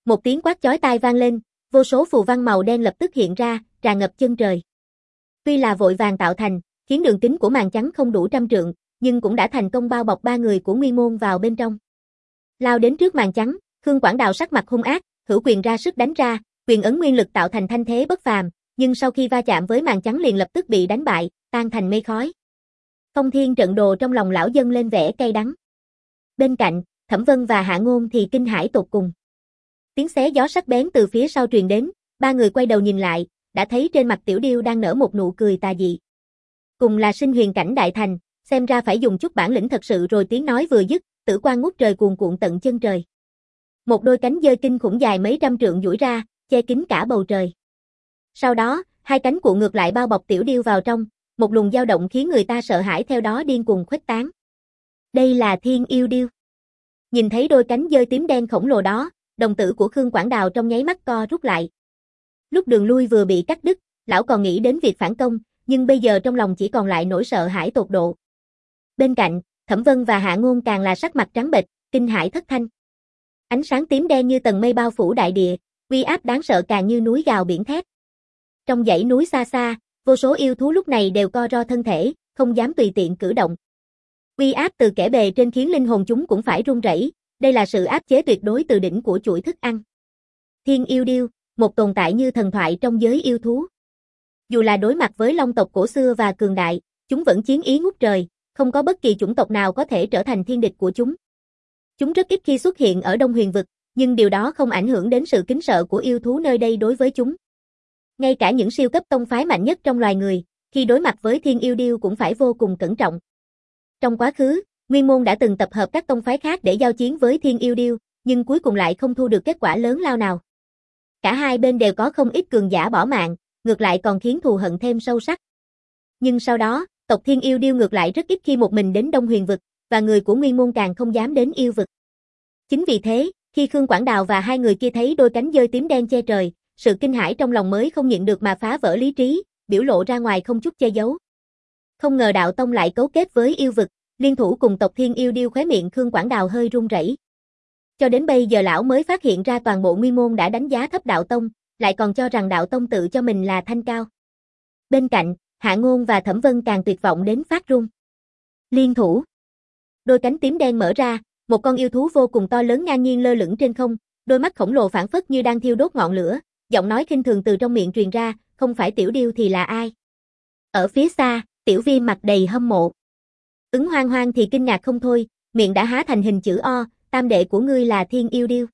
Một tiếng quát chói tai vang lên, vô số phù văn màu đen lập tức hiện ra, tràn ngập chân trời. Tuy là vội vàng tạo thành, khiến đường kính của màn trắng không đủ 100 trượng, nhưng cũng đã thành công bao bọc 3 người của Nguyên Môn vào bên trong. Lao đến trước màn trắng, Khương Quảng Đào sắc mặt hung ác, hữu quyền ra sức đánh ra, quyền ấn nguyên lực tạo thành thanh thế bất phàm, nhưng sau khi va chạm với màn trắng liền lập tức bị đánh bại, tan thành mây khói. Phong Thiên Trận Đồ trong lòng lão dâng lên vẻ cay đắng. Bên cạnh, Thẩm Vân và Hạ Ngôn thì kinh hãi tột cùng. Tiếng xé gió sắc bén từ phía sau truyền đến, 3 người quay đầu nhìn lại, đã thấy trên mặt Tiểu Điêu đang nở một nụ cười tà dị. Cùng là sinh huyền cảnh đại thành, xem ra phải dùng chút bản lĩnh thật sự rồi. Tiếng nói vừa dứt, tử quang ngút trời cuồn cuộn tận chân trời. Một đôi cánh dơi kinh khủng dài mấy trăm trượng duỗi ra, che kín cả bầu trời. Sau đó, hai cánh cuộn ngược lại bao bọc Tiểu Điêu vào trong, một luồng dao động khiến người ta sợ hãi theo đó điên cuồng khuếch tán. Đây là Thiên Yêu Điêu. Nhìn thấy đôi cánh dơi tím đen khổng lồ đó, đồng tử của Khương Quảng Đào trong nháy mắt co rút lại. Lúc đường lui vừa bị cắt đứt, lão còn nghĩ đến việc phản công, nhưng bây giờ trong lòng chỉ còn lại nỗi sợ hãi tột độ. Bên cạnh, Thẩm Vân và Hạ Ngôn càng là sắc mặt trắng bệch, kinh hãi thất thanh. Ánh sáng tím đen như tầng mây bao phủ đại địa, uy áp đáng sợ càng như núi gào biển thét. Trong dãy núi xa xa, vô số yêu thú lúc này đều co ro thân thể, không dám tùy tiện cử động. Uy áp từ kẻ bề trên khiến linh hồn chúng cũng phải run rẩy, đây là sự áp chế tuyệt đối từ đỉnh của chuỗi thức ăn. Thiên Yêu Điêu, một tồn tại như thần thoại trong giới yêu thú. Dù là đối mặt với long tộc cổ xưa và cường đại, chúng vẫn chiến ý ngút trời, không có bất kỳ chủng tộc nào có thể trở thành thiên địch của chúng. Chúng rất ít khi xuất hiện ở Đông Huyền vực, nhưng điều đó không ảnh hưởng đến sự kính sợ của yêu thú nơi đây đối với chúng. Ngay cả những siêu cấp tông phái mạnh nhất trong loài người, khi đối mặt với Thiên Yêu Điêu cũng phải vô cùng cẩn trọng. Trong quá khứ, Nguyên Môn đã từng tập hợp các tông phái khác để giao chiến với Thiên Yêu Điêu, nhưng cuối cùng lại không thu được kết quả lớn lao nào. Cả hai bên đều có không ít cường giả bỏ mạng, ngược lại còn khiến thù hận thêm sâu sắc. Nhưng sau đó, tộc Thiên Yêu Điêu ngược lại rất ít khi một mình đến Đông Huyền vực, và người của Nguyên Môn càng không dám đến yêu vực. Chính vì thế, khi Khương Quảng Đào và hai người kia thấy đôi cánh dơi tím đen che trời, sự kinh hãi trong lòng mới không nhịn được mà phá vỡ lý trí, biểu lộ ra ngoài không chút che giấu. Không ngờ đạo tông lại cấu kết với yêu vực, liên thủ cùng tộc Thiên Yêu Điêu. Khóe miệng Khương Quảng Đào hơi run rẩy. Cho đến bây giờ lão mới phát hiện ra toàn bộ Nguyên Môn đã đánh giá thấp đạo tông, lại còn cho rằng đạo tông tự cho mình là thanh cao. Bên cạnh, Hạ Ngôn và Thẩm Vân càng tuyệt vọng đến phát run. Liên thủ. Đôi cánh tím đen mở ra, một con yêu thú vô cùng to lớn ngang nhiên lơ lửng trên không, đôi mắt khổng lồ phảng phất như đang thiêu đốt ngọn lửa, giọng nói khinh thường từ trong miệng truyền ra, không phải Tiểu Điêu thì là ai? Ở phía xa, Tiểu Viêm mặt đầy hâm mộ. Ứng Hoang Hoang thì kinh ngạc không thôi, miệng đã há thành hình chữ O, tam đệ của ngươi là Thiên Yêu Điêu.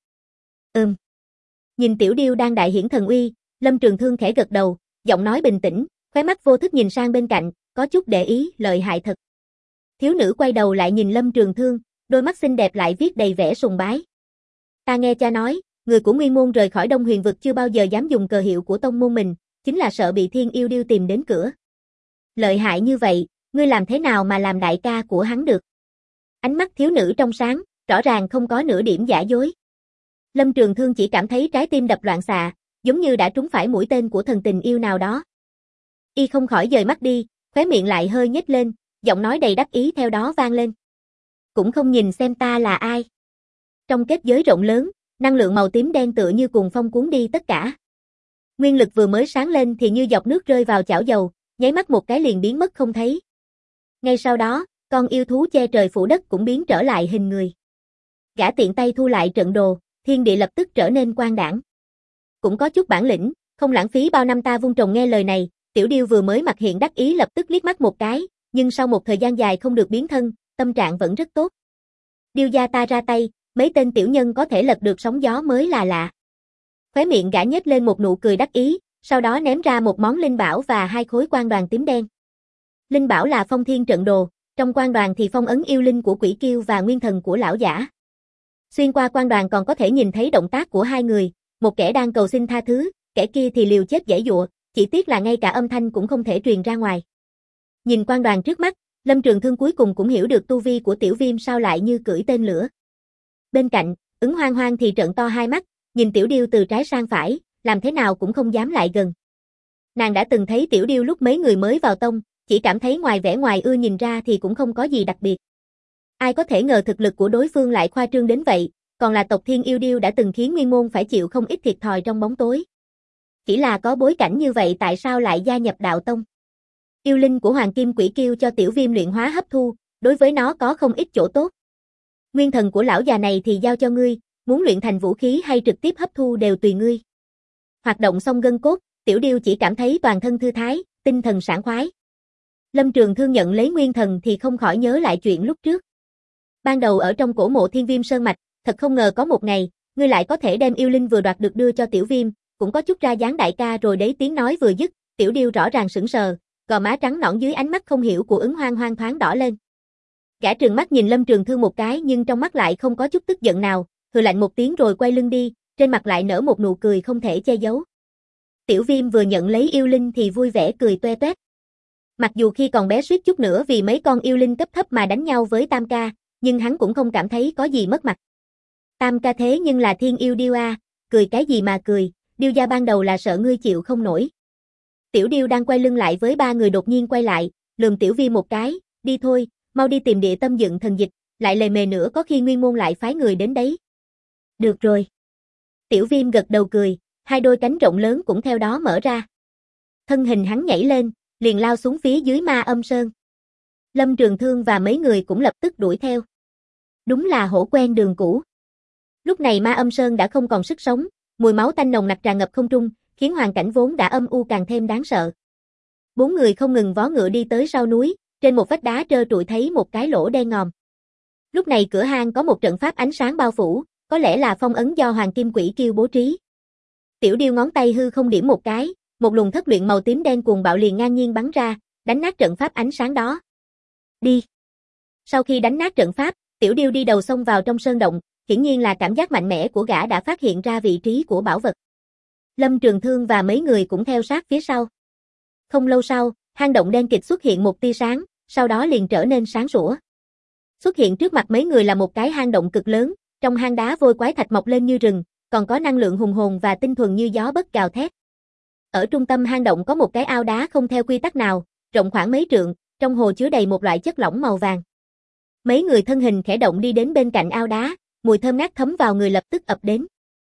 Nhìn Tiểu Điêu đang đại hiển thần uy, Lâm Trường Thương khẽ gật đầu, giọng nói bình tĩnh, khóe mắt vô thức nhìn sang bên cạnh, có chút để ý, lợi hại thật. Thiếu nữ quay đầu lại nhìn Lâm Trường Thương, đôi mắt xinh đẹp lại viết đầy vẻ sùng bái. Ta nghe cha nói, người của Nguyên Môn rời khỏi Đông Huyền vực chưa bao giờ dám dùng cờ hiệu của tông môn mình, chính là sợ bị Thiên Yêu Điêu tìm đến cửa. Lợi hại như vậy, ngươi làm thế nào mà làm đại ca của hắn được? Ánh mắt thiếu nữ trong sáng, rõ ràng không có nửa điểm giả dối. Lâm Trường Thương chỉ cảm thấy trái tim đập loạn xạ, giống như đã trúng phải mũi tên của thần tình yêu nào đó. Y không khỏi dời mắt đi, khóe miệng lại hơi nhếch lên, giọng nói đầy đắc ý theo đó vang lên. Cũng không nhìn xem ta là ai. Trong kết giới rộng lớn, năng lượng màu tím đen tựa như cuồng phong cuốn đi tất cả. Nguyên lực vừa mới sáng lên thì như giọt nước rơi vào chảo dầu, nháy mắt một cái liền biến mất không thấy. Ngay sau đó, con yêu thú che trời phủ đất cũng biến trở lại hình người. Gã tiện tay thu lại trận đồ, thiên địa lập tức trở nên quang đãng. Cũng có chút bản lĩnh, không lãng phí bao năm ta vun trồng. Nghe lời này, Tiểu Điêu vừa mới mặt hiện đắc ý lập tức liếc mắt một cái, nhưng sau một thời gian dài không được biến thân, tâm trạng vẫn rất tốt. Điêu gia ta ra tay, mấy tên tiểu nhân có thể lật được sóng gió mới là lạ. Khóe miệng gã nhếch lên một nụ cười đắc ý, sau đó ném ra một món linh bảo và 2 khối quan đoàn tím đen. Linh bảo là Phong Thiên Trận Đồ, trong quan đoàn thì phong ấn yêu linh của Quỷ Kiêu và nguyên thần của lão giả. Xuyên qua quan đoàn còn có thể nhìn thấy động tác của hai người, một kẻ đang cầu xin tha thứ, kẻ kia thì liều chết giãy giụa, chỉ tiếc là ngay cả âm thanh cũng không thể truyền ra ngoài. Nhìn quan đoàn trước mắt, Lâm Trường Thương cuối cùng cũng hiểu được tu vi của Tiểu Viêm sao lại như cưỡi tên lửa. Bên cạnh, Ứng Hoang Hoang thì trợn to hai mắt, nhìn Tiểu Điêu từ trái sang phải, làm thế nào cũng không dám lại gần. Nàng đã từng thấy Tiểu Điêu lúc mấy người mới vào tông, chỉ cảm thấy ngoài vẻ ngoài ưa nhìn ra thì cũng không có gì đặc biệt. Ai có thể ngờ thực lực của đối phương lại khoa trương đến vậy, còn là tộc Thiên Yêu Điêu đã từng khiến Nguyên môn phải chịu không ít thiệt thòi trong bóng tối. Chỉ là có bối cảnh như vậy tại sao lại gia nhập đạo tông? Yêu linh của Hoàng Kim Quỷ Kiêu cho Tiểu Viêm luyện hóa hấp thu, đối với nó có không ít chỗ tốt. Nguyên thần của lão già này thì giao cho ngươi, muốn luyện thành vũ khí hay trực tiếp hấp thu đều tùy ngươi. Hoạt động xong gân cốt, Tiểu Điêu chỉ cảm thấy toàn thân thư thái, tinh thần sảng khoái. Lâm Trường Thương nhận lấy nguyên thần thì không khỏi nhớ lại chuyện lúc trước. Ban đầu ở trong cổ mộ Thiên Viêm Sơn Mạch, thật không ngờ có một ngày, ngươi lại có thể đem yêu linh vừa đoạt được đưa cho Tiểu Viêm, cũng có chút ra dáng đại ca rồi đấy. Tiếng nói vừa dứt, Tiểu Điêu rõ ràng sững sờ, gò má trắng nõn dưới ánh mắt không hiểu của Ứng Hoang Hoang thoáng đỏ lên. Gã trừng mắt nhìn Lâm Trường Thương một cái nhưng trong mắt lại không có chút tức giận nào, hừ lạnh một tiếng rồi quay lưng đi, trên mặt lại nở một nụ cười không thể che giấu. Tiểu Viêm vừa nhận lấy yêu linh thì vui vẻ cười toe toét. Mặc dù khi còn bé suýt chút nữa vì mấy con yêu linh cấp thấp mà đánh nhau với Tam ca, nhưng hắn cũng không cảm thấy có gì mất mặt. Tam ca thế nhưng là Thiên Yêu Điêu a, cười cái gì mà cười, Điêu gia ban đầu là sợ ngươi chịu không nổi. Tiểu Điêu đang quay lưng lại với ba người đột nhiên quay lại, lườm Tiểu Viêm một cái, đi thôi, mau đi tìm địa tâm dựng thần dịch, lại lề mề nữa có khi Nguyên môn lại phái người đến đấy. Được rồi. Tiểu Viêm gật đầu cười, hai đôi cánh rộng lớn cũng theo đó mở ra. Thân hình hắn nhảy lên, liền lao xuống phía dưới Ma Âm Sơn. Lâm Trường Thương và mấy người cũng lập tức đuổi theo. Đúng là hổ quen đường cũ. Lúc này Ma Âm Sơn đã không còn sức sống, mùi máu tanh nồng nặc tràn ngập không trung, khiến hoàn cảnh vốn đã âm u càng thêm đáng sợ. Bốn người không ngừng vó ngựa đi tới sau núi, trên một vách đá trơ trụi thấy một cái lỗ đen ngòm. Lúc này cửa hang có một trận pháp ánh sáng bao phủ, có lẽ là phong ấn do Hoàng Kim Quỷ Kiêu bố trí. Tiểu Điêu ngón tay hư không điểm một cái, một luồng thất luyện màu tím đen cuồng bạo liền ngang nhiên bắn ra, đánh nát trận pháp ánh sáng đó. Đi. Sau khi đánh nát trận pháp, Tiểu Điêu đi đầu xông vào trong sơn động, hiển nhiên là cảm giác mạnh mẽ của gã đã phát hiện ra vị trí của bảo vật. Lâm Trường Thương và mấy người cũng theo sát phía sau. Không lâu sau, hang động đen kịt xuất hiện một tia sáng, sau đó liền trở nên sáng sủa. Xuất hiện trước mặt mấy người là một cái hang động cực lớn, trong hang đá vôi quái thạch mọc lên như rừng, còn có năng lượng hùng hồn và tinh thuần như gió bấc gào thét. Ở trung tâm hang động có một cái ao đá không theo quy tắc nào, rộng khoảng mấy trượng, trong hồ chứa đầy một loại chất lỏng màu vàng. Mấy người thân hình khẽ động đi đến bên cạnh ao đá, mùi thơm ngát thấm vào người lập tức ập đến.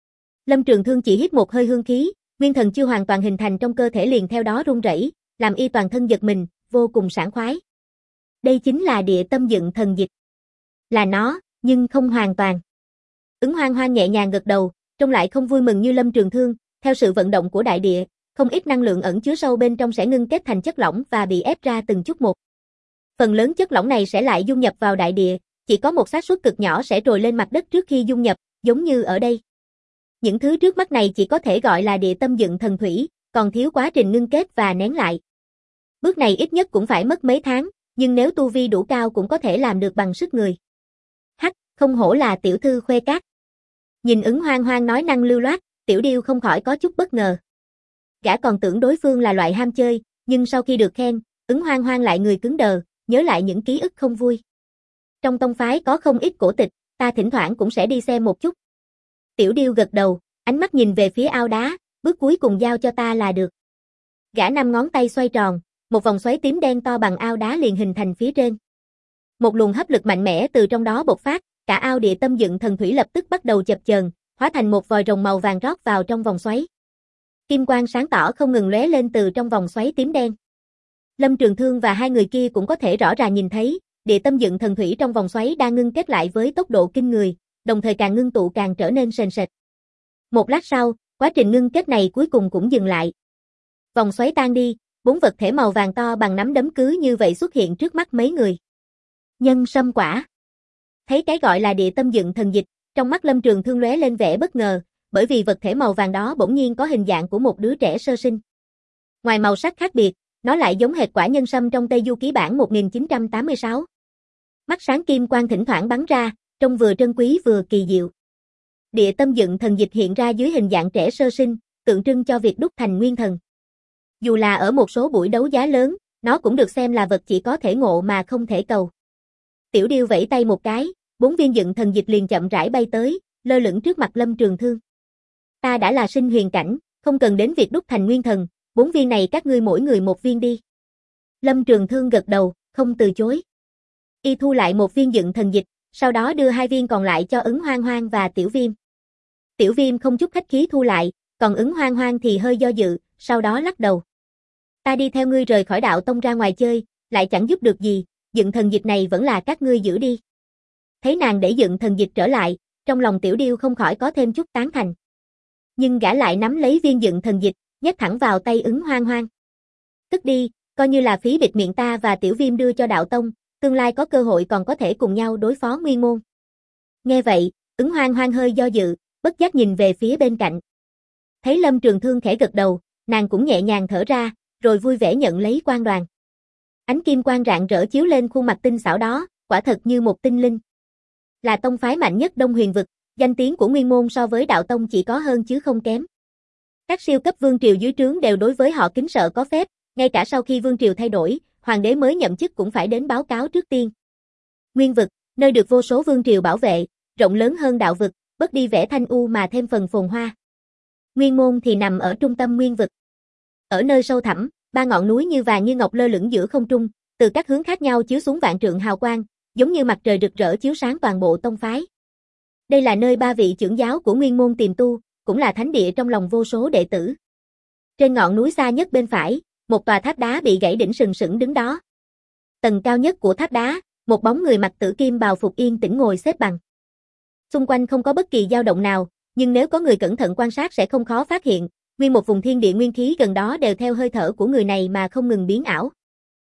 Lâm Trường Thương chỉ hít một hơi hương khí, nguyên thần chưa hoàn toàn hình thành trong cơ thể liền theo đó run rẩy, làm y toàn thân giật mình, vô cùng sảng khoái. Đây chính là địa tâm dựng thần dịch. Là nó, nhưng không hoàn toàn. Ứng Hoang Hoang nhẹ nhàng gật đầu, trông lại không vui mừng như Lâm Trường Thương, theo sự vận động của đại địa, không ít năng lượng ẩn chứa sâu bên trong sẽ ngưng kết thành chất lỏng và bị ép ra từng chút một. Phần lớn chất lỏng này sẽ lại dung nhập vào đại địa, chỉ có một xác suất cực nhỏ sẽ trồi lên mặt đất trước khi dung nhập, giống như ở đây. Những thứ trước mắt này chỉ có thể gọi là địa tâm dựng thần thủy, còn thiếu quá trình ngưng kết và nén lại. Bước này ít nhất cũng phải mất mấy tháng, nhưng nếu tu vi đủ cao cũng có thể làm được bằng sức người. Hắc, không hổ là tiểu thư khuê cát. Nhìn Ứng Hoang Hoang nói năng lưu loát, Tiểu Điêu không khỏi có chút bất ngờ. Gã còn tưởng đối phương là loại ham chơi, nhưng sau khi được khen, Ứng Hoang Hoang lại người cứng đờ, nhớ lại những ký ức không vui. Trong tông phái có không ít cổ tịch, ta thỉnh thoảng cũng sẽ đi xem một chút. Tiểu Điêu gật đầu, ánh mắt nhìn về phía ao đá, bước cuối cùng giao cho ta là được. Gã năm ngón tay xoay tròn, một vòng xoáy tím đen to bằng ao đá liền hình thành phía trên. Một luồng hấp lực mạnh mẽ từ trong đó bộc phát, cả ao địa tâm dựng thần thủy lập tức bắt đầu chập chờn, hóa thành một vòi rồng màu vàng rót vào trong vòng xoáy. Kim quang sáng tỏ không ngừng lóe lên từ trong vòng xoáy tím đen. Lâm Trường Thương và hai người kia cũng có thể rõ ràng nhìn thấy, địa tâm dựng thần thủy trong vòng xoáy đang ngưng kết lại với tốc độ kinh người, đồng thời càng ngưng tụ càng trở nên sền sệt. Một lát sau, quá trình ngưng kết này cuối cùng cũng dừng lại. Vòng xoáy tan đi, bốn vật thể màu vàng to bằng nắm đấm cứ như vậy xuất hiện trước mắt mấy người. Nhân sâm quả. Thấy cái gọi là địa tâm dựng thần dịch, trong mắt Lâm Trường Thương lóe lên vẻ bất ngờ, bởi vì vật thể màu vàng đó bỗng nhiên có hình dạng của một đứa trẻ sơ sinh. Ngoài màu sắc khác biệt, nó lại giống hệt quả nhân sâm trong Tây Du ký bản 1986. Mắt sáng kim quang thỉnh thoảng bắn ra, trông vừa trân quý vừa kỳ diệu. Địa tâm dựng thần dịch hiện ra dưới hình dạng trẻ sơ sinh, tượng trưng cho việc đúc thành nguyên thần. Dù là ở một số buổi đấu giá lớn, nó cũng được xem là vật chỉ có thể ngộ mà không thể cầu. Tiểu Điêu vẫy tay một cái, 4 viên dựng thần dịch liền chậm rãi bay tới, lơ lửng trước mặt Lâm Trường Thương. Ta đã là sinh huyền cảnh, không cần đến việc đúc thành nguyên thần, 4 viên này các ngươi mỗi người một viên đi. Lâm Trường Thương gật đầu, không từ chối. Y thu lại một viên dựng thần dịch, sau đó đưa 2 viên còn lại cho Ứng Hoang Hoang và Tiểu Viêm. Tiểu Viêm không chút khách khí thu lại, còn Ứng Hoang Hoang thì hơi do dự, sau đó lắc đầu. Ta đi theo ngươi rời khỏi đạo tông ra ngoài chơi, lại chẳng giúp được gì, dựng thần dịch này vẫn là các ngươi giữ đi. Thấy nàng để dựng thần dịch trở lại, trong lòng Tiểu Điêu không khỏi có thêm chút tán thành. Nhưng gã lại nắm lấy viên dựng thần dịch, nhét thẳng vào tay Ứng Hoang Hoang. Tức đi, coi như là phí bịt miệng ta và Tiểu Viêm đưa cho đạo tông, tương lai có cơ hội còn có thể cùng nhau đối phó Nguyên Môn. Nghe vậy, Ứng Hoang Hoang hơi do dự, bất giác nhìn về phía bên cạnh. Thấy Lâm Trường Thương khẽ gật đầu, nàng cũng nhẹ nhàng thở ra, rồi vui vẻ nhận lấy quan đoàn. Ánh kim quang rạng rỡ chiếu lên khuôn mặt tinh xảo đó, quả thật như một tinh linh. Là tông phái mạnh nhất Đông Huyền vực, danh tiếng của Nguyên Môn so với đạo tông chỉ có hơn chứ không kém. Các siêu cấp vương triều dưới trướng đều đối với họ kính sợ có phép, ngay cả sau khi vương triều thay đổi, hoàng đế mới nhậm chức cũng phải đến báo cáo trước tiên. Nguyên vực, nơi được vô số vương triều bảo vệ, rộng lớn hơn đạo vực, bớt đi vẻ thanh u mà thêm phần phồn hoa. Nguyên Môn thì nằm ở trung tâm nguyên vực. Ở nơi sâu thẳm, 3 ngọn núi như vàng như ngọc lơ lửng giữa không trung, từ các hướng khác nhau chiếu xuống vạn trượng hào quang, giống như mặt trời rực rỡ chiếu sáng toàn bộ tông phái. Đây là nơi 3 vị trưởng giáo của Nguyên Môn tiềm tu, cũng là thánh địa trong lòng vô số đệ tử. Trên ngọn núi xa nhất bên phải, một tòa tháp đá bị gãy đỉnh sừng sững đứng đó. Tầng cao nhất của tháp đá, một bóng người mặc tử kim bào phục yên tĩnh ngồi xếp bằng. Xung quanh không có bất kỳ dao động nào, nhưng nếu có người cẩn thận quan sát sẽ không khó phát hiện, nguyên một vùng thiên địa nguyên khí gần đó đều theo hơi thở của người này mà không ngừng biến ảo.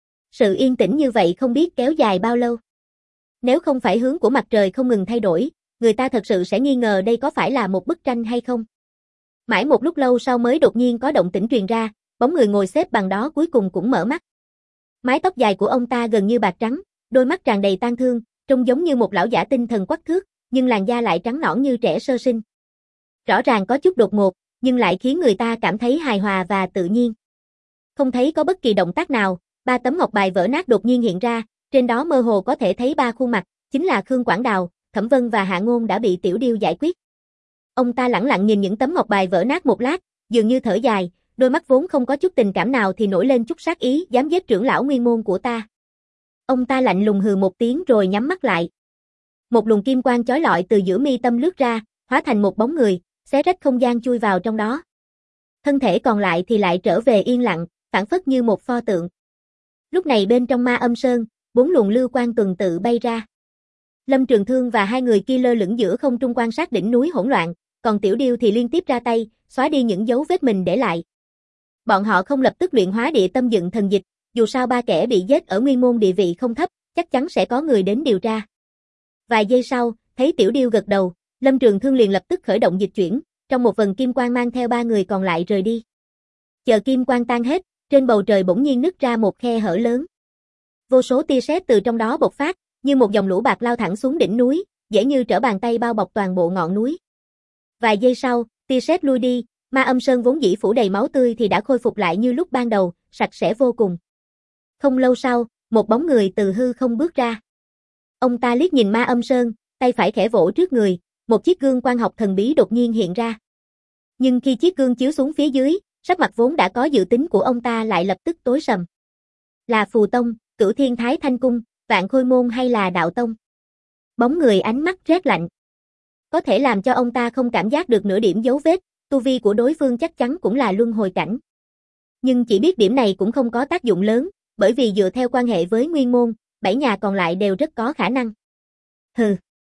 Sự yên tĩnh như vậy không biết kéo dài bao lâu. Nếu không phải hướng của mặt trời không ngừng thay đổi, người ta thật sự sẽ nghi ngờ đây có phải là một bức tranh hay không. Mãi một lúc lâu sau mới đột nhiên có động tĩnh truyền ra, bóng người ngồi xếp bằng đó cuối cùng cũng mở mắt. Mái tóc dài của ông ta gần như bạc trắng, đôi mắt tràn đầy tang thương, trông giống như một lão giả tinh thần quắc thước, nhưng làn da lại trắng nõn như trẻ sơ sinh. Rõ ràng có chút đột ngột, nhưng lại khiến người ta cảm thấy hài hòa và tự nhiên. Không thấy có bất kỳ động tác nào, 3 tấm ngọc bài vỡ nát đột nhiên hiện ra, trên đó mơ hồ có thể thấy 3 khuôn mặt, chính là Khương Quảng Đào, Thẩm Vân và Hạ Ngôn đã bị Tiểu Điêu giải quyết. Ông ta lẳng lặng nhìn những tấm ngọc bài vỡ nát một lát, dường như thở dài, đôi mắt vốn không có chút tình cảm nào thì nổi lên chút sát ý, dám giết trưởng lão Nguyên Môn của ta. Ông ta lạnh lùng hừ một tiếng rồi nhắm mắt lại. Một luồng kim quang chói lọi từ giữa mi tâm lướt ra, hóa thành một bóng người, xé rách không gian chui vào trong đó. Thân thể còn lại thì lại trở về yên lặng, phảng phất như một pho tượng. Lúc này bên trong Ma Âm Sơn, 4 luồng lưu quang tuần tự bay ra. Lâm Trường Thương và 2 người kia lơ lửng giữa không trung quan sát đỉnh núi hỗn loạn, còn Tiểu Điêu thì liên tiếp ra tay, xóa đi những dấu vết mình để lại. Bọn họ không lập tức luyện hóa địa tâm dựng thần dịch, dù sao 3 kẻ bị giết ở Nguyên Môn địa vị không thấp, chắc chắn sẽ có người đến điều tra. Vài giây sau, thấy Tiểu Điêu gật đầu, Lâm Trường Thương liền lập tức khởi động dịch chuyển, trong một vần kim quang mang theo 3 người còn lại rời đi. Chờ kim quang tan hết, trên bầu trời bỗng nhiên nứt ra một khe hở lớn. Vô số tia sét từ trong đó bộc phát, như một dòng lũ bạc lao thẳng xuống đỉnh núi, dễ như trở bàn tay bao bọc toàn bộ ngọn núi. Vài giây sau, tia sét lui đi, Ma Âm Sơn vốn dĩ phủ đầy máu tươi thì đã khôi phục lại như lúc ban đầu, sạch sẽ vô cùng. Không lâu sau, một bóng người từ hư không bước ra. Ông ta liếc nhìn Ma Âm Sơn, tay phải khẽ vỗ trước người, một chiếc gương quan học thần bí đột nhiên hiện ra. Nhưng khi chiếc gương chiếu xuống phía dưới, sắc mặt vốn đã có dự tính của ông ta lại lập tức tối sầm. Là Phù Tông, Cửu Thiên Thái Thanh Cung, Vạn Khôi Môn hay là Đạo Tông? Bóng người ánh mắt rét lạnh. Có thể làm cho ông ta không cảm giác được nửa điểm dấu vết, tu vi của đối phương chắc chắn cũng là luân hồi cảnh. Nhưng chỉ biết điểm này cũng không có tác dụng lớn, bởi vì dựa theo quan hệ với Nguyên Môn, 7 nhà còn lại đều rất có khả năng. Hừ.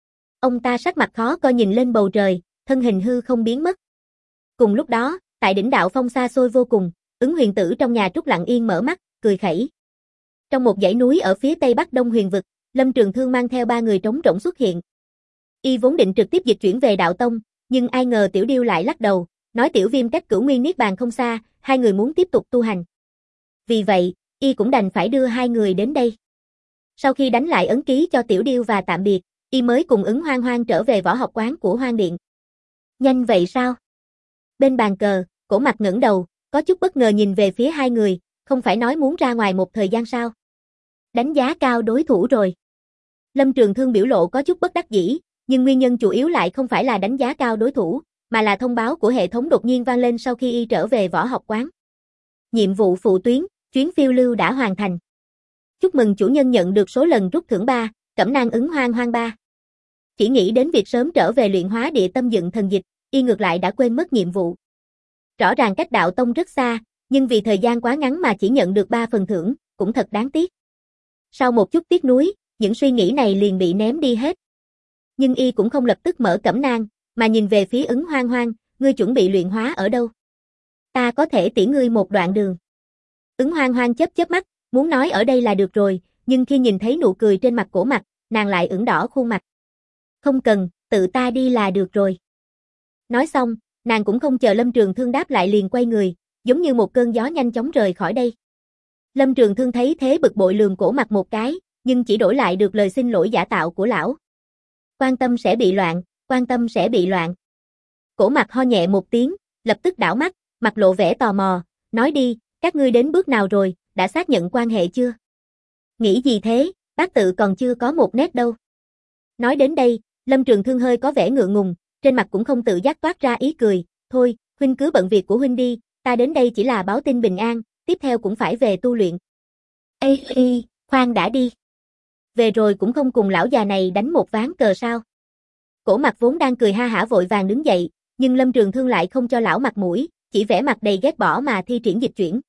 Ông ta sắc mặt khó coi nhìn lên bầu trời, thân hình hư không biến mất. Cùng lúc đó, tại đỉnh đạo phong xa xôi vô cùng, Ứng Huyền Tử trong nhà trúc lặng yên mở mắt, cười khẩy. Trong một dãy núi ở phía tây bắc Đông Huyền vực, Lâm Trường Thương mang theo 3 người trống rỗng xuất hiện. Y vốn định trực tiếp dịch chuyển về đạo tông, nhưng ai ngờ Tiểu Điêu lại lắc đầu, nói Tiểu Viêm cách Cửu Nguyên Niết Bàn không xa, 2 người muốn tiếp tục tu hành. Vì vậy, Y cũng đành phải đưa 2 người đến đây. Sau khi đánh lại ấn ký cho Tiểu Điêu và tạm biệt, Y mới cùng Ứng Hoang Hoang trở về võ học quán của Hoang Điện. Nhanh vậy sao? Bên bàn cờ, Cổ Mặc ngẩng đầu, có chút bất ngờ nhìn về phía 2 người, không phải nói muốn ra ngoài một thời gian sao? Đánh giá cao đối thủ rồi. Lâm Trường Thương biểu lộ có chút bất đắc dĩ, nhưng nguyên nhân chủ yếu lại không phải là đánh giá cao đối thủ, mà là thông báo của hệ thống đột nhiên vang lên sau khi Y trở về võ học quán. Nhiệm vụ phụ tuyến, chuyến phiêu lưu đã hoàn thành. Chúc mừng chủ nhân nhận được số lần rút thưởng 3, Cẩm Nang Ứng Hoang Hoang 3. Chỉ nghĩ đến việc sớm trở về luyện hóa địa tâm dựng thần dịch, y ngược lại đã quên mất nhiệm vụ. Rõ ràng cách đạo tông rất xa, nhưng vì thời gian quá ngắn mà chỉ nhận được 3 phần thưởng, cũng thật đáng tiếc. Sau một chút tiếc nuối, những suy nghĩ này liền bị ném đi hết. Nhưng y cũng không lập tức mở cẩm nang, mà nhìn về phía Ứng Hoang Hoang, ngươi chuẩn bị luyện hóa ở đâu? Ta có thể tiễn ngươi một đoạn đường. Ứng Hoang Hoang chớp chớp mắt, muốn nói ở đây là được rồi, nhưng khi nhìn thấy nụ cười trên mặt Cổ Mặc, nàng lại ửng đỏ khuôn mặt. Không cần, tự ta đi là được rồi. Nói xong, nàng cũng không chờ Lâm Trường Thương đáp lại liền quay người, giống như một cơn gió nhanh chóng rời khỏi đây. Lâm Trường Thương thấy thế bực bội lườm Cổ Mặc một cái, nhưng chỉ đổi lại được lời xin lỗi giả tạo của lão. Quan tâm sẽ bị loạn, quan tâm sẽ bị loạn. Cổ Mặc ho nhẹ một tiếng, lập tức đảo mắt, mặt lộ vẻ tò mò, nói đi, các ngươi đến bước nào rồi, đã xác nhận quan hệ chưa? Nghĩ gì thế, bác tự còn chưa có một nét đâu. Nói đến đây, Lâm Trường Thương hơi có vẻ ngượng ngùng, trên mặt cũng không tự giác toát ra ý cười, thôi, huynh cứ bận việc của huynh đi, ta đến đây chỉ là báo tin bình an, tiếp theo cũng phải về tu luyện. Ê, khoan đã đi. Về rồi cũng không cùng lão già này đánh một ván cờ sao? Cổ Mặc vốn đang cười ha hả vội vàng đứng dậy, nhưng Lâm Trường Thương lại không cho lão mặt mũi, chỉ vẻ mặt đầy ghét bỏ mà thi triển dịch chuyển.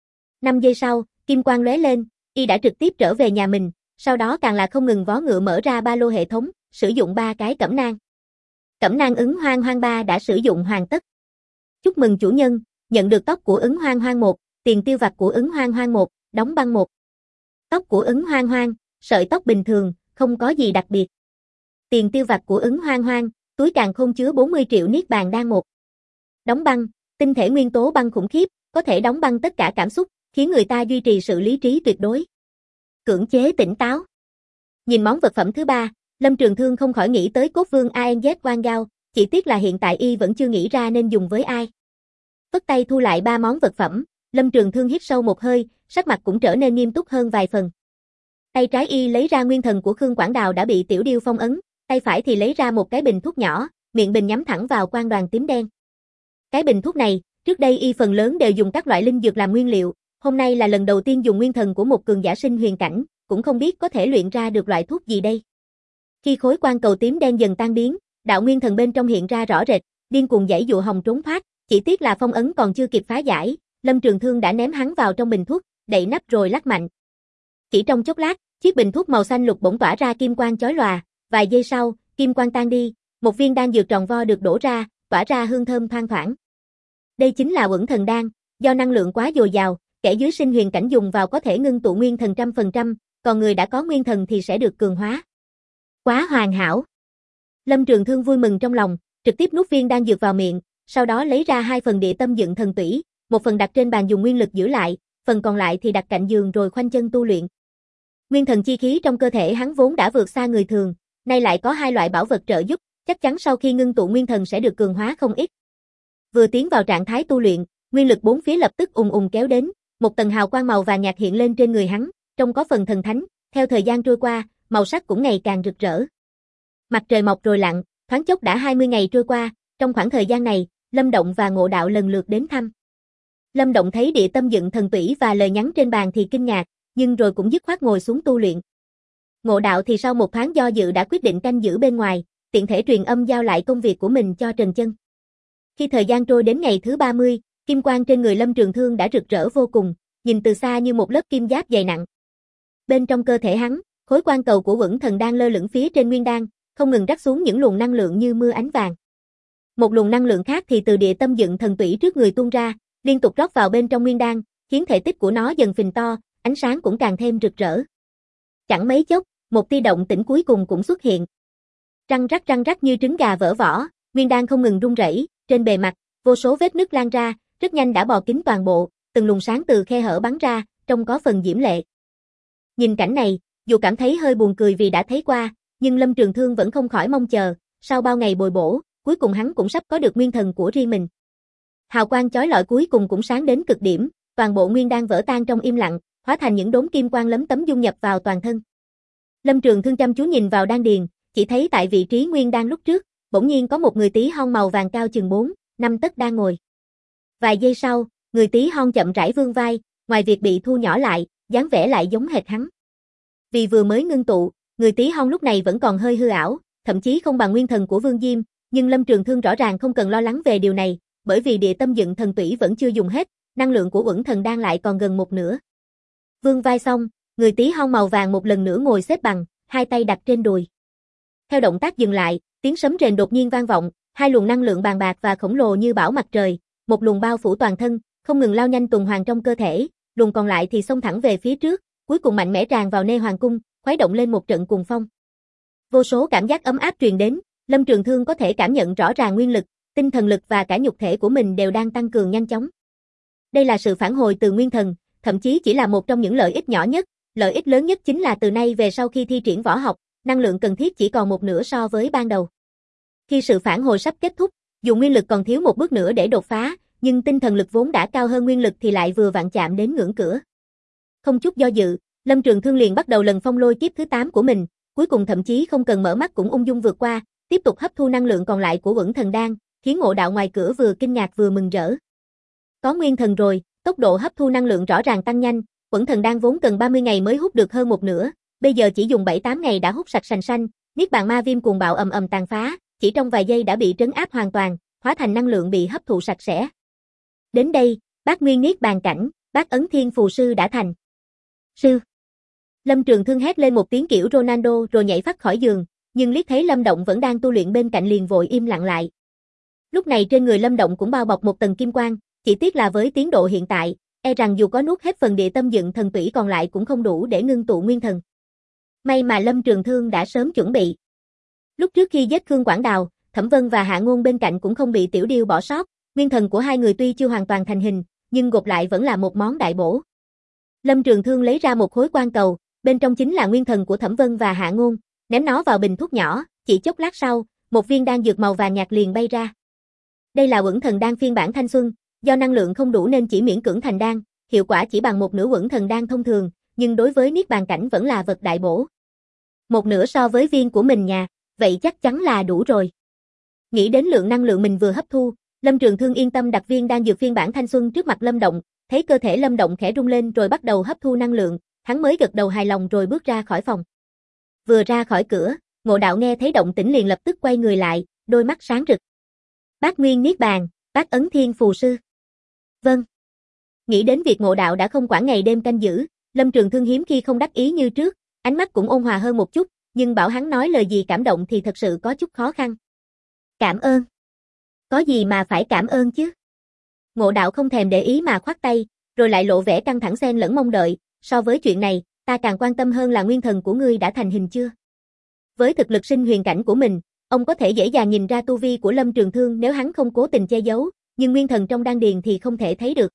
5 giây sau, kim quang lóe lên, y đã trực tiếp trở về nhà mình, sau đó càng là không ngừng vó ngựa mở ra ba lô hệ thống, sử dụng 3 cái cẩm nang. Cẩm nang Ứng Hoang Hoang 3 đã sử dụng hoàn tất. Chúc mừng chủ nhân, nhận được tóc của Ứng Hoang Hoang 1, tiền tiêu vặt của Ứng Hoang Hoang 1, đóng băng 1. Tóc của Ứng Hoang Hoang, sợi tóc bình thường, không có gì đặc biệt. Tiền tiêu vặt của Ứng Hoang Hoang, túi càn khôn chứa 40 triệu niết bàn đan 1. Đóng băng, tinh thể nguyên tố băng khủng khiếp, có thể đóng băng tất cả cảm xúc, khiến người ta duy trì sự lý trí tuyệt đối. Cưỡng chế tỉnh táo. Nhìn món vật phẩm thứ 3, Lâm Trường Thương không khỏi nghĩ tới cốt vương ANZ Quan Gao, chỉ tiếc là hiện tại y vẫn chưa nghĩ ra nên dùng với ai. Vất tay thu lại 3 món vật phẩm, Lâm Trường Thương hít sâu một hơi, sắc mặt cũng trở nên nghiêm túc hơn vài phần. Tay trái y lấy ra nguyên thần của Khương Quảng Đào đã bị Tiểu Điêu phong ấn, tay phải thì lấy ra một cái bình thuốc nhỏ, miệng bình nhắm thẳng vào quan đoàn tím đen. Cái bình thuốc này, trước đây y phần lớn đều dùng các loại linh dược làm nguyên liệu, hôm nay là lần đầu tiên dùng nguyên thần của một cường giả sinh huyền cảnh, cũng không biết có thể luyện ra được loại thuốc gì đây. Khi khối quan cầu tím đen dần tan biến, đạo nguyên thần bên trong hiện ra rõ rệt, điên cuồng giãy giụa hòng trốn thoát, chỉ tiếc là phong ấn còn chưa kịp phá giải, Lâm Trường Thương đã ném hắn vào trong bình thuốc, đậy nắp rồi lắc mạnh. Chỉ trong chốc lát, chiếc bình thuốc màu xanh lục bỗng tỏa ra kim quang chói lòa, vài giây sau, kim quang tan đi, một viên đan dược tròn vo được đổ ra, tỏa ra hương thơm thoang thoảng. Đây chính là Uẩn Thần Đan, do năng lượng quá dồi dào, kẻ dưới sinh huyền cảnh dùng vào có thể ngưng tụ nguyên thần 100%, còn người đã có nguyên thần thì sẽ được cường hóa. Quá hoàn hảo. Lâm Trường Thương vui mừng trong lòng, trực tiếp nuốt viên đan dược vào miệng, sau đó lấy ra 2 phần địa tâm dựng thần tủy, một phần đặt trên bàn dùng nguyên lực giữ lại, phần còn lại thì đặt cạnh giường rồi khoanh chân tu luyện. Nguyên thần chi khí trong cơ thể hắn vốn đã vượt xa người thường, nay lại có 2 loại bảo vật trợ giúp, chắc chắn sau khi ngưng tụ nguyên thần sẽ được cường hóa không ít. Vừa tiến vào trạng thái tu luyện, nguyên lực bốn phía lập tức ùng ùng kéo đến, một tầng hào quang màu vàng nhạt hiện lên trên người hắn, trông có phần thần thánh, theo thời gian trôi qua, màu sắc cũng ngày càng rực rỡ. Mặt trời mọc rồi lặn, thoáng chốc đã 20 ngày trôi qua, trong khoảng thời gian này, Lâm Động và Ngộ Đạo lần lượt đến thăm. Lâm Động thấy địa tâm dựng thần tủy và lời nhắn trên bàn thì kinh ngạc, nhưng rồi cũng dứt khoát ngồi xuống tu luyện. Ngộ Đạo thì sau một thoáng do dự đã quyết định canh giữ bên ngoài, tiện thể truyền âm giao lại công việc của mình cho Trần Chân. Khi thời gian trôi đến ngày thứ 30, kim quang trên người Lâm Trường Thương đã rực rỡ vô cùng, nhìn từ xa như một lớp kim giáp dày nặng. Bên trong cơ thể hắn, khối quan cầu của Uẩn Thần Đan lơ lửng phía trên nguyên đan, không ngừng rắc xuống những luồng năng lượng như mưa ánh vàng. Một luồng năng lượng khác thì từ địa tâm dựng thần tủy trước người tuôn ra, liên tục rót vào bên trong nguyên đan, khiến thể tích của nó dần phình to, ánh sáng cũng càng thêm rực rỡ. Chẳng mấy chốc, một tia động tĩnh cuối cùng cũng xuất hiện. Răng rắc như trứng gà vỡ vỏ, nguyên đan không ngừng rung rẩy, trên bề mặt, vô số vết nứt lan ra, rất nhanh đã bò kín toàn bộ, từng luồng sáng từ khe hở bắn ra, trông có phần diễm lệ. Nhìn cảnh này, dù cảm thấy hơi buồn cười vì đã thấy qua, nhưng Lâm Trường Thương vẫn không khỏi mong chờ, sau bao ngày bồi bổ, cuối cùng hắn cũng sắp có được nguyên thần của riêng mình. Hào quang chói lọi cuối cùng cũng sáng đến cực điểm, toàn bộ nguyên đan vỡ tan trong im lặng, hóa thành những đốm kim quang lấm tấm dung nhập vào toàn thân. Lâm Trường Thương chăm chú nhìn vào đan điền, chỉ thấy tại vị trí nguyên đan lúc trước, bỗng nhiên có một người tí hon màu vàng cao chừng 4-5 tấc đang ngồi. Vài giây sau, người tí hon chậm rãi vươn vai, ngoài việc bị thu nhỏ lại, dáng vẻ lại giống hệt hắn. Vì vừa mới ngưng tụ, người tí hon lúc này vẫn còn hơi hư ảo, thậm chí không bằng nguyên thần của Vương Diêm, nhưng Lâm Trường Thương rõ ràng không cần lo lắng về điều này, bởi vì địa tâm dựng thần tủy vẫn chưa dùng hết, năng lượng của Uẩn Thần Đan lại còn gần một nửa. Vương vai xong, người tí hon màu vàng một lần nữa ngồi xếp bằng, hai tay đặt trên đùi. Theo động tác dừng lại, tiếng sấm rền đột nhiên vang vọng, hai luồng năng lượng bàn bạc và khổng lồ như bão mặt trời, một luồng bao phủ toàn thân, không ngừng lao nhanh tuần hoàn trong cơ thể, luồng còn lại thì xông thẳng về phía trước, cuối cùng mạnh mẽ tràn vào nê hoàng cung, khuấy động lên một trận cuồng phong. Vô số cảm giác ấm áp truyền đến, Lâm Trường Thương có thể cảm nhận rõ ràng nguyên lực, tinh thần lực và cả nhục thể của mình đều đang tăng cường nhanh chóng. Đây là sự phản hồi từ nguyên thần, thậm chí chỉ là một trong những lợi ích nhỏ nhất, lợi ích lớn nhất chính là từ nay về sau khi thi triển võ học, năng lượng cần thiết chỉ còn một nửa so với ban đầu. Khi sự phản hồi sắp kết thúc, dù nguyên lực còn thiếu một bước nữa để đột phá, nhưng tinh thần lực vốn đã cao hơn nguyên lực thì lại vừa vặn chạm đến ngưỡng cửa. Không chút do dự, Lâm Trường Thương liền bắt đầu lần phong lôi kiếp thứ 8 của mình, cuối cùng thậm chí không cần mở mắt cũng ung dung vượt qua, tiếp tục hấp thu năng lượng còn lại của Uẩn Thần Đan, khiến Ngộ Đạo ngoài cửa vừa kinh ngạc vừa mừng rỡ. Có nguyên thần rồi, tốc độ hấp thu năng lượng rõ ràng tăng nhanh, Uẩn Thần Đan vốn cần 30 ngày mới hút được hơn một nửa, bây giờ chỉ dùng 7-8 ngày đã hút sạch sành xanh, Niết Bàn Ma Viêm cuồng bạo ầm ầm tàn phá, chỉ trong vài giây đã bị trấn áp hoàn toàn, hóa thành năng lượng bị hấp thụ sạch sẽ. Đến đây, Bát Nguyên Niết Bàn cảnh, Bát Ấn Thiên Phù Sư đã thành. Sư. Lâm Trường Thương hét lên một tiếng kiểu Ronaldo rồi nhảy phắt khỏi giường, nhưng liếc thấy Lâm Động vẫn đang tu luyện bên cạnh liền vội im lặng lại. Lúc này trên người Lâm Động cũng bao bọc một tầng kim quang, chỉ tiếc là với tiến độ hiện tại, e rằng dù có nuốt hết phần địa tâm dựng thần tủy còn lại cũng không đủ để ngưng tụ nguyên thần. May mà Lâm Trường Thương đã sớm chuẩn bị. Lúc trước khi giết Khương Quảng Đào, Thẩm Vân và Hạ Ngôn bên cạnh cũng không bị Tiểu Điêu bỏ sót, nguyên thần của hai người tuy chưa hoàn toàn thành hình, nhưng gộp lại vẫn là một món đại bổ. Lâm Trường Thương lấy ra một khối quan cầu, bên trong chính là nguyên thần của Thẩm Vân và Hạ Ngôn, ném nó vào bình thuốc nhỏ, chỉ chốc lát sau, một viên đan dược màu vàng nhạt liền bay ra. Đây là Uẩn Thần Đan phiên bản thanh xuân, do năng lượng không đủ nên chỉ miễn cưỡng thành đan, hiệu quả chỉ bằng một nửa Uẩn Thần Đan thông thường, nhưng đối với Niết Bàn cảnh vẫn là vật đại bổ. Một nửa so với viên của mình nhà, vậy chắc chắn là đủ rồi. Nghĩ đến lượng năng lượng mình vừa hấp thu, Lâm Trường Thương yên tâm đặt viên đan dược phiên bản thanh xuân trước mặt Lâm Động, thấy cơ thể Lâm Động khẽ rung lên rồi bắt đầu hấp thu năng lượng, hắn mới gật đầu hài lòng rồi bước ra khỏi phòng. Vừa ra khỏi cửa, Ngộ Đạo nghe thấy động tĩnh liền lập tức quay người lại, đôi mắt sáng rực. Bát Nguyên Niết Bàn, Bát Ấn Thiên Phù Sư. Vâng. Nghĩ đến việc Ngộ Đạo đã không quản ngày đêm canh giữ, Lâm Trường Thương hiếm khi không đắc ý như trước, ánh mắt cũng ôn hòa hơn một chút, nhưng bảo hắn nói lời gì cảm động thì thật sự có chút khó khăn. Cảm ơn. Có gì mà phải cảm ơn chứ? Ngộ Đạo không thèm để ý mà khoát tay, rồi lại lộ vẻ căng thẳng xen lẫn mong đợi, so với chuyện này, ta càng quan tâm hơn là nguyên thần của ngươi đã thành hình chưa? Với thực lực sinh huyền cảnh của mình, ông có thể dễ dàng nhìn ra tu vi của Lâm Trường Thương nếu hắn không cố tình che giấu, nhưng nguyên thần trong đan điền thì không thể thấy được.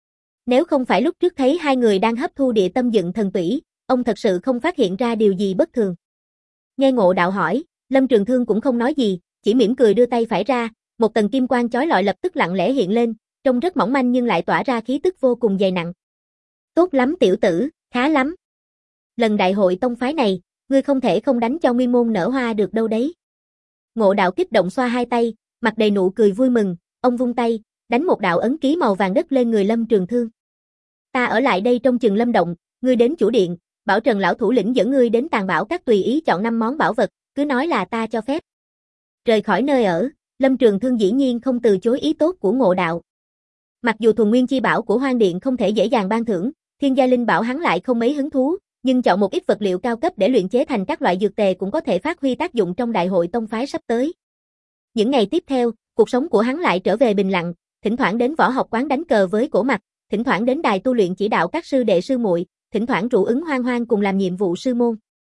Nếu không phải lúc trước thấy hai người đang hấp thu địa tâm dựng thần tủy, ông thật sự không phát hiện ra điều gì bất thường. Nghe Ngộ Đạo hỏi, Lâm Trường Thương cũng không nói gì, chỉ mỉm cười đưa tay phải ra, một tầng kim quang chói lọi lập tức lặng lẽ hiện lên, trông rất mỏng manh nhưng lại tỏa ra khí tức vô cùng dày nặng. Tốt lắm tiểu tử, khá lắm. Lần đại hội tông phái này, ngươi không thể không đánh cho nguyên môn nở hoa được đâu đấy. Ngộ Đạo kích động xoa hai tay, mặt đầy nụ cười vui mừng, ông vung tay, đánh một đạo ấn ký màu vàng đất lên người Lâm Trường Thương. Ta ở lại đây trông chừng Lâm Động, ngươi đến chủ điện, bảo Trần lão thủ lĩnh dẫn ngươi đến Tàn Bảo Các tùy ý chọn 5 món bảo vật, cứ nói là ta cho phép. Rời khỏi nơi ở, Lâm Trường Thương dĩ nhiên không từ chối ý tốt của Ngộ Đạo. Mặc dù thuần nguyên chi bảo của Hoang Điện không thể dễ dàng ban thưởng, Thiên Gia Linh bảo hắn lại không mấy hứng thú, nhưng chọn một ít vật liệu cao cấp để luyện chế thành các loại dược tề cũng có thể phát huy tác dụng trong đại hội tông phái sắp tới. Những ngày tiếp theo, cuộc sống của hắn lại trở về bình lặng, thỉnh thoảng đến võ học quán đánh cờ với Cổ Mặc, thỉnh thoảng đến đài tu luyện chỉ đạo các sư đệ sư muội, thỉnh thoảng rủ ứng Hoang Hoang cùng làm nhiệm vụ sư môn.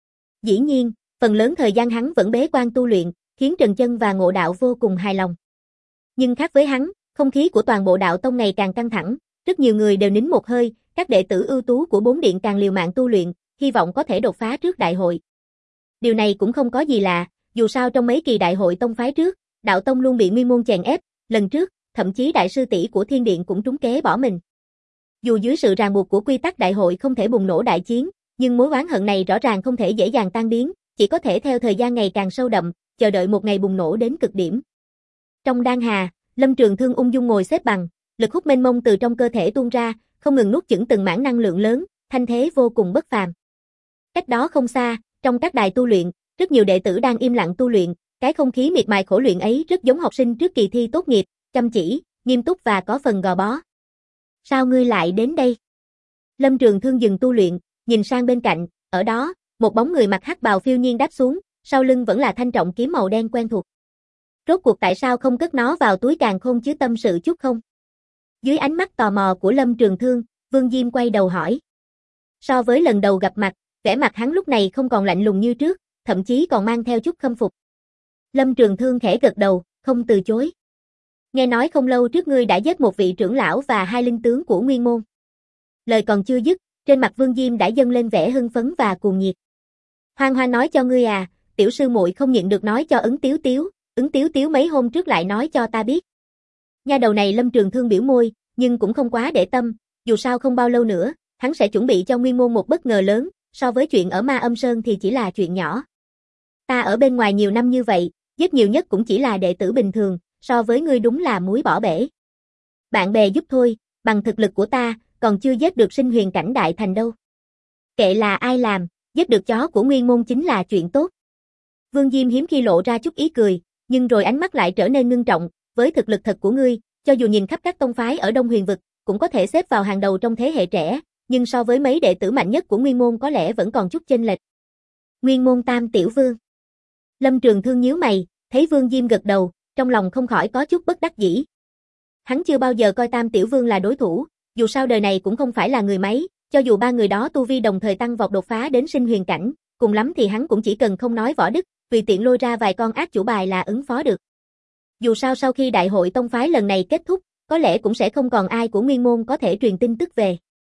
Dĩ nhiên, phần lớn thời gian hắn vẫn bế quan tu luyện, khiến Trần Chân và Ngộ Đạo vô cùng hài lòng. Nhưng khác với hắn, không khí của toàn bộ đạo tông ngày càng căng thẳng, rất nhiều người đều nín một hơi, các đệ tử ưu tú của 4 điện càng liều mạng tu luyện, hy vọng có thể đột phá trước đại hội. Điều này cũng không có gì lạ, dù sao trong mấy kỳ đại hội tông phái trước, đạo tông luôn bị nguyên môn chèn ép, lần trước, thậm chí đại sư tỷ của Thiên Điện cũng trúng kế bỏ mình. Dù dưới sự ràng buộc của quy tắc đại hội không thể bùng nổ đại chiến, nhưng mối oán hận này rõ ràng không thể dễ dàng tan biến, chỉ có thể theo thời gian ngày càng sâu đậm, chờ đợi một ngày bùng nổ đến cực điểm. Trong đan hà, Lâm Trường Thương ung dung ngồi xếp bằng, lực hút mênh mông từ trong cơ thể tuôn ra, không ngừng nuốt chửng từng mảng năng lượng lớn, thanh thế vô cùng bất phàm. Cách đó không xa, trong các đài tu luyện, rất nhiều đệ tử đang im lặng tu luyện, cái không khí miệt mài khổ luyện ấy rất giống học sinh trước kỳ thi tốt nghiệp, chăm chỉ, nghiêm túc và có phần gò bó. Sao ngươi lại đến đây? Lâm Trường Thương dừng tu luyện, nhìn sang bên cạnh, ở đó, một bóng người mặc hắc bào phiêu nhiên đáp xuống, sau lưng vẫn là thanh trọng kiếm màu đen quen thuộc. Rốt cuộc tại sao không cất nó vào túi càn khôn chứ tâm sự chút không? Dưới ánh mắt tò mò của Lâm Trường Thương, Vương Diêm quay đầu hỏi. So với lần đầu gặp mặt, vẻ mặt hắn lúc này không còn lạnh lùng như trước, thậm chí còn mang theo chút khâm phục. Lâm Trường Thương khẽ gật đầu, không từ chối. Nghe nói không lâu trước ngươi đã giết một vị trưởng lão và 2 linh tướng của Nguyên Môn. Lời còn chưa dứt, trên mặt Vương Diêm đã dâng lên vẻ hưng phấn và cuồng nhiệt. Hoang Hoa nói cho ngươi à, tiểu sư muội không nhịn được nói cho Ứng Tiếu Tiếu mấy hôm trước lại nói cho ta biết. Nha đầu này Lâm Trường Thương biểu môi, nhưng cũng không quá để tâm, dù sao không bao lâu nữa, hắn sẽ chuẩn bị cho Nguyên Môn một bất ngờ lớn, so với chuyện ở Ma Âm Sơn thì chỉ là chuyện nhỏ. Ta ở bên ngoài nhiều năm như vậy, giết nhiều nhất cũng chỉ là đệ tử bình thường, so với ngươi đúng là muối bỏ bể. Bạn bè giúp thôi, bằng thực lực của ta, còn chưa giết được sinh huyền cảnh đại thành đâu. Kệ là ai làm, giết được chó của Nguyên Môn chính là chuyện tốt. Vương Diêm hiếm khi lộ ra chút ý cười, nhưng rồi ánh mắt lại trở nên ngưng trọng, với thực lực thật của ngươi, cho dù nhìn khắp các tông phái ở Đông Huyền vực, cũng có thể xếp vào hàng đầu trong thế hệ trẻ, nhưng so với mấy đệ tử mạnh nhất của Nguyên Môn có lẽ vẫn còn chút chênh lệch. Nguyên Môn Tam Tiểu Vương. Lâm Trường Thương nhíu mày, thấy Vương Diêm gật đầu, trong lòng không khỏi có chút bất đắc dĩ. Hắn chưa bao giờ coi Tam Tiểu Vương là đối thủ, dù sao đời này cũng không phải là người mấy, cho dù 3 người đó tu vi đồng thời tăng vọt đột phá đến sinh huyền cảnh, cùng lắm thì hắn cũng chỉ cần không nói võ đức, tùy tiện lôi ra vài con ác chủ bài là ứng phó được. Dù sao sau khi đại hội tông phái lần này kết thúc, có lẽ cũng sẽ không còn ai của Nguyên Môn có thể truyền tin tức về.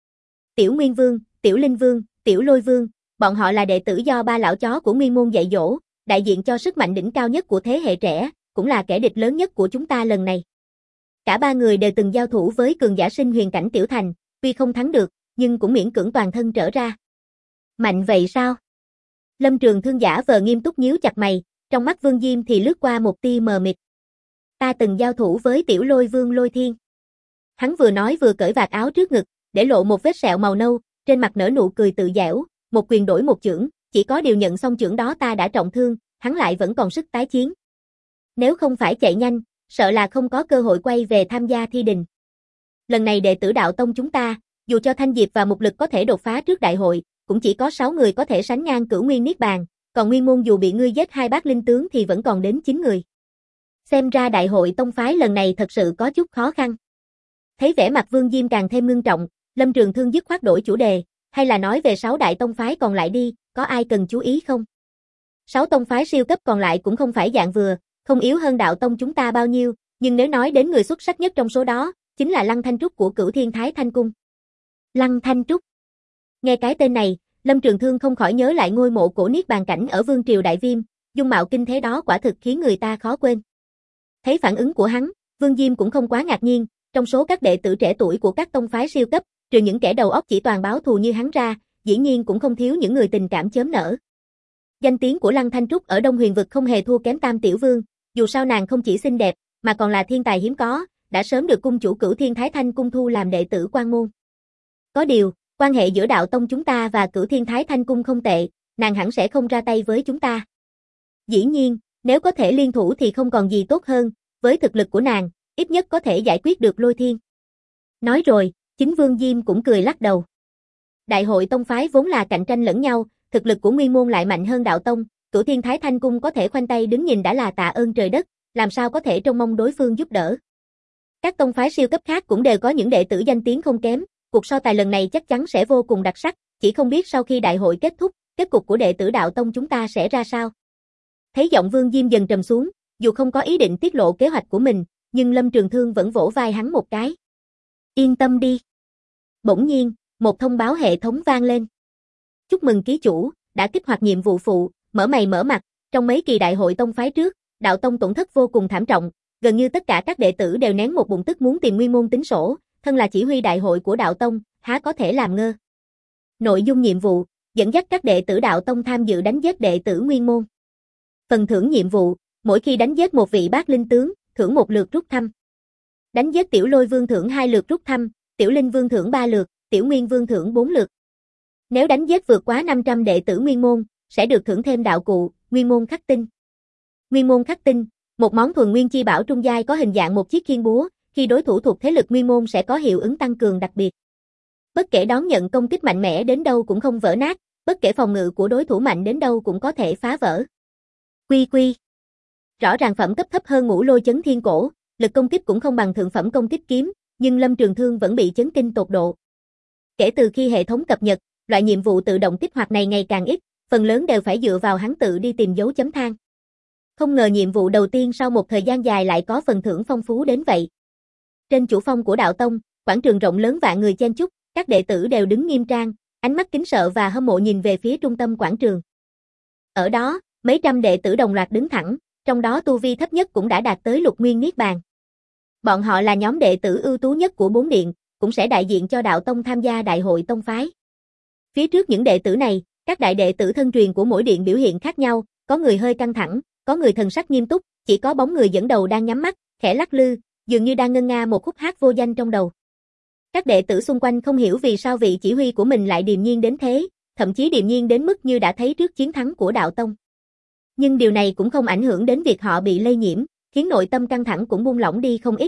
Tiểu Nguyên Vương, Tiểu Linh Vương, Tiểu Lôi Vương, bọn họ là đệ tử do 3 lão chó của Nguyên Môn dạy dỗ, đại diện cho sức mạnh đỉnh cao nhất của thế hệ trẻ, cũng là kẻ địch lớn nhất của chúng ta lần này. Cả 3 người đều từng giao thủ với cường giả sinh huyền cảnh tiểu thành, tuy không thắng được, nhưng cũng miễn cưỡng toàn thân trở ra. Mạnh vậy sao? Lâm Trường Thương giả vờ nghiêm túc nhíu chặt mày, trong mắt Vương Diêm thì lướt qua một tia mờ mịt. Ta từng giao thủ với Tiểu Lôi Vương Lôi Thiên. Hắn vừa nói vừa cởi vạt áo trước ngực, để lộ một vết sẹo màu nâu, trên mặt nở nụ cười tự dẻo, một quyền đổi một chưởng, chỉ có điều nhận xong chưởng đó ta đã trọng thương, hắn lại vẫn còn sức tái chiến. Nếu không phải chạy nhanh, sợ là không có cơ hội quay về tham gia thi đình. Lần này đệ tử đạo tông chúng ta, dù cho Thanh Diệp và Mục Lực có thể đột phá trước đại hội, cũng chỉ có 6 người có thể sánh ngang Cửu Nguyên Niết Bàn, còn Nguyên Môn dù bị ngươi giết 2 bát linh tướng thì vẫn còn đến 9 người. Xem ra đại hội tông phái lần này thật sự có chút khó khăn. Thấy vẻ mặt Vương Diêm càng thêm ngưng trọng, Lâm Trường Thương dứt khoát đổi chủ đề, hay là nói về 6 đại tông phái còn lại đi, có ai cần chú ý không? 6 tông phái siêu cấp còn lại cũng không phải dạng vừa, không yếu hơn đạo tông chúng ta bao nhiêu, nhưng nếu nói đến người xuất sắc nhất trong số đó, chính là Lăng Thanh Trúc của Cửu Thiên Thái Thanh Cung. Lăng Thanh Trúc. Nghe cái tên này, Lâm Trường Thương không khỏi nhớ lại ngôi mộ cổ Niết Bàn cảnh ở Vương Triều Đại Viêm, dung mạo kinh thế đó quả thực khiến người ta khó quên. Thấy phản ứng của hắn, Vương Diêm cũng không quá ngạc nhiên, trong số các đệ tử trẻ tuổi của các tông phái siêu cấp, trừ những kẻ đầu óc chỉ toàn báo thù như hắn ra, dĩ nhiên cũng không thiếu những người tình cảm chớm nở. Danh tiếng của Lăng Thanh Trúc ở Đông Huyền vực không hề thua kém Tam Tiểu Vương, dù sao nàng không chỉ xinh đẹp, mà còn là thiên tài hiếm có, đã sớm được cung chủ Cửu Thiên Thái Thanh Cung thu làm đệ tử quan môn. Có điều, quan hệ giữa đạo tông chúng ta và Cửu Thiên Thái Thanh Cung không tệ, nàng hẳn sẽ không ra tay với chúng ta. Dĩ nhiên, nếu có thể liên thủ thì không còn gì tốt hơn, với thực lực của nàng, ít nhất có thể giải quyết được Lôi Thiên. Nói rồi, chính Vương Diêm cũng cười lắc đầu. Đại hội tông phái vốn là cạnh tranh lẫn nhau, thực lực của Nguyên Môn lại mạnh hơn đạo tông, Cửu Thiên Thái Thanh Cung có thể khoanh tay đứng nhìn đã là tạ ơn trời đất, làm sao có thể trông mong đối phương giúp đỡ. Các tông phái siêu cấp khác cũng đều có những đệ tử danh tiếng không kém, cuộc so tài lần này chắc chắn sẽ vô cùng đặc sắc, chỉ không biết sau khi đại hội kết thúc, kết cục của đệ tử đạo tông chúng ta sẽ ra sao. Thấy giọng Vương Diêm dần trầm xuống, dù không có ý định tiết lộ kế hoạch của mình, nhưng Lâm Trường Thương vẫn vỗ vai hắn một cái. Yên tâm đi. Bỗng nhiên, một thông báo hệ thống vang lên. Chúc mừng ký chủ, đã kích hoạt nhiệm vụ phụ, mở mày mở mặt, trong mấy kỳ đại hội tông phái trước, đạo tông tổn thất vô cùng thảm trọng, gần như tất cả các đệ tử đều nén một bụng tức muốn tìm Nguyên Môn tính sổ, thân là chỉ huy đại hội của đạo tông, há có thể làm ngơ. Nội dung nhiệm vụ, dẫn dắt các đệ tử đạo tông tham dự đánh giết đệ tử Nguyên Môn. Phần thưởng nhiệm vụ, mỗi khi đánh giết một vị bát linh tướng, thưởng 1 lượt rút thăm. Đánh giết Tiểu Lôi Vương thưởng 2 lượt rút thăm, Tiểu Linh Vương thưởng 3 lượt, Tiểu Nguyên Vương thưởng 4 lượt. Nếu đánh giết vượt quá 500 đệ tử Nguyên Môn, sẽ được thưởng thêm đạo cụ, Nguyên môn khắc tinh. Nguyên môn khắc tinh, một món thuần nguyên chi bảo trung giai có hình dạng một chiếc khiên búa, khi đối thủ thuộc thế lực nguyên môn sẽ có hiệu ứng tăng cường đặc biệt. Bất kể đón nhận công kích mạnh mẽ đến đâu cũng không vỡ nát, bất kể phòng ngự của đối thủ mạnh đến đâu cũng có thể phá vỡ. Quy. Rõ ràng phẩm cấp thấp hơn Ngũ Lôi Chấn Thiên Cổ, lực công kích cũng không bằng thượng phẩm công kích kiếm, nhưng Lâm Trường Thương vẫn bị chấn kinh tột độ. Kể từ khi hệ thống cập nhật, loại nhiệm vụ tự động kích hoạt này ngày càng ít, phần lớn đều phải dựa vào hắn tự đi tìm dấu chấm than. Không ngờ nhiệm vụ đầu tiên sau một thời gian dài lại có phần thưởng phong phú đến vậy. Trên chủ phong của đạo tông, quảng trường rộng lớn vạn người chen chúc, các đệ tử đều đứng nghiêm trang, ánh mắt kính sợ và hâm mộ nhìn về phía trung tâm quảng trường. Ở đó, mấy trăm đệ tử đồng loạt đứng thẳng, trong đó tu vi thấp nhất cũng đã đạt tới lục nguyên niết bàn. Bọn họ là nhóm đệ tử ưu tú nhất của bốn điện, cũng sẽ đại diện cho đạo tông tham gia đại hội tông phái. Phía trước những đệ tử này, các đại đệ tử thân truyền của mỗi điện biểu hiện khác nhau, có người hơi căng thẳng, có người thần sắc nghiêm túc, chỉ có bóng người dẫn đầu đang nhắm mắt, khẽ lắc lư, dường như đang ngân nga một khúc hát vô danh trong đầu. Các đệ tử xung quanh không hiểu vì sao vị chỉ huy của mình lại điềm nhiên đến thế, thậm chí điềm nhiên đến mức như đã thấy trước chiến thắng của đạo tông. Nhưng điều này cũng không ảnh hưởng đến việc họ bị lây nhiễm, khiến nội tâm căng thẳng cũng buông lỏng đi không ít.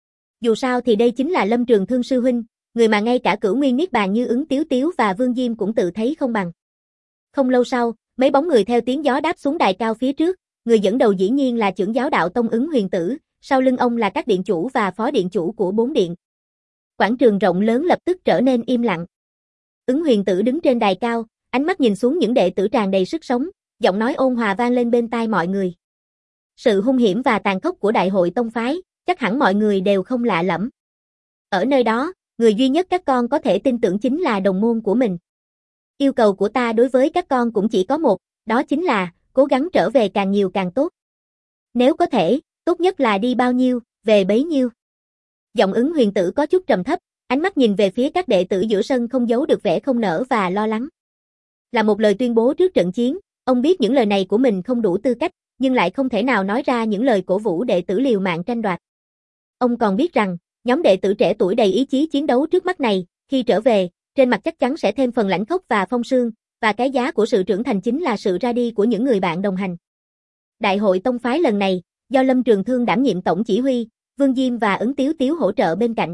Dù sao thì đây chính là Lâm Trường Thương sư huynh, người mà ngay cả cửu nguyên niết bàn như Ứng Tiếu Tiếu và Vương Diêm cũng tự thấy không bằng. Không lâu sau, mấy bóng người theo tiếng gió đáp xuống đài cao phía trước, người dẫn đầu dĩ nhiên là trưởng giáo đạo tông Ứng Huyền Tử, sau lưng ông là các điện chủ và phó điện chủ của bốn điện. Quảng trường rộng lớn lập tức trở nên im lặng. Ứng Huyền Tử đứng trên đài cao, ánh mắt nhìn xuống những đệ tử tràn đầy sức sống, giọng nói ôn hòa vang lên bên tai mọi người. Sự hung hiểm và tàn khốc của đại hội tông phái, chắc hẳn mọi người đều không lạ lẫm. Ở nơi đó, người duy nhất các con có thể tin tưởng chính là đồng môn của mình. Yêu cầu của ta đối với các con cũng chỉ có một, đó chính là cố gắng trở về càng nhiều càng tốt. Nếu có thể, tốt nhất là đi bao nhiêu, về bấy nhiêu. Giọng Ứng Huyền Tử có chút trầm thấp, ánh mắt nhìn về phía các đệ tử giữa sân không giấu được vẻ không nỡ và lo lắng. Là một lời tuyên bố trước trận chiến, ông biết những lời này của mình không đủ tư cách, nhưng lại không thể nào nói ra những lời cổ vũ đệ tử liều mạng tranh đoạt. Ông còn biết rằng, nhóm đệ tử trẻ tuổi đầy ý chí chiến đấu trước mắt này, khi trở về, trên mặt chắc chắn sẽ thêm phần lãnh khốc và phong sương, và cái giá của sự trưởng thành chính là sự ra đi của những người bạn đồng hành. Đại hội tông phái lần này, do Lâm Trường Thương đảm nhiệm tổng chỉ huy, Vương Diêm và Ứng Tiếu Tiếu hỗ trợ bên cạnh.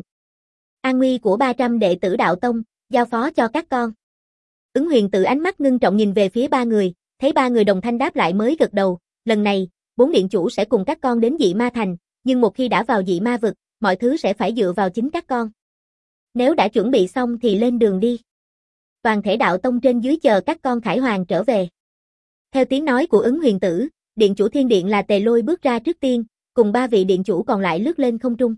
An nguy của 300 đệ tử đạo tông, giao phó cho các con. Ứng Huyền Tử ánh mắt ngưng trọng nhìn về phía ba người, thấy ba người đồng thanh đáp lại mới gật đầu, lần này, bốn điện chủ sẽ cùng các con đến Dị Ma Thành, nhưng một khi đã vào Dị Ma vực, mọi thứ sẽ phải dựa vào chính các con. Nếu đã chuẩn bị xong thì lên đường đi. Toàn thể đạo tông trên dưới chờ các con khải hoàn trở về. Theo tiếng nói của Ứng Huyền Tử, điện chủ thiên điện là Tề Lôi bước ra trước tiên, cùng ba vị điện chủ còn lại lướt lên không trung.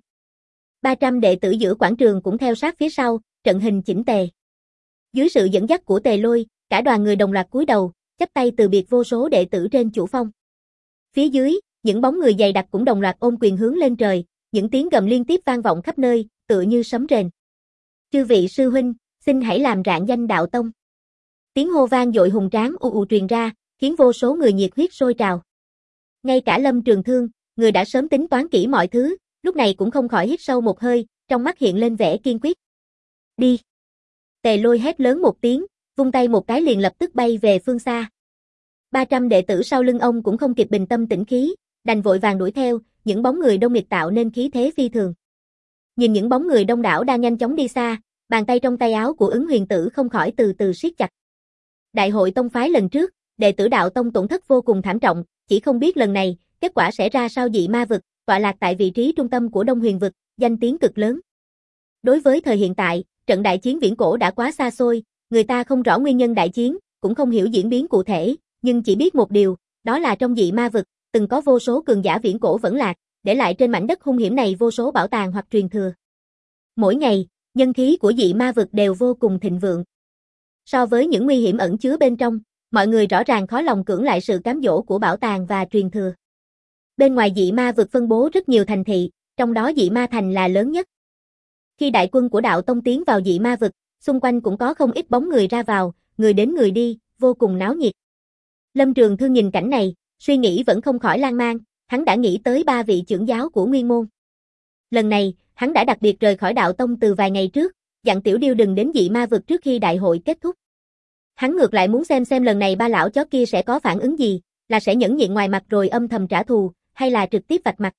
300 đệ tử giữa quảng trường cũng theo sát phía sau, trận hình chỉnh tề. Dưới sự dẫn dắt của Tề Lôi, cả đoàn người đồng loạt cúi đầu, chắp tay từ biệt vô số đệ tử trên chủ phong. Phía dưới, những bóng người dày đặc cũng đồng loạt ôm quyền hướng lên trời, những tiếng gầm liên tiếp vang vọng khắp nơi, tựa như sấm rền. Chư vị sư huynh, xin hãy làm rạng danh đạo tông. Tiếng hô vang dội hùng tráng truyền ra, khiến vô số người nhiệt huyết sôi trào. Ngay cả Lâm Trường Thương, người đã sớm tính toán kỹ mọi thứ, lúc này cũng không khỏi hít sâu một hơi, trong mắt hiện lên vẻ kiên quyết. Đi! Tề Lôi hét lớn một tiếng, vung tay một cái liền lập tức bay về phương xa. 300 đệ tử sau lưng ông cũng không kịp bình tâm tĩnh khí, đành vội vàng đuổi theo, những bóng người đông nghịt tạo nên khí thế phi thường. Nhìn những bóng người đông đảo đang nhanh chóng đi xa, bàn tay trong tay áo của Ứng Huyền Tử không khỏi từ từ siết chặt. Đại hội tông phái lần trước, đệ tử đạo tông tổn thất vô cùng thảm trọng, chỉ không biết lần này, kết quả sẽ ra sao. Dị Ma vực, tọa lạc tại vị trí trung tâm của Đông Huyền vực, danh tiếng cực lớn. Đối với thời hiện tại, trận đại chiến viễn cổ đã quá xa xôi, người ta không rõ nguyên nhân đại chiến, cũng không hiểu diễn biến cụ thể, nhưng chỉ biết một điều, đó là trong Dị Ma vực, từng có vô số cường giả viễn cổ vẫn lạc, để lại trên mảnh đất hung hiểm này vô số bảo tàng hoặc truyền thừa. Mỗi ngày, nhân khí của Dị Ma vực đều vô cùng thịnh vượng. So với những nguy hiểm ẩn chứa bên trong, mọi người rõ ràng khó lòng cưỡng lại sự cám dỗ của bảo tàng và truyền thừa. Bên ngoài Dị Ma vực phân bố rất nhiều thành thị, trong đó Dị Ma Thành là lớn nhất. Khi đại quân của đạo tông tiến vào Dị Ma vực, xung quanh cũng có không ít bóng người ra vào, người đến người đi, vô cùng náo nhiệt. Lâm Trường Thương nhìn cảnh này, suy nghĩ vẫn không khỏi lan man, hắn đã nghĩ tới ba vị trưởng giáo của Nguyên môn. Lần này, hắn đã đặc biệt rời khỏi đạo tông từ vài ngày trước, dặn Tiểu Điêu đừng đến Dị Ma vực trước khi đại hội kết thúc. Hắn ngược lại muốn xem lần này ba lão chó kia sẽ có phản ứng gì, là sẽ nhẫn nhịn ngoài mặt rồi âm thầm trả thù, hay là trực tiếp vạch mặt.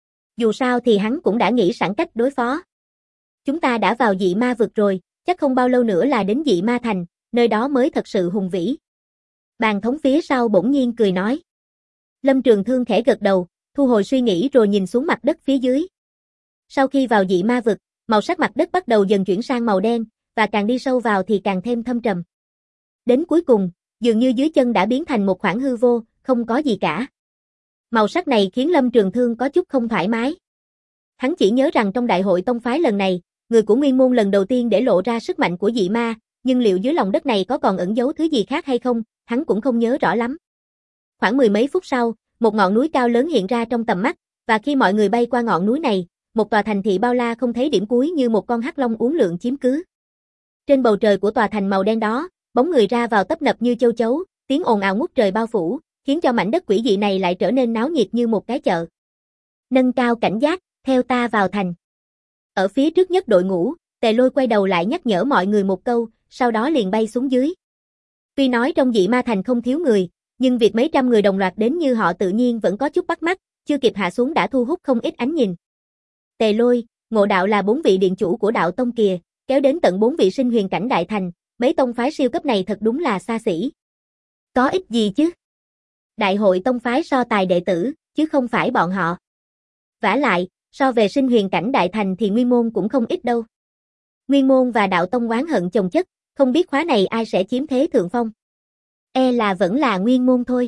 Dù sao thì hắn cũng đã nghĩ sẵn cách đối phó. Chúng ta đã vào dị ma vực rồi, chắc không bao lâu nữa là đến dị ma thành, nơi đó mới thật sự hùng vĩ. Bàn thống phía sau bỗng nhiên cười nói. Lâm Trường Thương khẽ gật đầu, thu hồi suy nghĩ rồi nhìn xuống mặt đất phía dưới. Sau khi vào dị ma vực, màu sắc mặt đất bắt đầu dần chuyển sang màu đen, và càng đi sâu vào thì càng thêm thâm trầm. Đến cuối cùng, dường như dưới chân đã biến thành một khoảng hư vô, không có gì cả. Màu sắc này khiến Lâm Trường Thương có chút không thoải mái. Hắn chỉ nhớ rằng trong đại hội tông phái lần này, người của Nguyên Môn lần đầu tiên để lộ ra sức mạnh của dị ma, nhưng liệu dưới lòng đất này có còn ẩn giấu thứ gì khác hay không, hắn cũng không nhớ rõ lắm. Khoảng mười mấy phút sau, một ngọn núi cao lớn hiện ra trong tầm mắt, và khi mọi người bay qua ngọn núi này, một tòa thành thị bao la không thấy điểm cuối như một con hắc long uốn lượn chiếm cứ. Trên bầu trời của tòa thành màu đen đó, bóng người ra vào tấp nập như châu chấu, tiếng ồn ào ngút trời bao phủ, khiến cho mảnh đất quỷ dị này lại trở nên náo nhiệt như một cái chợ. Nâng cao cảnh giác, theo ta vào thành. Ở phía trước nhất đội ngũ, Tề Lôi quay đầu lại nhắc nhở mọi người một câu, sau đó liền bay xuống dưới. Tuy nói trong dị ma thành không thiếu người, nhưng việc mấy trăm người đồng loạt đến như họ tự nhiên vẫn có chút bắt mắt, chưa kịp hạ xuống đã thu hút không ít ánh nhìn. Tề Lôi, Ngộ Đạo là 4 vị điện chủ của đạo tông kìa, kéo đến tận 4 vị sinh huyền cảnh đại thành, mấy tông phái siêu cấp này thật đúng là xa xỉ. Có ích gì chứ? Đại hội tông phái so tài đệ tử, chứ không phải bọn họ. Vả lại, so về sinh huyền cảnh đại thành thì Nguyên Môn cũng không ít đâu. Nguyên Môn và đạo tông oán hận chồng chất, không biết khóa này ai sẽ chiếm thế thượng phong. E là vẫn là Nguyên Môn thôi.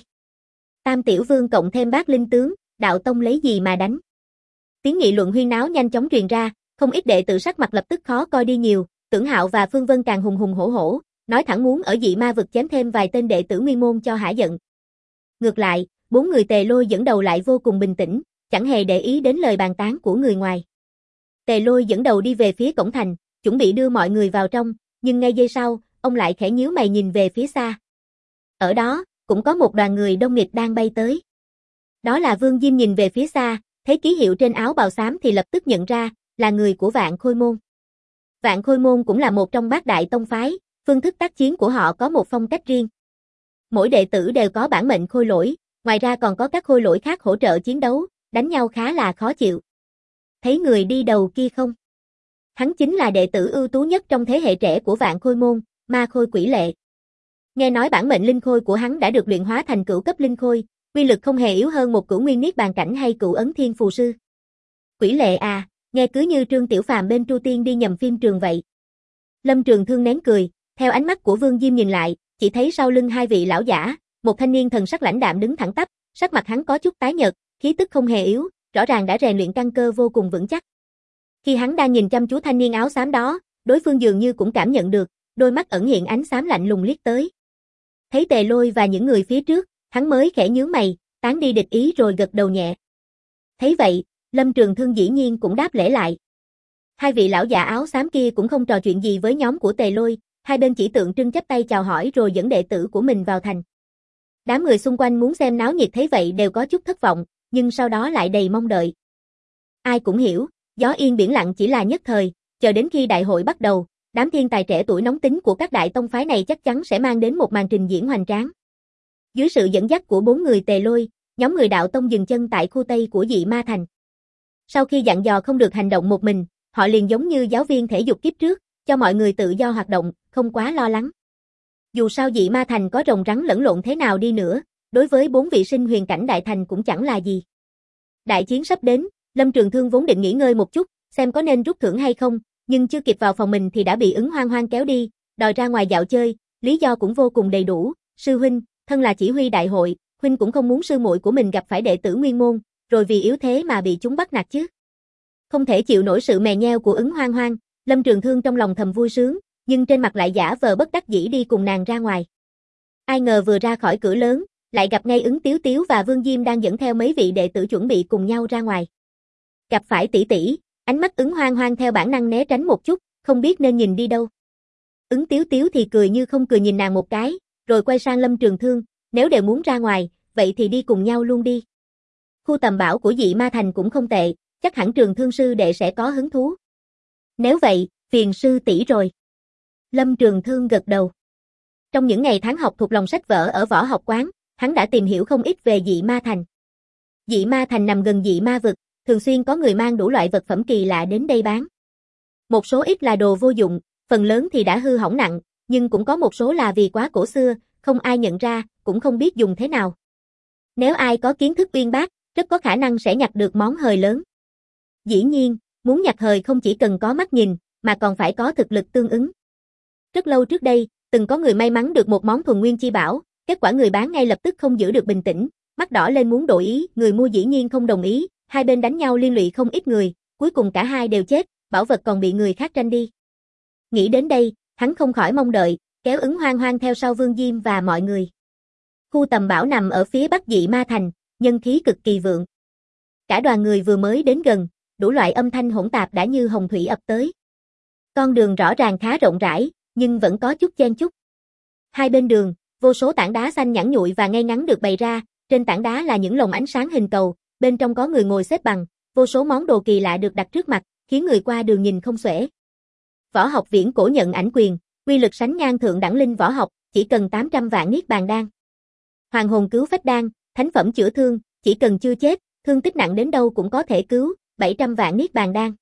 Tam tiểu vương cộng thêm bát linh tướng, đạo tông lấy gì mà đánh? Tiếng nghị luận huyên náo nhanh chóng truyền ra, không ít đệ tử sắc mặt lập tức khó coi đi nhiều, Tưởng Hạo và Phương Vân càng hùng hùng hổ hổ, nói thẳng muốn ở dị ma vực chém thêm vài tên đệ tử Nguyên Môn cho hả giận. Ngược lại, 4 người Tề Lôi dẫn đầu lại vô cùng bình tĩnh, chẳng hề để ý đến lời bàn tán của người ngoài. Tề Lôi dẫn đầu đi về phía cổng thành, chuẩn bị đưa mọi người vào trong, nhưng ngay giây sau, ông lại khẽ nhíu mày nhìn về phía xa. Ở đó, cũng có một đoàn người đông nghịt đang bay tới. Đó là Vương Diêm nhìn về phía xa, thấy ký hiệu trên áo bào xám thì lập tức nhận ra, là người của Vạn Khôi Môn. Vạn Khôi Môn cũng là một trong bát đại tông phái, phương thức tác chiến của họ có một phong cách riêng. Mỗi đệ tử đều có bản mệnh khôi lỗi, ngoài ra còn có các khôi lỗi khác hỗ trợ chiến đấu, đánh nhau khá là khó chịu. Thấy người đi đầu kia không? Hắn chính là đệ tử ưu tú nhất trong thế hệ trẻ của Vạn Khôi Môn, Ma Khôi Quỷ Lệ. Nghe nói bản mệnh linh khôi của hắn đã được luyện hóa thành cửu cấp linh khôi, uy lực không hề yếu hơn một cửu nguyên niết bàn cảnh hay cửu ấn thiên phù sư. Quỷ Lệ à, nghe cứ như Trương Tiểu Phàm bên Tru Tiên đi nhầm phim trường vậy. Lâm Trường Thương nén cười, theo ánh mắt của Vương Diêm nhìn lại, chỉ thấy sau lưng hai vị lão giả, một thanh niên thần sắc lãnh đạm đứng thẳng tắp, sắc mặt hắn có chút tái nhợt, khí tức không hề yếu, rõ ràng đã rèn luyện căn cơ vô cùng vững chắc. Khi hắn đang nhìn chăm chú thanh niên áo xám đó, đối phương dường như cũng cảm nhận được, đôi mắt ẩn hiện ánh xám lạnh lùng liếc tới. Thấy Tề Lôi và những người phía trước, hắn mới khẽ nhướng mày, tán đi địch ý rồi gật đầu nhẹ. Thấy vậy, Lâm Trường Thương dĩ nhiên cũng đáp lễ lại. Hai vị lão già áo xám kia cũng không trò chuyện gì với nhóm của Tề Lôi, hai bên chỉ tượng trưng chắp tay chào hỏi rồi dẫn đệ tử của mình vào thành. Đám người xung quanh muốn xem náo nhiệt thấy vậy đều có chút thất vọng, nhưng sau đó lại đầy mong đợi. Ai cũng hiểu, gió yên biển lặng chỉ là nhất thời, chờ đến khi đại hội bắt đầu, đám thiên tài trẻ tuổi nóng tính của các đại tông phái này chắc chắn sẽ mang đến một màn trình diễn hoành tráng. Dưới sự dẫn dắt của 4 người Tề Lôi, nhóm người đạo tông dừng chân tại khu Tây của dị ma thành. Sau khi dặn dò không được hành động một mình, họ liền giống như giáo viên thể dục kiếp trước, cho mọi người tự do hoạt động, không quá lo lắng. Dù sao dị ma thành có rồng rắn lẫn lộn thế nào đi nữa, đối với 4 vị sinh huyền cảnh đại thành cũng chẳng là gì. Đại chiến sắp đến, Lâm Trường Thương vốn định nghỉ ngơi một chút, xem có nên rút thưởng hay không, nhưng chưa kịp vào phòng mình thì đã bị Ứng Hoang Hoang kéo đi, đòi ra ngoài dạo chơi, lý do cũng vô cùng đầy đủ, sư huynh, thân là chỉ huy đại hội, huynh cũng không muốn sư muội của mình gặp phải đệ tử Nguyên Môn, rồi vì yếu thế mà bị chúng bắt nạt chứ. Không thể chịu nổi sự mè nheo của Ứng Hoang Hoang, Lâm Trường Thương trong lòng thầm vui sướng, nhưng trên mặt lại giả vờ bất đắc dĩ đi cùng nàng ra ngoài. Ai ngờ vừa ra khỏi cửa lớn, lại gặp ngay Ứng Tiếu Tiếu và Vương Diêm đang dẫn theo mấy vị đệ tử chuẩn bị cùng nhau ra ngoài. Gặp phải tỷ tỷ, ánh mắt Ứng Hoang Hoang theo bản năng né tránh một chút, không biết nên nhìn đi đâu. Ứng Tiếu Tiếu thì cười như không cười nhìn nàng một cái, rồi quay sang Lâm Trường Thương, nếu đều muốn ra ngoài, vậy thì đi cùng nhau luôn đi. Khu tầm bảo của dị ma thành cũng không tệ, chắc hẳn Trường Thương sư đệ sẽ có hứng thú. Nếu vậy, phiền sư tỷ rồi. Lâm Trường Thương gật đầu. Trong những ngày tháng học thuộc lòng sách vở ở võ học quán, hắn đã tìm hiểu không ít về dị ma thành. Dị ma thành nằm gần dị ma vực, thường xuyên có người mang đủ loại vật phẩm kỳ lạ đến đây bán. Một số ít là đồ vô dụng, phần lớn thì đã hư hỏng nặng, nhưng cũng có một số là vì quá cổ xưa, không ai nhận ra, cũng không biết dùng thế nào. Nếu ai có kiến thức uyên bác, rất có khả năng sẽ nhặt được món hời lớn. Dĩ nhiên, muốn nhặt hời không chỉ cần có mắt nhìn, mà còn phải có thực lực tương ứng. Rất lâu trước đây, từng có người may mắn được một món thuần nguyên chi bảo, kết quả người bán ngay lập tức không giữ được bình tĩnh, mắt đỏ lên muốn đổi ý, người mua dĩ nhiên không đồng ý, hai bên đánh nhau liên lụy không ít người, cuối cùng cả hai đều chết, bảo vật còn bị người khác tranh đi. Nghĩ đến đây, hắn không khỏi mong đợi, kéo Ứng Hoang Hoang theo sau Vương Diêm và mọi người. Khu tầm bảo nằm ở phía bắc dị ma thành, nhân khí cực kỳ vượng. Cả đoàn người vừa mới đến gần, đủ loại âm thanh hỗn tạp đã như hồng thủy ập tới. Con đường rõ ràng khá rộng rãi, nhưng vẫn có chút chen chúc. Hai bên đường, vô số tảng đá xanh nhẵn nhụi và ngay ngắn được bày ra, trên tảng đá là những lồng ánh sáng hình cầu, bên trong có người ngồi xếp bằng, vô số món đồ kỳ lạ được đặt trước mặt, khiến người qua đường nhìn không xuể. Võ học viễn cổ nhận ảnh quyền, uy lực sánh ngang thượng đẳng linh võ học, chỉ cần 800 vạn niết bàn đan. Hoàng hồn cứu phách đan, thánh phẩm chữa thương, chỉ cần chưa chết, thương tích nặng đến đâu cũng có thể cứu, 700 vạn niết bàn đan.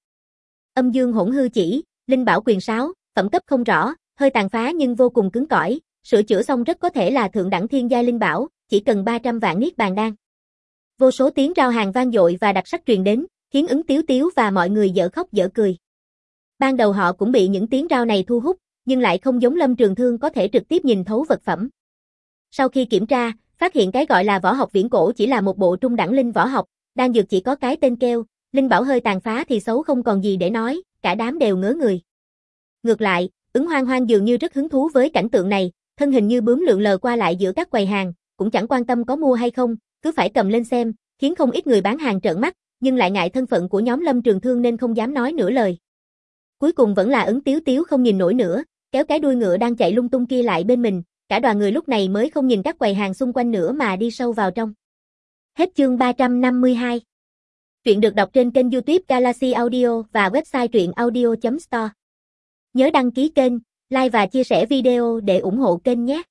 Âm dương hỗn hư chỉ, linh bảo quyền sáo, phẩm cấp không rõ, hơi tàn phá nhưng vô cùng cứng cỏi, sửa chữa xong rất có thể là thượng đẳng thiên giai linh bảo, chỉ cần 300 vạn niết bàn đan. Vô số tiếng rao hàng vang dội và đặc sắc truyền đến, khiến Ứng Tiếu Tiếu và mọi người dở khóc dở cười. Ban đầu họ cũng bị những tiếng rao này thu hút, nhưng lại không giống Lâm Trường Thương có thể trực tiếp nhìn thấu vật phẩm. Sau khi kiểm tra, phát hiện cái gọi là võ học viễn cổ chỉ là một bộ trung đẳng linh võ học, đan dược chỉ có cái tên kêu, linh bảo hơi tàn phá thì xấu không còn gì để nói, cả đám đều ngớ người. Ngược lại, Ứng Hoang Hoang dường như rất hứng thú với cảnh tượng này, thân hình như bướm lượn lờ qua lại giữa các quầy hàng, cũng chẳng quan tâm có mua hay không, cứ phải cầm lên xem, khiến không ít người bán hàng trợn mắt, nhưng lại ngại thân phận của nhóm Lâm Trường Thương nên không dám nói nửa lời. Cuối cùng vẫn là Ứng Tiếu Tiếu không nhìn nổi nữa, kéo cái đuôi ngựa đang chạy lung tung kia lại bên mình, cả đoàn người lúc này mới không nhìn các quầy hàng xung quanh nữa mà đi sâu vào trong. Hết chương 352. Truyện được đọc trên kênh YouTube Galaxy Audio và website truyệnaudio.store. Nhớ đăng ký kênh, like và chia sẻ video để ủng hộ kênh nhé.